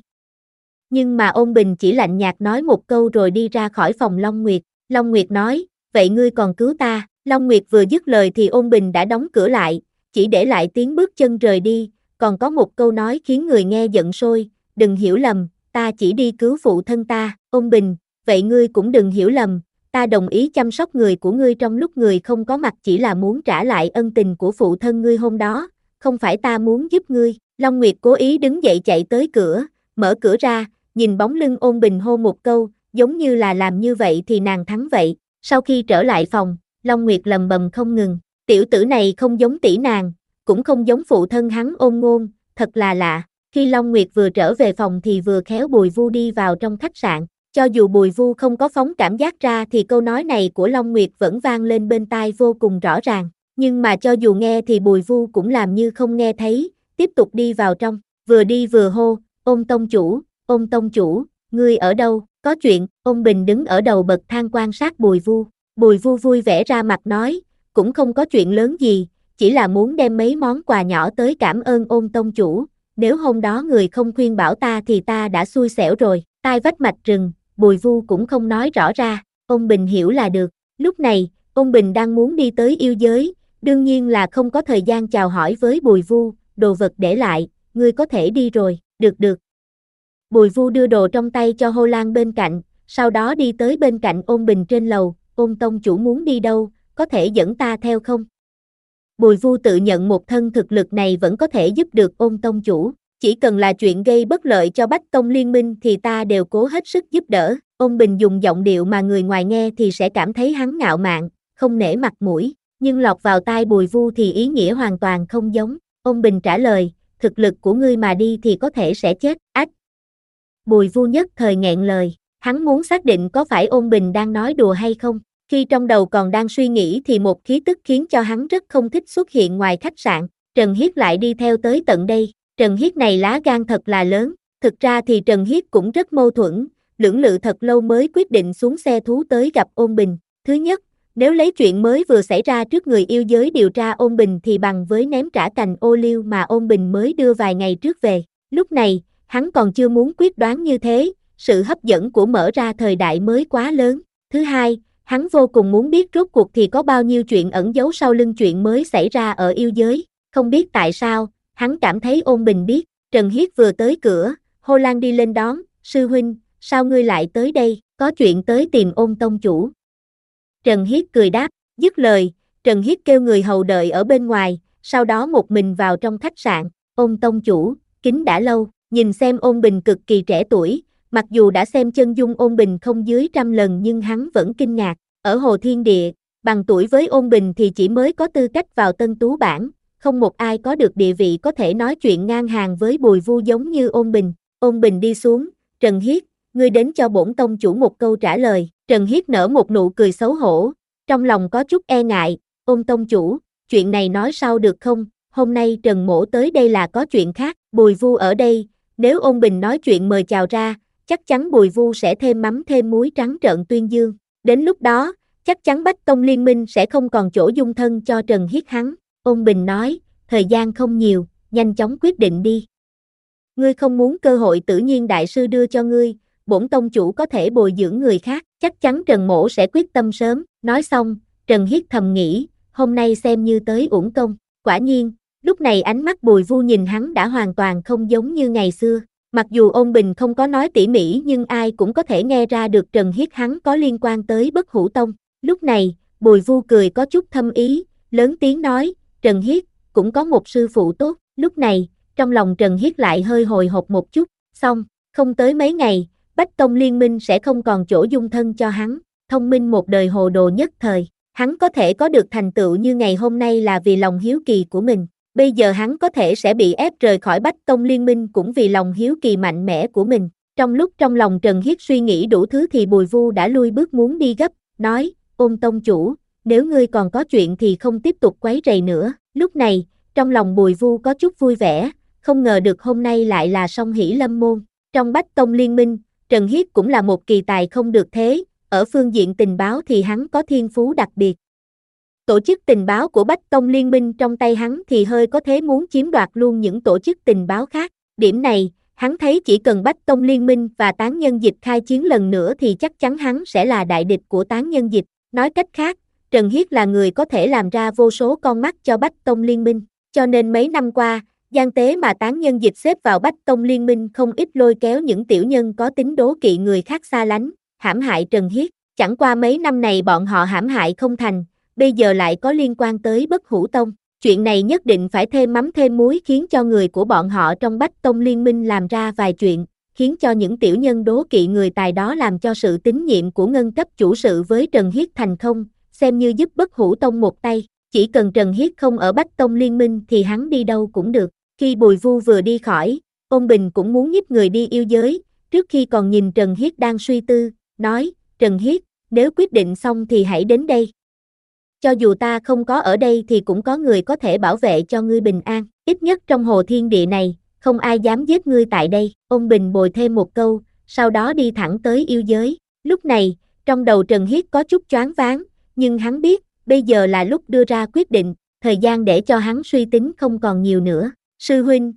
Nhưng mà Ôn Bình chỉ lạnh nhạt nói một câu rồi đi ra khỏi phòng Long Nguyệt. Long Nguyệt nói, vậy ngươi còn cứu ta? Long Nguyệt vừa dứt lời thì Ôn Bình đã đóng cửa lại, chỉ để lại tiếng bước chân rời đi, còn có một câu nói khiến người nghe giận sôi, đừng hiểu lầm, ta chỉ đi cứu phụ thân ta. Ôn Bình, vậy ngươi cũng đừng hiểu lầm, ta đồng ý chăm sóc người của ngươi trong lúc người không có mặt chỉ là muốn trả lại ân tình của phụ thân ngươi hôm đó, không phải ta muốn giúp ngươi. Long Nguyệt cố ý đứng dậy chạy tới cửa, mở cửa ra, nhìn bóng lưng Ôn Bình hô một câu, giống như là làm như vậy thì nàng thắng vậy. Sau khi trở lại phòng, Long Nguyệt lầm bầm không ngừng, tiểu tử này không giống tỷ nàng, cũng không giống phụ thân hắn Ôn Ngôn, thật là lạ. Khi Long Nguyệt vừa trở về phòng thì vừa khéo Bùi Vu đi vào trong khách sạn. Cho dù Bùi Vu không có phóng cảm giác ra thì câu nói này của Long Nguyệt vẫn vang lên bên tai vô cùng rõ ràng. Nhưng mà cho dù nghe thì Bùi Vu cũng làm như không nghe thấy, tiếp tục đi vào trong, vừa đi vừa hô, Ôn tông chủ, Ôn tông chủ, ngươi ở đâu, có chuyện. Ôn Bình đứng ở đầu bậc thang quan sát Bùi Vu. Bùi Vu vui vẻ ra mặt nói, cũng không có chuyện lớn gì, chỉ là muốn đem mấy món quà nhỏ tới cảm ơn Ôn tông chủ, nếu hôm đó người không khuyên bảo ta thì ta đã xui xẻo rồi. Tai vách mạch rừng, Bùi Vu cũng không nói rõ ra, Ôn Bình hiểu là được. Lúc này, Ôn Bình đang muốn đi tới yêu giới, đương nhiên là không có thời gian chào hỏi với Bùi Vu, đồ vật để lại, ngươi có thể đi rồi. Được được. Bùi Vu đưa đồ trong tay cho Hồ Lan bên cạnh, sau đó đi tới bên cạnh Ôn Bình trên lầu. Ôn tông chủ muốn đi đâu, có thể dẫn ta theo không? Bùi Vu tự nhận một thân thực lực này vẫn có thể giúp được Ôn tông chủ, chỉ cần là chuyện gây bất lợi cho Bách Tông Liên Minh thì ta đều cố hết sức giúp đỡ. Ôn Bình dùng giọng điệu mà người ngoài nghe thì sẽ cảm thấy hắn ngạo mạn, không nể mặt mũi, nhưng lọt vào tai Bùi Vu thì ý nghĩa hoàn toàn không giống. Ôn Bình trả lời, thực lực của ngươi mà đi thì có thể sẽ chết. Ách! Bùi Vu nhất thời nghẹn lời, hắn muốn xác định có phải Ôn Bình đang nói đùa hay không. Khi trong đầu còn đang suy nghĩ thì một khí tức khiến cho hắn rất không thích xuất hiện ngoài khách sạn. Trần Hiết lại đi theo tới tận đây. Trần Hiết này lá gan thật là lớn. Thực ra thì Trần Hiết cũng rất mâu thuẫn, lưỡng lự thật lâu mới quyết định xuống xe thú tới gặp Ôn Bình. Thứ nhất, nếu lấy chuyện mới vừa xảy ra trước người yêu giới điều tra Ôn Bình thì bằng với ném trả cành ô liu mà Ôn Bình mới đưa vài ngày trước về. Lúc này, hắn còn chưa muốn quyết đoán như thế, sự hấp dẫn của mở ra thời đại mới quá lớn. Thứ hai, hắn vô cùng muốn biết rốt cuộc thì có bao nhiêu chuyện ẩn giấu sau lưng chuyện mới xảy ra ở yêu giới. Không biết tại sao, hắn cảm thấy Ôn Bình biết. Trần Hiết vừa tới cửa, Hồ Lan đi lên đón, sư huynh, sao ngươi lại tới đây, có chuyện tới tìm Ôn tông chủ. Trần Hiết cười đáp, dứt lời, Trần Hiết kêu người hầu đợi ở bên ngoài, sau đó một mình vào trong khách sạn. Ôn tông chủ, kính đã lâu, nhìn xem Ôn Bình cực kỳ trẻ tuổi, mặc dù đã xem chân dung Ôn Bình không dưới trăm lần nhưng hắn vẫn kinh ngạc. Ở Hồ Thiên Địa, bằng tuổi với Ôn Bình thì chỉ mới có tư cách vào Tân Tú bảng, không một ai có được địa vị có thể nói chuyện ngang hàng với Bùi Vu giống như Ôn Bình. Ôn Bình đi xuống, Trần Hiết, ngươi đến cho bổn tông chủ một câu trả lời. Trần Hiết nở một nụ cười xấu hổ, trong lòng có chút e ngại. Ôn tông chủ, chuyện này nói sau được không, hôm nay Trần Mỗ tới đây là có chuyện khác. Bùi Vu ở đây, nếu Ôn Bình nói chuyện mời chào ra, chắc chắn Bùi Vu sẽ thêm mắm thêm muối trắng trợn tuyên dương. Đến lúc đó, chắc chắn Bách Tông Liên Minh sẽ không còn chỗ dung thân cho Trần Hiết hắn. Ôn Bình nói, thời gian không nhiều, nhanh chóng quyết định đi. Ngươi không muốn cơ hội tự nhiên đại sư đưa cho ngươi, bổn tông chủ có thể bồi dưỡng người khác, chắc chắn Trần Mỗ sẽ quyết tâm sớm. Nói xong, Trần Hiết thầm nghĩ, hôm nay xem như tới uổng công. Quả nhiên, lúc này ánh mắt Bùi Vu nhìn hắn đã hoàn toàn không giống như ngày xưa. Mặc dù Ôn Bình không có nói tỉ mỉ nhưng ai cũng có thể nghe ra được Trần Hiết hắn có liên quan tới Bất Hủ Tông. Lúc này, Bùi Vu cười có chút thâm ý, lớn tiếng nói, Trần Hiết, cũng có một sư phụ tốt. Lúc này, trong lòng Trần Hiết lại hơi hồi hộp một chút, xong, không tới mấy ngày, Bách Tông Liên Minh sẽ không còn chỗ dung thân cho hắn, thông minh một đời hồ đồ nhất thời. Hắn có thể có được thành tựu như ngày hôm nay là vì lòng hiếu kỳ của mình. Bây giờ hắn có thể sẽ bị ép rời khỏi Bách Tông Liên Minh cũng vì lòng hiếu kỳ mạnh mẽ của mình. Trong lúc trong lòng Trần Hiết suy nghĩ đủ thứ thì Bùi Vu đã lui bước muốn đi gấp, nói, Ôn tông chủ, nếu ngươi còn có chuyện thì không tiếp tục quấy rầy nữa. Lúc này, trong lòng Bùi Vu có chút vui vẻ, không ngờ được hôm nay lại là song hỷ lâm môn. Trong Bách Tông Liên Minh, Trần Hiết cũng là một kỳ tài không được thế, ở phương diện tình báo thì hắn có thiên phú đặc biệt. Tổ chức tình báo của Bách Tông Liên Minh trong tay hắn thì hơi có thế muốn chiếm đoạt luôn những tổ chức tình báo khác. Điểm này, hắn thấy chỉ cần Bách Tông Liên Minh và Tán Nhân Dịch khai chiến lần nữa thì chắc chắn hắn sẽ là đại địch của Tán Nhân Dịch. Nói cách khác, Trần Hiết là người có thể làm ra vô số con mắt cho Bách Tông Liên Minh. Cho nên mấy năm qua, gian tế mà Tán Nhân Dịch xếp vào Bách Tông Liên Minh không ít lôi kéo những tiểu nhân có tính đố kỵ người khác xa lánh, hãm hại Trần Hiết. Chẳng qua mấy năm này bọn họ hãm hại không thành, bây giờ lại có liên quan tới Bất Hủ Tông. Chuyện này nhất định phải thêm mắm thêm muối khiến cho người của bọn họ trong Bách Tông Liên Minh làm ra vài chuyện, khiến cho những tiểu nhân đố kỵ người tài đó làm cho sự tín nhiệm của ngân cấp chủ sự với Trần Hiết thành không, xem như giúp Bất Hủ Tông một tay. Chỉ cần Trần Hiết không ở Bách Tông Liên Minh thì hắn đi đâu cũng được. Khi Bùi Vu vừa đi khỏi, Ôn Bình cũng muốn nhích người đi yêu giới, trước khi còn nhìn Trần Hiết đang suy tư, nói, Trần Hiết, nếu quyết định xong thì hãy đến đây. Cho dù ta không có ở đây thì cũng có người có thể bảo vệ cho ngươi bình an, ít nhất trong hồ thiên địa này, không ai dám giết ngươi tại đây. Ôn Bình bồi thêm một câu, sau đó đi thẳng tới yêu giới. Lúc này, trong đầu Trần Hiết có chút choáng váng, nhưng hắn biết, bây giờ là lúc đưa ra quyết định, thời gian để cho hắn suy tính không còn nhiều nữa. Sư huynh.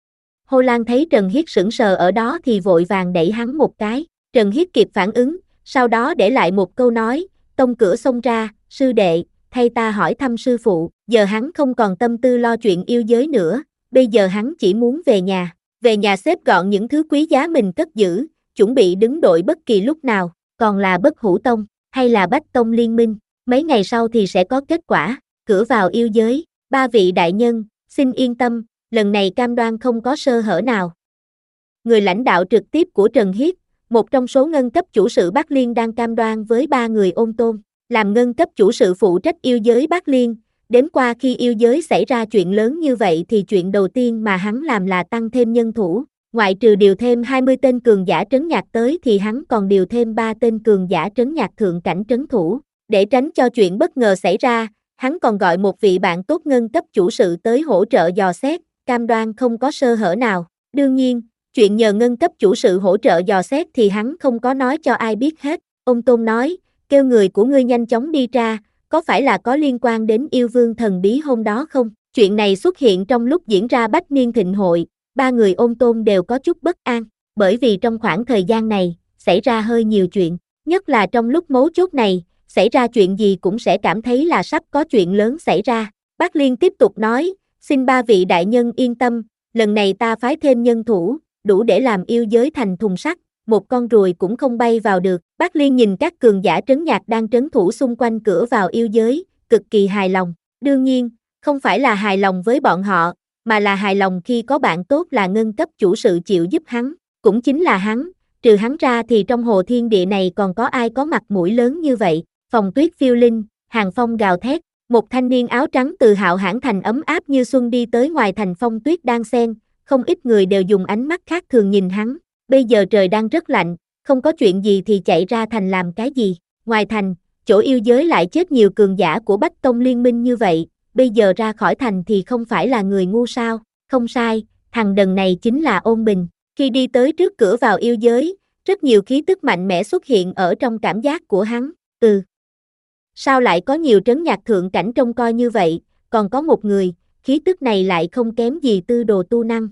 Hồ Lan thấy Trần Hiết sững sờ ở đó thì vội vàng đẩy hắn một cái. Trần Hiết kịp phản ứng, sau đó để lại một câu nói, tông cửa xông ra, sư đệ, thay ta hỏi thăm sư phụ. Giờ hắn không còn tâm tư lo chuyện yêu giới nữa, bây giờ hắn chỉ muốn về nhà. Về nhà xếp gọn những thứ quý giá mình cất giữ, chuẩn bị đứng đội bất kỳ lúc nào, còn là Bất Hủ Tông, hay là Bách Tông Liên Minh, mấy ngày sau thì sẽ có kết quả. Cửa vào yêu giới, ba vị đại nhân, xin yên tâm, lần này cam đoan không có sơ hở nào. Người lãnh đạo trực tiếp của Trần Hiết, một trong số ngân cấp chủ sự Bắc Liên đang cam đoan với ba người Ôn Tôn, làm ngân cấp chủ sự phụ trách yêu giới Bắc Liên. Đến qua khi yêu giới xảy ra chuyện lớn như vậy thì chuyện đầu tiên mà hắn làm là tăng thêm nhân thủ. Ngoại trừ điều thêm hai mươi tên cường giả trấn nhạc tới thì hắn còn điều thêm ba tên cường giả trấn nhạc thượng cảnh trấn thủ. Để tránh cho chuyện bất ngờ xảy ra, hắn còn gọi một vị bạn tốt ngân cấp chủ sự tới hỗ trợ dò xét, cam đoan không có sơ hở nào. Đương nhiên, chuyện nhờ ngân cấp chủ sự hỗ trợ dò xét thì hắn không có nói cho ai biết hết. Ông Tôn nói, kêu người của ngươi nhanh chóng đi ra, có phải là có liên quan đến yêu vương thần bí hôm đó không? Chuyện này xuất hiện trong lúc diễn ra Bách Niên Thịnh Hội, ba người Ôn Tôn đều có chút bất an, bởi vì trong khoảng thời gian này, xảy ra hơi nhiều chuyện, nhất là trong lúc mấu chốt này, xảy ra chuyện gì cũng sẽ cảm thấy là sắp có chuyện lớn xảy ra. Bác Liên tiếp tục nói, xin ba vị đại nhân yên tâm, lần này ta phái thêm nhân thủ, đủ để làm yêu giới thành thùng sắt, một con ruồi cũng không bay vào được. Bác Liên nhìn các cường giả trấn nhạc đang trấn thủ xung quanh cửa vào yêu giới, cực kỳ hài lòng. Đương nhiên, không phải là hài lòng với bọn họ, mà là hài lòng khi có bạn tốt là ngân cấp chủ sự chịu giúp hắn, cũng chính là hắn, trừ hắn ra thì trong hồ thiên địa này còn có ai có mặt mũi lớn như vậy. Phòng tuyết phiêu linh, hàng phong gào thét, một thanh niên áo trắng từ Hạo Hãn thành ấm áp như xuân đi tới ngoài thành phong tuyết đang xen, không ít người đều dùng ánh mắt khác thường nhìn hắn. Bây giờ trời đang rất lạnh, không có chuyện gì thì chạy ra thành làm cái gì. Ngoài thành, chỗ yêu giới lại chết nhiều cường giả của Bách Tông Liên Minh như vậy, bây giờ ra khỏi thành thì không phải là người ngu sao? Không sai, thằng đần này chính là Ôn Bình. Khi đi tới trước cửa vào yêu giới, rất nhiều khí tức mạnh mẽ xuất hiện ở trong cảm giác của hắn. Ừ. Sao lại có nhiều trấn nhạc thượng cảnh trông coi như vậy, còn có một người, khí tức này lại không kém gì tư đồ tu năng.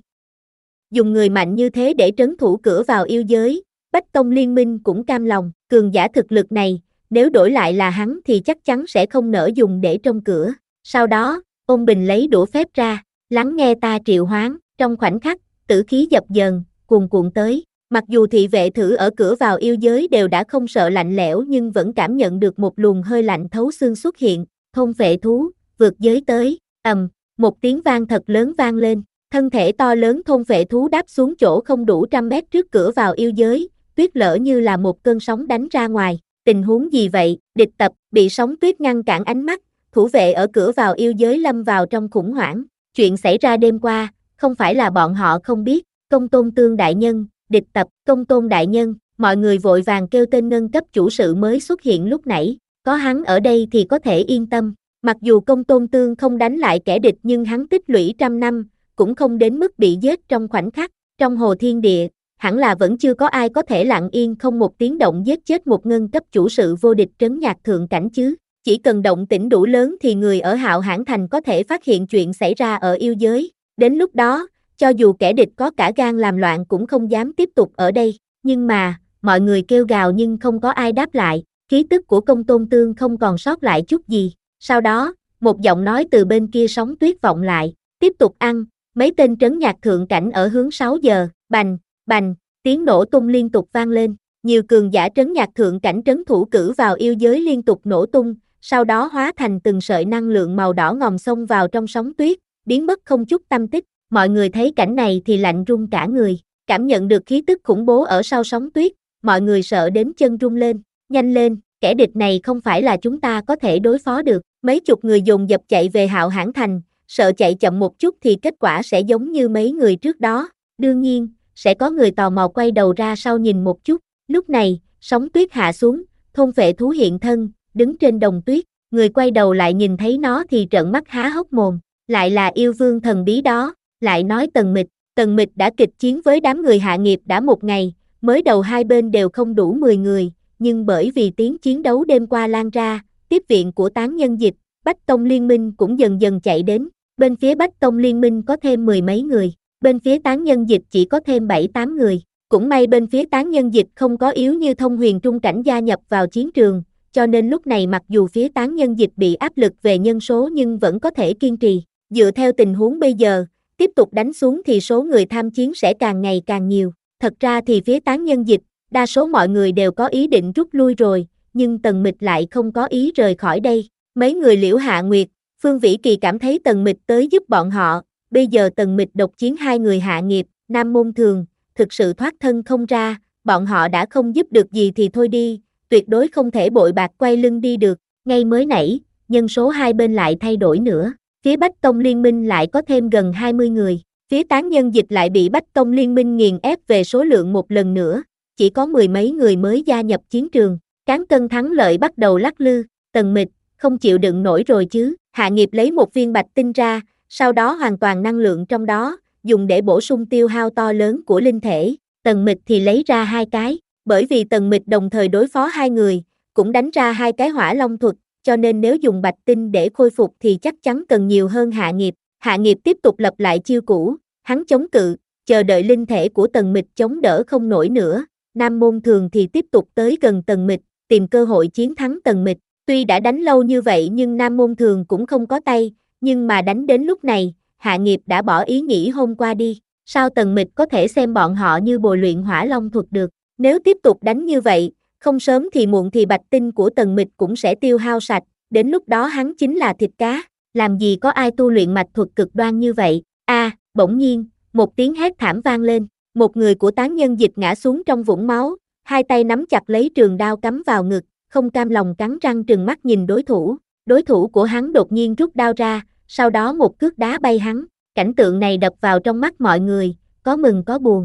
Dùng người mạnh như thế để trấn thủ cửa vào yêu giới, Bách Tông Liên minh cũng cam lòng, cường giả thực lực này, nếu đổi lại là hắn thì chắc chắn sẽ không nỡ dùng để trông cửa. Sau đó, Ôn Bình lấy đũa phép ra, lắng nghe ta triệu hoán, trong khoảnh khắc, tử khí dập dờn, cuồn cuộn tới. Mặc dù thị vệ thử ở cửa vào yêu giới đều đã không sợ lạnh lẽo nhưng vẫn cảm nhận được một luồng hơi lạnh thấu xương xuất hiện, thôn phệ thú, vượt giới tới, ầm, một tiếng vang thật lớn vang lên, thân thể to lớn thôn phệ thú đáp xuống chỗ không đủ trăm mét trước cửa vào yêu giới, tuyết lở như là một cơn sóng đánh ra ngoài, tình huống gì vậy, địch tập, bị sóng tuyết ngăn cản ánh mắt, thủ vệ ở cửa vào yêu giới lâm vào trong khủng hoảng, chuyện xảy ra đêm qua, không phải là bọn họ không biết, Công Tôn Tương đại nhân, địch tập, Công Tôn đại nhân, mọi người vội vàng kêu tên ngân cấp chủ sự mới xuất hiện lúc nãy, có hắn ở đây thì có thể yên tâm, mặc dù Công Tôn Tương không đánh lại kẻ địch nhưng hắn tích lũy trăm năm, cũng không đến mức bị giết trong khoảnh khắc, trong hồ thiên địa, hẳn là vẫn chưa có ai có thể lặng yên không một tiếng động giết chết một ngân cấp chủ sự vô địch trấn nhạc thượng cảnh chứ, chỉ cần động tĩnh đủ lớn thì người ở Hạo Hãn Thành có thể phát hiện chuyện xảy ra ở yêu giới, đến lúc đó, cho dù kẻ địch có cả gan làm loạn cũng không dám tiếp tục ở đây, nhưng mà, mọi người kêu gào nhưng không có ai đáp lại, khí tức của Công Tôn Tương không còn sót lại chút gì, sau đó, một giọng nói từ bên kia sóng tuyết vọng lại, tiếp tục ăn, mấy tên trấn nhạc thượng cảnh ở hướng sáu giờ, bành, bành, tiếng nổ tung liên tục vang lên, nhiều cường giả trấn nhạc thượng cảnh trấn thủ cử vào yêu giới liên tục nổ tung, sau đó hóa thành từng sợi năng lượng màu đỏ ngòm xông vào trong sóng tuyết, biến mất không chút tăm tích, mọi người thấy cảnh này thì lạnh run cả người, cảm nhận được khí tức khủng bố ở sau sóng tuyết, mọi người sợ đến chân run lên, nhanh lên, kẻ địch này không phải là chúng ta có thể đối phó được, mấy chục người dồn dập chạy về Hạo Hãn Thành, sợ chạy chậm một chút thì kết quả sẽ giống như mấy người trước đó, đương nhiên, sẽ có người tò mò quay đầu ra sau nhìn một chút, lúc này, sóng tuyết hạ xuống, thôn phệ thú hiện thân, đứng trên đồng tuyết, người quay đầu lại nhìn thấy nó thì trợn mắt há hốc mồm, lại là yêu vương thần bí đó, lại nói Tần Mịch, Tần Mịch đã kịch chiến với đám người hạ nghiệp đã một ngày, mới đầu hai bên đều không đủ mười người, nhưng bởi vì tiếng chiến đấu đêm qua lan ra, tiếp viện của tán nhân dịch, Bách Tông Liên minh cũng dần dần chạy đến, bên phía Bách Tông Liên minh có thêm mười mấy người, bên phía tán nhân dịch chỉ có thêm bảy tám người, cũng may bên phía tán nhân dịch không có yếu như Thông Huyền Trung cảnh gia nhập vào chiến trường, cho nên lúc này mặc dù phía tán nhân dịch bị áp lực về nhân số nhưng vẫn có thể kiên trì, dựa theo tình huống bây giờ, tiếp tục đánh xuống thì số người tham chiến sẽ càng ngày càng nhiều, thật ra thì phía tán nhân dịch, đa số mọi người đều có ý định rút lui rồi, nhưng Tần Mịch lại không có ý rời khỏi đây, mấy người Liễu Hạ Nguyệt, Phương Vĩ Kỳ cảm thấy Tần Mịch tới giúp bọn họ, bây giờ Tần Mịch độc chiến hai người hạ nghiệp, Nam Môn Thường, thực sự thoát thân không ra, bọn họ đã không giúp được gì thì thôi đi, tuyệt đối không thể bội bạc quay lưng đi được, ngay mới nãy, nhân số hai bên lại thay đổi nữa, phía Bách Tông Liên minh lại có thêm gần hai mươi người, phía tán nhân dịch lại bị Bách Tông Liên minh nghiền ép về số lượng một lần nữa, chỉ có mười mấy người mới gia nhập chiến trường, cán cân thắng lợi bắt đầu lắc lư, Tần Mịch, không chịu đựng nổi rồi chứ, Hạ Nghiệp lấy một viên bạch tinh ra, sau đó hoàn toàn năng lượng trong đó, dùng để bổ sung tiêu hao to lớn của linh thể, Tần Mịch thì lấy ra hai cái, bởi vì Tần Mịch đồng thời đối phó hai người, cũng đánh ra hai cái hỏa long thuật, cho nên nếu dùng bạch tinh để khôi phục thì chắc chắn cần nhiều hơn Hạ Nghiệp, Hạ Nghiệp tiếp tục lập lại chiêu cũ, hắn chống cự, chờ đợi linh thể của Tần Mịch chống đỡ không nổi nữa, Nam Môn Thường thì tiếp tục tới gần Tần Mịch, tìm cơ hội chiến thắng Tần Mịch, tuy đã đánh lâu như vậy nhưng Nam Môn Thường cũng không có tay, nhưng mà đánh đến lúc này, Hạ Nghiệp đã bỏ ý nghĩ hôm qua đi, sao Tần Mịch có thể xem bọn họ như bồi luyện hỏa long thuật được, nếu tiếp tục đánh như vậy, không sớm thì muộn thì bạch tinh của Tần Mịch cũng sẽ tiêu hao sạch, đến lúc đó hắn chính là thịt cá, làm gì có ai tu luyện mạch thuật cực đoan như vậy, a à, bỗng nhiên, một tiếng hét thảm vang lên, một người của tán nhân dịch ngã xuống trong vũng máu, hai tay nắm chặt lấy trường đao cắm vào ngực, không cam lòng cắn răng trừng mắt nhìn đối thủ, đối thủ của hắn đột nhiên rút đao ra, sau đó một cước đá bay hắn, cảnh tượng này đập vào trong mắt mọi người, có mừng có buồn.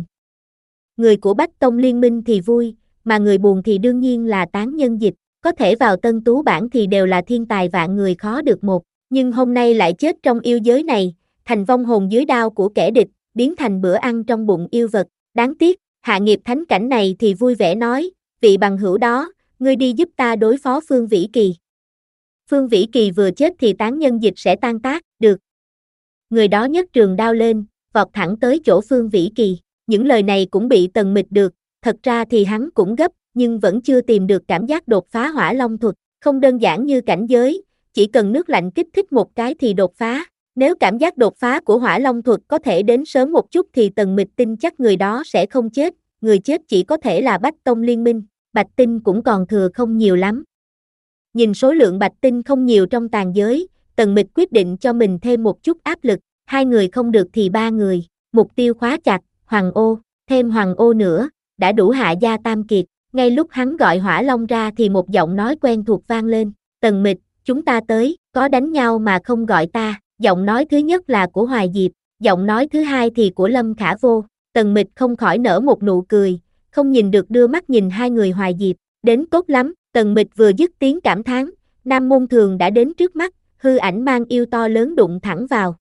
Người của Bách Tông Liên minh thì vui, mà người buồn thì đương nhiên là tán nhân dịch, có thể vào tân tú bảng thì đều là thiên tài vạn người khó được một, nhưng hôm nay lại chết trong yêu giới này, thành vong hồn dưới đao của kẻ địch, biến thành bữa ăn trong bụng yêu vật, đáng tiếc, Hạ Nghiệp thánh cảnh này thì vui vẻ nói, vị bằng hữu đó, ngươi đi giúp ta đối phó Phương Vĩ Kỳ. Phương Vĩ Kỳ vừa chết thì tán nhân dịch sẽ tan tác, được. người đó nhấc trường đao lên, vọt thẳng tới chỗ Phương Vĩ Kỳ. Những lời này cũng bị Tần Mịch được, thật ra thì hắn cũng gấp, nhưng vẫn chưa tìm được cảm giác đột phá hỏa long thuật, không đơn giản như cảnh giới, chỉ cần nước lạnh kích thích một cái thì đột phá. Nếu cảm giác đột phá của hỏa long thuật có thể đến sớm một chút thì Tần Mịch tin chắc người đó sẽ không chết, người chết chỉ có thể là Bách Tông Liên Minh, bạch tinh cũng còn thừa không nhiều lắm. Nhìn số lượng bạch tinh không nhiều trong tàn giới, Tần Mịch quyết định cho mình thêm một chút áp lực, hai người không được thì ba người, mục tiêu khóa chặt, Hoàng Ô, thêm Hoàng Ô nữa, đã đủ hạ gia tam kiệt. Ngay lúc hắn gọi Hỏa Long ra thì một giọng nói quen thuộc vang lên, Tần Mịch, chúng ta tới, có đánh nhau mà không gọi ta. Giọng nói thứ nhất là của Hoài Diệp, giọng nói thứ hai thì của Lâm Khả Vô. Tần Mịch không khỏi nở một nụ cười, không nhìn được đưa mắt nhìn hai người Hoài Diệp, đến tốt lắm. Tần Mịch vừa dứt tiếng cảm thán, Nam Môn Thường đã đến trước mắt, hư ảnh mang yêu to lớn đụng thẳng vào.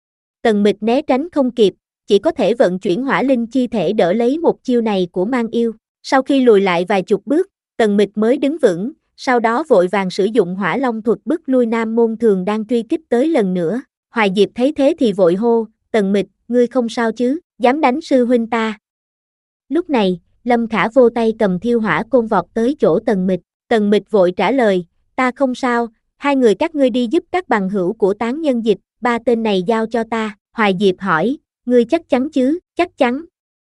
Tần Mịch né tránh không kịp, chỉ có thể vận chuyển hỏa linh chi thể đỡ lấy một chiêu này của mang yêu. Sau khi lùi lại vài chục bước, Tần Mịch mới đứng vững, sau đó vội vàng sử dụng hỏa long thuật bức lui Nam Môn Thường đang truy kích tới lần nữa. Hoài Diệp thấy thế thì vội hô, Tần Mịch, ngươi không sao chứ, dám đánh sư huynh ta. Lúc này, Lâm Khả Vô tay cầm thiêu hỏa côn vọt tới chỗ Tần Mịch. Tần Mịch vội trả lời, ta không sao, hai người các ngươi đi giúp các bằng hữu của Tán Nhân Dịch, ba tên này giao cho ta. Hoài Diệp hỏi, ngươi chắc chắn chứ? Chắc chắn.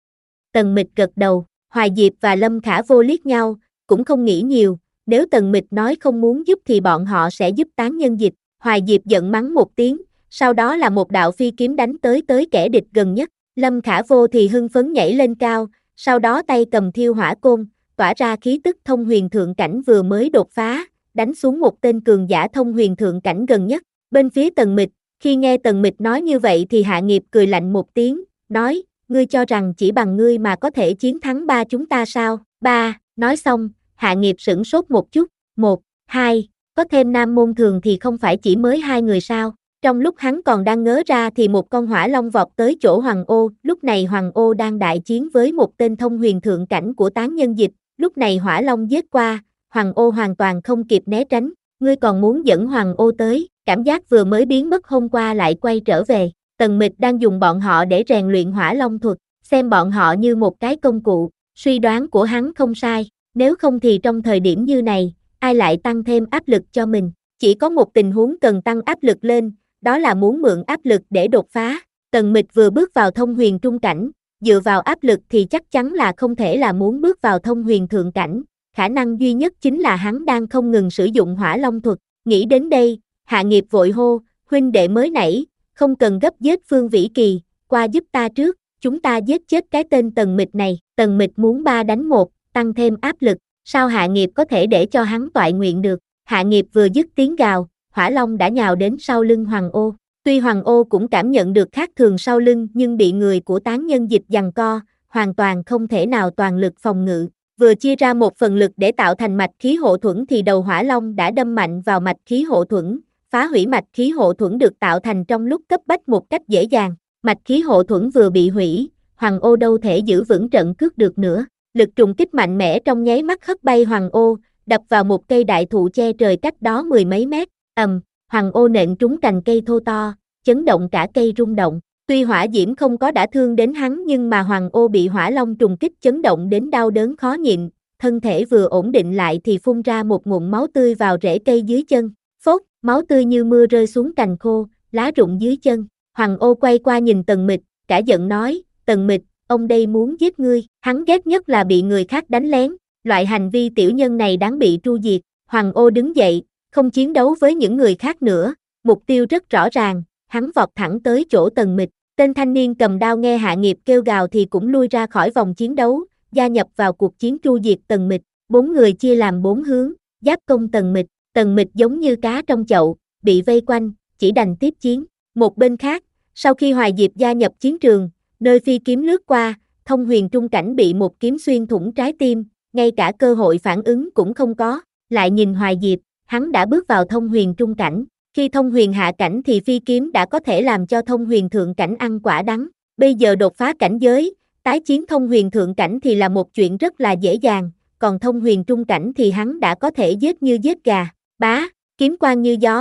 Tần Mịch gật đầu, Hoài Diệp và Lâm Khả Vô liếc nhau, cũng không nghĩ nhiều, nếu Tần Mịch nói không muốn giúp thì bọn họ sẽ giúp Tán Nhân Dịch. Hoài Diệp giận mắng một tiếng, sau đó là một đạo phi kiếm đánh tới tới kẻ địch gần nhất. Lâm Khả Vô thì hưng phấn nhảy lên cao, sau đó tay cầm thiêu hỏa côn, tỏa ra khí tức thông huyền thượng cảnh vừa mới đột phá, đánh xuống một tên cường giả thông huyền thượng cảnh gần nhất. Bên phía Tần Mịch, khi nghe Tần Mịch nói như vậy thì Hạ Nghiệp cười lạnh một tiếng, nói, ngươi cho rằng chỉ bằng ngươi mà có thể chiến thắng ba chúng ta sao? Ba, nói xong, Hạ Nghiệp sửng sốt một chút, một, hai, có thêm Nam Môn Thường thì không phải chỉ mới hai người sao? Trong lúc hắn còn đang ngớ ra thì một con hỏa long vọt tới chỗ Hoàng Ô, lúc này Hoàng Ô đang đại chiến với một tên thông huyền thượng cảnh của Tán Nhân Dịch, lúc này hỏa long giết qua, Hoàng Ô hoàn toàn không kịp né tránh, ngươi còn muốn dẫn Hoàng Ô tới, cảm giác vừa mới biến mất hôm qua lại quay trở về. Tần Mịch đang dùng bọn họ để rèn luyện hỏa long thuật, xem bọn họ như một cái công cụ, suy đoán của hắn không sai, nếu không thì trong thời điểm như này, ai lại tăng thêm áp lực cho mình, chỉ có một tình huống cần tăng áp lực lên, đó là muốn mượn áp lực để đột phá. Tần Mịch vừa bước vào thông huyền trung cảnh, dựa vào áp lực thì chắc chắn là không thể là muốn bước vào thông huyền thượng cảnh, khả năng duy nhất chính là hắn đang không ngừng sử dụng hỏa long thuật. Nghĩ đến đây, Hạ Nghiệp vội hô, huynh đệ mới nãy, không cần gấp giết Phương Vĩ Kỳ, qua giúp ta trước, chúng ta giết chết cái tên Tần Mịch này. Tần Mịch muốn ba đánh một, tăng thêm áp lực, sao Hạ Nghiệp có thể để cho hắn toại nguyện được? Hạ Nghiệp vừa dứt tiếng gào, hỏa long đã nhào đến sau lưng Hoàng Ô. Tuy Hoàng Ô cũng cảm nhận được khác thường sau lưng nhưng bị người của Tán Nhân Dịch giằng co, hoàn toàn không thể nào toàn lực phòng ngự. Vừa chia ra một phần lực để tạo thành mạch khí hộ thuẫn thì đầu hỏa long đã đâm mạnh vào mạch khí hộ thuẫn, phá hủy mạch khí hộ thuẫn được tạo thành trong lúc cấp bách một cách dễ dàng. Mạch khí hộ thuẫn vừa bị hủy, Hoàng Ô đâu thể giữ vững trận cước được nữa. Lực trùng kích mạnh mẽ trong nháy mắt hất bay Hoàng Ô, đập vào một cây đại thụ che trời cách đó mười mấy mét. Ầm, Hoàng Ô nện trúng cành cây thô to, chấn động cả cây rung động. Tuy hỏa diễm không có đã thương đến hắn nhưng mà Hoàng Ô bị hỏa long trùng kích chấn động đến đau đớn khó nhịn, thân thể vừa ổn định lại thì phun ra một ngụm máu tươi vào rễ cây dưới chân. Phốt, máu tươi như mưa rơi xuống cành khô, lá rụng dưới chân. Hoàng Ô quay qua nhìn Tần Mịch, cả giận nói, Tần Mịch, ông đây muốn giết ngươi. Hắn ghét nhất là bị người khác đánh lén, loại hành vi tiểu nhân này đáng bị tru diệt. Hoàng Ô đứng dậy, không chiến đấu với những người khác nữa, mục tiêu rất rõ ràng, hắn vọt thẳng tới chỗ Tần Mịch. Tên thanh niên cầm đao nghe Hạ Nghiệp kêu gào thì cũng lui ra khỏi vòng chiến đấu, gia nhập vào cuộc chiến tru diệt Tần Mịch. Bốn người chia làm bốn hướng, giáp công Tần Mịch. Tần Mịch giống như cá trong chậu, bị vây quanh, chỉ đành tiếp chiến. Một bên khác, sau khi Hoài Diệp gia nhập chiến trường, nơi phi kiếm lướt qua, thông huyền trung cảnh bị một kiếm xuyên thủng trái tim, ngay cả cơ hội phản ứng cũng không có. Lại nhìn Hoài Diệp, hắn đã bước vào thông huyền trung cảnh. Khi thông huyền hạ cảnh thì phi kiếm đã có thể làm cho thông huyền thượng cảnh ăn quả đắng. Bây giờ đột phá cảnh giới, tái chiến thông huyền thượng cảnh thì là một chuyện rất là dễ dàng, còn thông huyền trung cảnh thì hắn đã có thể giết như giết gà. Bá, kiếm quang như gió,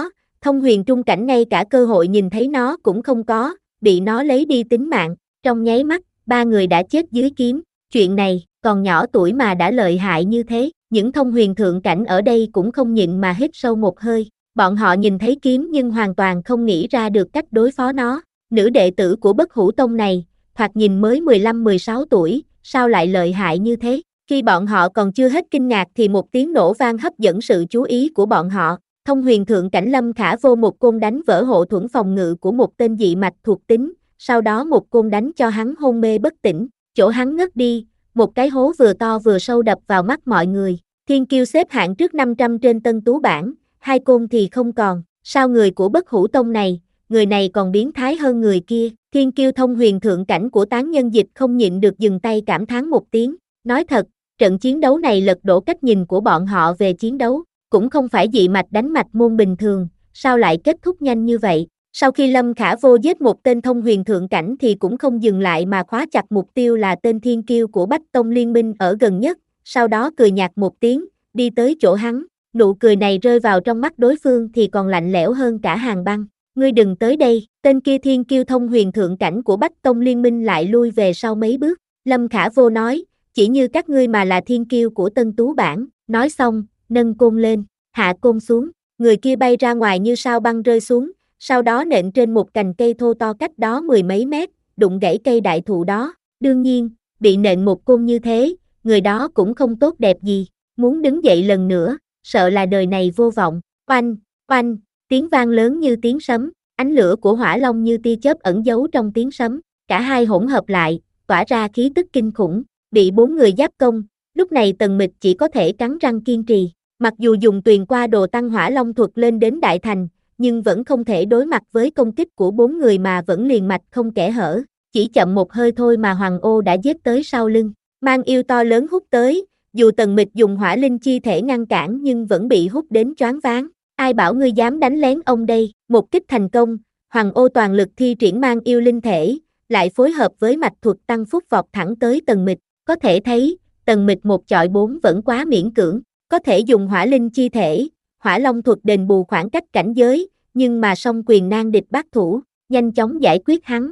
Thông huyền trung cảnh ngay cả cơ hội nhìn thấy nó cũng không có, bị nó lấy đi tính mạng, trong nháy mắt, ba người đã chết dưới kiếm, chuyện này, còn nhỏ tuổi mà đã lợi hại như thế, những thông huyền thượng cảnh ở đây cũng không nhịn mà hít sâu một hơi, bọn họ nhìn thấy kiếm nhưng hoàn toàn không nghĩ ra được cách đối phó nó, nữ đệ tử của Bất Hủ Tông này, thoạt nhìn mới mười lăm mười sáu tuổi, sao lại lợi hại như thế, khi bọn họ còn chưa hết kinh ngạc thì một tiếng nổ vang hấp dẫn sự chú ý của bọn họ. Thông huyền thượng cảnh Lâm Khả Vô một côn đánh vỡ hộ thuẫn phòng ngự của một tên dị mạch thuộc tính, sau đó một côn đánh cho hắn hôn mê bất tỉnh, chỗ hắn ngất đi, một cái hố vừa to vừa sâu đập vào mắt mọi người. Thiên Kiêu xếp hạng trước năm trăm trên Tân Tú bảng, hai côn thì không còn, sao người của Bất Hủ Tông này, người này còn biến thái hơn người kia. Thiên Kiêu thông huyền thượng cảnh của Tán Nhân Dịch không nhịn được dừng tay cảm thán một tiếng, nói thật, trận chiến đấu này lật đổ cách nhìn của bọn họ về chiến đấu. Cũng không phải dị mạch đánh mạch môn bình thường, sao lại kết thúc nhanh như vậy? Sau khi Lâm Khả Vô giết một tên thông huyền thượng cảnh thì cũng không dừng lại mà khóa chặt mục tiêu là tên thiên kiêu của Bách Tông Liên Minh ở gần nhất, sau đó cười nhạt một tiếng, đi tới chỗ hắn, nụ cười này rơi vào trong mắt đối phương thì còn lạnh lẽo hơn cả hàn băng. Ngươi đừng tới đây, tên kia thiên kiêu thông huyền thượng cảnh của Bách Tông Liên Minh lại lui về sau mấy bước, Lâm Khả Vô nói, chỉ như các ngươi mà là thiên kiêu của Tân Tú bảng, nói xong, nâng côn lên, hạ côn xuống, người kia bay ra ngoài như sao băng rơi xuống, sau đó nện trên một cành cây thô to cách đó mười mấy mét, đụng gãy cây đại thụ đó, đương nhiên, bị nện một côn như thế, người đó cũng không tốt đẹp gì, muốn đứng dậy lần nữa, sợ là đời này vô vọng, oanh, oanh, tiếng vang lớn như tiếng sấm, ánh lửa của hỏa long như tia chớp ẩn giấu trong tiếng sấm, cả hai hỗn hợp lại, tỏa ra khí tức kinh khủng, bị bốn người giáp công, lúc này Tần Mịch chỉ có thể cắn răng kiên trì. Mặc dù dùng tuyền qua đồ tăng hỏa long thuật lên đến đại thành, nhưng vẫn không thể đối mặt với công kích của bốn người mà vẫn liền mạch không kẽ hở, chỉ chậm một hơi thôi mà Hoàng Ô đã giết tới sau lưng, mang yêu to lớn hút tới, dù Tần Mịch dùng hỏa linh chi thể ngăn cản nhưng vẫn bị hút đến choáng váng, ai bảo ngươi dám đánh lén ông đây, một kích thành công, Hoàng Ô toàn lực thi triển mang yêu linh thể, lại phối hợp với mạch thuật tăng phúc vọt thẳng tới Tần Mịch, có thể thấy, Tần Mịch một chọi bốn vẫn quá miễn cưỡng. Có thể dùng hỏa linh chi thể, hỏa long thuật đền bù khoảng cách cảnh giới, nhưng mà song quyền nan địch bát thủ, nhanh chóng giải quyết hắn.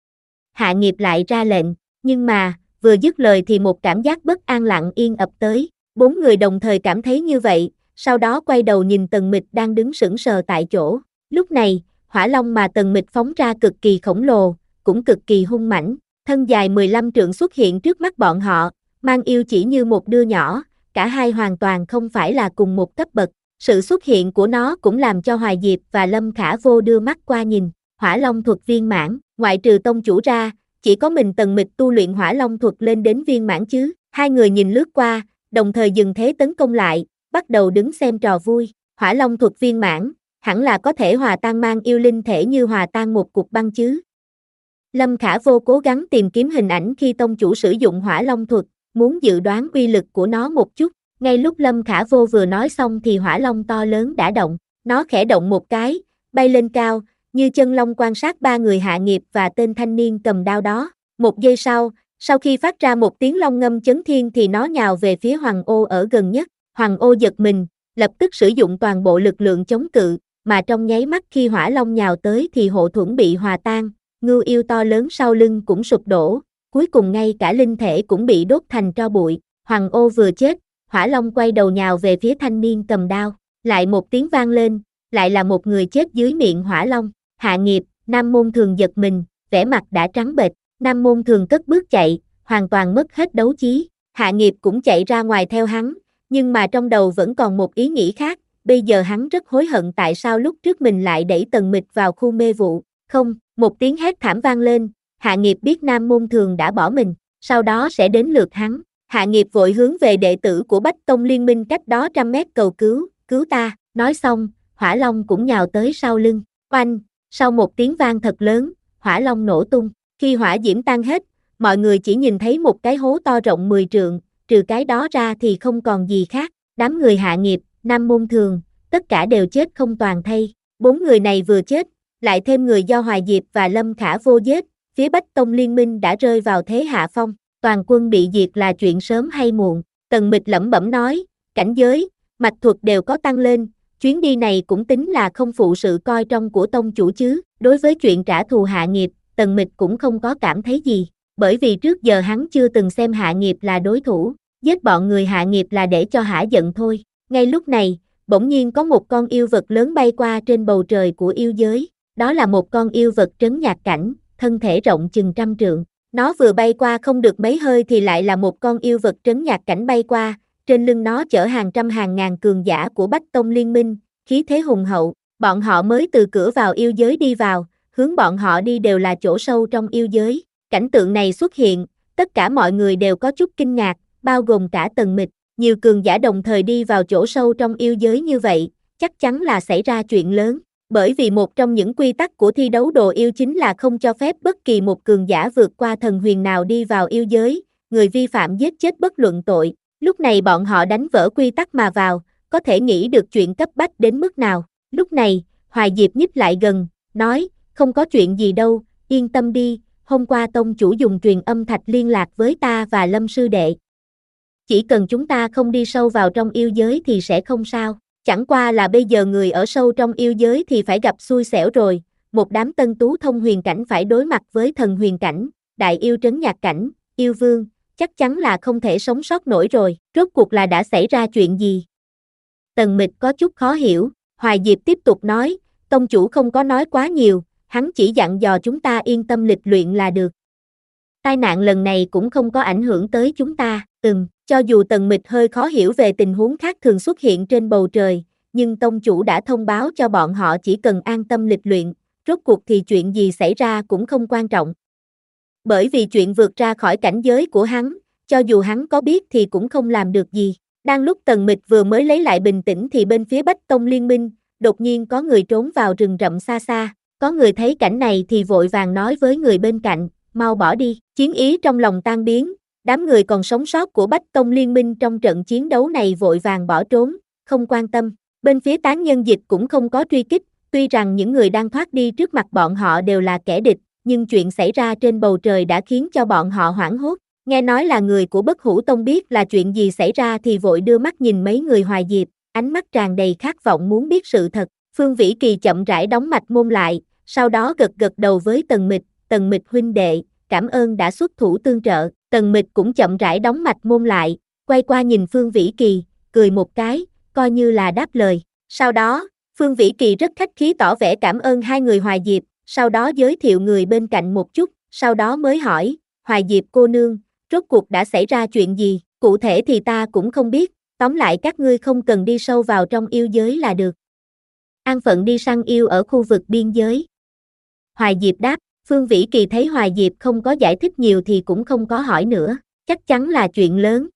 Hạ Nghiệp lại ra lệnh, nhưng mà, vừa dứt lời thì một cảm giác bất an lặng yên ập tới, bốn người đồng thời cảm thấy như vậy, sau đó quay đầu nhìn Tần Mịch đang đứng sững sờ tại chỗ. Lúc này, hỏa long mà Tần Mịch phóng ra cực kỳ khổng lồ, cũng cực kỳ hung mãnh, thân dài mười lăm trượng xuất hiện trước mắt bọn họ, mang yêu chỉ như một đứa nhỏ. Cả hai hoàn toàn không phải là cùng một cấp bậc, sự xuất hiện của nó cũng làm cho Hoài Diệp và Lâm Khả Vô đưa mắt qua nhìn, hỏa long thuật viên mãn, ngoại trừ tông chủ ra, chỉ có mình Tần Mịch tu luyện hỏa long thuật lên đến viên mãn chứ, hai người nhìn lướt qua, đồng thời dừng thế tấn công lại, bắt đầu đứng xem trò vui, hỏa long thuật viên mãn, hẳn là có thể hòa tan mang yêu linh thể như hòa tan một cục băng chứ. Lâm Khả Vô cố gắng tìm kiếm hình ảnh khi tông chủ sử dụng hỏa long thuật, muốn dự đoán uy lực của nó một chút, ngay lúc Lâm Khả Vô vừa nói xong thì hỏa long to lớn đã động, nó khẽ động một cái, bay lên cao, như chân long quan sát ba người Hạ Nghiệp và tên thanh niên cầm đao đó, một giây sau, sau khi phát ra một tiếng long ngâm chấn thiên thì nó nhào về phía Hoàng Ô ở gần nhất, Hoàng Ô giật mình, lập tức sử dụng toàn bộ lực lượng chống cự, mà trong nháy mắt khi hỏa long nhào tới thì hộ thuẫn bị hòa tan, ngưu yêu to lớn sau lưng cũng sụp đổ. Cuối cùng ngay cả linh thể cũng bị đốt thành tro bụi, Hoàng Ô vừa chết, hỏa long quay đầu nhào về phía thanh niên cầm đao, lại một tiếng vang lên, lại là một người chết dưới miệng hỏa long, Hạ Nghiệp, Nam Môn Thường giật mình, vẻ mặt đã trắng bệch, Nam Môn Thường cất bước chạy, hoàn toàn mất hết đấu chí, Hạ Nghiệp cũng chạy ra ngoài theo hắn, nhưng mà trong đầu vẫn còn một ý nghĩ khác, bây giờ hắn rất hối hận tại sao lúc trước mình lại đẩy Tần Mịch vào khu mê vụ, không, một tiếng hét thảm vang lên. Hạ Nghiệp biết Nam Môn Thường đã bỏ mình, sau đó sẽ đến lượt hắn. Hạ Nghiệp vội hướng về đệ tử của Bách Tông Liên Minh cách đó trăm mét cầu cứu, cứu ta, nói xong, hỏa long cũng nhào tới sau lưng, oanh, sau một tiếng vang thật lớn, hỏa long nổ tung, khi hỏa diễm tan hết, mọi người chỉ nhìn thấy một cái hố to rộng mười trượng, trừ cái đó ra thì không còn gì khác, đám người Hạ Nghiệp, Nam Môn Thường, tất cả đều chết không toàn thây, bốn người này vừa chết, lại thêm người do Hoài Diệp và Lâm Khả Vô giết. Phía Bách Tông Liên Minh đã rơi vào thế hạ phong, toàn quân bị diệt là chuyện sớm hay muộn, Tần Mịch lẩm bẩm nói, cảnh giới, mạch thuật đều có tăng lên, chuyến đi này cũng tính là không phụ sự coi trọng của tông chủ chứ. Đối với chuyện trả thù Hạ Nghiệp, Tần Mịch cũng không có cảm thấy gì, bởi vì trước giờ hắn chưa từng xem Hạ Nghiệp là đối thủ, giết bọn người Hạ Nghiệp là để cho hả giận thôi. Ngay lúc này, bỗng nhiên có một con yêu vật lớn bay qua trên bầu trời của yêu giới, đó là một con yêu vật trấn nhạc cảnh, thân thể rộng chừng trăm trượng. Nó vừa bay qua không được mấy hơi thì lại là một con yêu vật trấn nhạc cảnh bay qua, trên lưng nó chở hàng trăm hàng ngàn cường giả của Bách Tông Liên Minh, khí thế hùng hậu. Bọn họ mới từ cửa vào yêu giới đi vào, hướng bọn họ đi đều là chỗ sâu trong yêu giới. Cảnh tượng này xuất hiện, tất cả mọi người đều có chút kinh ngạc, bao gồm cả Tần Mịch. Nhiều cường giả đồng thời đi vào chỗ sâu trong yêu giới như vậy, chắc chắn là xảy ra chuyện lớn. Bởi vì một trong những quy tắc của thi đấu đồ yêu chính là không cho phép bất kỳ một cường giả vượt qua thần huyền nào đi vào yêu giới, người vi phạm giết chết bất luận tội. Lúc này bọn họ đánh vỡ quy tắc mà vào, có thể nghĩ được chuyện cấp bách đến mức nào. Lúc này, Hoài Diệp nhích lại gần, nói, không có chuyện gì đâu, yên tâm đi, hôm qua tông chủ dùng truyền âm thạch liên lạc với ta và Lâm sư đệ. Chỉ cần chúng ta không đi sâu vào trong yêu giới thì sẽ không sao. Chẳng qua là bây giờ người ở sâu trong yêu giới thì phải gặp xui xẻo rồi, một đám tân tú thông huyền cảnh phải đối mặt với thần huyền cảnh, đại yêu trấn nhạc cảnh, yêu vương, chắc chắn là không thể sống sót nổi rồi. Rốt cuộc là đã xảy ra chuyện gì? Tần Mịch có chút khó hiểu. Hoài Diệp tiếp tục nói, tông chủ không có nói quá nhiều, hắn chỉ dặn dò chúng ta yên tâm lịch luyện là được. Tai nạn lần này cũng không có ảnh hưởng tới chúng ta. Ừm, cho dù Tần Mịch hơi khó hiểu về tình huống khác thường xuất hiện trên bầu trời, nhưng tông chủ đã thông báo cho bọn họ chỉ cần an tâm lịch luyện, rốt cuộc thì chuyện gì xảy ra cũng không quan trọng. Bởi vì chuyện vượt ra khỏi cảnh giới của hắn, cho dù hắn có biết thì cũng không làm được gì. Đang lúc Tần Mịch vừa mới lấy lại bình tĩnh thì bên phía Bách Tông Liên Minh, đột nhiên có người trốn vào rừng rậm xa xa, có người thấy cảnh này thì vội vàng nói với người bên cạnh, mau bỏ đi. Chiến ý trong lòng tan biến, đám người còn sống sót của Bách Tông Liên Minh trong trận chiến đấu này vội vàng bỏ trốn, không quan tâm. Bên phía Tán Nhân Dịch cũng không có truy kích, tuy rằng những người đang thoát đi trước mặt bọn họ đều là kẻ địch, nhưng chuyện xảy ra trên bầu trời đã khiến cho bọn họ hoảng hốt. Nghe nói là người của Bất Hủ Tông biết là chuyện gì xảy ra thì vội đưa mắt nhìn mấy người Hoài Diệp, ánh mắt tràn đầy khát vọng muốn biết sự thật. Phương Vĩ Kỳ chậm rãi đóng mạch môn lại, sau đó gật gật đầu với Tần Mịch, Tần Mịch huynh đệ, cảm ơn đã xuất thủ tương trợ. Tần Mịch cũng chậm rãi đóng mạch môn lại, quay qua nhìn Phương Vĩ Kỳ, cười một cái, coi như là đáp lời. Sau đó, Phương Vĩ Kỳ rất khách khí tỏ vẻ cảm ơn hai người Hoài Diệp, sau đó giới thiệu người bên cạnh một chút, sau đó mới hỏi, Hoài Diệp cô nương, rốt cuộc đã xảy ra chuyện gì, cụ thể thì ta cũng không biết, tóm lại các ngươi không cần đi sâu vào trong yêu giới là được. An phận đi săn yêu ở khu vực biên giới. Hoài Diệp đáp, Phương Vĩ Kỳ thấy Hoài Diệp không có giải thích nhiều thì cũng không có hỏi nữa, chắc chắn là chuyện lớn.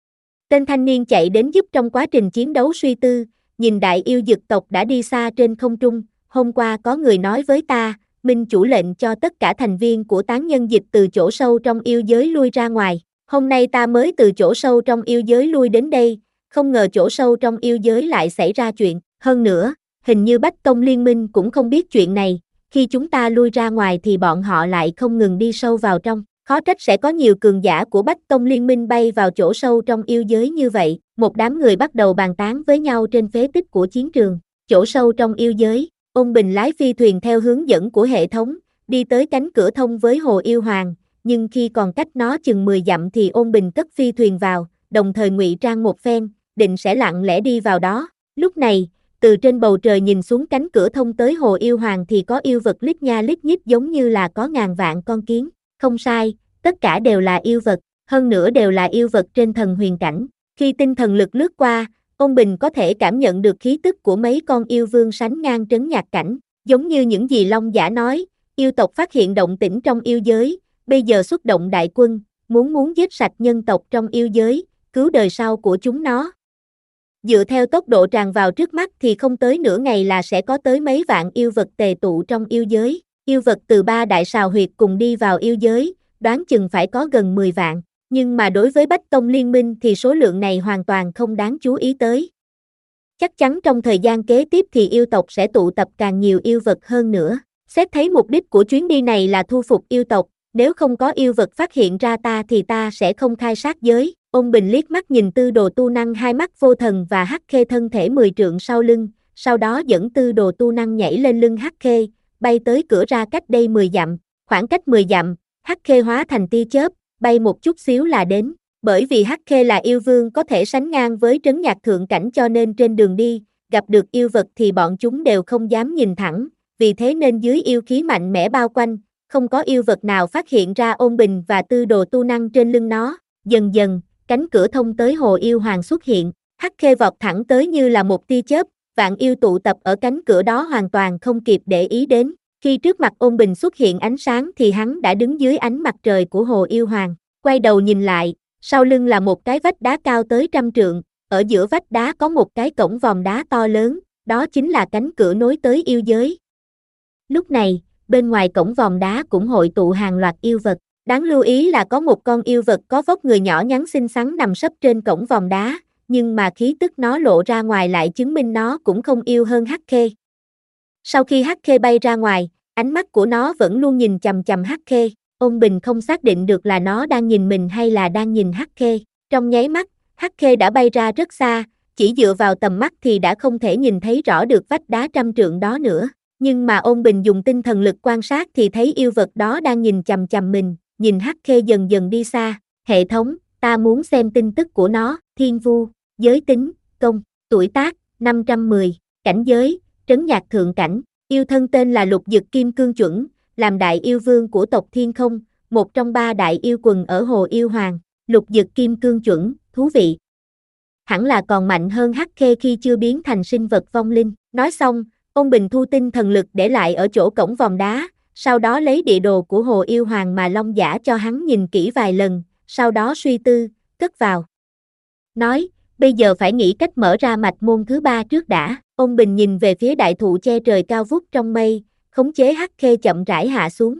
Tên thanh niên chạy đến giúp trong quá trình chiến đấu suy tư, nhìn đại yêu dực tộc đã đi xa trên không trung, hôm qua có người nói với ta, Minh chủ lệnh cho tất cả thành viên của Tán Nhân Dịch từ chỗ sâu trong yêu giới lui ra ngoài. Hôm nay ta mới từ chỗ sâu trong yêu giới lui đến đây, không ngờ chỗ sâu trong yêu giới lại xảy ra chuyện. Hơn nữa, hình như Bách Tông Liên Minh cũng không biết chuyện này, khi chúng ta lui ra ngoài thì bọn họ lại không ngừng đi sâu vào trong. Khó trách sẽ có nhiều cường giả của Bách Tông Liên Minh bay vào chỗ sâu trong yêu giới như vậy. Một đám người bắt đầu bàn tán với nhau trên phế tích của chiến trường. Chỗ sâu trong yêu giới, Ôn Bình lái phi thuyền theo hướng dẫn của hệ thống, đi tới cánh cửa thông với Hồ Yêu Hoàng, nhưng khi còn cách nó chừng mười dặm thì Ôn Bình cất phi thuyền vào, đồng thời ngụy trang một phen, định sẽ lặng lẽ đi vào đó. Lúc này, từ trên bầu trời nhìn xuống cánh cửa thông tới Hồ Yêu Hoàng thì có yêu vật lít nha lít nhít giống như là có ngàn vạn con kiến. Không sai, tất cả đều là yêu vật, hơn nữa đều là yêu vật trên thần huyền cảnh. Khi tinh thần lực lướt qua, Ôn Bình có thể cảm nhận được khí tức của mấy con yêu vương sánh ngang trấn nhạc cảnh. Giống như những gì Long Giả nói, yêu tộc phát hiện động tĩnh trong yêu giới, bây giờ xuất động đại quân, muốn muốn giết sạch nhân tộc trong yêu giới, cứu đời sau của chúng nó. Dựa theo tốc độ tràn vào trước mắt thì không tới nửa ngày là sẽ có tới mấy vạn yêu vật tề tụ trong yêu giới. Yêu vật từ ba đại sào huyệt cùng đi vào yêu giới, đoán chừng phải có gần mười vạn. Nhưng mà đối với Bách Tông Liên Minh thì số lượng này hoàn toàn không đáng chú ý tới. Chắc chắn trong thời gian kế tiếp thì yêu tộc sẽ tụ tập càng nhiều yêu vật hơn nữa. Xét thấy mục đích của chuyến đi này là thu phục yêu tộc, nếu không có yêu vật phát hiện ra ta thì ta sẽ không khai sát giới. Ôn Bình liếc mắt nhìn Tư Đồ Tu Năng hai mắt vô thần và Hắc Khê thân thể mười trượng sau lưng, sau đó dẫn tư đồ tu năng nhảy lên lưng Hắc Khê, bay tới cửa ra cách đây mười dặm, khoảng cách mười dặm, Hắc Khê hóa thành tia chớp, bay một chút xíu là đến. Bởi vì Hắc Khê là yêu vương có thể sánh ngang với trấn nhạc thượng cảnh cho nên trên đường đi, gặp được yêu vật thì bọn chúng đều không dám nhìn thẳng, vì thế nên dưới yêu khí mạnh mẽ bao quanh, không có yêu vật nào phát hiện ra ôn bình và tư đồ tu năng trên lưng nó. Dần dần, cánh cửa thông tới hồ yêu hoàng xuất hiện, Hắc Khê vọt thẳng tới như là một tia chớp, vạn yêu tụ tập ở cánh cửa đó hoàn toàn không kịp để ý đến. Khi trước mặt ôn bình xuất hiện ánh sáng thì hắn đã đứng dưới ánh mặt trời của hồ yêu hoàng, quay đầu nhìn lại, sau lưng là một cái vách đá cao tới trăm trượng, ở giữa vách đá có một cái cổng vòm đá to lớn, đó chính là cánh cửa nối tới yêu giới. Lúc này, bên ngoài cổng vòm đá cũng hội tụ hàng loạt yêu vật, đáng lưu ý là có một con yêu vật có vóc người nhỏ nhắn xinh xắn nằm sấp trên cổng vòm đá, nhưng mà khí tức nó lộ ra ngoài lại chứng minh nó cũng không yêu hơn Hắc Khê. Sau khi Hắc Khê bay ra ngoài, ánh mắt của nó vẫn luôn nhìn chằm chằm Hắc Khê, Ôn Bình không xác định được là nó đang nhìn mình hay là đang nhìn Hắc Khê. Trong nháy mắt, Hắc Khê đã bay ra rất xa, chỉ dựa vào tầm mắt thì đã không thể nhìn thấy rõ được vách đá trăm trượng đó nữa. Nhưng mà Ôn Bình dùng tinh thần lực quan sát thì thấy yêu vật đó đang nhìn chằm chằm mình, nhìn Hắc Khê dần dần đi xa. Hệ thống, ta muốn xem tin tức của nó. Thiên Vu, giới tính, công, tuổi tác, năm trăm mười, cảnh giới, trấn nhạc thượng cảnh, yêu thân tên là Lục Dực Kim Cương Chuẩn, làm đại yêu vương của tộc Thiên Không, một trong ba đại yêu quần ở Hồ Yêu Hoàng. Lục Dực Kim Cương Chuẩn, thú vị. Hẳn là còn mạnh hơn Hắc Khê khi chưa biến thành sinh vật vong linh. Nói xong, Ôn Bình thu tinh thần lực để lại ở chỗ cổng vòm đá, sau đó lấy địa đồ của Hồ Yêu Hoàng mà Long Giả cho hắn nhìn kỹ vài lần, sau đó suy tư, cất vào. Nói, bây giờ phải nghĩ cách mở ra mạch môn thứ ba trước đã. Ôn Bình nhìn về phía đại thụ che trời cao vút trong mây, khống chế Hắc Khê chậm rãi hạ xuống.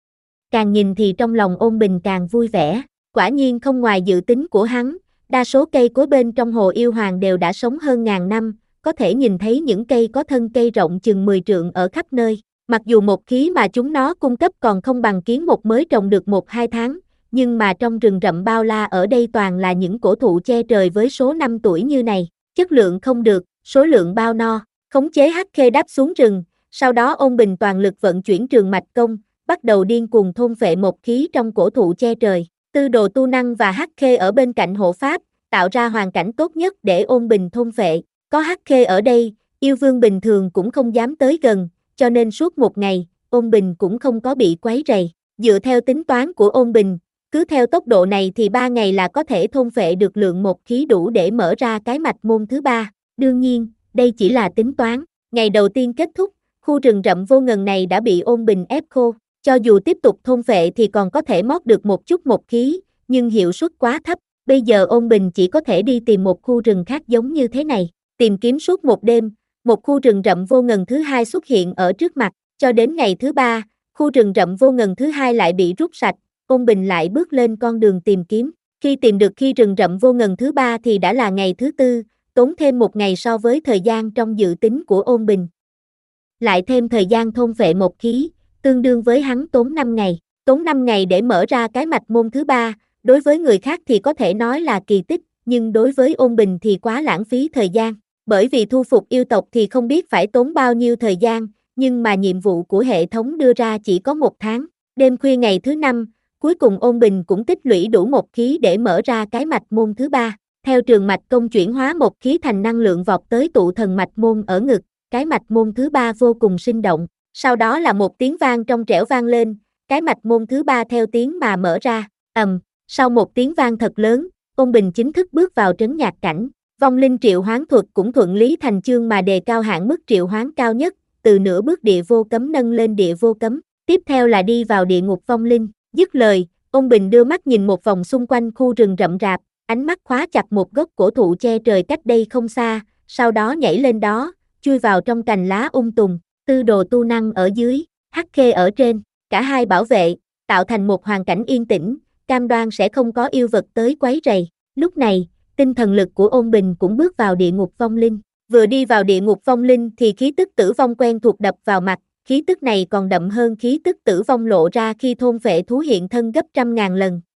Càng nhìn thì trong lòng Ôn Bình càng vui vẻ, quả nhiên không ngoài dự tính của hắn, đa số cây cối bên trong Hồ Yêu Hoàng đều đã sống hơn ngàn năm, có thể nhìn thấy những cây có thân cây rộng chừng mười trượng ở khắp nơi. Mặc dù một khí mà chúng nó cung cấp còn không bằng kiến một mới trồng được một hai tháng, nhưng mà trong rừng rậm bao la ở đây toàn là những cổ thụ che trời với số năm tuổi như này, chất lượng không được, số lượng bao no. Khống chế Hắc Khê đáp xuống rừng, sau đó Ôn Bình toàn lực vận chuyển trường mạch công, bắt đầu điên cuồng thôn phệ một khí trong cổ thụ che trời. Tư đồ tu năng và Hắc Khê ở bên cạnh hộ pháp, tạo ra hoàn cảnh tốt nhất để Ôn Bình thôn phệ. Có Hắc Khê ở đây, yêu vương bình thường cũng không dám tới gần, cho nên suốt một ngày, Ôn Bình cũng không có bị quấy rầy. Dựa theo tính toán của Ôn Bình, cứ theo tốc độ này thì ba ngày là có thể thôn phệ được lượng một khí đủ để mở ra cái mạch môn thứ ba. Đương nhiên, đây chỉ là tính toán. Ngày đầu tiên kết thúc, khu rừng rậm vô ngần này đã bị Ôn Bình ép khô. Cho dù tiếp tục thôn phệ thì còn có thể mót được một chút một khí, nhưng hiệu suất quá thấp. Bây giờ Ôn Bình chỉ có thể đi tìm một khu rừng khác giống như thế này. Tìm kiếm suốt một đêm, một khu rừng rậm vô ngần thứ hai xuất hiện ở trước mặt. Cho đến ngày thứ ba, khu rừng rậm vô ngần thứ hai lại bị rút sạch. Ôn Bình lại bước lên con đường tìm kiếm. Khi tìm được khi rừng rậm vô ngần thứ ba thì đã là ngày thứ tư, tốn thêm một ngày so với thời gian trong dự tính của Ôn Bình. Lại thêm thời gian thôn phệ một khí, tương đương với hắn tốn năm ngày. Tốn năm ngày để mở ra cái mạch môn thứ ba, đối với người khác thì có thể nói là kỳ tích, nhưng đối với Ôn Bình thì quá lãng phí thời gian. Bởi vì thu phục yêu tộc thì không biết phải tốn bao nhiêu thời gian, nhưng mà nhiệm vụ của hệ thống đưa ra chỉ có một tháng. Đêm khuya ngày thứ năm, cuối cùng Ôn Bình cũng tích lũy đủ một khí để mở ra cái mạch môn thứ ba. Theo trường mạch công chuyển hóa một khí thành năng lượng vọt tới tụ thần mạch môn ở ngực, cái mạch môn thứ ba vô cùng sinh động. Sau đó là một tiếng vang trong trẻo vang lên, cái mạch môn thứ ba theo tiếng mà mở ra. Ầm, sau một tiếng vang thật lớn, Ôn Bình chính thức bước vào trấn nhạc cảnh. Vong linh triệu hoán thuật cũng thuận lý thành chương mà đề cao hạn mức triệu hoán cao nhất, từ nửa bước địa vô cấm nâng lên địa vô cấm. Tiếp theo là đi vào địa ngục vong linh. Dứt lời, Ôn Bình đưa mắt nhìn một vòng xung quanh khu rừng rậm rạp, ánh mắt khóa chặt một gốc cổ thụ che trời cách đây không xa, sau đó nhảy lên đó, chui vào trong cành lá ung tùng. Tư đồ tu năng ở dưới, Hắc Khê ở trên, cả hai bảo vệ, tạo thành một hoàn cảnh yên tĩnh, cam đoan sẽ không có yêu vật tới quấy rầy. Lúc này, tinh thần lực của Ôn Bình cũng bước vào địa ngục vong linh. Vừa đi vào địa ngục vong linh thì khí tức tử vong quen thuộc đập vào mặt, khí tức này còn đậm hơn khí tức tử vong lộ ra khi thôn phệ thú hiện thân gấp trăm ngàn lần.